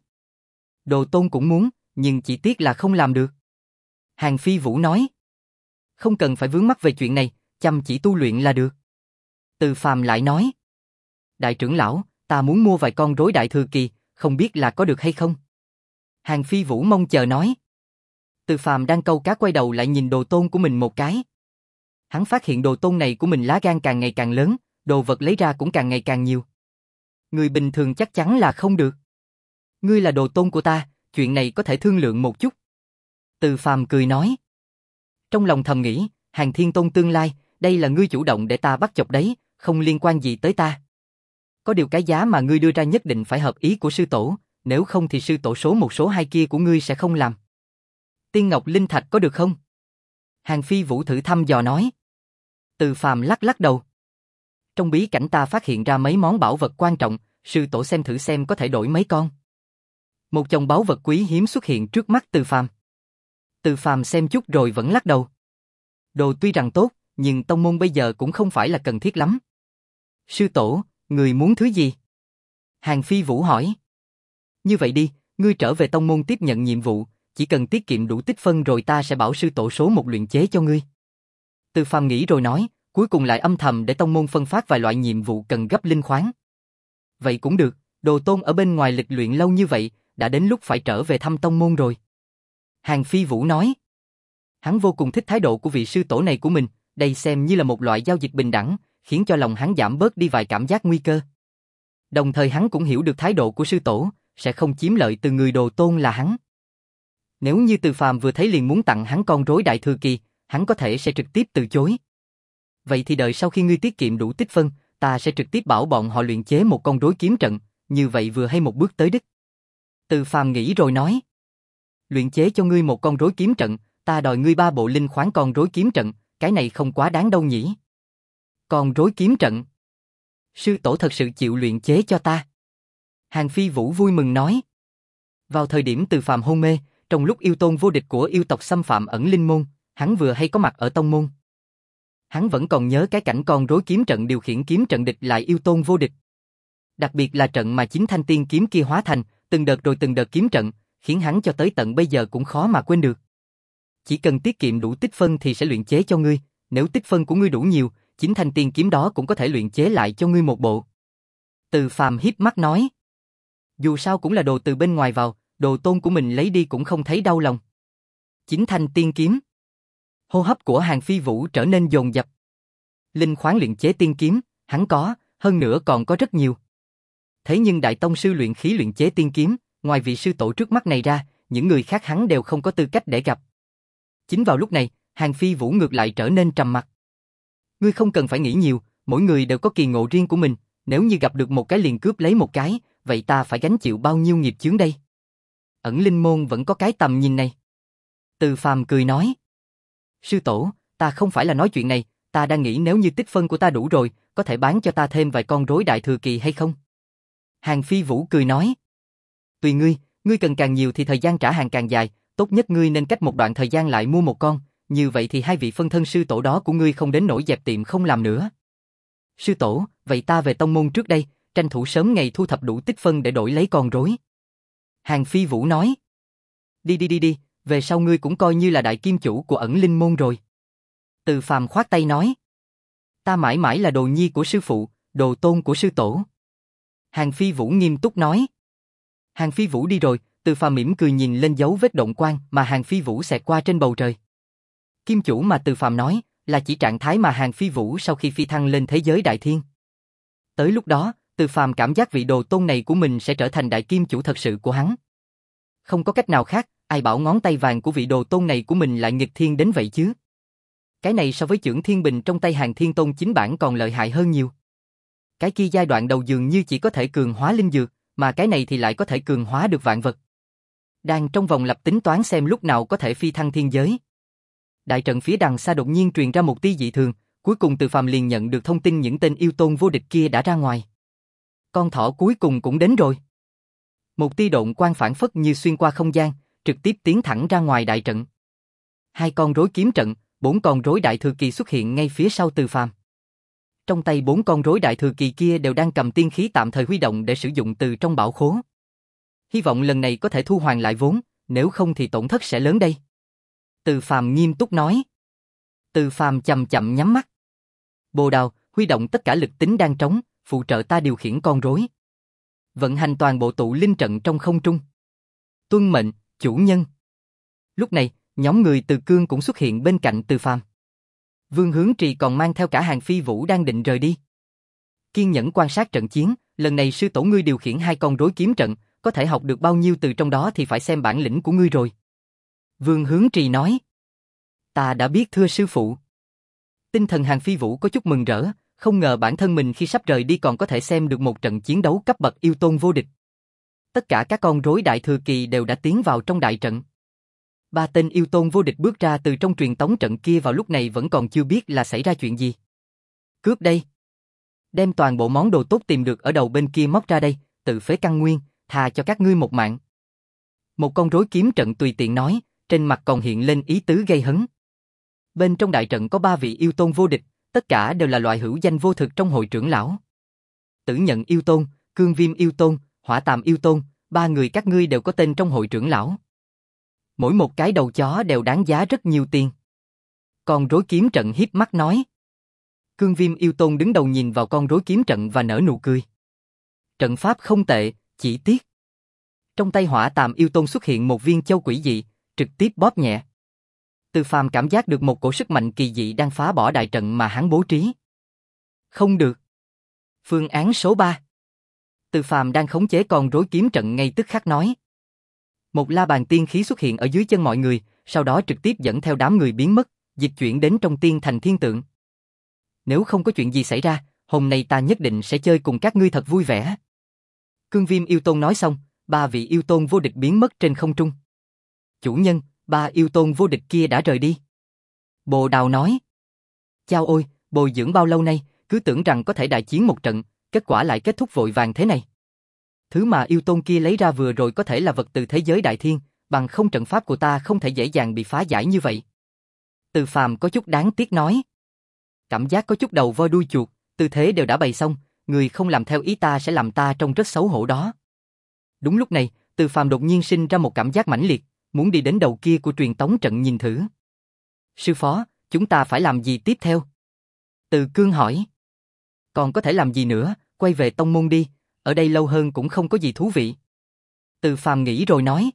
Đồ Tôn cũng muốn, nhưng chỉ tiếc là không làm được. Hàng Phi Vũ nói. Không cần phải vướng mắc về chuyện này, chăm chỉ tu luyện là được. Từ Phàm lại nói. Đại trưởng lão, ta muốn mua vài con rối đại thừa kỳ, không biết là có được hay không? Hàng Phi Vũ mong chờ nói. Từ Phàm đang câu cá quay đầu lại nhìn Đồ Tôn của mình một cái. Hắn phát hiện Đồ Tôn này của mình lá gan càng ngày càng lớn, đồ vật lấy ra cũng càng ngày càng nhiều. Người bình thường chắc chắn là không được. Ngươi là Đồ Tôn của ta, chuyện này có thể thương lượng một chút. Từ Phàm cười nói. Trong lòng thầm nghĩ, Hàng Thiên Tôn tương lai, đây là ngươi chủ động để ta bắt chọc đấy, không liên quan gì tới ta. Có điều cái giá mà ngươi đưa ra nhất định phải hợp ý của sư tổ, nếu không thì sư tổ số một số hai kia của ngươi sẽ không làm. Tiên Ngọc Linh Thạch có được không? Hàng Phi Vũ thử thăm dò nói. Từ Phàm lắc lắc đầu. Trong bí cảnh ta phát hiện ra mấy món bảo vật quan trọng, sư tổ xem thử xem có thể đổi mấy con. Một chồng báu vật quý hiếm xuất hiện trước mắt Từ Phàm. Từ Phàm xem chút rồi vẫn lắc đầu. Đồ tuy rằng tốt, nhưng tông môn bây giờ cũng không phải là cần thiết lắm. Sư tổ, người muốn thứ gì? Hàng Phi Vũ hỏi. Như vậy đi, ngươi trở về tông môn tiếp nhận nhiệm vụ, chỉ cần tiết kiệm đủ tích phân rồi ta sẽ bảo sư tổ số một luyện chế cho ngươi. Từ Phàm nghĩ rồi nói, cuối cùng lại âm thầm để tông môn phân phát vài loại nhiệm vụ cần gấp linh khoáng. Vậy cũng được, Đồ Tôn ở bên ngoài lịch luyện lâu như vậy, đã đến lúc phải trở về thăm tông môn rồi. Hàng Phi Vũ nói. Hắn vô cùng thích thái độ của vị sư tổ này của mình, đây xem như là một loại giao dịch bình đẳng, khiến cho lòng hắn giảm bớt đi vài cảm giác nguy cơ. Đồng thời hắn cũng hiểu được thái độ của sư tổ, sẽ không chiếm lợi từ người Đồ Tôn là hắn. Nếu như Từ Phàm vừa thấy liền muốn tặng hắn con rối đại thừa kỳ, hắn có thể sẽ trực tiếp từ chối. Vậy thì đợi sau khi ngươi tiết kiệm đủ tích phân, ta sẽ trực tiếp bảo bọn họ luyện chế một con rối kiếm trận, như vậy vừa hay một bước tới đích. Từ Phàm nghĩ rồi nói. Luyện chế cho ngươi một con rối kiếm trận, ta đòi ngươi ba bộ linh khoáng con rối kiếm trận, cái này không quá đáng đâu nhỉ. Con rối kiếm trận. Sư tổ thật sự chịu luyện chế cho ta. Hàng Phi Vũ vui mừng nói. Vào thời điểm Từ Phàm hôn mê, trong lúc yêu tôn vô địch của yêu tộc xâm phạm ẩn linh môn, hắn vừa hay có mặt ở tông môn. Hắn vẫn còn nhớ cái cảnh con rối kiếm trận điều khiển kiếm trận địch lại yêu tôn vô địch. Đặc biệt là trận mà chính thanh tiên kiếm kia hóa thành, từng đợt rồi từng đợt kiếm trận, khiến hắn cho tới tận bây giờ cũng khó mà quên được. Chỉ cần tiết kiệm đủ tích phân thì sẽ luyện chế cho ngươi, nếu tích phân của ngươi đủ nhiều, chính thanh tiên kiếm đó cũng có thể luyện chế lại cho ngươi một bộ. Từ Phàm híp mắt nói. Dù sao cũng là đồ từ bên ngoài vào, đồ tôn của mình lấy đi cũng không thấy đau lòng. Chính thanh tiên kiếm. Hô hấp của Hàng Phi Vũ trở nên dồn dập. Linh khoáng luyện chế tiên kiếm, hắn có, hơn nữa còn có rất nhiều. Thế nhưng đại tông sư luyện khí luyện chế tiên kiếm, ngoài vị sư tổ trước mắt này ra, những người khác hắn đều không có tư cách để gặp. Chính vào lúc này, Hàng Phi Vũ ngược lại trở nên trầm mặc. Ngươi không cần phải nghĩ nhiều, mỗi người đều có kỳ ngộ riêng của mình, nếu như gặp được một cái liền cướp lấy một cái, vậy ta phải gánh chịu bao nhiêu nghiệp chướng đây? Ẩn linh môn vẫn có cái tầm nhìn này. Từ Phàm cười nói. Sư tổ, ta không phải là nói chuyện này, ta đang nghĩ nếu như tích phân của ta đủ rồi, có thể bán cho ta thêm vài con rối đại thừa kỳ hay không? Hàng Phi Vũ cười nói. Tùy ngươi, ngươi cần càng nhiều thì thời gian trả hàng càng dài, tốt nhất ngươi nên cách một đoạn thời gian lại mua một con, như vậy thì hai vị phân thân sư tổ đó của ngươi không đến nỗi dẹp tiệm không làm nữa. Sư tổ, vậy ta về tông môn trước đây, tranh thủ sớm ngày thu thập đủ tích phân để đổi lấy con rối. Hàng Phi Vũ nói. Đi đi đi đi, về sau ngươi cũng coi như là đại kim chủ của ẩn linh môn rồi. Từ Phàm khoát tay nói. Ta mãi mãi là đồ nhi của sư phụ, đồ tôn của sư tổ. Hàng Phi Vũ nghiêm túc nói. Hàng Phi Vũ đi rồi, Từ Phàm mỉm cười nhìn lên dấu vết động quang mà Hàng Phi Vũ xẹt qua trên bầu trời. Kim chủ mà Từ Phàm nói, là chỉ trạng thái mà Hàng Phi Vũ sau khi phi thăng lên thế giới đại thiên. Tới lúc đó, Từ Phàm cảm giác vị đồ tôn này của mình sẽ trở thành đại kim chủ thật sự của hắn. Không có cách nào khác, ai bảo ngón tay vàng của vị đồ tôn này của mình lại nghịch thiên đến vậy chứ? Cái này so với chưởng thiên bình trong tay Hàng Thiên Tôn chính bản còn lợi hại hơn nhiều. Cái kia giai đoạn đầu dường như chỉ có thể cường hóa linh dược, mà cái này thì lại có thể cường hóa được vạn vật. Đang trong vòng lập tính toán xem lúc nào có thể phi thăng thiên giới. Đại trận phía đằng xa đột nhiên truyền ra một tia dị thường, cuối cùng Từ Phàm liền nhận được thông tin những tên yêu tôn vô địch kia đã ra ngoài. Con thỏ cuối cùng cũng đến rồi. Một tia độn quang phản phất như xuyên qua không gian, trực tiếp tiến thẳng ra ngoài đại trận. Hai con rối kiếm trận, bốn con rối đại thừa kỳ xuất hiện ngay phía sau Từ Phàm. Trong tay bốn con rối đại thừa kỳ kia đều đang cầm tiên khí tạm thời huy động để sử dụng từ trong bảo khố. Hy vọng lần này có thể thu hoàn lại vốn, nếu không thì tổn thất sẽ lớn đây. Từ Phàm nghiêm túc nói. Từ Phàm chậm chậm nhắm mắt. Bồ Đào, huy động tất cả lực tính đang trống, phụ trợ ta điều khiển con rối. Vận hành toàn bộ tụ linh trận trong không trung. Tuân mệnh, chủ nhân. Lúc này, nhóm người Từ Cương cũng xuất hiện bên cạnh Từ Phàm. Vương Hướng Trì còn mang theo cả Hàng Phi Vũ đang định rời đi. Kiên nhẫn quan sát trận chiến, lần này sư tổ ngươi điều khiển hai con rối kiếm trận, có thể học được bao nhiêu từ trong đó thì phải xem bản lĩnh của ngươi rồi. Vương Hướng Trì nói. Ta đã biết thưa sư phụ. Tinh thần Hàng Phi Vũ có chút mừng rỡ, không ngờ bản thân mình khi sắp rời đi còn có thể xem được một trận chiến đấu cấp bậc yêu tôn vô địch. Tất cả các con rối đại thừa kỳ đều đã tiến vào trong đại trận. Ba tên yêu tôn vô địch bước ra từ trong truyền tống trận kia vào lúc này vẫn còn chưa biết là xảy ra chuyện gì. Cướp đây. Đem toàn bộ món đồ tốt tìm được ở đầu bên kia móc ra đây, tự phế căn nguyên, thà cho các ngươi một mạng. Một con rối kiếm trận tùy tiện nói, trên mặt còn hiện lên ý tứ gây hấn. Bên trong đại trận có ba vị yêu tôn vô địch, tất cả đều là loại hữu danh vô thực trong hội trưởng lão. Tử Nhận yêu tôn, Cương Viêm yêu tôn, Hỏa Tàm yêu tôn, ba người các ngươi đều có tên trong hội trưởng lão. Mỗi một cái đầu chó đều đáng giá rất nhiều tiền. Con rối kiếm trận híp mắt nói. Cương Viêm yêu tôn đứng đầu nhìn vào con rối kiếm trận và nở nụ cười. Trận pháp không tệ, chỉ tiếc. Trong tay Hỏa Tàm yêu tôn xuất hiện một viên châu quỷ dị, trực tiếp bóp nhẹ. Từ Phàm cảm giác được một cổ sức mạnh kỳ dị đang phá bỏ đại trận mà hắn bố trí. Không được. Phương án số ba. Từ Phàm đang khống chế con rối kiếm trận ngay tức khắc nói. Một la bàn tiên khí xuất hiện ở dưới chân mọi người, sau đó trực tiếp dẫn theo đám người biến mất, dịch chuyển đến trong tiên thành thiên tượng. Nếu không có chuyện gì xảy ra, hôm nay ta nhất định sẽ chơi cùng các ngươi thật vui vẻ. Cương Viêm yêu tôn nói xong, ba vị yêu tôn vô địch biến mất trên không trung. Chủ nhân, ba yêu tôn vô địch kia đã rời đi. Bồ Đào nói. Chao ôi, bồi dưỡng bao lâu nay, cứ tưởng rằng có thể đại chiến một trận, kết quả lại kết thúc vội vàng thế này. Thứ mà yêu tôn kia lấy ra vừa rồi có thể là vật từ thế giới đại thiên, bằng không trận pháp của ta không thể dễ dàng bị phá giải như vậy. Từ Phàm có chút đáng tiếc nói. Cảm giác có chút đầu voi đuôi chuột, tư thế đều đã bày xong, người không làm theo ý ta sẽ làm ta trông rất xấu hổ đó. Đúng lúc này, Từ Phàm đột nhiên sinh ra một cảm giác mãnh liệt, muốn đi đến đầu kia của truyền tống trận nhìn thử. Sư phó, chúng ta phải làm gì tiếp theo? Từ Cương hỏi. Còn có thể làm gì nữa, quay về tông môn đi, ở đây lâu hơn cũng không có gì thú vị. Từ Phàm nghĩ rồi nói.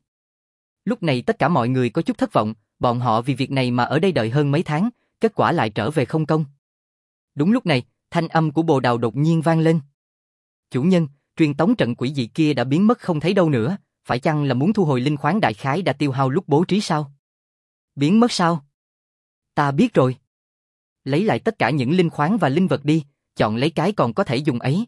Lúc này tất cả mọi người có chút thất vọng, bọn họ vì việc này mà ở đây đợi hơn mấy tháng, kết quả lại trở về không công. Đúng lúc này, thanh âm của Bồ Đào đột nhiên vang lên. Chủ nhân, truyền tống trận quỷ dị kia đã biến mất không thấy đâu nữa, phải chăng là muốn thu hồi linh khoáng đại khái đã tiêu hao lúc bố trí sao? Biến mất sao? Ta biết rồi. Lấy lại tất cả những linh khoáng và linh vật đi, chọn lấy cái còn có thể dùng ấy.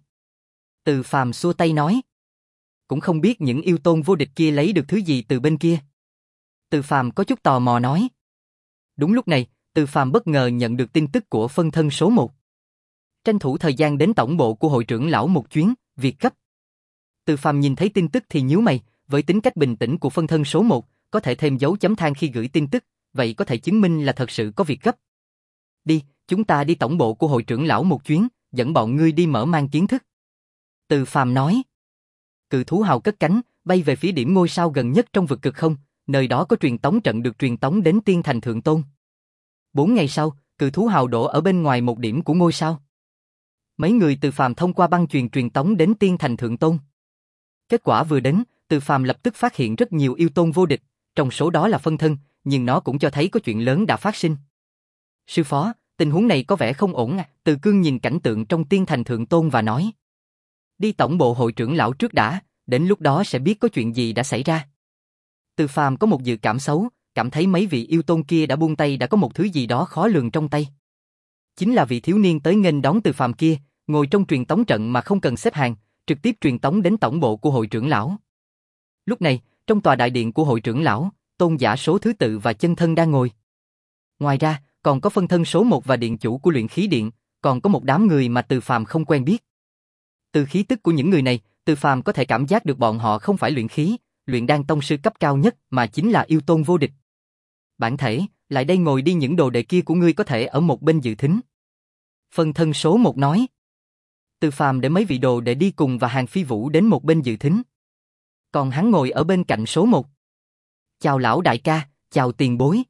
Từ Phàm xua tay nói. Cũng không biết những yêu tôn vô địch kia lấy được thứ gì từ bên kia. Từ Phàm có chút tò mò nói. Đúng lúc này, Từ Phàm bất ngờ nhận được tin tức của phân thân số một. Tranh thủ thời gian đến tổng bộ của hội trưởng lão một chuyến, việc cấp. Từ Phàm nhìn thấy tin tức thì nhíu mày, với tính cách bình tĩnh của phân thân số một, có thể thêm dấu chấm than khi gửi tin tức, vậy có thể chứng minh là thật sự có việc gấp. Đi, chúng ta đi tổng bộ của hội trưởng lão một chuyến, dẫn bọn ngươi đi mở mang kiến thức. Từ Phàm nói. Cự thú hào cất cánh, bay về phía điểm ngôi sao gần nhất trong vực cực không, nơi đó có truyền tống trận được truyền tống đến Tiên Thành Thượng Tôn. Bốn ngày sau, cự thú hào đổ ở bên ngoài một điểm của ngôi sao. Mấy người Từ Phàm thông qua băng truyền truyền tống đến Tiên Thành Thượng Tôn. Kết quả vừa đến, Từ Phàm lập tức phát hiện rất nhiều yêu tôn vô địch, trong số đó là phân thân, nhưng nó cũng cho thấy có chuyện lớn đã phát sinh. Sư phó, tình huống này có vẻ không ổn à, Từ Cương nhìn cảnh tượng trong Tiên Thành Thượng Tôn và nói. Đi tổng bộ hội trưởng lão trước đã, đến lúc đó sẽ biết có chuyện gì đã xảy ra. Từ Phàm có một dự cảm xấu, cảm thấy mấy vị yêu tôn kia đã buông tay đã có một thứ gì đó khó lường trong tay. Chính là vị thiếu niên tới nghênh đón Từ Phàm kia, ngồi trong truyền tống trận mà không cần xếp hàng, trực tiếp truyền tống đến tổng bộ của hội trưởng lão. Lúc này, trong tòa đại điện của hội trưởng lão, tôn giả số thứ tự và chân thân đang ngồi. Ngoài ra, còn có phân thân số một và điện chủ của luyện khí điện, còn có một đám người mà Từ Phàm không quen biết. Từ khí tức của những người này, Từ Phàm có thể cảm giác được bọn họ không phải luyện khí, luyện đan tông sư cấp cao nhất mà chính là yêu tôn vô địch. Bản thể, lại đây ngồi đi, những đồ đệ kia của ngươi có thể ở một bên dự thính. Phân thân số một nói. Từ Phàm để mấy vị đồ đệ đi cùng và Hàng Phi Vũ đến một bên dự thính. Còn hắn ngồi ở bên cạnh số một. Chào lão đại ca, chào tiền bối.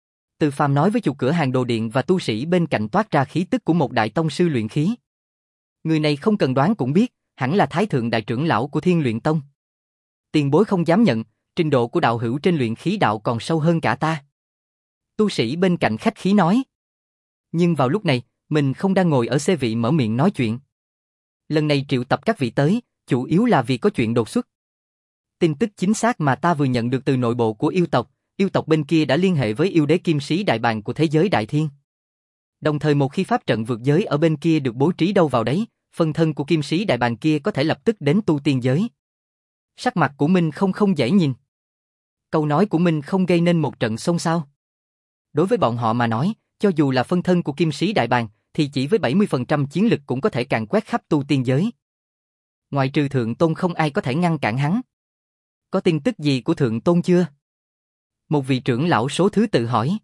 Từ Phàm nói với chủ cửa hàng đồ điện và tu sĩ bên cạnh toát ra khí tức của một đại tông sư luyện khí. Người này không cần đoán cũng biết, hẳn là Thái Thượng Đại trưởng lão của Thiên Luyện Tông. Tiền bối không dám nhận, trình độ của đạo hữu trên luyện khí đạo còn sâu hơn cả ta. Tu sĩ bên cạnh khách khí nói. Nhưng vào lúc này, mình không đang ngồi ở xê vị mở miệng nói chuyện. Lần này triệu tập các vị tới, chủ yếu là vì có chuyện đột xuất. Tin tức chính xác mà ta vừa nhận được từ nội bộ của yêu tộc, yêu tộc bên kia đã liên hệ với yêu đế kim sĩ đại bàng của thế giới đại thiên. Đồng thời một khi pháp trận vượt giới ở bên kia được bố trí đâu vào đấy, phân thân của kim sĩ đại bàng kia có thể lập tức đến tu tiên giới. Sắc mặt của Minh không không dễ nhìn. Câu nói của Minh không gây nên một trận xôn xao. Đối với bọn họ mà nói, cho dù là phân thân của kim sĩ đại bàng, thì chỉ với bảy mươi phần trăm chiến lực cũng có thể càn quét khắp tu tiên giới. Ngoại trừ Thượng Tôn không ai có thể ngăn cản hắn. Có tin tức gì của Thượng Tôn chưa? Một vị trưởng lão số thứ tự hỏi.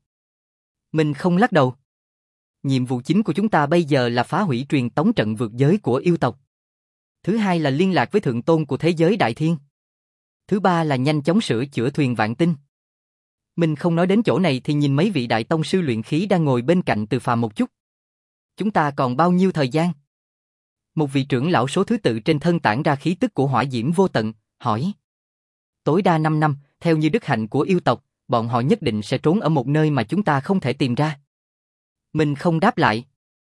Mình không lắc đầu. Nhiệm vụ chính của chúng ta bây giờ là phá hủy truyền tống trận vượt giới của yêu tộc. Thứ hai là liên lạc với Thượng Tôn của thế giới đại thiên. Thứ ba là nhanh chóng sửa chữa thuyền vạn tinh. Mình không nói đến chỗ này thì nhìn mấy vị đại tông sư luyện khí đang ngồi bên cạnh Từ Phàm một chút. Chúng ta còn bao nhiêu thời gian? Một vị trưởng lão số thứ tự trên thân tản ra khí tức của hỏa diễm vô tận, hỏi. Tối đa năm năm, theo như đức hạnh của yêu tộc, bọn họ nhất định sẽ trốn ở một nơi mà chúng ta không thể tìm ra. Mình không đáp lại.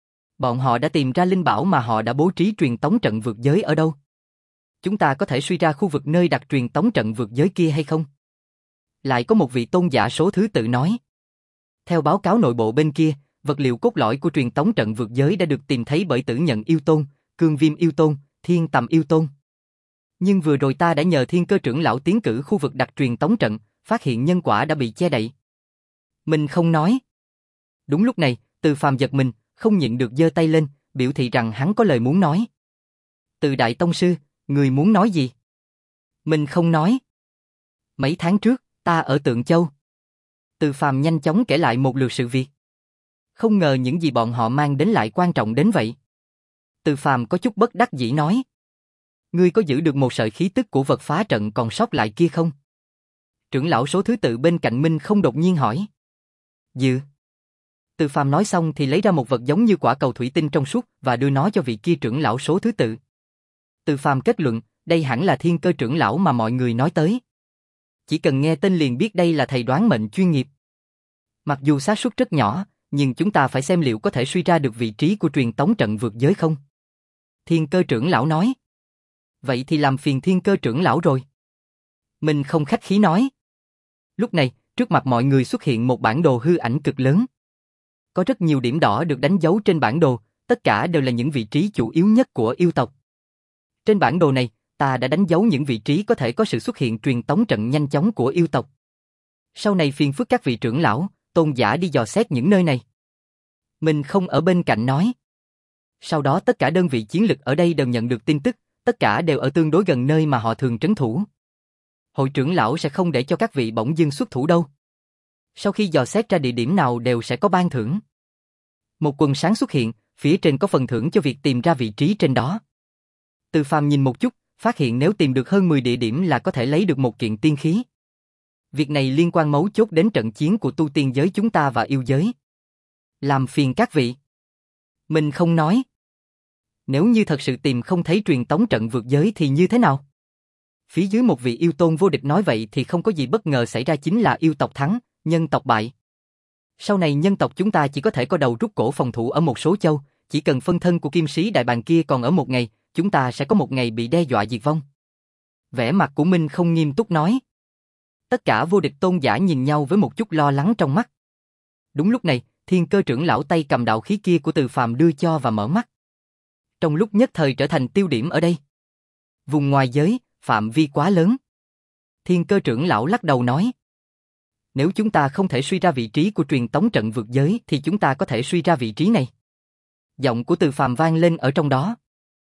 Bọn họ đã tìm ra linh bảo mà họ đã bố trí truyền tống trận vượt giới ở đâu? Chúng ta có thể suy ra khu vực nơi đặt truyền tống trận vượt giới kia hay không? Lại có một vị tôn giả số thứ tự nói. Theo báo cáo nội bộ bên kia, vật liệu cốt lõi của truyền tống trận vượt giới đã được tìm thấy bởi Tử Nhận Yêu Tôn, Cương Viêm Yêu Tôn, Thiên Tầm Yêu Tôn. Nhưng vừa rồi ta đã nhờ Thiên Cơ trưởng lão tiến cử khu vực đặt truyền tống trận, phát hiện nhân quả đã bị che đậy. Mình không nói. Đúng lúc này, Từ Phàm giật mình, không nhịn được giơ tay lên, biểu thị rằng hắn có lời muốn nói. Từ Đại Tông Sư, người muốn nói gì? Mình không nói. Mấy tháng trước, ta ở Tượng Châu. Từ Phàm nhanh chóng kể lại một lượt sự việc. Không ngờ những gì bọn họ mang đến lại quan trọng đến vậy. Từ Phàm có chút bất đắc dĩ nói. Ngươi có giữ được một sợi khí tức của vật phá trận còn sót lại kia không? Trưởng lão số thứ tự bên cạnh Minh không đột nhiên hỏi. Giữ. Từ Phàm nói xong thì lấy ra một vật giống như quả cầu thủy tinh trong suốt và đưa nó cho vị kia trưởng lão số thứ tự. Từ Phàm kết luận, đây hẳn là Thiên Cơ trưởng lão mà mọi người nói tới. Chỉ cần nghe tên liền biết đây là thầy đoán mệnh chuyên nghiệp. Mặc dù xác suất rất nhỏ, nhưng chúng ta phải xem liệu có thể suy ra được vị trí của truyền tống trận vượt giới không? Thiên Cơ trưởng lão nói. Vậy thì làm phiền Thiên Cơ trưởng lão rồi. Mình không khách khí nói. Lúc này, trước mặt mọi người xuất hiện một bản đồ hư ảnh cực lớn. Có rất nhiều điểm đỏ được đánh dấu trên bản đồ, tất cả đều là những vị trí chủ yếu nhất của yêu tộc. Trên bản đồ này, ta đã đánh dấu những vị trí có thể có sự xuất hiện truyền tống trận nhanh chóng của yêu tộc. Sau này phiền phức các vị trưởng lão, tôn giả đi dò xét những nơi này. Mình không ở bên cạnh nói. Sau đó tất cả đơn vị chiến lực ở đây đều nhận được tin tức, tất cả đều ở tương đối gần nơi mà họ thường trấn thủ. Hội trưởng lão sẽ không để cho các vị bỗng dưng xuất thủ đâu. Sau khi dò xét ra địa điểm nào đều sẽ có ban thưởng. Một quần sáng xuất hiện, phía trên có phần thưởng cho việc tìm ra vị trí trên đó. Từ Phàm nhìn một chút, phát hiện nếu tìm được hơn mười địa điểm là có thể lấy được một kiện tiên khí. Việc này liên quan mấu chốt đến trận chiến của tu tiên giới chúng ta và yêu giới. Làm phiền các vị. Mình không nói. Nếu như thật sự tìm không thấy truyền tống trận vượt giới thì như thế nào? Phía dưới một vị yêu tôn vô địch nói vậy thì không có gì bất ngờ xảy ra, chính là yêu tộc thắng, nhân tộc bại. Sau này nhân tộc chúng ta chỉ có thể co đầu rút cổ phòng thủ ở một số châu, chỉ cần phân thân của kim sĩ đại bàng kia còn ở một ngày, chúng ta sẽ có một ngày bị đe dọa diệt vong. Vẻ mặt của Minh không nghiêm túc nói. Tất cả vô địch tôn giả nhìn nhau với một chút lo lắng trong mắt. Đúng lúc này, Thiên Cơ trưởng lão tay cầm đạo khí kia của Từ Phàm đưa cho và mở mắt. Trong lúc nhất thời trở thành tiêu điểm ở đây. Vùng ngoài giới, phạm vi quá lớn. Thiên Cơ trưởng lão lắc đầu nói. Nếu chúng ta không thể suy ra vị trí của truyền tống trận vượt giới thì chúng ta có thể suy ra vị trí này. Giọng của Từ Phàm vang lên ở trong đó.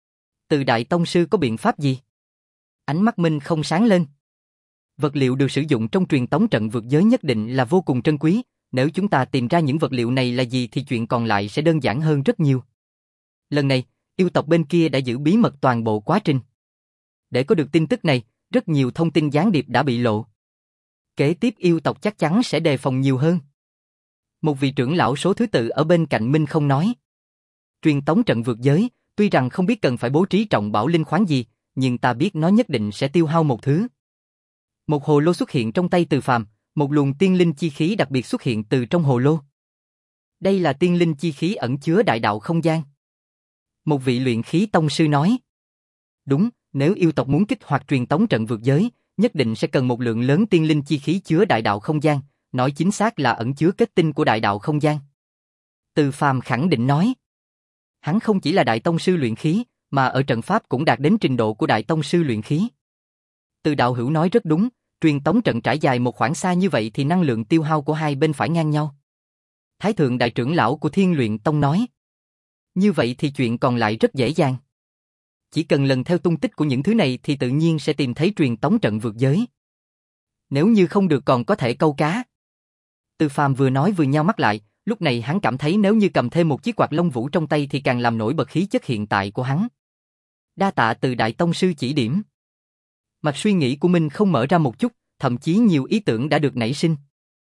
Từ Đại Tông Sư có biện pháp gì? Ánh mắt Minh không sáng lên. Vật liệu được sử dụng trong truyền tống trận vượt giới nhất định là vô cùng trân quý, nếu chúng ta tìm ra những vật liệu này là gì thì chuyện còn lại sẽ đơn giản hơn rất nhiều. Lần này, yêu tộc bên kia đã giữ bí mật toàn bộ quá trình. Để có được tin tức này, rất nhiều thông tin gián điệp đã bị lộ. Kế tiếp yêu tộc chắc chắn sẽ đề phòng nhiều hơn. Một vị trưởng lão số thứ tự ở bên cạnh Minh không nói. Truyền tống trận vượt giới, tuy rằng không biết cần phải bố trí trọng bảo linh khoáng gì, nhưng ta biết nó nhất định sẽ tiêu hao một thứ. Một hồ lô xuất hiện trong tay Từ Phàm, một luồng tiên linh chi khí đặc biệt xuất hiện từ trong hồ lô. Đây là tiên linh chi khí ẩn chứa đại đạo không gian. Một vị luyện khí tông sư nói. Đúng, nếu yêu tộc muốn kích hoạt truyền tống trận vượt giới, nhất định sẽ cần một lượng lớn tiên linh chi khí chứa đại đạo không gian, nói chính xác là ẩn chứa kết tinh của đại đạo không gian. Từ Phàm khẳng định nói. Hắn không chỉ là đại tông sư luyện khí, mà ở trận pháp cũng đạt đến trình độ của đại tông sư luyện khí. Từ đạo hữu nói rất đúng, truyền tống trận trải dài một khoảng xa như vậy thì năng lượng tiêu hao của hai bên phải ngang nhau. Thái thượng đại trưởng lão của Thiên Luyện Tông nói. Như vậy thì chuyện còn lại rất dễ dàng. Chỉ cần lần theo tung tích của những thứ này thì tự nhiên sẽ tìm thấy truyền tống trận vượt giới. Nếu như không được còn có thể câu cá. Từ Phàm vừa nói vừa nheo mắt lại, lúc này hắn cảm thấy nếu như cầm thêm một chiếc quạt lông vũ trong tay thì càng làm nổi bật khí chất hiện tại của hắn. Đa tạ Từ Đại Tông Sư chỉ điểm. Mạch suy nghĩ của mình không mở ra một chút, thậm chí nhiều ý tưởng đã được nảy sinh.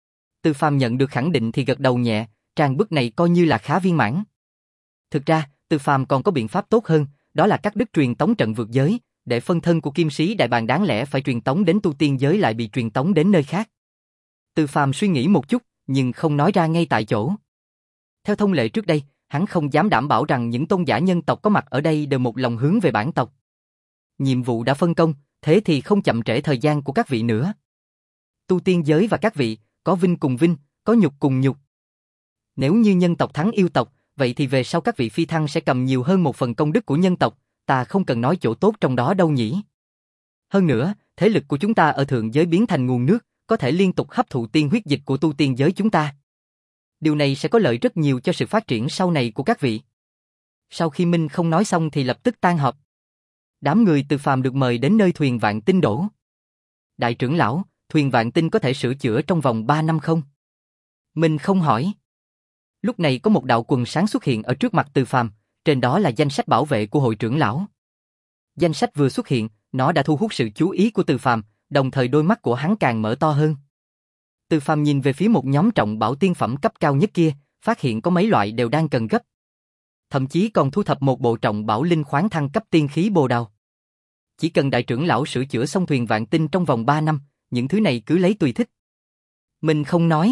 Từ Phàm nhận được khẳng định thì gật đầu nhẹ, trang bức này coi như là khá viên mãn. Thực ra, Từ Phàm còn có biện pháp tốt hơn, đó là cắt đứt truyền tống trận vượt giới, để phân thân của kim sĩ đại bàng đáng lẽ phải truyền tống đến tu tiên giới lại bị truyền tống đến nơi khác. Từ Phàm suy nghĩ một chút, nhưng không nói ra ngay tại chỗ. Theo thông lệ trước đây, hắn không dám đảm bảo rằng những tôn giả nhân tộc có mặt ở đây đều một lòng hướng về bản tộc. Nhiệm vụ đã phân công, thế thì không chậm trễ thời gian của các vị nữa. Tu tiên giới và các vị, có vinh cùng vinh, có nhục cùng nhục. Nếu như nhân tộc thắng yêu tộc, vậy thì về sau các vị phi thăng sẽ cầm nhiều hơn một phần công đức của nhân tộc, ta không cần nói chỗ tốt trong đó đâu nhỉ. Hơn nữa, thế lực của chúng ta ở thượng giới biến thành nguồn nước, có thể liên tục hấp thụ tiên huyết dịch của tu tiên giới chúng ta. Điều này sẽ có lợi rất nhiều cho sự phát triển sau này của các vị. Sau khi Minh không nói xong thì lập tức tan họp. Đám người Từ Phàm được mời đến nơi thuyền Vạn Tinh đổ. Đại trưởng lão, thuyền Vạn Tinh có thể sửa chữa trong vòng ba năm không? Minh không hỏi. Lúc này có một đạo quần sáng xuất hiện ở trước mặt Từ Phàm, trên đó là danh sách bảo vệ của hội trưởng lão. Danh sách vừa xuất hiện, nó đã thu hút sự chú ý của Từ Phàm, đồng thời đôi mắt của hắn càng mở to hơn. Từ Phàm nhìn về phía một nhóm trọng bảo tiên phẩm cấp cao nhất kia, phát hiện có mấy loại đều đang cần gấp. Thậm chí còn thu thập một bộ trọng bảo linh khoáng thăng cấp tiên khí bồ đào. Chỉ cần đại trưởng lão sửa chữa xong thuyền Vạn Tinh trong vòng ba năm, những thứ này cứ lấy tùy thích. Mình không nói.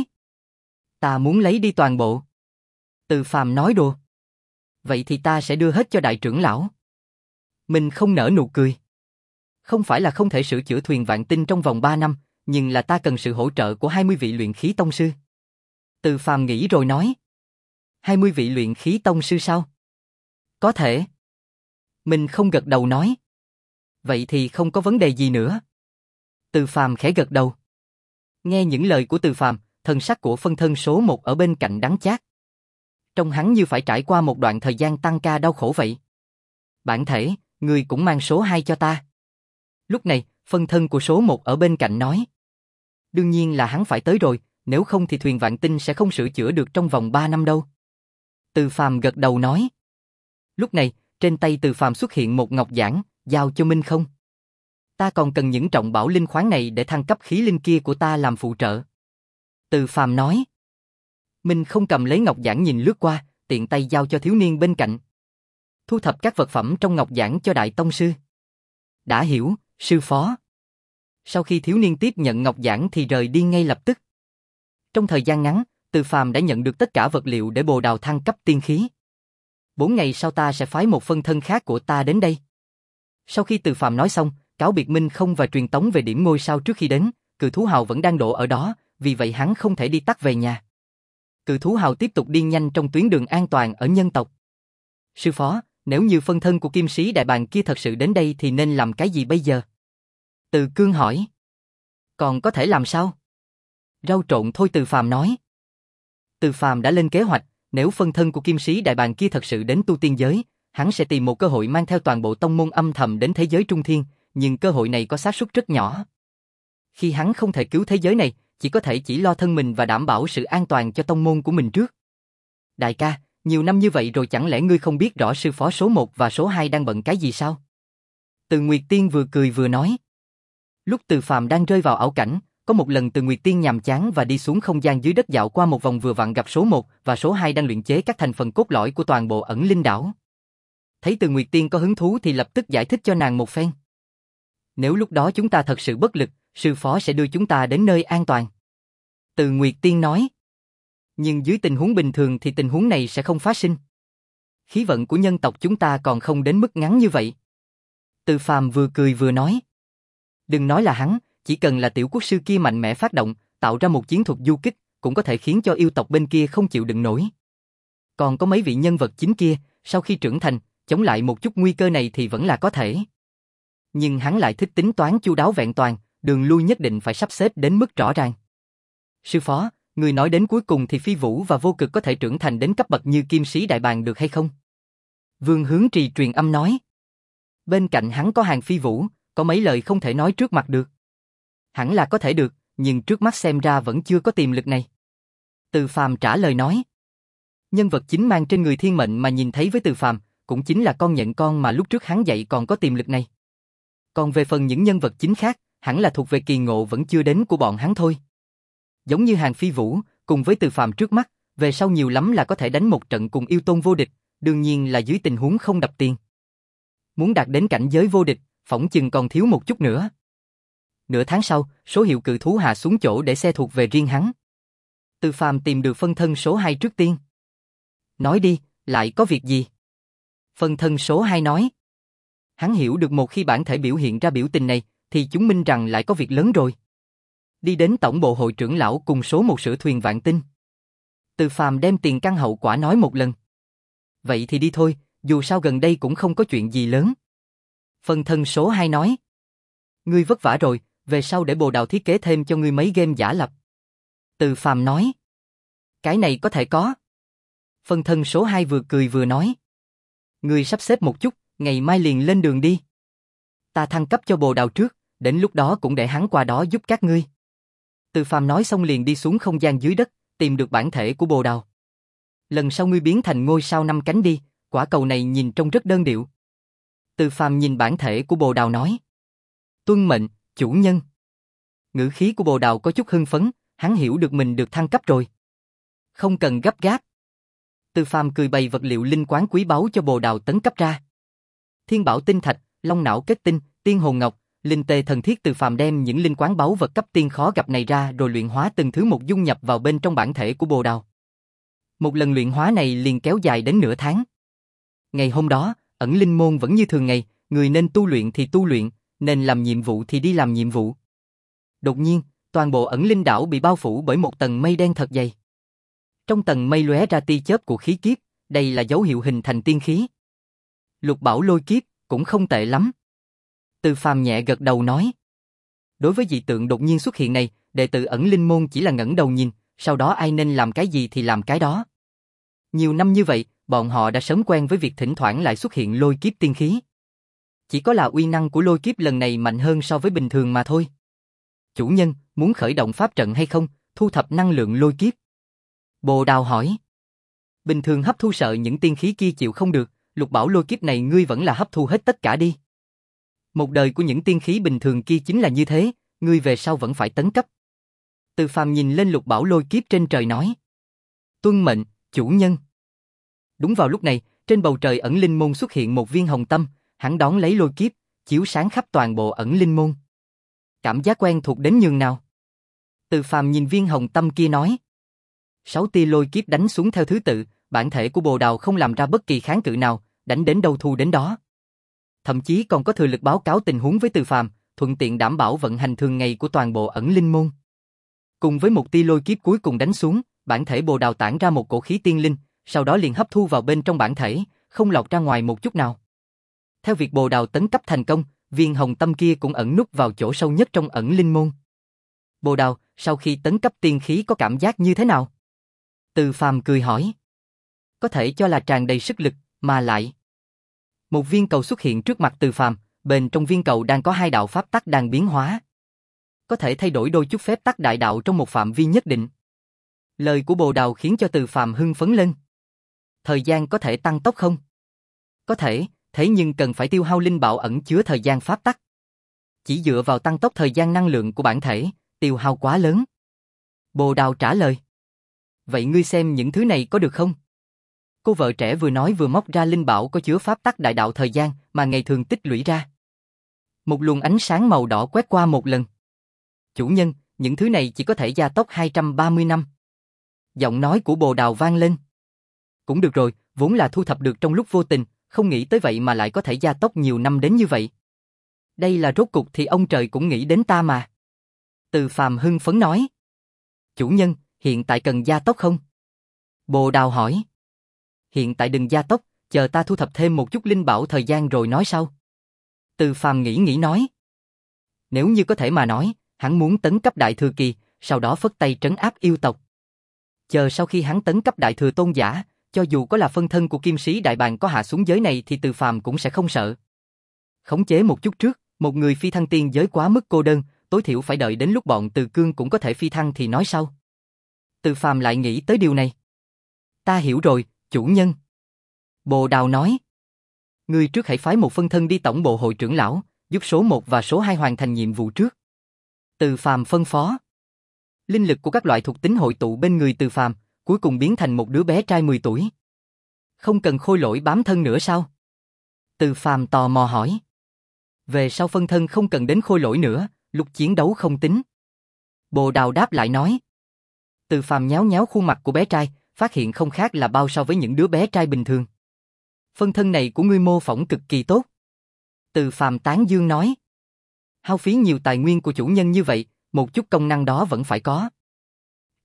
Ta muốn lấy đi toàn bộ. Từ Phàm nói đùa. Vậy thì ta sẽ đưa hết cho đại trưởng lão. Mình không nở nụ cười. Không phải là không thể sửa chữa thuyền Vạn Tinh trong vòng ba năm, nhưng là ta cần sự hỗ trợ của hai mươi vị luyện khí tông sư. Từ Phàm nghĩ rồi nói. hai mươi vị luyện khí tông sư sao? Có thể. Mình không gật đầu nói. Vậy thì không có vấn đề gì nữa. Từ Phàm khẽ gật đầu. Nghe những lời của Từ Phàm, thần sắc của phân thân số một ở bên cạnh đắng chát. Trông hắn như phải trải qua một đoạn thời gian tăng ca đau khổ vậy. Bản thể, người cũng mang số hai cho ta. Lúc này, phân thân của số một ở bên cạnh nói. Đương nhiên là hắn phải tới rồi, nếu không thì thuyền Vạn Tinh sẽ không sửa chữa được trong vòng ba năm đâu. Từ Phàm gật đầu nói. Lúc này, trên tay Từ Phàm xuất hiện một ngọc giản, giao cho Minh không. Ta còn cần những trọng bảo linh khoáng này để thăng cấp khí linh kia của ta làm phụ trợ. Từ Phàm nói. Minh không cầm lấy ngọc giản nhìn lướt qua, tiện tay giao cho thiếu niên bên cạnh. Thu thập các vật phẩm trong ngọc giản cho đại tông sư. Đã hiểu, sư phó. Sau khi thiếu niên tiếp nhận ngọc giản thì rời đi ngay lập tức. Trong thời gian ngắn, Từ Phàm đã nhận được tất cả vật liệu để bồ đào thăng cấp tiên khí. Bốn ngày sau ta sẽ phái một phân thân khác của ta đến đây. Sau khi Từ Phàm nói xong, cáo biệt Minh không và truyền tống về điểm ngôi sao trước khi đến, Cự Thú Hào vẫn đang đổ ở đó, vì vậy hắn không thể đi tắt về nhà. Cự Thú Hào tiếp tục đi nhanh trong tuyến đường an toàn ở nhân tộc. Sư phó, nếu như phân thân của Kim Sĩ Đại Bàng kia thật sự đến đây thì nên làm cái gì bây giờ? Từ Cương hỏi. Còn có thể làm sao? Rau trộn thôi, Từ Phàm nói. Từ Phàm đã lên kế hoạch, nếu phân thân của Kim Sĩ Đại Bàng kia thật sự đến tu tiên giới, hắn sẽ tìm một cơ hội mang theo toàn bộ tông môn âm thầm đến thế giới Trung Thiên, nhưng cơ hội này có xác suất rất nhỏ. Khi hắn không thể cứu thế giới này, chỉ có thể chỉ lo thân mình và đảm bảo sự an toàn cho tông môn của mình trước. Đại ca, nhiều năm như vậy rồi chẳng lẽ ngươi không biết rõ sư phó số một và số hai đang bận cái gì sao? Từ Nguyệt Tiên vừa cười vừa nói. Lúc Từ Phàm đang rơi vào ảo cảnh, có một lần Từ Nguyệt Tiên nhàm chán và đi xuống không gian dưới đất dạo qua một vòng vừa vặn gặp số một và số hai đang luyện chế các thành phần cốt lõi của toàn bộ ẩn linh đảo. Thấy Từ Nguyệt Tiên có hứng thú thì lập tức giải thích cho nàng một phen. Nếu lúc đó chúng ta thật sự bất lực, sư phó sẽ đưa chúng ta đến nơi an toàn. Từ Nguyệt Tiên nói. Nhưng dưới tình huống bình thường thì tình huống này sẽ không phát sinh. Khí vận của nhân tộc chúng ta còn không đến mức ngắn như vậy. Từ Phàm vừa cười vừa nói. Đừng nói là hắn, chỉ cần là tiểu quốc sư kia mạnh mẽ phát động, tạo ra một chiến thuật du kích, cũng có thể khiến cho yêu tộc bên kia không chịu đựng nổi. Còn có mấy vị nhân vật chính kia, sau khi trưởng thành, chống lại một chút nguy cơ này thì vẫn là có thể. Nhưng hắn lại thích tính toán chu đáo vẹn toàn, đường lui nhất định phải sắp xếp đến mức rõ ràng. Sư phó, người nói đến cuối cùng thì Phi Vũ và Vô Cực có thể trưởng thành đến cấp bậc như Kim Sĩ Đại Bàng được hay không? Vương Hướng Trì truyền âm nói. Bên cạnh hắn có Hàng Phi Vũ, có mấy lời không thể nói trước mặt được. Hẳn là có thể được, nhưng trước mắt xem ra vẫn chưa có tiềm lực này. Từ Phàm trả lời nói. Nhân vật chính mang trên người thiên mệnh mà nhìn thấy với Từ Phàm, cũng chính là con nhện con mà lúc trước hắn dạy còn có tiềm lực này. Còn về phần những nhân vật chính khác, hẳn là thuộc về kỳ ngộ vẫn chưa đến của bọn hắn thôi. Giống như Hàng Phi Vũ, cùng với Từ Phàm trước mắt, về sau nhiều lắm là có thể đánh một trận cùng yêu tôn vô địch, đương nhiên là dưới tình huống không đập tiền. Muốn đạt đến cảnh giới vô địch, phỏng chừng còn thiếu một chút nữa. Nửa tháng sau, số hiệu Cự Thú hạ xuống chỗ để xe thuộc về riêng hắn. Từ Phàm tìm được phân thân số hai trước tiên. Nói đi, lại có việc gì? Phân thân số hai nói. Hắn hiểu được một khi bản thể biểu hiện ra biểu tình này, thì chứng minh rằng lại có việc lớn rồi. Đi đến tổng bộ hội trưởng lão cùng số một sửa thuyền Vạn Tinh. Từ Phàm đem tiền căn hậu quả nói một lần. Vậy thì đi thôi, dù sao gần đây cũng không có chuyện gì lớn. Phân thân số hai nói. Ngươi vất vả rồi, về sau để Bồ Đào thiết kế thêm cho ngươi mấy game giả lập. Từ Phàm nói. Cái này có thể có. Phân thân số hai vừa cười vừa nói. Ngươi sắp xếp một chút, ngày mai liền lên đường đi. Ta thăng cấp cho Bồ Đào trước, đến lúc đó cũng để hắn qua đó giúp các ngươi. Từ Phàm nói xong liền đi xuống không gian dưới đất, tìm được bản thể của Bồ Đào. Lần sau ngươi biến thành ngôi sao năm cánh đi, quả cầu này nhìn trông rất đơn điệu. Từ Phàm nhìn bản thể của Bồ Đào nói. Tuân mệnh, chủ nhân. Ngữ khí của Bồ Đào có chút hưng phấn, hắn hiểu được mình được thăng cấp rồi. Không cần gấp gáp. Từ Phàm cười bày vật liệu linh quán quý báu cho Bồ Đào tấn cấp ra. Thiên bảo tinh thạch, long não kết tinh, tiên hồn ngọc, linh tê thần thiết. Từ Phàm đem những linh quán báu vật cấp tiên khó gặp này ra rồi luyện hóa từng thứ một dung nhập vào bên trong bản thể của Bồ Đào. Một lần luyện hóa này liền kéo dài đến nửa tháng. Ngày hôm đó, ẩn linh môn vẫn như thường ngày, người nên tu luyện thì tu luyện, nên làm nhiệm vụ thì đi làm nhiệm vụ. Đột nhiên, toàn bộ ẩn linh đảo bị bao phủ bởi một tầng mây đen thật dày. Trong tầng mây lóe ra tia chớp của khí kiếp, đây là dấu hiệu hình thành tiên khí. Lục bảo lôi kiếp, cũng không tệ lắm. Từ Phàm nhẹ gật đầu nói. Đối với dị tượng đột nhiên xuất hiện này, đệ tử ẩn linh môn chỉ là ngẩng đầu nhìn, sau đó ai nên làm cái gì thì làm cái đó. Nhiều năm như vậy, bọn họ đã sớm quen với việc thỉnh thoảng lại xuất hiện lôi kiếp tiên khí. Chỉ có là uy năng của lôi kiếp lần này mạnh hơn so với bình thường mà thôi. Chủ nhân, muốn khởi động pháp trận hay không, thu thập năng lượng lôi kiếp? Bồ Đào hỏi. Bình thường hấp thu sợ những tiên khí kia chịu không được, lục bảo lôi kiếp này ngươi vẫn là hấp thu hết tất cả đi. Một đời của những tiên khí bình thường kia chính là như thế, ngươi về sau vẫn phải tấn cấp. Từ Phàm nhìn lên lục bảo lôi kiếp trên trời nói. Tuân mệnh, chủ nhân. Đúng vào lúc này, trên bầu trời ẩn linh môn xuất hiện một viên hồng tâm, hắn đón lấy lôi kiếp, chiếu sáng khắp toàn bộ ẩn linh môn. Cảm giác quen thuộc đến nhường nào. Từ Phàm nhìn viên hồng tâm kia nói. Sáu tia lôi kiếp đánh xuống theo thứ tự, bản thể của Bồ Đào không làm ra bất kỳ kháng cự nào, đánh đến đâu thu đến đó. Thậm chí còn có thừa lực báo cáo tình huống với Từ Phàm, thuận tiện đảm bảo vận hành thường ngày của toàn bộ ẩn linh môn. Cùng với một tia lôi kiếp cuối cùng đánh xuống, bản thể Bồ Đào tản ra một cổ khí tiên linh, sau đó liền hấp thu vào bên trong bản thể, không lọt ra ngoài một chút nào. Theo việc Bồ Đào tấn cấp thành công, viên hồng tâm kia cũng ẩn núp vào chỗ sâu nhất trong ẩn linh môn. Bồ Đào, sau khi tấn cấp tiên khí có cảm giác như thế nào? Từ Phàm cười hỏi. Có thể cho là tràn đầy sức lực, mà lại. Một viên cầu xuất hiện trước mặt Từ Phàm, bên trong viên cầu đang có hai đạo pháp tắc đang biến hóa. Có thể thay đổi đôi chút phép tắc đại đạo trong một phạm vi nhất định. Lời của Bồ Đào khiến cho Từ Phàm hưng phấn lên. Thời gian có thể tăng tốc không? Có thể, thế nhưng cần phải tiêu hao linh bảo ẩn chứa thời gian pháp tắc. Chỉ dựa vào tăng tốc thời gian năng lượng của bản thể, tiêu hao quá lớn. Bồ Đào trả lời. Vậy ngươi xem những thứ này có được không? Cô vợ trẻ vừa nói vừa móc ra linh bảo có chứa pháp tắc đại đạo thời gian mà ngày thường tích lũy ra. Một luồng ánh sáng màu đỏ quét qua một lần. Chủ nhân, những thứ này chỉ có thể gia tốc hai trăm ba mươi năm. Giọng nói của Bồ Đào vang lên. Cũng được rồi, vốn là thu thập được trong lúc vô tình, không nghĩ tới vậy mà lại có thể gia tốc nhiều năm đến như vậy. Đây là rốt cục thì ông trời cũng nghĩ đến ta mà. Từ Phàm hưng phấn nói. Chủ nhân, hiện tại cần gia tốc không? Bồ Đào hỏi. Hiện tại đừng gia tốc, chờ ta thu thập thêm một chút linh bảo thời gian rồi nói sau. Từ Phàm nghĩ nghĩ nói. Nếu như có thể mà nói, hắn muốn tấn cấp đại thừa kỳ, sau đó phất tay trấn áp yêu tộc. Chờ sau khi hắn tấn cấp đại thừa tôn giả, cho dù có là phân thân của kim sĩ đại bàng có hạ xuống giới này thì Từ Phàm cũng sẽ không sợ. Khống chế một chút trước, một người phi thăng tiên giới quá mức cô đơn, tối thiểu phải đợi đến lúc bọn Từ Cương cũng có thể phi thăng thì nói sau. Từ Phàm lại nghĩ tới điều này. Ta hiểu rồi, chủ nhân. Bồ Đào nói. Ngươi trước hãy phái một phân thân đi tổng bộ hội trưởng lão, giúp số một và số hai hoàn thành nhiệm vụ trước. Từ Phàm phân phó. Linh lực của các loại thuộc tính hội tụ bên người Từ Phàm, cuối cùng biến thành một đứa bé trai mười tuổi. Không cần khôi lỗi bám thân nữa sao? Từ Phàm tò mò hỏi. Về sau phân thân không cần đến khôi lỗi nữa, lúc chiến đấu không tính. Bồ Đào đáp lại nói. Từ Phàm nhéo nhéo khuôn mặt của bé trai, phát hiện không khác là bao so với những đứa bé trai bình thường. Phân thân này của ngươi mô phỏng cực kỳ tốt. Từ Phàm tán dương nói. Hao phí nhiều tài nguyên của chủ nhân như vậy, một chút công năng đó vẫn phải có.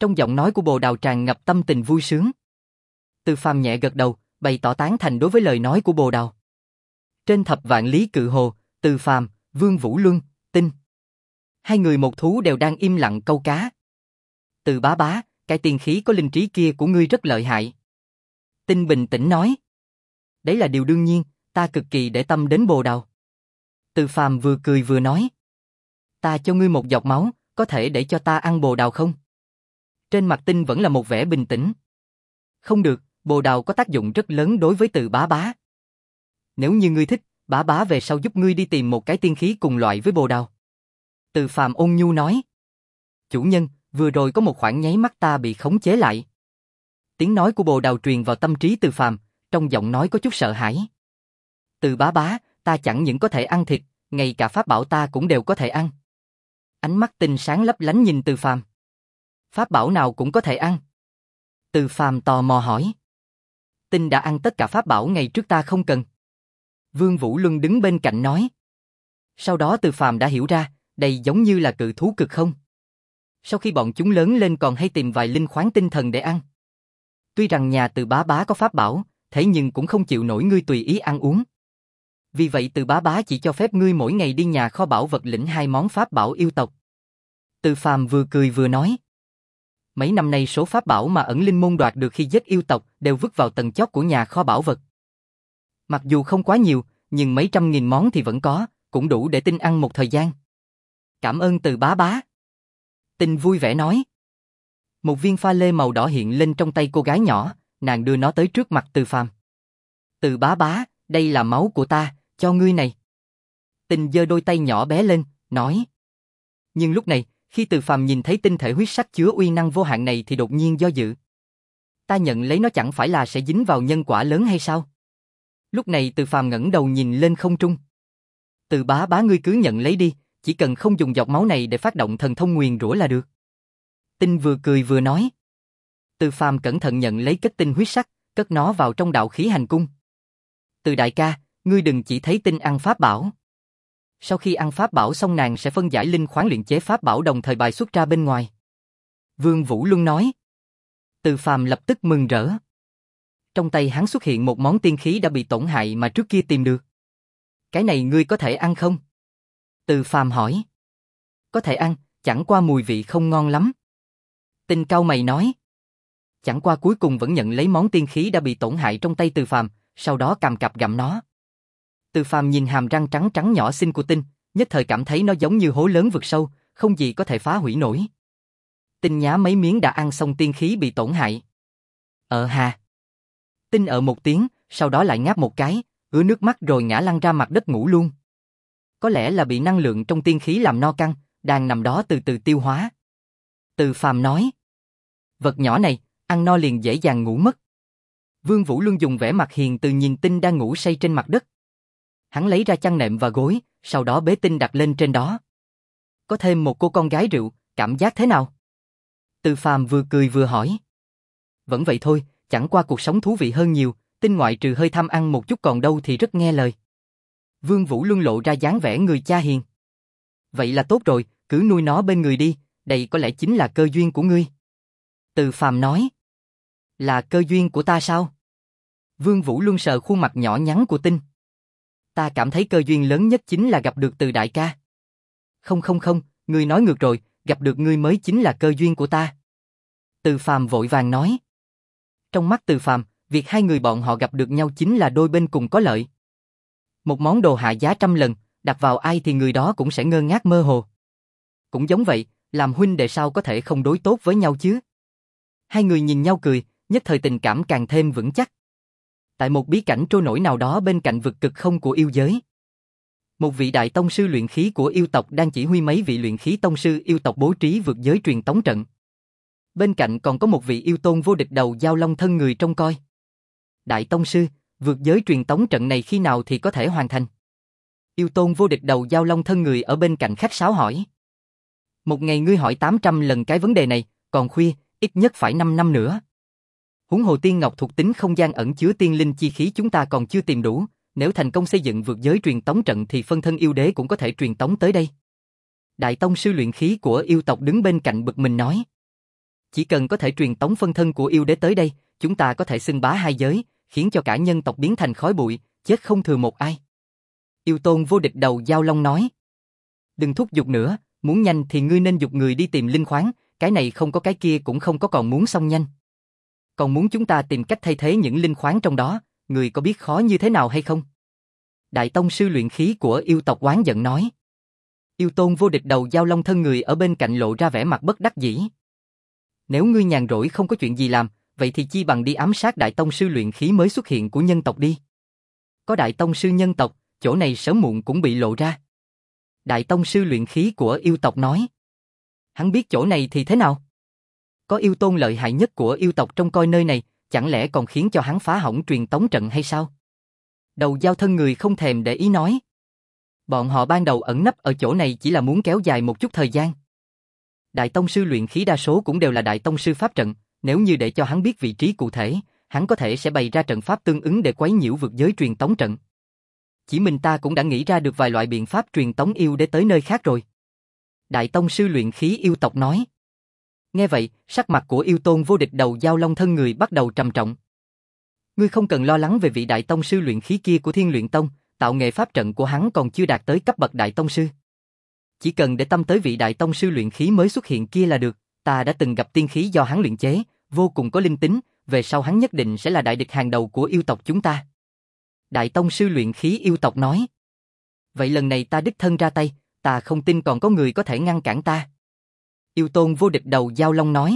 Trong giọng nói của Bồ Đào tràn ngập tâm tình vui sướng. Từ Phàm nhẹ gật đầu, bày tỏ tán thành đối với lời nói của Bồ Đào. Trên thập vạn lý cự hồ, Từ Phàm, Vương Vũ Luân, Tinh. Hai người một thú đều đang im lặng câu cá. Từ bá bá, cái tiên khí có linh trí kia của ngươi rất lợi hại. Tinh bình tĩnh nói. Đấy là điều đương nhiên, ta cực kỳ để tâm đến Bồ Đào. Từ Phàm vừa cười vừa nói. Ta cho ngươi một giọt máu, có thể để cho ta ăn Bồ Đào không? Trên mặt Tinh vẫn là một vẻ bình tĩnh. Không được, Bồ Đào có tác dụng rất lớn đối với Từ bá bá. Nếu như ngươi thích, bá bá về sau giúp ngươi đi tìm một cái tiên khí cùng loại với Bồ Đào. Từ Phàm ôn nhu nói. Chủ nhân, vừa rồi có một khoảng nháy mắt ta bị khống chế lại. Tiếng nói của Bồ Đào truyền vào tâm trí Từ Phàm, trong giọng nói có chút sợ hãi. Từ bá bá, ta chẳng những có thể ăn thịt, ngay cả pháp bảo ta cũng đều có thể ăn. Ánh mắt Tinh sáng lấp lánh nhìn Từ Phàm. Pháp bảo nào cũng có thể ăn. Từ Phàm tò mò hỏi. Tinh đã ăn tất cả pháp bảo ngày trước ta không cần. Vương Vũ Luân đứng bên cạnh nói. Sau đó Từ Phàm đã hiểu ra, đây giống như là cự thú cực không. Sau khi bọn chúng lớn lên còn hay tìm vài linh khoáng tinh thần để ăn. Tuy rằng nhà Từ bá bá có pháp bảo, thế nhưng cũng không chịu nổi ngươi tùy ý ăn uống. Vì vậy Từ bá bá chỉ cho phép ngươi mỗi ngày đi nhà kho bảo vật lĩnh hai món pháp bảo yêu tộc. Từ Phàm vừa cười vừa nói. Mấy năm nay số pháp bảo mà ẩn linh môn đoạt được khi giết yêu tộc đều vứt vào tầng chót của nhà kho bảo vật. Mặc dù không quá nhiều, nhưng mấy trăm nghìn món thì vẫn có, cũng đủ để Tinh ăn một thời gian. Cảm ơn Từ bá bá. Tinh vui vẻ nói. Một viên pha lê màu đỏ hiện lên trong tay cô gái nhỏ, nàng đưa nó tới trước mặt Từ Phàm. Từ bá bá, đây là máu của ta, cho ngươi này. Tinh giơ đôi tay nhỏ bé lên, nói. Nhưng lúc này, khi Từ Phàm nhìn thấy tinh thể huyết sắc chứa uy năng vô hạn này thì đột nhiên do dự. Ta nhận lấy nó chẳng phải là sẽ dính vào nhân quả lớn hay sao? Lúc này Từ Phàm ngẩng đầu nhìn lên không trung. Từ bá bá ngươi cứ nhận lấy đi, chỉ cần không dùng giọt máu này để phát động thần thông nguyền rủa là được. Tinh vừa cười vừa nói. Từ Phàm cẩn thận nhận lấy kết tinh huyết sắc, cất nó vào trong đạo khí hành cung. Từ đại ca, ngươi đừng chỉ thấy Tinh ăn pháp bảo. Sau khi ăn pháp bảo xong nàng sẽ phân giải linh khoáng luyện chế pháp bảo đồng thời bài xuất ra bên ngoài. Vương Vũ Luân nói. Từ Phàm lập tức mừng rỡ. Trong tay hắn xuất hiện một món tiên khí đã bị tổn hại mà trước kia tìm được. Cái này ngươi có thể ăn không? Từ Phàm hỏi. Có thể ăn, chẳng qua mùi vị không ngon lắm. Tinh cau mày nói. Chẳng qua cuối cùng vẫn nhận lấy món tiên khí đã bị tổn hại trong tay Từ Phàm, sau đó cầm cặp gặm nó. Từ Phàm nhìn hàm răng trắng trắng nhỏ xinh của Tinh, nhất thời cảm thấy nó giống như hố lớn vực sâu, không gì có thể phá hủy nổi. Tinh nhá mấy miếng đã ăn xong tiên khí bị tổn hại. Ờ hà. Tinh ở một tiếng, sau đó lại ngáp một cái, ứa nước mắt rồi ngã lăn ra mặt đất ngủ luôn. Có lẽ là bị năng lượng trong tiên khí làm no căng, đang nằm đó từ từ tiêu hóa. Từ Phàm nói. Vật nhỏ này, ăn no liền dễ dàng ngủ mất. Vương Vũ Luân dùng vẻ mặt hiền từ nhìn Tinh đang ngủ say trên mặt đất. Hắn lấy ra chăn nệm và gối, sau đó bế Tinh đặt lên trên đó. Có thêm một cô con gái rượu, cảm giác thế nào? Từ Phàm vừa cười vừa hỏi. Vẫn vậy thôi, chẳng qua cuộc sống thú vị hơn nhiều, Tinh ngoại trừ hơi tham ăn một chút còn đâu thì rất nghe lời. Vương Vũ Luân lộ ra dáng vẻ người cha hiền. Vậy là tốt rồi, cứ nuôi nó bên người đi, đây có lẽ chính là cơ duyên của ngươi. Từ Phàm nói. Là cơ duyên của ta sao? Vương Vũ Luân sờ khuôn mặt nhỏ nhắn của Tinh. Ta cảm thấy cơ duyên lớn nhất chính là gặp được Từ đại ca. Không không không, ngươi nói ngược rồi, gặp được ngươi mới chính là cơ duyên của ta. Từ Phàm vội vàng nói. Trong mắt Từ Phàm, việc hai người bọn họ gặp được nhau chính là đôi bên cùng có lợi. Một món đồ hạ giá trăm lần, đặt vào ai thì người đó cũng sẽ ngơ ngác mơ hồ. Cũng giống vậy, làm huynh đệ sao có thể không đối tốt với nhau chứ? Hai người nhìn nhau cười, nhất thời tình cảm càng thêm vững chắc. Tại một bí cảnh trôi nổi nào đó bên cạnh vực cực không của yêu giới. Một vị đại tông sư luyện khí của yêu tộc đang chỉ huy mấy vị luyện khí tông sư yêu tộc bố trí vượt giới truyền tống trận. Bên cạnh còn có một vị yêu tôn vô địch đầu dao long thân người trông coi. Đại tông sư, vượt giới truyền tống trận này khi nào thì có thể hoàn thành? Yêu tôn vô địch đầu dao long thân người ở bên cạnh khách sáo hỏi. Một ngày ngươi hỏi tám trăm lần cái vấn đề này, còn khuya, ít nhất phải năm năm nữa. Huống hồ tiên ngọc thuộc tính không gian ẩn chứa tiên linh chi khí chúng ta còn chưa tìm đủ, nếu thành công xây dựng vượt giới truyền tống trận thì phân thân yêu đế cũng có thể truyền tống tới đây. Đại tông sư luyện khí của yêu tộc đứng bên cạnh bực mình nói. Chỉ cần có thể truyền tống phân thân của yêu đế tới đây, chúng ta có thể xưng bá hai giới, khiến cho cả nhân tộc biến thành khói bụi, chết không thừa một ai. Yêu tôn vô địch đầu Dao Long nói. Đừng thúc giục nữa, muốn nhanh thì ngươi nên giục người đi tìm linh khoáng, cái này không có cái kia cũng không có còn muốn xong nhanh. Còn muốn chúng ta tìm cách thay thế những linh khoáng trong đó, người có biết khó như thế nào hay không? Đại tông sư luyện khí của yêu tộc oán giận nói. Yêu tôn vô địch đầu Dao Long thân người ở bên cạnh lộ ra vẻ mặt bất đắc dĩ. Nếu ngươi nhàn rỗi không có chuyện gì làm, vậy thì chi bằng đi ám sát đại tông sư luyện khí mới xuất hiện của nhân tộc đi. Có đại tông sư nhân tộc, chỗ này sớm muộn cũng bị lộ ra. Đại tông sư luyện khí của yêu tộc nói. Hắn biết chỗ này thì thế nào? Có yêu tôn lợi hại nhất của yêu tộc trong coi nơi này, chẳng lẽ còn khiến cho hắn phá hỏng truyền tống trận hay sao? Đầu Dao thân người không thèm để ý nói. Bọn họ ban đầu ẩn nấp ở chỗ này chỉ là muốn kéo dài một chút thời gian. Đại tông sư luyện khí đa số cũng đều là đại tông sư pháp trận, nếu như để cho hắn biết vị trí cụ thể, hắn có thể sẽ bày ra trận pháp tương ứng để quấy nhiễu vượt giới truyền tống trận. Chỉ mình ta cũng đã nghĩ ra được vài loại biện pháp truyền tống yêu để tới nơi khác rồi. Đại tông sư luyện khí yêu tộc nói. Nghe vậy, sắc mặt của yêu tôn vô địch đầu Dao Long thân người bắt đầu trầm trọng. Ngươi không cần lo lắng về vị đại tông sư luyện khí kia của Thiên Luyện Tông, tạo nghệ pháp trận của hắn còn chưa đạt tới cấp bậc đại tông sư. Chỉ cần để tâm tới vị đại tông sư luyện khí mới xuất hiện kia là được, ta đã từng gặp tiên khí do hắn luyện chế, vô cùng có linh tính, về sau hắn nhất định sẽ là đại địch hàng đầu của yêu tộc chúng ta. Đại tông sư luyện khí yêu tộc nói. Vậy lần này ta đích thân ra tay, ta không tin còn có người có thể ngăn cản ta. Yêu tôn vô địch đầu Dao Long nói.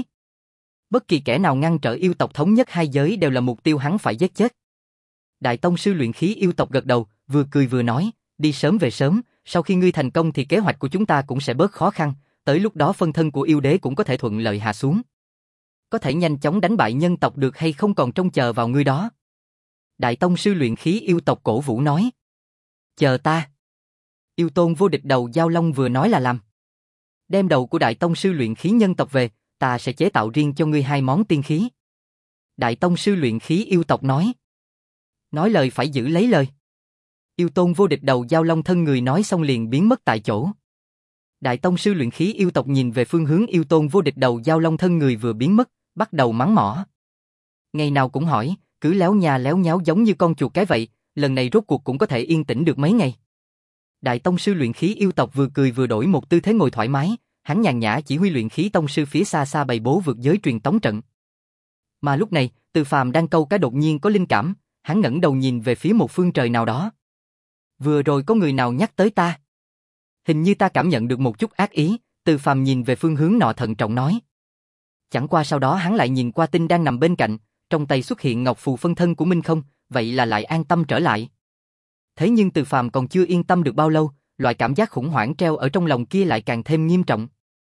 Bất kỳ kẻ nào ngăn trở yêu tộc thống nhất hai giới đều là mục tiêu hắn phải giết chết. Đại tông sư luyện khí yêu tộc gật đầu, vừa cười vừa nói, đi sớm về sớm, sau khi ngươi thành công thì kế hoạch của chúng ta cũng sẽ bớt khó khăn, tới lúc đó phân thân của yêu đế cũng có thể thuận lợi hạ xuống. Có thể nhanh chóng đánh bại nhân tộc được hay không còn trông chờ vào ngươi đó. Đại tông sư luyện khí yêu tộc cổ vũ nói. Chờ ta. Yêu tôn vô địch đầu Dao Long vừa nói là làm. Đem đầu của đại tông sư luyện khí nhân tộc về, ta sẽ chế tạo riêng cho ngươi hai món tiên khí. Đại tông sư luyện khí yêu tộc nói. Nói lời phải giữ lấy lời. Yêu tôn vô địch đầu Dao Long thân người nói xong liền biến mất tại chỗ. Đại tông sư luyện khí yêu tộc nhìn về phương hướng yêu tôn vô địch đầu Dao Long thân người vừa biến mất, bắt đầu mắng mỏ. Ngày nào cũng hỏi, cứ léo nha léo nháo giống như con chuột cái vậy, lần này rốt cuộc cũng có thể yên tĩnh được mấy ngày. Đại tông sư luyện khí yêu tộc vừa cười vừa đổi một tư thế ngồi thoải mái, hắn nhàn nhã chỉ huy luyện khí tông sư phía xa xa bày bố vượt giới truyền tống trận. Mà lúc này, Từ Phàm đang câu cá đột nhiên có linh cảm, hắn ngẩng đầu nhìn về phía một phương trời nào đó. Vừa rồi có người nào nhắc tới ta? Hình như ta cảm nhận được một chút ác ý, Từ Phàm nhìn về phương hướng nọ thận trọng nói. Chẳng qua sau đó hắn lại nhìn qua tinh đang nằm bên cạnh, trong tay xuất hiện ngọc phù phân thân của Minh Không, vậy là lại an tâm trở lại. Thế nhưng Từ Phàm còn chưa yên tâm được bao lâu, loại cảm giác khủng hoảng treo ở trong lòng kia lại càng thêm nghiêm trọng.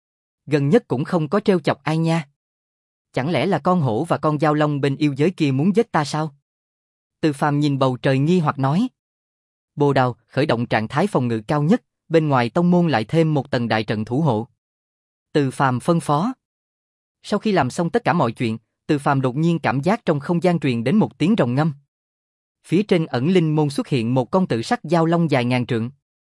Gần nhất cũng không có trêu chọc ai nha. Chẳng lẽ là con hổ và con dao long bên yêu giới kia muốn giết ta sao? Từ Phàm nhìn bầu trời nghi hoặc nói. Bồ Đào khởi động trạng thái phòng ngự cao nhất, bên ngoài tông môn lại thêm một tầng đại trận thủ hộ. Từ Phàm phân phó. Sau khi làm xong tất cả mọi chuyện, Từ Phàm đột nhiên cảm giác trong không gian truyền đến một tiếng rồng ngâm. Phía trên ẩn linh môn xuất hiện một con tự sắc dao long dài ngàn trượng.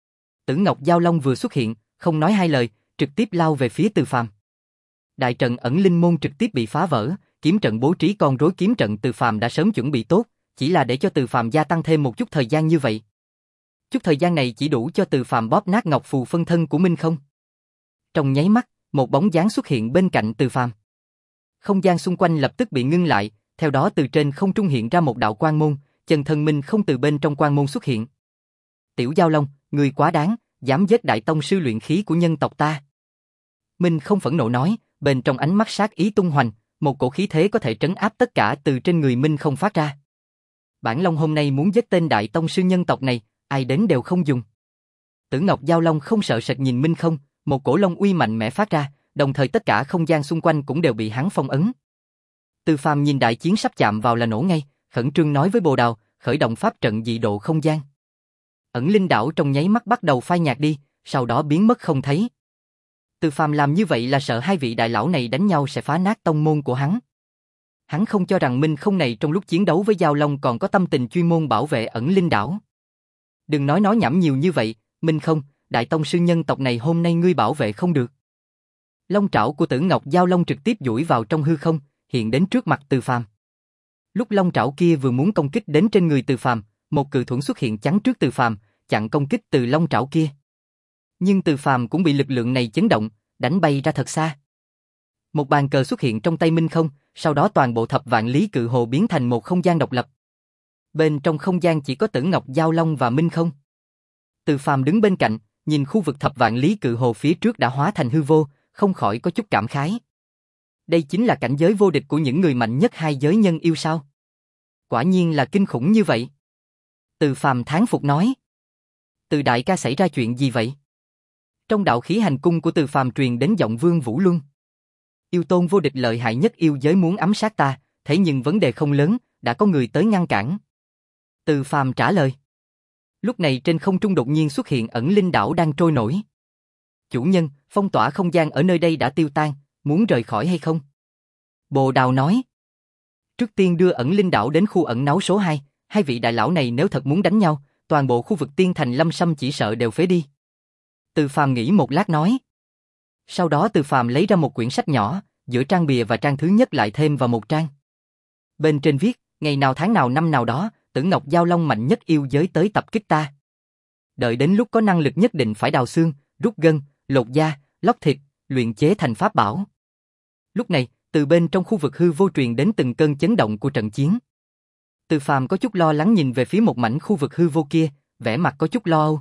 Tử Ngọc Dao Long vừa xuất hiện, không nói hai lời, trực tiếp lao về phía Từ Phàm. Đại trận ẩn linh môn trực tiếp bị phá vỡ, kiếm trận bố trí con rối kiếm trận Từ Phàm đã sớm chuẩn bị tốt, chỉ là để cho Từ Phàm gia tăng thêm một chút thời gian như vậy. Chút thời gian này chỉ đủ cho Từ Phàm bóp nát ngọc phù phân thân của Minh Không. Trong nháy mắt, một bóng dáng xuất hiện bên cạnh Từ Phàm. Không gian xung quanh lập tức bị ngưng lại, theo đó từ trên không trung hiện ra một đạo quang môn, chân thân Minh Không từ bên trong quang môn xuất hiện. Tiểu Dao Long, ngươi quá đáng, dám giết đại tông sư luyện khí của nhân tộc ta. Minh Không phẫn nộ nói, bên trong ánh mắt sát ý tung hoành, một cổ khí thế có thể trấn áp tất cả từ trên người Minh Không phát ra. Bản Long hôm nay muốn giết tên đại tông sư nhân tộc này, ai đến đều không dùng. Tử Ngọc Dao Long không sợ sệt nhìn Minh Không, một cổ long uy mạnh mẽ phát ra, đồng thời tất cả không gian xung quanh cũng đều bị hắn phong ấn. Từ Phàm nhìn đại chiến sắp chạm vào là nổ ngay, khẩn trương nói với Bồ Đào, khởi động pháp trận dị độ không gian. Ẩn linh đảo trong nháy mắt bắt đầu phai nhạt đi, sau đó biến mất không thấy. Từ Phàm làm như vậy là sợ hai vị đại lão này đánh nhau sẽ phá nát tông môn của hắn. Hắn không cho rằng Minh Không này trong lúc chiến đấu với Dao Long còn có tâm tình chuyên môn bảo vệ ẩn linh đảo. Đừng nói nói nhảm nhiều như vậy, Minh Không, đại tông sư nhân tộc này hôm nay ngươi bảo vệ không được. Long trảo của Tử Ngọc Giao Long trực tiếp duỗi vào trong hư không, hiện đến trước mặt Từ Phàm. Lúc long trảo kia vừa muốn công kích đến trên người Từ Phàm, một cự thuẫn xuất hiện chắn trước Từ Phàm, chặn công kích từ long trảo kia. Nhưng Từ Phàm cũng bị lực lượng này chấn động, đánh bay ra thật xa. Một bàn cờ xuất hiện trong tay Minh Không, sau đó toàn bộ thập vạn lý cự hồ biến thành một không gian độc lập. Bên trong không gian chỉ có Tử Ngọc Giao Long và Minh Không. Từ Phàm đứng bên cạnh, nhìn khu vực thập vạn lý cự hồ phía trước đã hóa thành hư vô, không khỏi có chút cảm khái. Đây chính là cảnh giới vô địch của những người mạnh nhất hai giới nhân yêu sao? Quả nhiên là kinh khủng như vậy. Từ Phàm thán phục nói. Từ đại ca xảy ra chuyện gì vậy? Trong đạo khí hành cung của Từ Phàm truyền đến giọng Vương Vũ Luân. Yêu tôn vô địch lợi hại nhất yêu giới muốn ám sát ta, thế nhưng vấn đề không lớn, đã có người tới ngăn cản. Từ Phàm trả lời. Lúc này trên không trung đột nhiên xuất hiện ẩn linh đảo đang trôi nổi. Chủ nhân, phong tỏa không gian ở nơi đây đã tiêu tan, muốn rời khỏi hay không? Bồ Đào nói. Trước tiên đưa ẩn linh đảo đến khu ẩn náu số hai, hai vị đại lão này nếu thật muốn đánh nhau, toàn bộ khu vực tiên thành Lâm Sâm chỉ sợ đều phế đi. Từ Phàm nghĩ một lát nói. Sau đó Từ Phàm lấy ra một quyển sách nhỏ, giữa trang bìa và trang thứ nhất lại thêm vào một trang. Bên trên viết, ngày nào tháng nào năm nào đó, Tử Ngọc Giao Long mạnh nhất yêu giới tới tập kích ta. Đợi đến lúc có năng lực nhất định phải đào xương, rút gân, lột da, lóc thịt, luyện chế thành pháp bảo. Lúc này, từ bên trong khu vực hư vô truyền đến từng cơn chấn động của trận chiến. Từ Phàm có chút lo lắng nhìn về phía một mảnh khu vực hư vô kia, vẻ mặt có chút lo âu.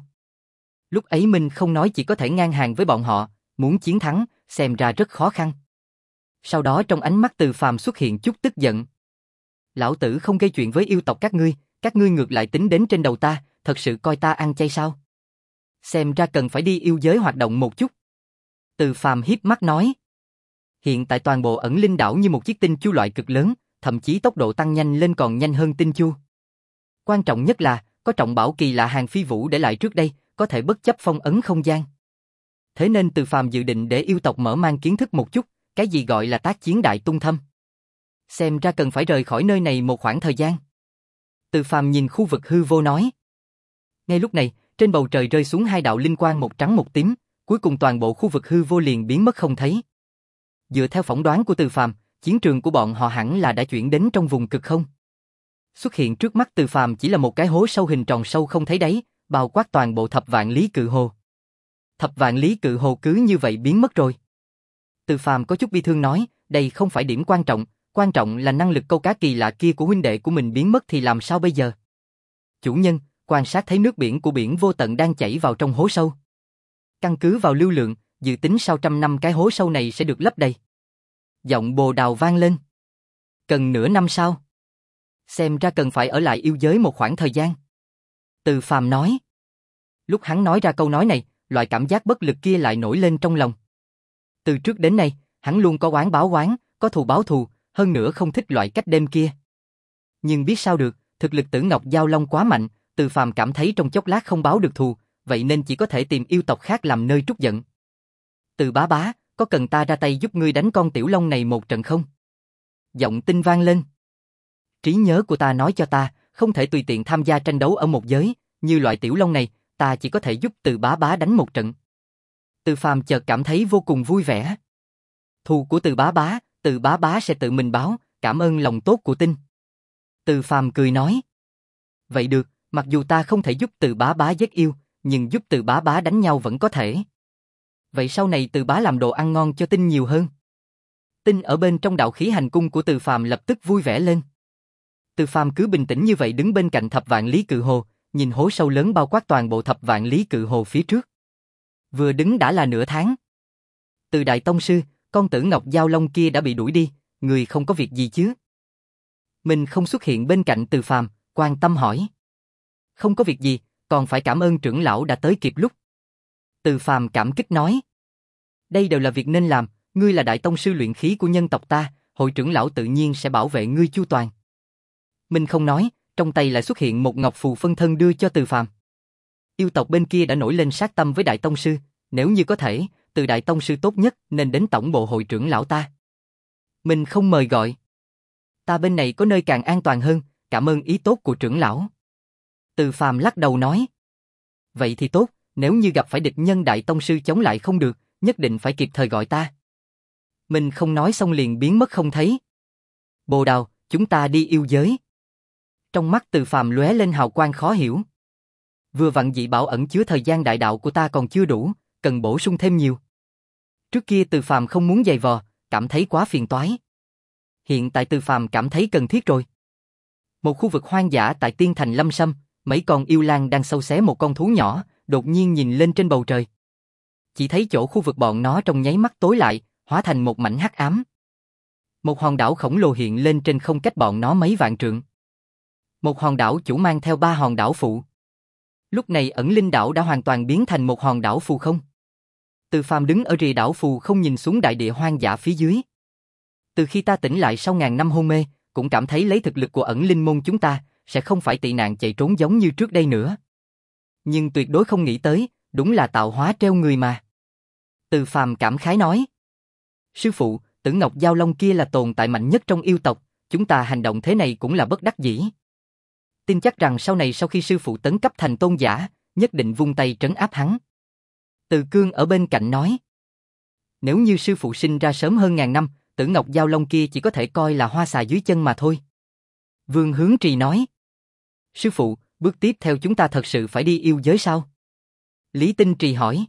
Lúc ấy Minh không nói chỉ có thể ngang hàng với bọn họ, muốn chiến thắng, xem ra rất khó khăn. Sau đó trong ánh mắt Từ Phàm xuất hiện chút tức giận. Lão tử không gây chuyện với yêu tộc các ngươi, các ngươi ngược lại tính đến trên đầu ta, thật sự coi ta ăn chay sao? Xem ra cần phải đi yêu giới hoạt động một chút. Từ Phàm hiếp mắt nói. Hiện tại toàn bộ ẩn linh đảo như một chiếc tinh chu loại cực lớn, thậm chí tốc độ tăng nhanh lên còn nhanh hơn tinh chu. Quan trọng nhất là, có trọng bảo kỳ lạ hàng phi vũ để lại trước đây, có thể bất chấp phong ấn không gian. Thế nên Từ Phàm dự định để yêu tộc mở mang kiến thức một chút, cái gì gọi là tác chiến đại tung thâm. Xem ra cần phải rời khỏi nơi này một khoảng thời gian. Từ Phàm nhìn khu vực hư vô nói. Ngay lúc này, trên bầu trời rơi xuống hai đạo linh quang một trắng một tím, cuối cùng toàn bộ khu vực hư vô liền biến mất không thấy. Dựa theo phỏng đoán của Từ Phàm, chiến trường của bọn họ hẳn là đã chuyển đến trong vùng cực không. Xuất hiện trước mắt Từ Phàm chỉ là một cái hố sâu hình tròn sâu không thấy đáy, bao quát toàn bộ thập vạn lý cự hồ. Thập vạn lý cự hồ cứ như vậy biến mất rồi. Từ Phàm có chút bi thương nói, đây không phải điểm quan trọng, quan trọng là năng lực câu cá kỳ lạ kia của huynh đệ của mình biến mất thì làm sao bây giờ? Chủ nhân, quan sát thấy nước biển của biển vô tận đang chảy vào trong hố sâu. Căn cứ vào lưu lượng, dự tính sau trăm năm cái hố sâu này sẽ được lấp đầy. Giọng Bồ Đào vang lên. Cần nửa năm sau. Xem ra cần phải ở lại yêu giới một khoảng thời gian. Từ Phàm nói. Lúc hắn nói ra câu nói này, loại cảm giác bất lực kia lại nổi lên trong lòng. Từ trước đến nay, hắn luôn có oán báo oán, có thù báo thù, hơn nữa không thích loại cách đêm kia. Nhưng biết sao được, thực lực Tử Ngọc Giao Long quá mạnh, Từ Phàm cảm thấy trong chốc lát không báo được thù, vậy nên chỉ có thể tìm yêu tộc khác làm nơi trút giận. Từ bá bá, có cần ta ra tay giúp ngươi đánh con tiểu long này một trận không? Giọng Tinh vang lên. Trí nhớ của ta nói cho ta, không thể tùy tiện tham gia tranh đấu ở một giới, như loại tiểu long này, ta chỉ có thể giúp Từ bá bá đánh một trận. Từ Phàm chợt cảm thấy vô cùng vui vẻ. Thù của Từ bá bá, Từ bá bá sẽ tự mình báo, cảm ơn lòng tốt của Tinh. Từ Phàm cười nói. Vậy được, mặc dù ta không thể giúp Từ bá bá giết yêu, nhưng giúp Từ bá bá đánh nhau vẫn có thể. Vậy sau này Từ bá làm đồ ăn ngon cho Tinh nhiều hơn. Tinh ở bên trong đạo khí hành cung của Từ Phàm lập tức vui vẻ lên. Từ Phàm cứ bình tĩnh như vậy đứng bên cạnh thập vạn lý cự hồ, nhìn hố sâu lớn bao quát toàn bộ thập vạn lý cự hồ phía trước. Vừa đứng đã là nửa tháng. Từ Đại Tông Sư, con Tử Ngọc Giao Long kia đã bị đuổi đi, người không có việc gì chứ? Mình không xuất hiện bên cạnh Từ Phàm, quan tâm hỏi. Không có việc gì, còn phải cảm ơn trưởng lão đã tới kịp lúc. Từ Phàm cảm kích nói. Đây đều là việc nên làm, ngươi là Đại Tông Sư luyện khí của nhân tộc ta, hội trưởng lão tự nhiên sẽ bảo vệ ngươi chu toàn. Mình không nói, trong tay lại xuất hiện một ngọc phù phân thân đưa cho Từ Phàm. Yêu tộc bên kia đã nổi lên sát tâm với Đại Tông Sư, nếu như có thể, Từ Đại Tông Sư tốt nhất nên đến tổng bộ hội trưởng lão ta. Mình không mời gọi. Ta bên này có nơi càng an toàn hơn, cảm ơn ý tốt của trưởng lão. Từ Phàm lắc đầu nói. Vậy thì tốt, nếu như gặp phải địch nhân Đại Tông Sư chống lại không được, nhất định phải kịp thời gọi ta. Mình không nói xong liền biến mất không thấy. Bồ Đào, chúng ta đi yêu giới. Trong mắt Từ Phàm lóe lên hào quang khó hiểu. Vừa vặn dị bảo ẩn chứa thời gian đại đạo của ta còn chưa đủ, cần bổ sung thêm nhiều. Trước kia Từ Phàm không muốn giày vò, cảm thấy quá phiền toái. Hiện tại Từ Phàm cảm thấy cần thiết rồi. Một khu vực hoang dã tại Tiên Thành Lâm Sâm, mấy con yêu lang đang sâu xé một con thú nhỏ, đột nhiên nhìn lên trên bầu trời. Chỉ thấy chỗ khu vực bọn nó trong nháy mắt tối lại, hóa thành một mảnh hắc ám. Một hòn đảo khổng lồ hiện lên trên không cách bọn nó mấy vạn trượng. Một hòn đảo chủ mang theo ba hòn đảo phụ. Lúc này ẩn linh đảo đã hoàn toàn biến thành một hòn đảo phù không. Từ Phàm đứng ở rìa đảo phù không nhìn xuống đại địa hoang dã phía dưới. Từ khi ta tỉnh lại sau ngàn năm hôn mê, cũng cảm thấy lấy thực lực của ẩn linh môn chúng ta, sẽ không phải tị nạn chạy trốn giống như trước đây nữa. Nhưng tuyệt đối không nghĩ tới, đúng là tạo hóa treo người mà. Từ Phàm cảm khái nói. Sư phụ, Tử Ngọc Giao Long kia là tồn tại mạnh nhất trong yêu tộc, chúng ta hành động thế này cũng là bất đắc dĩ. Tin chắc rằng sau này sau khi sư phụ tấn cấp thành tôn giả, nhất định vung tay trấn áp hắn. Từ Cương ở bên cạnh nói. Nếu như sư phụ sinh ra sớm hơn ngàn năm, Tử Ngọc Giao Long kia chỉ có thể coi là hoa xà dưới chân mà thôi. Vương Hướng Trì nói. Sư phụ, bước tiếp theo chúng ta thật sự phải đi yêu giới sao? Lý Tinh Trì hỏi.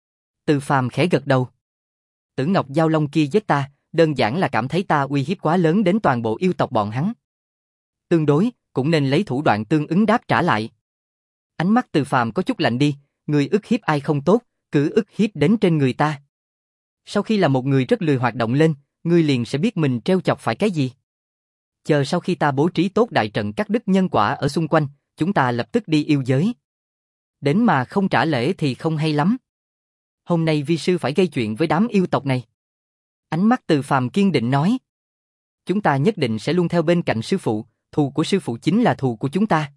Từ Phàm khẽ gật đầu. Tử Ngọc Giao Long kia giết ta, đơn giản là cảm thấy ta uy hiếp quá lớn đến toàn bộ yêu tộc bọn hắn. Tương đối, cũng nên lấy thủ đoạn tương ứng đáp trả lại. Ánh mắt Từ Phàm có chút lạnh đi, người ức hiếp ai không tốt, cứ ức hiếp đến trên người ta. Sau khi là một người rất lười hoạt động lên, ngươi liền sẽ biết mình trêu chọc phải cái gì. Chờ sau khi ta bố trí tốt đại trận cắt đứt nhân quả ở xung quanh, chúng ta lập tức đi yêu giới. Đến mà không trả lễ thì không hay lắm. Hôm nay vi sư phải gây chuyện với đám yêu tộc này. Ánh mắt Từ Phàm kiên định nói. Chúng ta nhất định sẽ luôn theo bên cạnh sư phụ, thù của sư phụ chính là thù của chúng ta.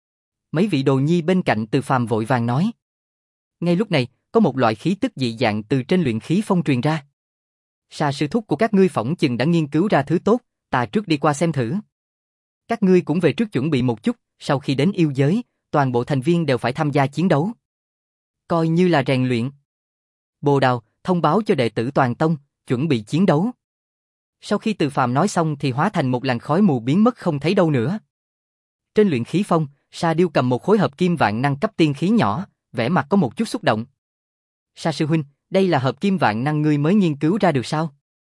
Mấy vị đồ nhi bên cạnh Từ Phàm vội vàng nói. Ngay lúc này, có một loại khí tức dị dạng từ trên luyện khí phong truyền ra. Sa sư thúc của các ngươi phỏng chừng đã nghiên cứu ra thứ tốt, ta trước đi qua xem thử. Các ngươi cũng về trước chuẩn bị một chút, sau khi đến yêu giới, toàn bộ thành viên đều phải tham gia chiến đấu. Coi như là rèn luyện. Bồ Đào, thông báo cho đệ tử toàn tông, chuẩn bị chiến đấu. Sau khi Từ Phàm nói xong thì hóa thành một làn khói mù biến mất không thấy đâu nữa. Trên luyện khí phong, Sa Điêu cầm một khối hợp kim vạn năng cấp tiên khí nhỏ, vẻ mặt có một chút xúc động. Sa sư huynh, đây là hợp kim vạn năng ngươi mới nghiên cứu ra được sao?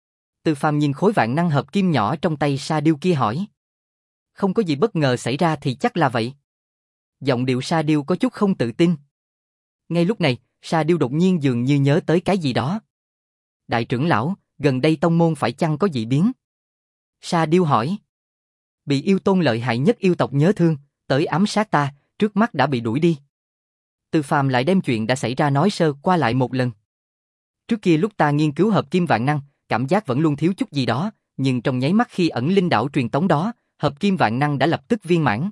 Từ Phàm nhìn khối vạn năng hợp kim nhỏ trong tay Sa Điêu kia hỏi. Không có gì bất ngờ xảy ra thì chắc là vậy. Giọng điệu Sa Điêu có chút không tự tin. Ngay lúc này, Sa Điêu đột nhiên dường như nhớ tới cái gì đó. Đại trưởng lão, gần đây tông môn phải chăng có dị biến? Sa Điêu hỏi. Bị yêu tôn lợi hại nhất yêu tộc nhớ thương, tới ám sát ta, trước mắt đã bị đuổi đi. Từ Phàm lại đem chuyện đã xảy ra nói sơ qua lại một lần. Trước kia lúc ta nghiên cứu hợp kim vạn năng, cảm giác vẫn luôn thiếu chút gì đó, nhưng trong nháy mắt khi ẩn linh đảo truyền tống đó, hợp kim vạn năng đã lập tức viên mãn.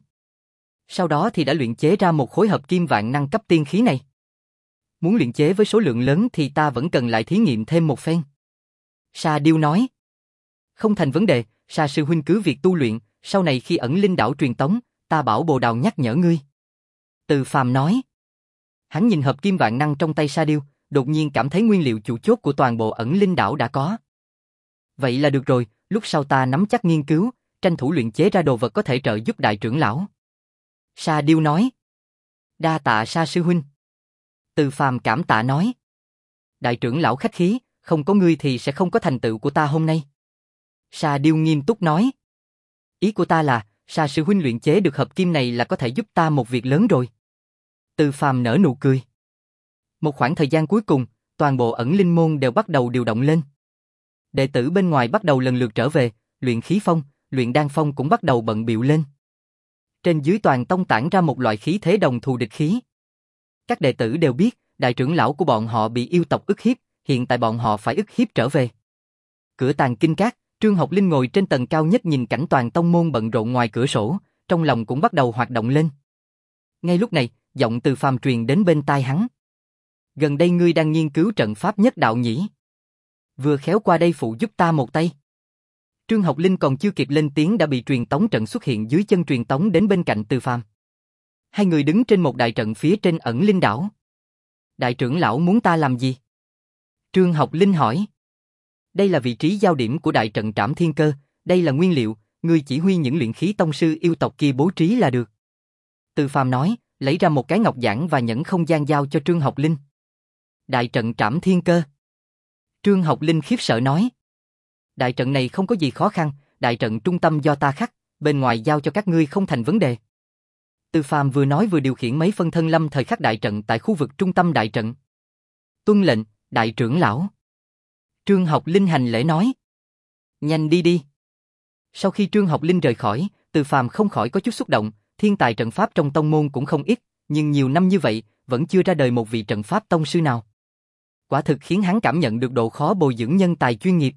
Sau đó thì đã luyện chế ra một khối hợp kim vạn năng cấp tiên khí này. Muốn luyện chế với số lượng lớn thì ta vẫn cần lại thí nghiệm thêm một phen. Sa Điêu nói. Không thành vấn đề, Sa sư huynh cứ việc tu luyện, sau này khi ẩn linh đảo truyền tống, ta bảo Bồ Đào nhắc nhở ngươi. Từ Phàm nói. Hắn nhìn hợp kim vạn năng trong tay Sa Điêu, đột nhiên cảm thấy nguyên liệu chủ chốt của toàn bộ ẩn linh đảo đã có. Vậy là được rồi, lúc sau ta nắm chắc nghiên cứu, tranh thủ luyện chế ra đồ vật có thể trợ giúp đại trưởng lão. Sa Điêu nói. Đa tạ Sa sư huynh. Từ Phàm cảm tạ nói. Đại trưởng lão khách khí, không có ngươi thì sẽ không có thành tựu của ta hôm nay. Sa Điêu nghiêm túc nói. Ý của ta là, Sa sư huynh luyện chế được hợp kim này là có thể giúp ta một việc lớn rồi. Từ Phàm nở nụ cười. Một khoảng thời gian cuối cùng, toàn bộ ẩn linh môn đều bắt đầu điều động lên. Đệ tử bên ngoài bắt đầu lần lượt trở về, luyện khí phong, luyện đan phong cũng bắt đầu bận bịu lên. Trên dưới toàn tông tản ra một loại khí thế đồng thù địch khí. Các đệ tử đều biết, đại trưởng lão của bọn họ bị yêu tộc ức hiếp, hiện tại bọn họ phải ức hiếp trở về. Cửa Tàng Kinh Các, Trương Học Linh ngồi trên tầng cao nhất nhìn cảnh toàn tông môn bận rộn ngoài cửa sổ, trong lòng cũng bắt đầu hoạt động lên. Ngay lúc này, giọng Từ Phàm truyền đến bên tai hắn. Gần đây ngươi đang nghiên cứu trận pháp nhất đạo nhỉ? Vừa khéo qua đây phụ giúp ta một tay. Trương Học Linh còn chưa kịp lên tiếng đã bị truyền tống trận xuất hiện dưới chân truyền tống đến bên cạnh Từ Phàm. Hai người đứng trên một đại trận phía trên ẩn linh đảo. Đại trưởng lão muốn ta làm gì? Trương Học Linh hỏi. Đây là vị trí giao điểm của đại trận Trảm Thiên Cơ, đây là nguyên liệu, ngươi chỉ huy những luyện khí tông sư yêu tộc kia bố trí là được. Từ Phàm nói, lấy ra một cái ngọc giản và nhẫn không gian giao cho Trương Học Linh. Đại trận Trảm Thiên Cơ. Trương Học Linh khiếp sợ nói. Đại trận này không có gì khó khăn, đại trận trung tâm do ta khắc, bên ngoài giao cho các ngươi không thành vấn đề. Từ Phàm vừa nói vừa điều khiển mấy phân thân lâm thời khắc đại trận tại khu vực trung tâm đại trận. Tuân lệnh, đại trưởng lão. Trương Học Linh hành lễ nói. Nhanh đi đi. Sau khi Trương Học Linh rời khỏi, Từ Phàm không khỏi có chút xúc động, thiên tài trận pháp trong tông môn cũng không ít, nhưng nhiều năm như vậy, vẫn chưa ra đời một vị trận pháp tông sư nào. Quả thực khiến hắn cảm nhận được độ khó bồi dưỡng nhân tài chuyên nghiệp.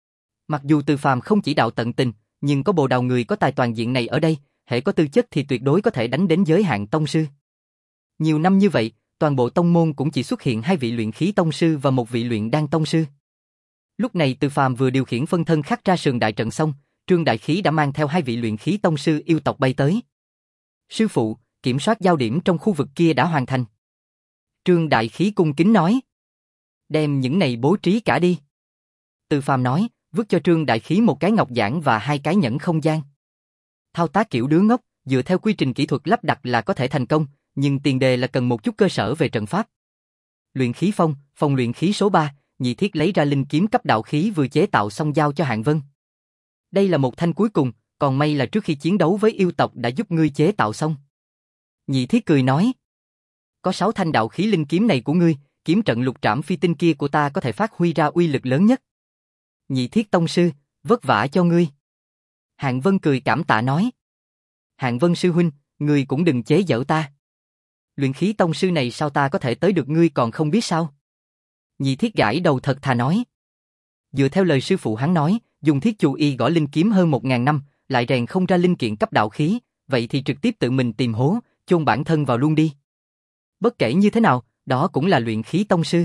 Mặc dù Từ Phàm không chỉ đạo tận tình, nhưng có Bồ Đào người có tài toàn diện này ở đây, hễ có tư chất thì tuyệt đối có thể đánh đến giới hạn tông sư. Nhiều năm như vậy, toàn bộ tông môn cũng chỉ xuất hiện hai vị luyện khí tông sư và một vị luyện đan tông sư. Lúc này Từ Phàm vừa điều khiển phân thân khắc ra sườn đại trận xong, Trương Đại Khí đã mang theo hai vị luyện khí tông sư yêu tộc bay tới. Sư phụ, kiểm soát giao điểm trong khu vực kia đã hoàn thành. Trương Đại Khí cung kính nói. Đem những này bố trí cả đi. Từ Phàm nói, vứt cho Trương Đại Khí một cái ngọc giản và hai cái nhẫn không gian. Thao tác kiểu đứa ngốc, dựa theo quy trình kỹ thuật lắp đặt là có thể thành công, nhưng tiền đề là cần một chút cơ sở về trận pháp. Luyện khí phong, phòng luyện khí số ba, Nhị Thiết lấy ra linh kiếm cấp đạo khí vừa chế tạo xong giao cho Hạng Vân. Đây là một thanh cuối cùng, còn may là trước khi chiến đấu với yêu tộc đã giúp ngươi chế tạo xong. Nhị Thiết cười nói. Có sáu thanh đạo khí linh kiếm này của ngươi, kiếm trận lục trảm phi tinh kia của ta có thể phát huy ra uy lực lớn nhất. Nhị Thiết tông sư, vất vả cho ngươi. Hạng Vân cười cảm tạ nói. Hạng Vân sư huynh, ngươi cũng đừng chế giễu ta. Luyện khí tông sư này sao ta có thể tới được ngươi còn không biết sao? Nhị Thiết gãi đầu thật thà nói. Dựa theo lời sư phụ hắn nói, dùng thiết chu y gõ linh kiếm hơn một ngàn năm, lại rèn không ra linh kiện cấp đạo khí, vậy thì trực tiếp tự mình tìm hố, chôn bản thân vào luôn đi. Bất kể như thế nào, đó cũng là luyện khí tông sư.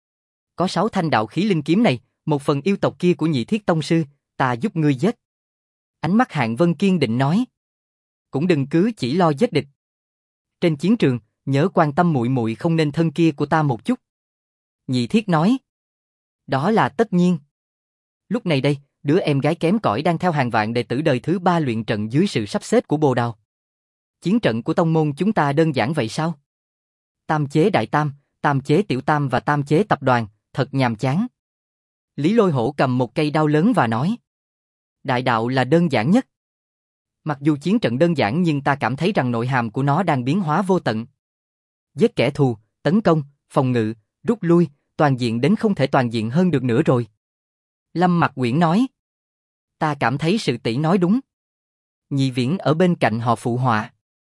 Có sáu thanh đạo khí linh kiếm này, một phần yêu tộc kia của Nhị Thiết tông sư, ta giúp ngươi giết. Ánh mắt Hạng Vân kiên định nói. Cũng đừng cứ chỉ lo giết địch. Trên chiến trường, nhớ quan tâm muội muội không nên thân kia của ta một chút. Nhị Thiết nói. Đó là tất nhiên. Lúc này đây, đứa em gái kém cỏi đang theo hàng vạn đệ tử đời thứ ba luyện trận dưới sự sắp xếp của Bồ Đào. Chiến trận của tông môn chúng ta đơn giản vậy sao? Tam chế đại tam, tam chế tiểu tam và tam chế tập đoàn, thật nhàm chán. Lý Lôi Hổ cầm một cây đao lớn và nói. Đại đạo là đơn giản nhất. Mặc dù chiến trận đơn giản nhưng ta cảm thấy rằng nội hàm của nó đang biến hóa vô tận. Giết kẻ thù, tấn công, phòng ngự, rút lui, toàn diện đến không thể toàn diện hơn được nữa rồi. Lâm Mặc Uyển nói. Ta cảm thấy sự tỷ nói đúng. Nhị Viễn ở bên cạnh họ phụ họa.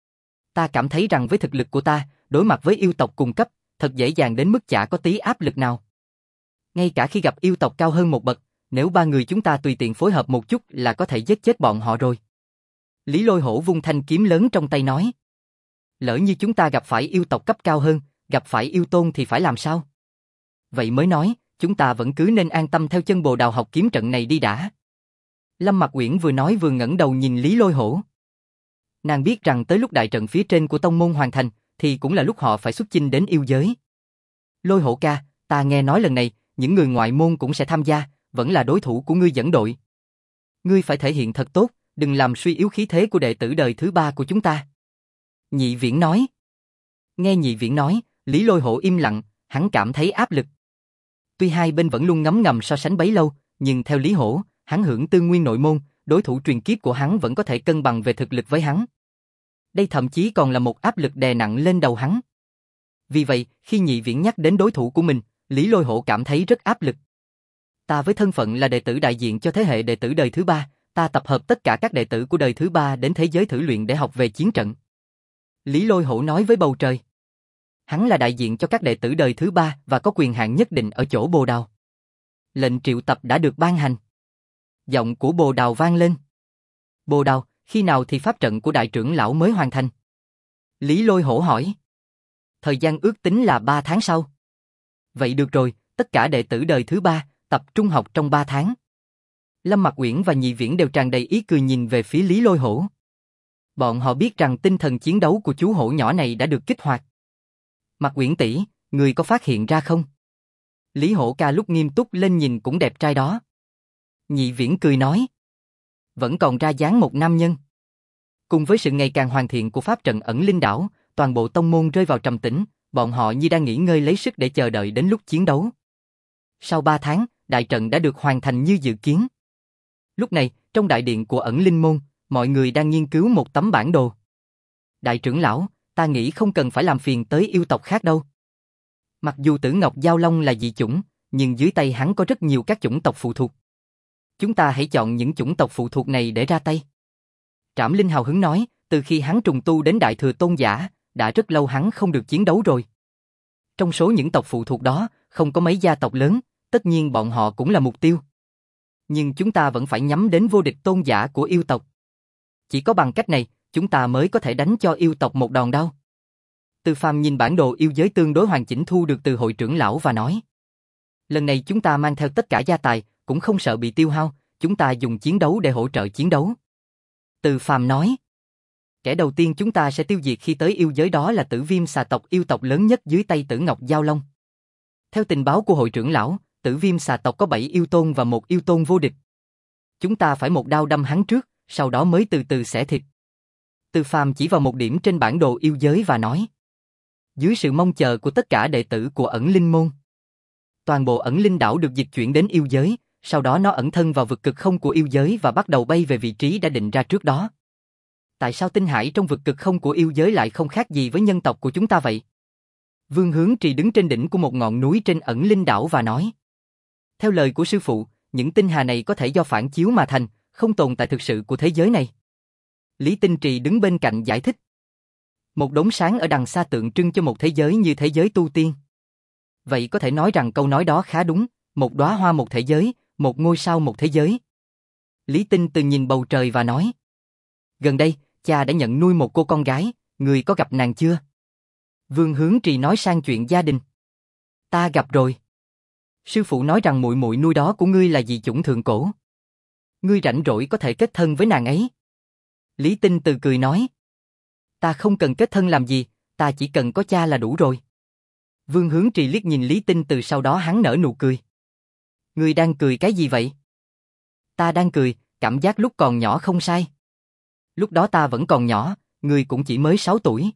Ta cảm thấy rằng với thực lực của ta, đối mặt với yêu tộc cùng cấp, thật dễ dàng đến mức chả có tí áp lực nào. Ngay cả khi gặp yêu tộc cao hơn một bậc, nếu ba người chúng ta tùy tiện phối hợp một chút là có thể giết chết bọn họ rồi. Lý Lôi Hổ vung thanh kiếm lớn trong tay nói. Lỡ như chúng ta gặp phải yêu tộc cấp cao hơn, gặp phải yêu tôn thì phải làm sao? Vậy mới nói, chúng ta vẫn cứ nên an tâm theo chân Bồ Đào học kiếm trận này đi đã. Lâm Mặc Uyển vừa nói vừa ngẩng đầu nhìn Lý Lôi Hổ. Nàng biết rằng tới lúc đại trận phía trên của tông môn hoàn thành, thì cũng là lúc họ phải xuất chinh đến yêu giới. Lôi Hổ ca, ta nghe nói lần này, những người ngoại môn cũng sẽ tham gia, vẫn là đối thủ của ngươi dẫn đội. Ngươi phải thể hiện thật tốt, đừng làm suy yếu khí thế của đệ tử đời thứ ba của chúng ta. Nhị Viễn nói. Nghe Nhị Viễn nói, Lý Lôi Hổ im lặng, hắn cảm thấy áp lực. Tuy hai bên vẫn luôn ngấm ngầm so sánh bấy lâu, nhưng theo Lý Hổ, hắn hưởng tư nguyên nội môn, đối thủ truyền kiếp của hắn vẫn có thể cân bằng về thực lực với hắn. Đây thậm chí còn là một áp lực đè nặng lên đầu hắn. Vì vậy, khi Nhị Viễn nhắc đến đối thủ của mình, Lý Lôi Hổ cảm thấy rất áp lực. Ta với thân phận là đệ tử đại diện cho thế hệ đệ tử đời thứ ba, ta tập hợp tất cả các đệ tử của đời thứ ba đến thế giới thử luyện để học về chiến trận. Lý Lôi Hổ nói với bầu trời. Hắn là đại diện cho các đệ tử đời thứ ba và có quyền hạn nhất định ở chỗ Bồ Đào. Lệnh triệu tập đã được ban hành. Giọng của Bồ Đào vang lên. Bồ Đào, khi nào thì pháp trận của đại trưởng lão mới hoàn thành? Lý Lôi Hổ hỏi. Thời gian ước tính là ba tháng sau. Vậy được rồi, tất cả đệ tử đời thứ ba, tập trung học trong ba tháng. Lâm Mặc Uyển và Nhị Viễn đều tràn đầy ý cười nhìn về phía Lý Lôi Hổ. Bọn họ biết rằng tinh thần chiến đấu của chú hổ nhỏ này đã được kích hoạt. Mặc Uyển tỷ, người có phát hiện ra không? Lý Hổ Ca lúc nghiêm túc lên nhìn cũng đẹp trai đó. Nhị Viễn cười nói. Vẫn còn ra dáng một nam nhân. Cùng với sự ngày càng hoàn thiện của pháp trận ẩn linh đảo, toàn bộ tông môn rơi vào trầm tĩnh, bọn họ như đang nghỉ ngơi lấy sức để chờ đợi đến lúc chiến đấu. Sau ba tháng, đại trận đã được hoàn thành như dự kiến. Lúc này, trong đại điện của ẩn linh môn, mọi người đang nghiên cứu một tấm bản đồ. Đại trưởng lão, ta nghĩ không cần phải làm phiền tới yêu tộc khác đâu. Mặc dù Tử Ngọc Giao Long là dị chủng, nhưng dưới tay hắn có rất nhiều các chủng tộc phụ thuộc. Chúng ta hãy chọn những chủng tộc phụ thuộc này để ra tay. Trảm Linh hào hứng nói, từ khi hắn trùng tu đến Đại Thừa Tôn Giả, đã rất lâu hắn không được chiến đấu rồi. Trong số những tộc phụ thuộc đó, không có mấy gia tộc lớn, tất nhiên bọn họ cũng là mục tiêu. Nhưng chúng ta vẫn phải nhắm đến vô địch tôn giả của yêu tộc. Chỉ có bằng cách này, chúng ta mới có thể đánh cho yêu tộc một đòn đau. Từ Phàm nhìn bản đồ yêu giới tương đối hoàn chỉnh thu được từ hội trưởng lão và nói. Lần này chúng ta mang theo tất cả gia tài, cũng không sợ bị tiêu hao, chúng ta dùng chiến đấu để hỗ trợ chiến đấu. Từ Phàm nói. Kẻ đầu tiên chúng ta sẽ tiêu diệt khi tới yêu giới đó là Tử Viêm xà tộc yêu tộc lớn nhất dưới tay Tử Ngọc Giao Long. Theo tình báo của hội trưởng lão, Tử Viêm xà tộc có bảy yêu tôn và một yêu tôn vô địch. Chúng ta phải một đao đâm hắn trước, sau đó mới từ từ xẻ thịt. Từ Phàm chỉ vào một điểm trên bản đồ yêu giới và nói. Dưới sự mong chờ của tất cả đệ tử của ẩn linh môn, toàn bộ ẩn linh đảo được dịch chuyển đến yêu giới, sau đó nó ẩn thân vào vực cực không của yêu giới và bắt đầu bay về vị trí đã định ra trước đó. Tại sao tinh hải trong vực cực không của yêu giới lại không khác gì với nhân tộc của chúng ta vậy? Vương Hướng Trì đứng trên đỉnh của một ngọn núi trên ẩn linh đảo và nói. Theo lời của sư phụ, những tinh hà này có thể do phản chiếu mà thành, không tồn tại thực sự của thế giới này. Lý Tinh Trì đứng bên cạnh giải thích. Một đốm sáng ở đằng xa tượng trưng cho một thế giới như thế giới tu tiên. Vậy có thể nói rằng câu nói đó khá đúng, một đóa hoa một thế giới, một ngôi sao một thế giới. Lý Tinh Từ nhìn bầu trời và nói. Gần đây, cha đã nhận nuôi một cô con gái, người có gặp nàng chưa? Vương Hướng Trì nói sang chuyện gia đình. Ta gặp rồi. Sư phụ nói rằng muội muội nuôi đó của ngươi là dị chủng thượng cổ. Ngươi rảnh rỗi có thể kết thân với nàng ấy. Lý Tinh Từ cười nói. Ta không cần kết thân làm gì, ta chỉ cần có cha là đủ rồi. Vương Hướng Trì liếc nhìn Lý Tinh Từ, sau đó hắn nở nụ cười. Ngươi đang cười cái gì vậy? Ta đang cười, cảm giác lúc còn nhỏ không sai. Lúc đó ta vẫn còn nhỏ, ngươi cũng chỉ mới sáu tuổi.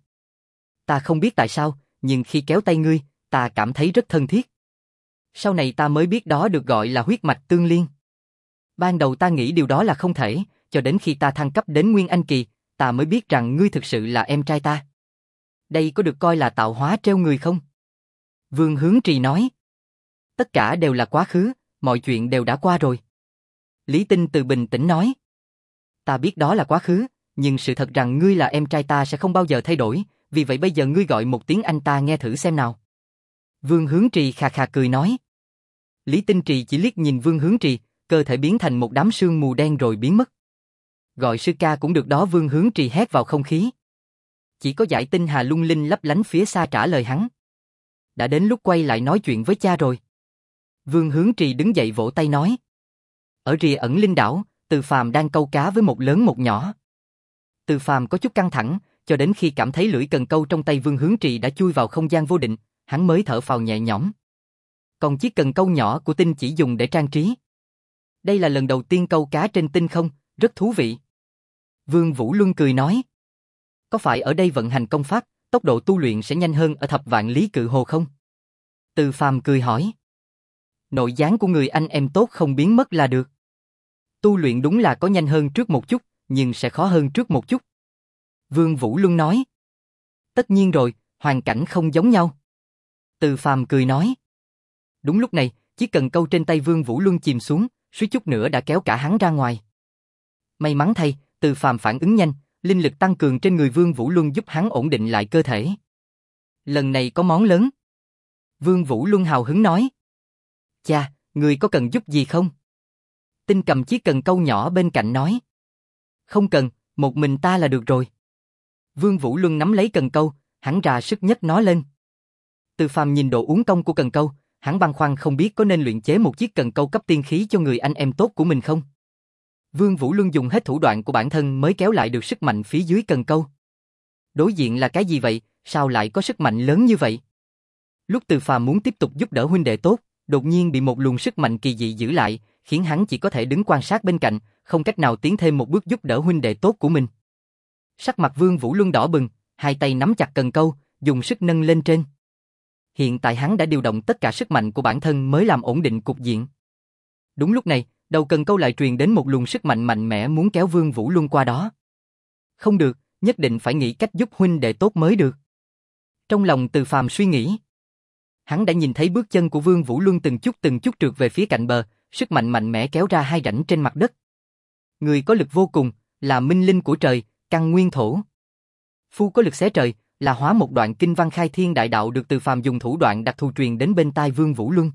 Ta không biết tại sao, nhưng khi kéo tay ngươi, ta cảm thấy rất thân thiết. Sau này ta mới biết đó được gọi là huyết mạch tương liên. Ban đầu ta nghĩ điều đó là không thể, cho đến khi ta thăng cấp đến Nguyên Anh Kỳ, ta mới biết rằng ngươi thực sự là em trai ta. Đây có được coi là tạo hóa treo người không? Vương Hướng Trì nói. Tất cả đều là quá khứ, mọi chuyện đều đã qua rồi. Lý Tinh Từ bình tĩnh nói. Ta biết đó là quá khứ, nhưng sự thật rằng ngươi là em trai ta sẽ không bao giờ thay đổi, vì vậy bây giờ ngươi gọi một tiếng anh ta nghe thử xem nào. Vương Hướng Trì khà khà cười nói. Lý Tinh Trì chỉ liếc nhìn Vương Hướng Trì, cơ thể biến thành một đám sương mù đen rồi biến mất. Gọi sư ca cũng được đó, Vương Hướng Trì hét vào không khí. Chỉ có dải tinh hà lung linh lấp lánh phía xa trả lời hắn. Đã đến lúc quay lại nói chuyện với cha rồi. Vương Hướng Trì đứng dậy vỗ tay nói. Ở rìa ẩn linh đảo, Từ Phàm đang câu cá với một lớn một nhỏ. Từ Phàm có chút căng thẳng, cho đến khi cảm thấy lưỡi cần câu trong tay Vương Hướng Trì đã chui vào không gian vô định, hắn mới thở phào nhẹ nhõm. Còn chiếc cần câu nhỏ của tinh chỉ dùng để trang trí. Đây là lần đầu tiên câu cá trên tinh không, rất thú vị. Vương Vũ Luân cười nói. Có phải ở đây vận hành công pháp, tốc độ tu luyện sẽ nhanh hơn ở thập vạn lý cự hồ không? Từ Phàm cười hỏi. Nội gián của người anh em tốt không biến mất là được. Tu luyện đúng là có nhanh hơn trước một chút, nhưng sẽ khó hơn trước một chút. Vương Vũ Luân nói. Tất nhiên rồi, hoàn cảnh không giống nhau. Từ Phàm cười nói. Đúng lúc này, chiếc cần câu trên tay Vương Vũ Luân chìm xuống, suýt chút nữa đã kéo cả hắn ra ngoài. May mắn thay, Từ Phàm phản ứng nhanh, linh lực tăng cường trên người Vương Vũ Luân giúp hắn ổn định lại cơ thể. Lần này có món lớn. Vương Vũ Luân hào hứng nói. Cha, người có cần giúp gì không? Tinh cầm chiếc cần câu nhỏ bên cạnh nói. Không cần, một mình ta là được rồi. Vương Vũ Luân nắm lấy cần câu, hắn ra sức nhấc nó lên. Từ Phàm nhìn độ uốn cong của cần câu, hắn băn khoăn không biết có nên luyện chế một chiếc cần câu cấp tiên khí cho người anh em tốt của mình không. Vương Vũ Luân dùng hết thủ đoạn của bản thân mới kéo lại được sức mạnh phía dưới cần câu. Đối diện là cái gì vậy, sao lại có sức mạnh lớn như vậy? Lúc Từ Phàm muốn tiếp tục giúp đỡ huynh đệ tốt, đột nhiên bị một luồng sức mạnh kỳ dị giữ lại, khiến hắn chỉ có thể đứng quan sát bên cạnh, không cách nào tiến thêm một bước giúp đỡ huynh đệ tốt của mình. Sắc mặt Vương Vũ Luân đỏ bừng, hai tay nắm chặt cần câu, dùng sức nâng lên trên. Hiện tại hắn đã điều động tất cả sức mạnh của bản thân mới làm ổn định cục diện. Đúng lúc này, đầu cần câu lại truyền đến một luồng sức mạnh mạnh mẽ muốn kéo Vương Vũ Luân qua đó. Không được, nhất định phải nghĩ cách giúp huynh đệ tốt mới được. Trong lòng Từ Phàm suy nghĩ. Hắn đã nhìn thấy bước chân của Vương Vũ Luân từng chút từng chút trượt về phía cạnh bờ, sức mạnh mạnh mẽ kéo ra hai rãnh trên mặt đất. Người có lực vô cùng, là minh linh của trời, căn nguyên thổ. Phu có lực xé trời, là hóa một đoạn kinh văn khai thiên đại đạo được Từ Phàm dùng thủ đoạn đặc thù truyền đến bên tai Vương Vũ Luân.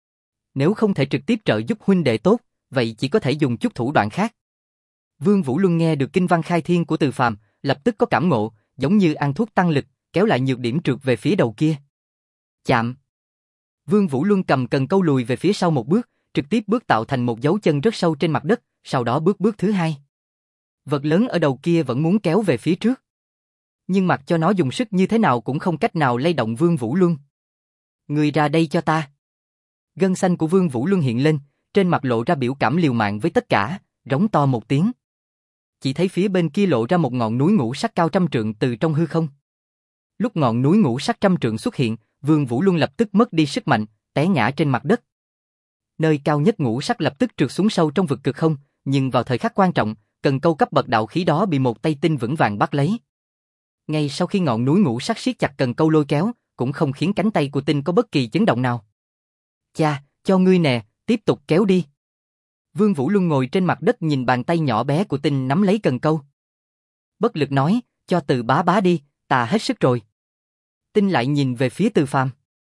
Nếu không thể trực tiếp trợ giúp huynh đệ tốt, vậy chỉ có thể dùng chút thủ đoạn khác. Vương Vũ Luân nghe được kinh văn khai thiên của Từ Phàm, lập tức có cảm ngộ, giống như ăn thuốc tăng lực, kéo lại nhược điểm trượt về phía đầu kia. Chạm. Vương Vũ Luân cầm cần câu lùi về phía sau một bước, trực tiếp bước tạo thành một dấu chân rất sâu trên mặt đất, sau đó bước bước thứ hai. Vật lớn ở đầu kia vẫn muốn kéo về phía trước. Nhưng mặc cho nó dùng sức như thế nào cũng không cách nào lay động Vương Vũ Luân. Người ra đây cho ta. Gân xanh của Vương Vũ Luân hiện lên, trên mặt lộ ra biểu cảm liều mạng với tất cả, rống to một tiếng. Chỉ thấy phía bên kia lộ ra một ngọn núi ngũ sắc cao trăm trượng từ trong hư không. Lúc ngọn núi ngũ sắc trăm trượng xuất hiện, Vương Vũ Luân lập tức mất đi sức mạnh, té ngã trên mặt đất. Nơi cao nhất ngũ sắc lập tức trượt xuống sâu trong vực cực không, nhưng vào thời khắc quan trọng, cần câu cấp bậc đạo khí đó bị một tay tinh vững vàng bắt lấy. Ngay sau khi ngọn núi ngũ sắc siết chặt cần câu lôi kéo, cũng không khiến cánh tay của tinh có bất kỳ chấn động nào. Cha, cho ngươi nè, tiếp tục kéo đi. Vương Vũ Luân ngồi trên mặt đất nhìn bàn tay nhỏ bé của tinh nắm lấy cần câu. Bất lực nói, cho Từ bá bá đi, ta hết sức rồi. Tinh lại nhìn về phía Từ Phàm.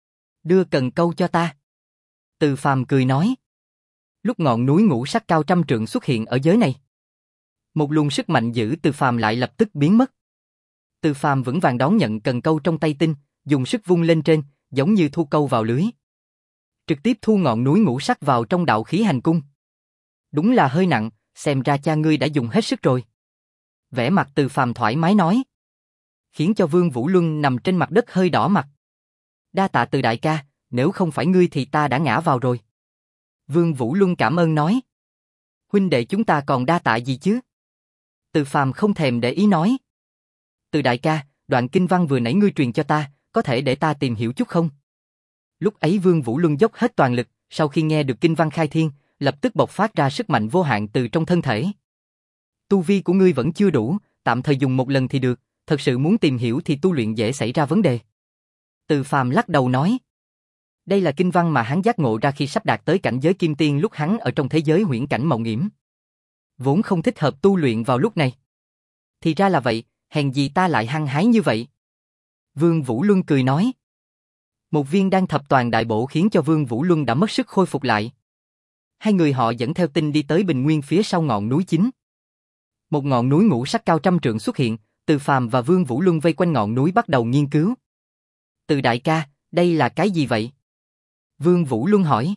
Đưa cần câu cho ta. Từ Phàm cười nói. Lúc ngọn núi ngũ sắc cao trăm trượng xuất hiện ở giới này, một luồng sức mạnh giữ Từ Phàm lại lập tức biến mất. Từ Phàm vững vàng đón nhận cần câu trong tay tinh, dùng sức vung lên trên, giống như thu câu vào lưới. Trực tiếp thu ngọn núi ngũ sắc vào trong đạo khí hành cung. Đúng là hơi nặng, xem ra cha ngươi đã dùng hết sức rồi. Vẻ mặt Từ Phàm thoải mái nói. Khiến cho Vương Vũ Luân nằm trên mặt đất hơi đỏ mặt. Đa tạ Từ đại ca, nếu không phải ngươi thì ta đã ngã vào rồi. Vương Vũ Luân cảm ơn nói. Huynh đệ chúng ta còn đa tạ gì chứ? Từ Phàm không thèm để ý nói. Từ đại ca, đoạn kinh văn vừa nãy ngươi truyền cho ta, có thể để ta tìm hiểu chút không? Lúc ấy Vương Vũ Luân dốc hết toàn lực, sau khi nghe được kinh văn khai thiên, lập tức bộc phát ra sức mạnh vô hạn từ trong thân thể. Tu vi của ngươi vẫn chưa đủ, tạm thời dùng một lần thì được, thật sự muốn tìm hiểu thì tu luyện dễ xảy ra vấn đề. Từ Phàm lắc đầu nói. Đây là kinh văn mà hắn giác ngộ ra khi sắp đạt tới cảnh giới kim tiên lúc hắn ở trong thế giới huyễn cảnh mộng yểm. Vốn không thích hợp tu luyện vào lúc này. Thì ra là vậy, hèn gì ta lại hăng hái như vậy. Vương Vũ Luân cười nói. Một viên đan thập toàn đại bổ khiến cho Vương Vũ Luân đã mất sức khôi phục lại. Hai người họ dẫn theo tinh đi tới bình nguyên phía sau ngọn núi chính. Một ngọn núi ngũ sắc cao trăm trượng xuất hiện, Từ Phàm và Vương Vũ Luân vây quanh ngọn núi bắt đầu nghiên cứu. Từ đại ca, đây là cái gì vậy? Vương Vũ Luân hỏi.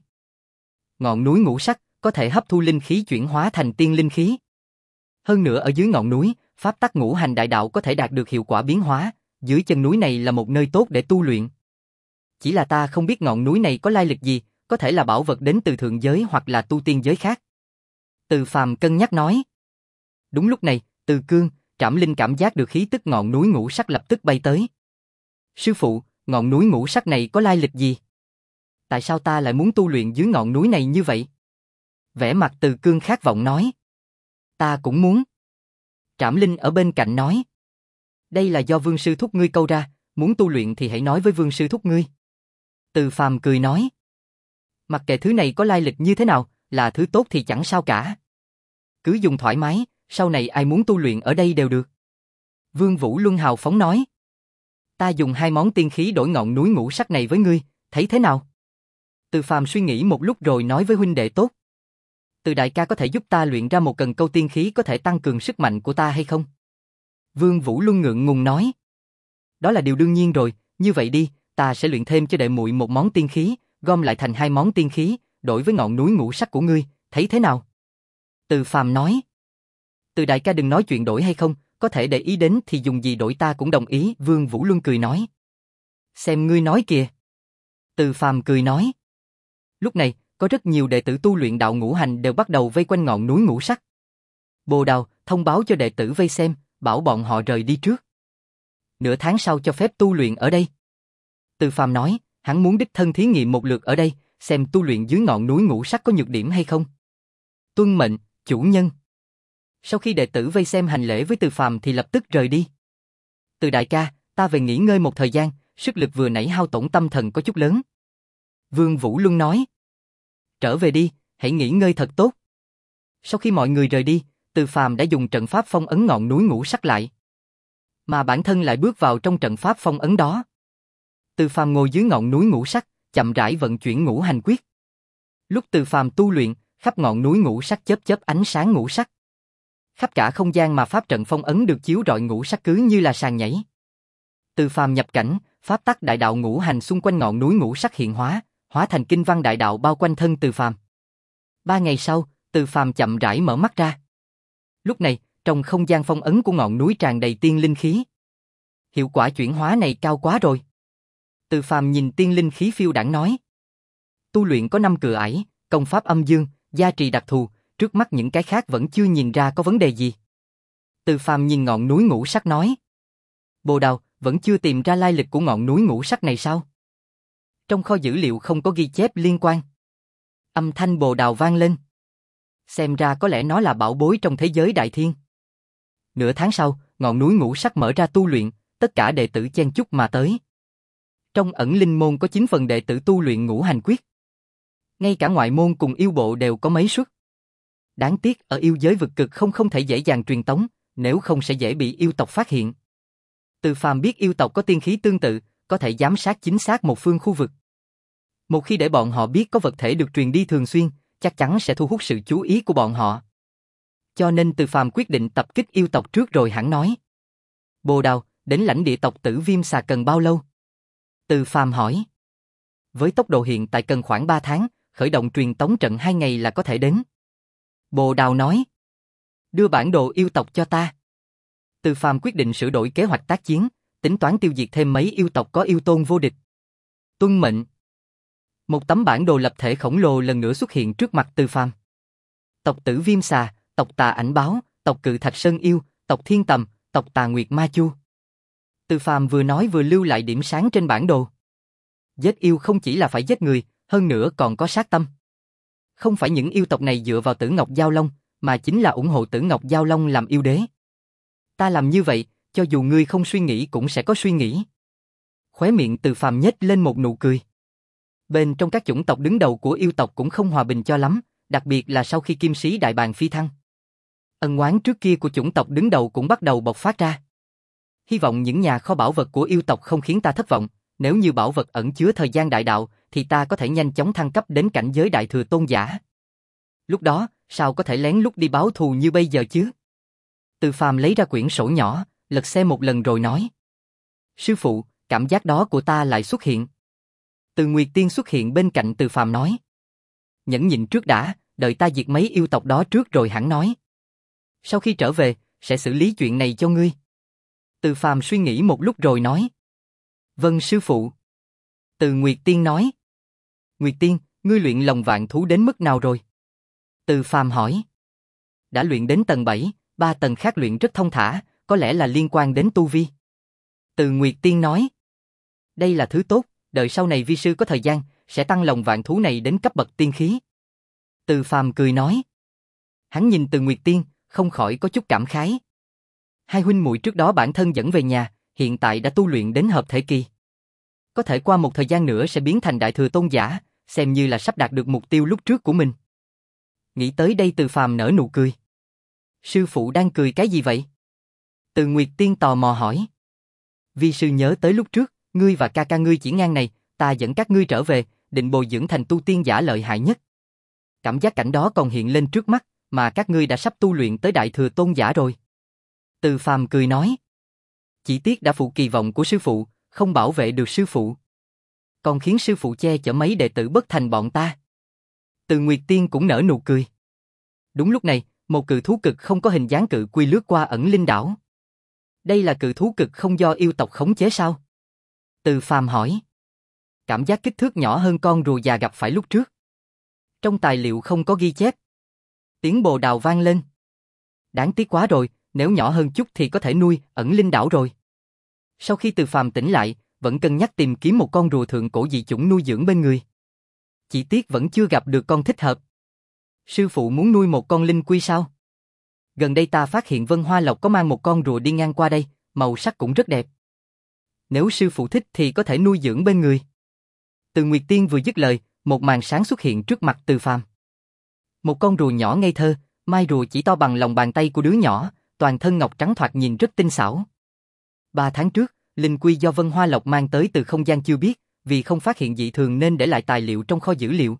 Ngọn núi ngũ sắc có thể hấp thu linh khí chuyển hóa thành tiên linh khí. Hơn nữa ở dưới ngọn núi, pháp tắc ngũ hành đại đạo có thể đạt được hiệu quả biến hóa, dưới chân núi này là một nơi tốt để tu luyện. Chỉ là ta không biết ngọn núi này có lai lịch gì, có thể là bảo vật đến từ thượng giới hoặc là tu tiên giới khác. Từ Phàm cân nhắc nói. Đúng lúc này, Từ Cương, Trảm Linh cảm giác được khí tức ngọn núi ngũ sắc lập tức bay tới. Sư phụ, ngọn núi ngũ sắc này có lai lịch gì? Tại sao ta lại muốn tu luyện dưới ngọn núi này như vậy? Vẻ mặt Từ Cương khát vọng nói. Ta cũng muốn. Trảm Linh ở bên cạnh nói. Đây là do Vương sư thúc ngươi câu ra, muốn tu luyện thì hãy nói với Vương sư thúc ngươi. Từ Phàm cười nói. Mặc kệ thứ này có lai lịch như thế nào, là thứ tốt thì chẳng sao cả. Cứ dùng thoải mái, sau này ai muốn tu luyện ở đây đều được. Vương Vũ Luân hào phóng nói. Ta dùng hai món tiên khí đổi ngọn núi ngũ sắc này với ngươi, thấy thế nào? Từ Phàm suy nghĩ một lúc rồi nói với huynh đệ tốt. Từ đại ca có thể giúp ta luyện ra một cần câu tiên khí có thể tăng cường sức mạnh của ta hay không? Vương Vũ Luân ngượng ngùng nói. Đó là điều đương nhiên rồi, như vậy đi, ta sẽ luyện thêm cho đệ muội một món tiên khí, gom lại thành hai món tiên khí, đổi với ngọn núi ngũ sắc của ngươi, thấy thế nào? Từ Phàm nói. Từ đại ca đừng nói chuyện đổi hay không, có thể để ý đến thì dùng gì đổi ta cũng đồng ý, Vương Vũ Luân cười nói. Xem ngươi nói kìa. Từ Phàm cười nói. Lúc này, có rất nhiều đệ tử tu luyện đạo ngũ hành đều bắt đầu vây quanh ngọn núi ngũ sắc. Bồ Đào thông báo cho đệ tử vây xem, bảo bọn họ rời đi trước. Nửa tháng sau cho phép tu luyện ở đây. Từ Phàm nói, hắn muốn đích thân thí nghiệm một lượt ở đây, xem tu luyện dưới ngọn núi ngũ sắc có nhược điểm hay không. Tuân mệnh, chủ nhân. Sau khi đệ tử vây xem hành lễ với Từ Phàm thì lập tức rời đi. Từ đại ca, ta về nghỉ ngơi một thời gian, sức lực vừa nãy hao tổn tâm thần có chút lớn. Vương Vũ Luân nói. Trở về đi, hãy nghỉ ngơi thật tốt. Sau khi mọi người rời đi, Từ Phàm đã dùng trận pháp phong ấn ngọn núi ngũ sắc lại. Mà bản thân lại bước vào trong trận pháp phong ấn đó. Từ Phàm ngồi dưới ngọn núi ngũ sắc, chậm rãi vận chuyển ngũ hành quyết. Lúc Từ Phàm tu luyện, khắp ngọn núi ngũ sắc chớp chớp ánh sáng ngũ sắc. Khắp cả không gian mà pháp trận phong ấn được chiếu rọi ngũ sắc cứ như là sàn nhảy. Từ Phàm nhập cảnh, pháp tắc đại đạo ngũ hành xung quanh ngọn núi ngũ sắc hiện hóa, hóa thành kinh văn đại đạo bao quanh thân Từ Phàm. Ba ngày sau, Từ Phàm chậm rãi mở mắt ra. Lúc này, trong không gian phong ấn của ngọn núi tràn đầy tiên linh khí. Hiệu quả chuyển hóa này cao quá rồi. Từ Phàm nhìn tiên linh khí phiêu đãng nói. Tu luyện có năm cửa ải, công pháp âm dương, gia trì đặc thù, trước mắt những cái khác vẫn chưa nhìn ra có vấn đề gì. Từ Phàm nhìn ngọn núi ngũ sắc nói. Bồ Đào, vẫn chưa tìm ra lai lịch của ngọn núi ngũ sắc này sao? Trong kho dữ liệu không có ghi chép liên quan. Âm thanh Bồ Đào vang lên. Xem ra có lẽ nó là bảo bối trong thế giới đại thiên. Nửa tháng sau, ngọn núi ngũ sắc mở ra tu luyện, tất cả đệ tử chen chúc mà tới. Trong ẩn linh môn có chín phần đệ tử tu luyện ngũ hành quyết. Ngay cả ngoại môn cùng yêu bộ đều có mấy suất. Đáng tiếc ở yêu giới vực cực không không thể dễ dàng truyền tống, nếu không sẽ dễ bị yêu tộc phát hiện. Từ Phàm biết yêu tộc có tiên khí tương tự, có thể giám sát chính xác một phương khu vực. Một khi để bọn họ biết có vật thể được truyền đi thường xuyên, chắc chắn sẽ thu hút sự chú ý của bọn họ. Cho nên Từ Phàm quyết định tập kích yêu tộc trước rồi hẳn nói. Bồ Đào, đến lãnh địa tộc Tử Viêm Xà cần bao lâu? Từ Phàm hỏi. Với tốc độ hiện tại cần khoảng ba tháng, khởi động truyền tống trận hai ngày là có thể đến. Bồ Đào nói. Đưa bản đồ yêu tộc cho ta. Từ Phàm quyết định sửa đổi kế hoạch tác chiến, tính toán tiêu diệt thêm mấy yêu tộc có yêu tôn vô địch. Tuân mệnh. Một tấm bản đồ lập thể khổng lồ lần nữa xuất hiện trước mặt Từ Phàm. Tộc Tử Viêm Xà, tộc Tà Ảnh Báo, tộc Cự Thạch Sơn Yêu, tộc Thiên Tầm, tộc Tà Nguyệt Ma Chu. Từ Phàm vừa nói vừa lưu lại điểm sáng trên bản đồ. Giết yêu không chỉ là phải giết người, hơn nữa còn có sát tâm. Không phải những yêu tộc này dựa vào Tử Ngọc Giao Long, mà chính là ủng hộ Tử Ngọc Giao Long làm yêu đế. Ta làm như vậy, cho dù ngươi không suy nghĩ cũng sẽ có suy nghĩ. Khóe miệng Từ Phàm nhếch lên một nụ cười. Bên trong các chủng tộc đứng đầu của yêu tộc cũng không hòa bình cho lắm, đặc biệt là sau khi Kim Sĩ Đại Bàng phi thăng. Ân oán trước kia của chủng tộc đứng đầu cũng bắt đầu bộc phát ra. Hy vọng những nhà kho bảo vật của yêu tộc không khiến ta thất vọng, nếu như bảo vật ẩn chứa thời gian đại đạo, thì ta có thể nhanh chóng thăng cấp đến cảnh giới đại thừa tôn giả. Lúc đó, sao có thể lén lút đi báo thù như bây giờ chứ? Từ Phàm lấy ra quyển sổ nhỏ, lật xem một lần rồi nói. Sư phụ, cảm giác đó của ta lại xuất hiện. Từ Nguyệt Tiên xuất hiện bên cạnh Từ Phàm nói. Nhẫn nhịn trước đã, đợi ta diệt mấy yêu tộc đó trước rồi hẳn nói. Sau khi trở về, sẽ xử lý chuyện này cho ngươi. Từ Phàm suy nghĩ một lúc rồi nói. Vâng sư phụ. Từ Nguyệt Tiên nói. Nguyệt Tiên, ngươi luyện lòng vạn thú đến mức nào rồi? Từ Phàm hỏi. Đã luyện đến tầng bảy, ba tầng khác luyện rất thông thả, có lẽ là liên quan đến tu vi. Từ Nguyệt Tiên nói. Đây là thứ tốt, đợi sau này vi sư có thời gian, sẽ tăng lòng vạn thú này đến cấp bậc tiên khí. Từ Phàm cười nói. Hắn nhìn Từ Nguyệt Tiên, không khỏi có chút cảm khái. Hai huynh muội trước đó bản thân dẫn về nhà, hiện tại đã tu luyện đến hợp thể kỳ. Có thể qua một thời gian nữa sẽ biến thành đại thừa tôn giả, xem như là sắp đạt được mục tiêu lúc trước của mình. Nghĩ tới đây Từ Phàm nở nụ cười. Sư phụ đang cười cái gì vậy? Từ Nguyệt Tiên tò mò hỏi. Vi sư nhớ tới lúc trước, ngươi và ca ca ngươi chỉ ngang này, ta dẫn các ngươi trở về, định bồi dưỡng thành tu tiên giả lợi hại nhất. Cảm giác cảnh đó còn hiện lên trước mắt, mà các ngươi đã sắp tu luyện tới đại thừa tôn giả rồi. Từ Phàm cười nói. Chỉ tiếc đã phụ kỳ vọng của sư phụ, không bảo vệ được sư phụ. Còn khiến sư phụ che chở mấy đệ tử bất thành bọn ta. Từ Nguyệt Tiên cũng nở nụ cười. Đúng lúc này, một cự thú cực không có hình dáng cự quy lướt qua ẩn linh đảo. Đây là cự thú cực không do yêu tộc khống chế sao? Từ Phàm hỏi. Cảm giác kích thước nhỏ hơn con rùa già gặp phải lúc trước. Trong tài liệu không có ghi chép. Tiếng bồ đào vang lên. Đáng tiếc quá rồi, nếu nhỏ hơn chút thì có thể nuôi ẩn linh đảo rồi. Sau khi Từ Phàm tỉnh lại, vẫn cân nhắc tìm kiếm một con rùa thượng cổ dị chủng nuôi dưỡng bên người. Chỉ tiếc vẫn chưa gặp được con thích hợp. Sư phụ muốn nuôi một con linh quy sao? Gần đây ta phát hiện Vân Hoa Lộc có mang một con rùa đi ngang qua đây, màu sắc cũng rất đẹp. Nếu sư phụ thích thì có thể nuôi dưỡng bên người. Từ Nguyệt Tiên vừa dứt lời, một màn sáng xuất hiện trước mặt Từ Phàm. Một con rùa nhỏ ngây thơ, mai rùa chỉ to bằng lòng bàn tay của đứa nhỏ, toàn thân ngọc trắng thoạt nhìn rất tinh xảo. Ba tháng trước, linh quy do Vân Hoa Lộc mang tới từ không gian chưa biết, vì không phát hiện dị thường nên để lại tài liệu trong kho dữ liệu.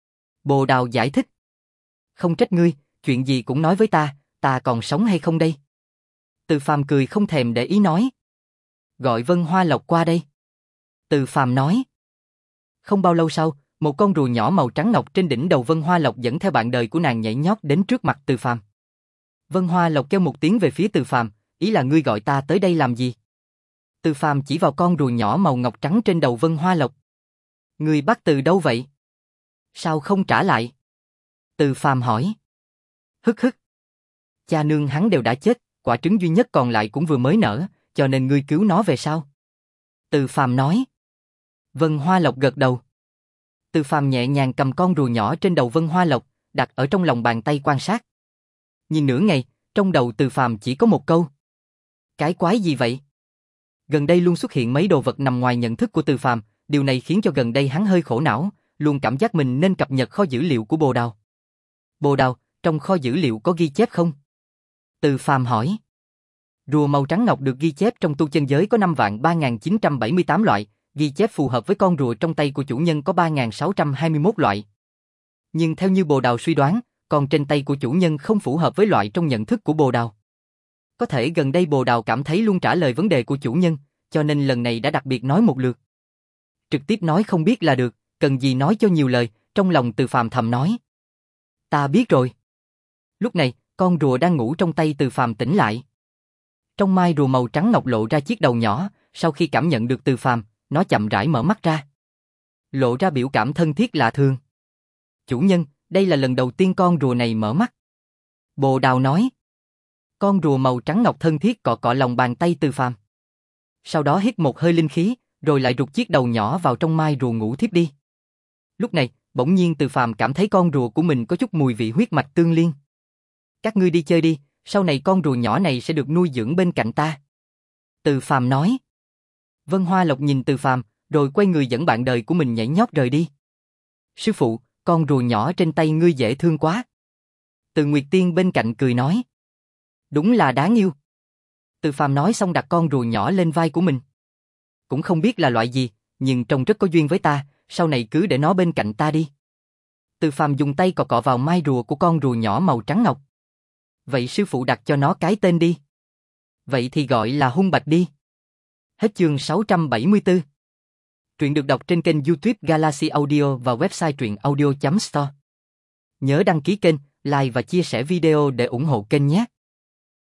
Bồ Đào giải thích. Không trách ngươi, chuyện gì cũng nói với ta, ta còn sống hay không đây? Từ Phàm cười không thèm để ý nói. Gọi Vân Hoa Lộc qua đây. Từ Phàm nói. Không bao lâu sau, một con rùa nhỏ màu trắng ngọc trên đỉnh đầu Vân Hoa Lộc dẫn theo bạn đời của nàng nhảy nhót đến trước mặt Từ Phàm. Vân Hoa Lộc kêu một tiếng về phía Từ Phàm, ý là ngươi gọi ta tới đây làm gì? Từ Phàm chỉ vào con rùa nhỏ màu ngọc trắng trên đầu Vân Hoa Lộc. Ngươi bắt từ đâu vậy? Sao không trả lại? Từ Phàm hỏi. Hức hức. Cha nương hắn đều đã chết, quả trứng duy nhất còn lại cũng vừa mới nở, cho nên ngươi cứu nó về sau. Từ Phàm nói. Vân Hoa Lộc gật đầu. Từ Phàm nhẹ nhàng cầm con rùa nhỏ trên đầu Vân Hoa Lộc, đặt ở trong lòng bàn tay quan sát. Nhìn nửa ngày, trong đầu Từ Phàm chỉ có một câu. Cái quái gì vậy? Gần đây luôn xuất hiện mấy đồ vật nằm ngoài nhận thức của Từ Phàm, điều này khiến cho gần đây hắn hơi khổ não, luôn cảm giác mình nên cập nhật kho dữ liệu của Bồ Đào. Bồ Đào, trong kho dữ liệu có ghi chép không? Từ Phàm hỏi. Rùa màu trắng ngọc được ghi chép trong tu chân giới có năm vạn ba nghìn chín trăm bảy mươi tám loại, ghi chép phù hợp với con rùa trong tay của chủ nhân có ba nghìn sáu trăm hai mươi mốt loại. Nhưng theo như Bồ Đào suy đoán, con trên tay của chủ nhân không phù hợp với loại trong nhận thức của Bồ Đào. Có thể gần đây Bồ Đào cảm thấy luôn trả lời vấn đề của chủ nhân, cho nên lần này đã đặc biệt nói một lượt. Trực tiếp nói không biết là được, cần gì nói cho nhiều lời, trong lòng Từ Phàm thầm nói. Ta biết rồi. Lúc này, con rùa đang ngủ trong tay Từ Phàm tỉnh lại. Trong mai rùa màu trắng ngọc lộ ra chiếc đầu nhỏ, sau khi cảm nhận được Từ Phàm, nó chậm rãi mở mắt ra. Lộ ra biểu cảm thân thiết lạ thường. Chủ nhân, đây là lần đầu tiên con rùa này mở mắt. Bồ Đào nói. Con rùa màu trắng ngọc thân thiết cọ cọ lòng bàn tay Từ Phàm. Sau đó hít một hơi linh khí, rồi lại rụt chiếc đầu nhỏ vào trong mai rùa ngủ thiếp đi. Lúc này, bỗng nhiên Từ Phàm cảm thấy con rùa của mình có chút mùi vị huyết mạch tương liên. Các ngươi đi chơi đi, sau này con rùa nhỏ này sẽ được nuôi dưỡng bên cạnh ta. Từ Phàm nói. Vân Hoa Lộc nhìn Từ Phàm, rồi quay người dẫn bạn đời của mình nhảy nhót rời đi. Sư phụ, con rùa nhỏ trên tay ngươi dễ thương quá. Từ Nguyệt Tiên bên cạnh cười nói. Đúng là đáng yêu. Từ Phàm nói xong đặt con rùa nhỏ lên vai của mình. Cũng không biết là loại gì, nhưng trông rất có duyên với ta, sau này cứ để nó bên cạnh ta đi. Từ Phàm dùng tay cọ cọ vào mai rùa của con rùa nhỏ màu trắng ngọc. Vậy sư phụ đặt cho nó cái tên đi. Vậy thì gọi là Hung Bạch đi. Hết chương sáu trăm bảy mươi tư. Truyện được đọc trên kênh YouTube Galaxy Audio và website truyện audio chấm store. Nhớ đăng ký kênh, like và chia sẻ video để ủng hộ kênh nhé.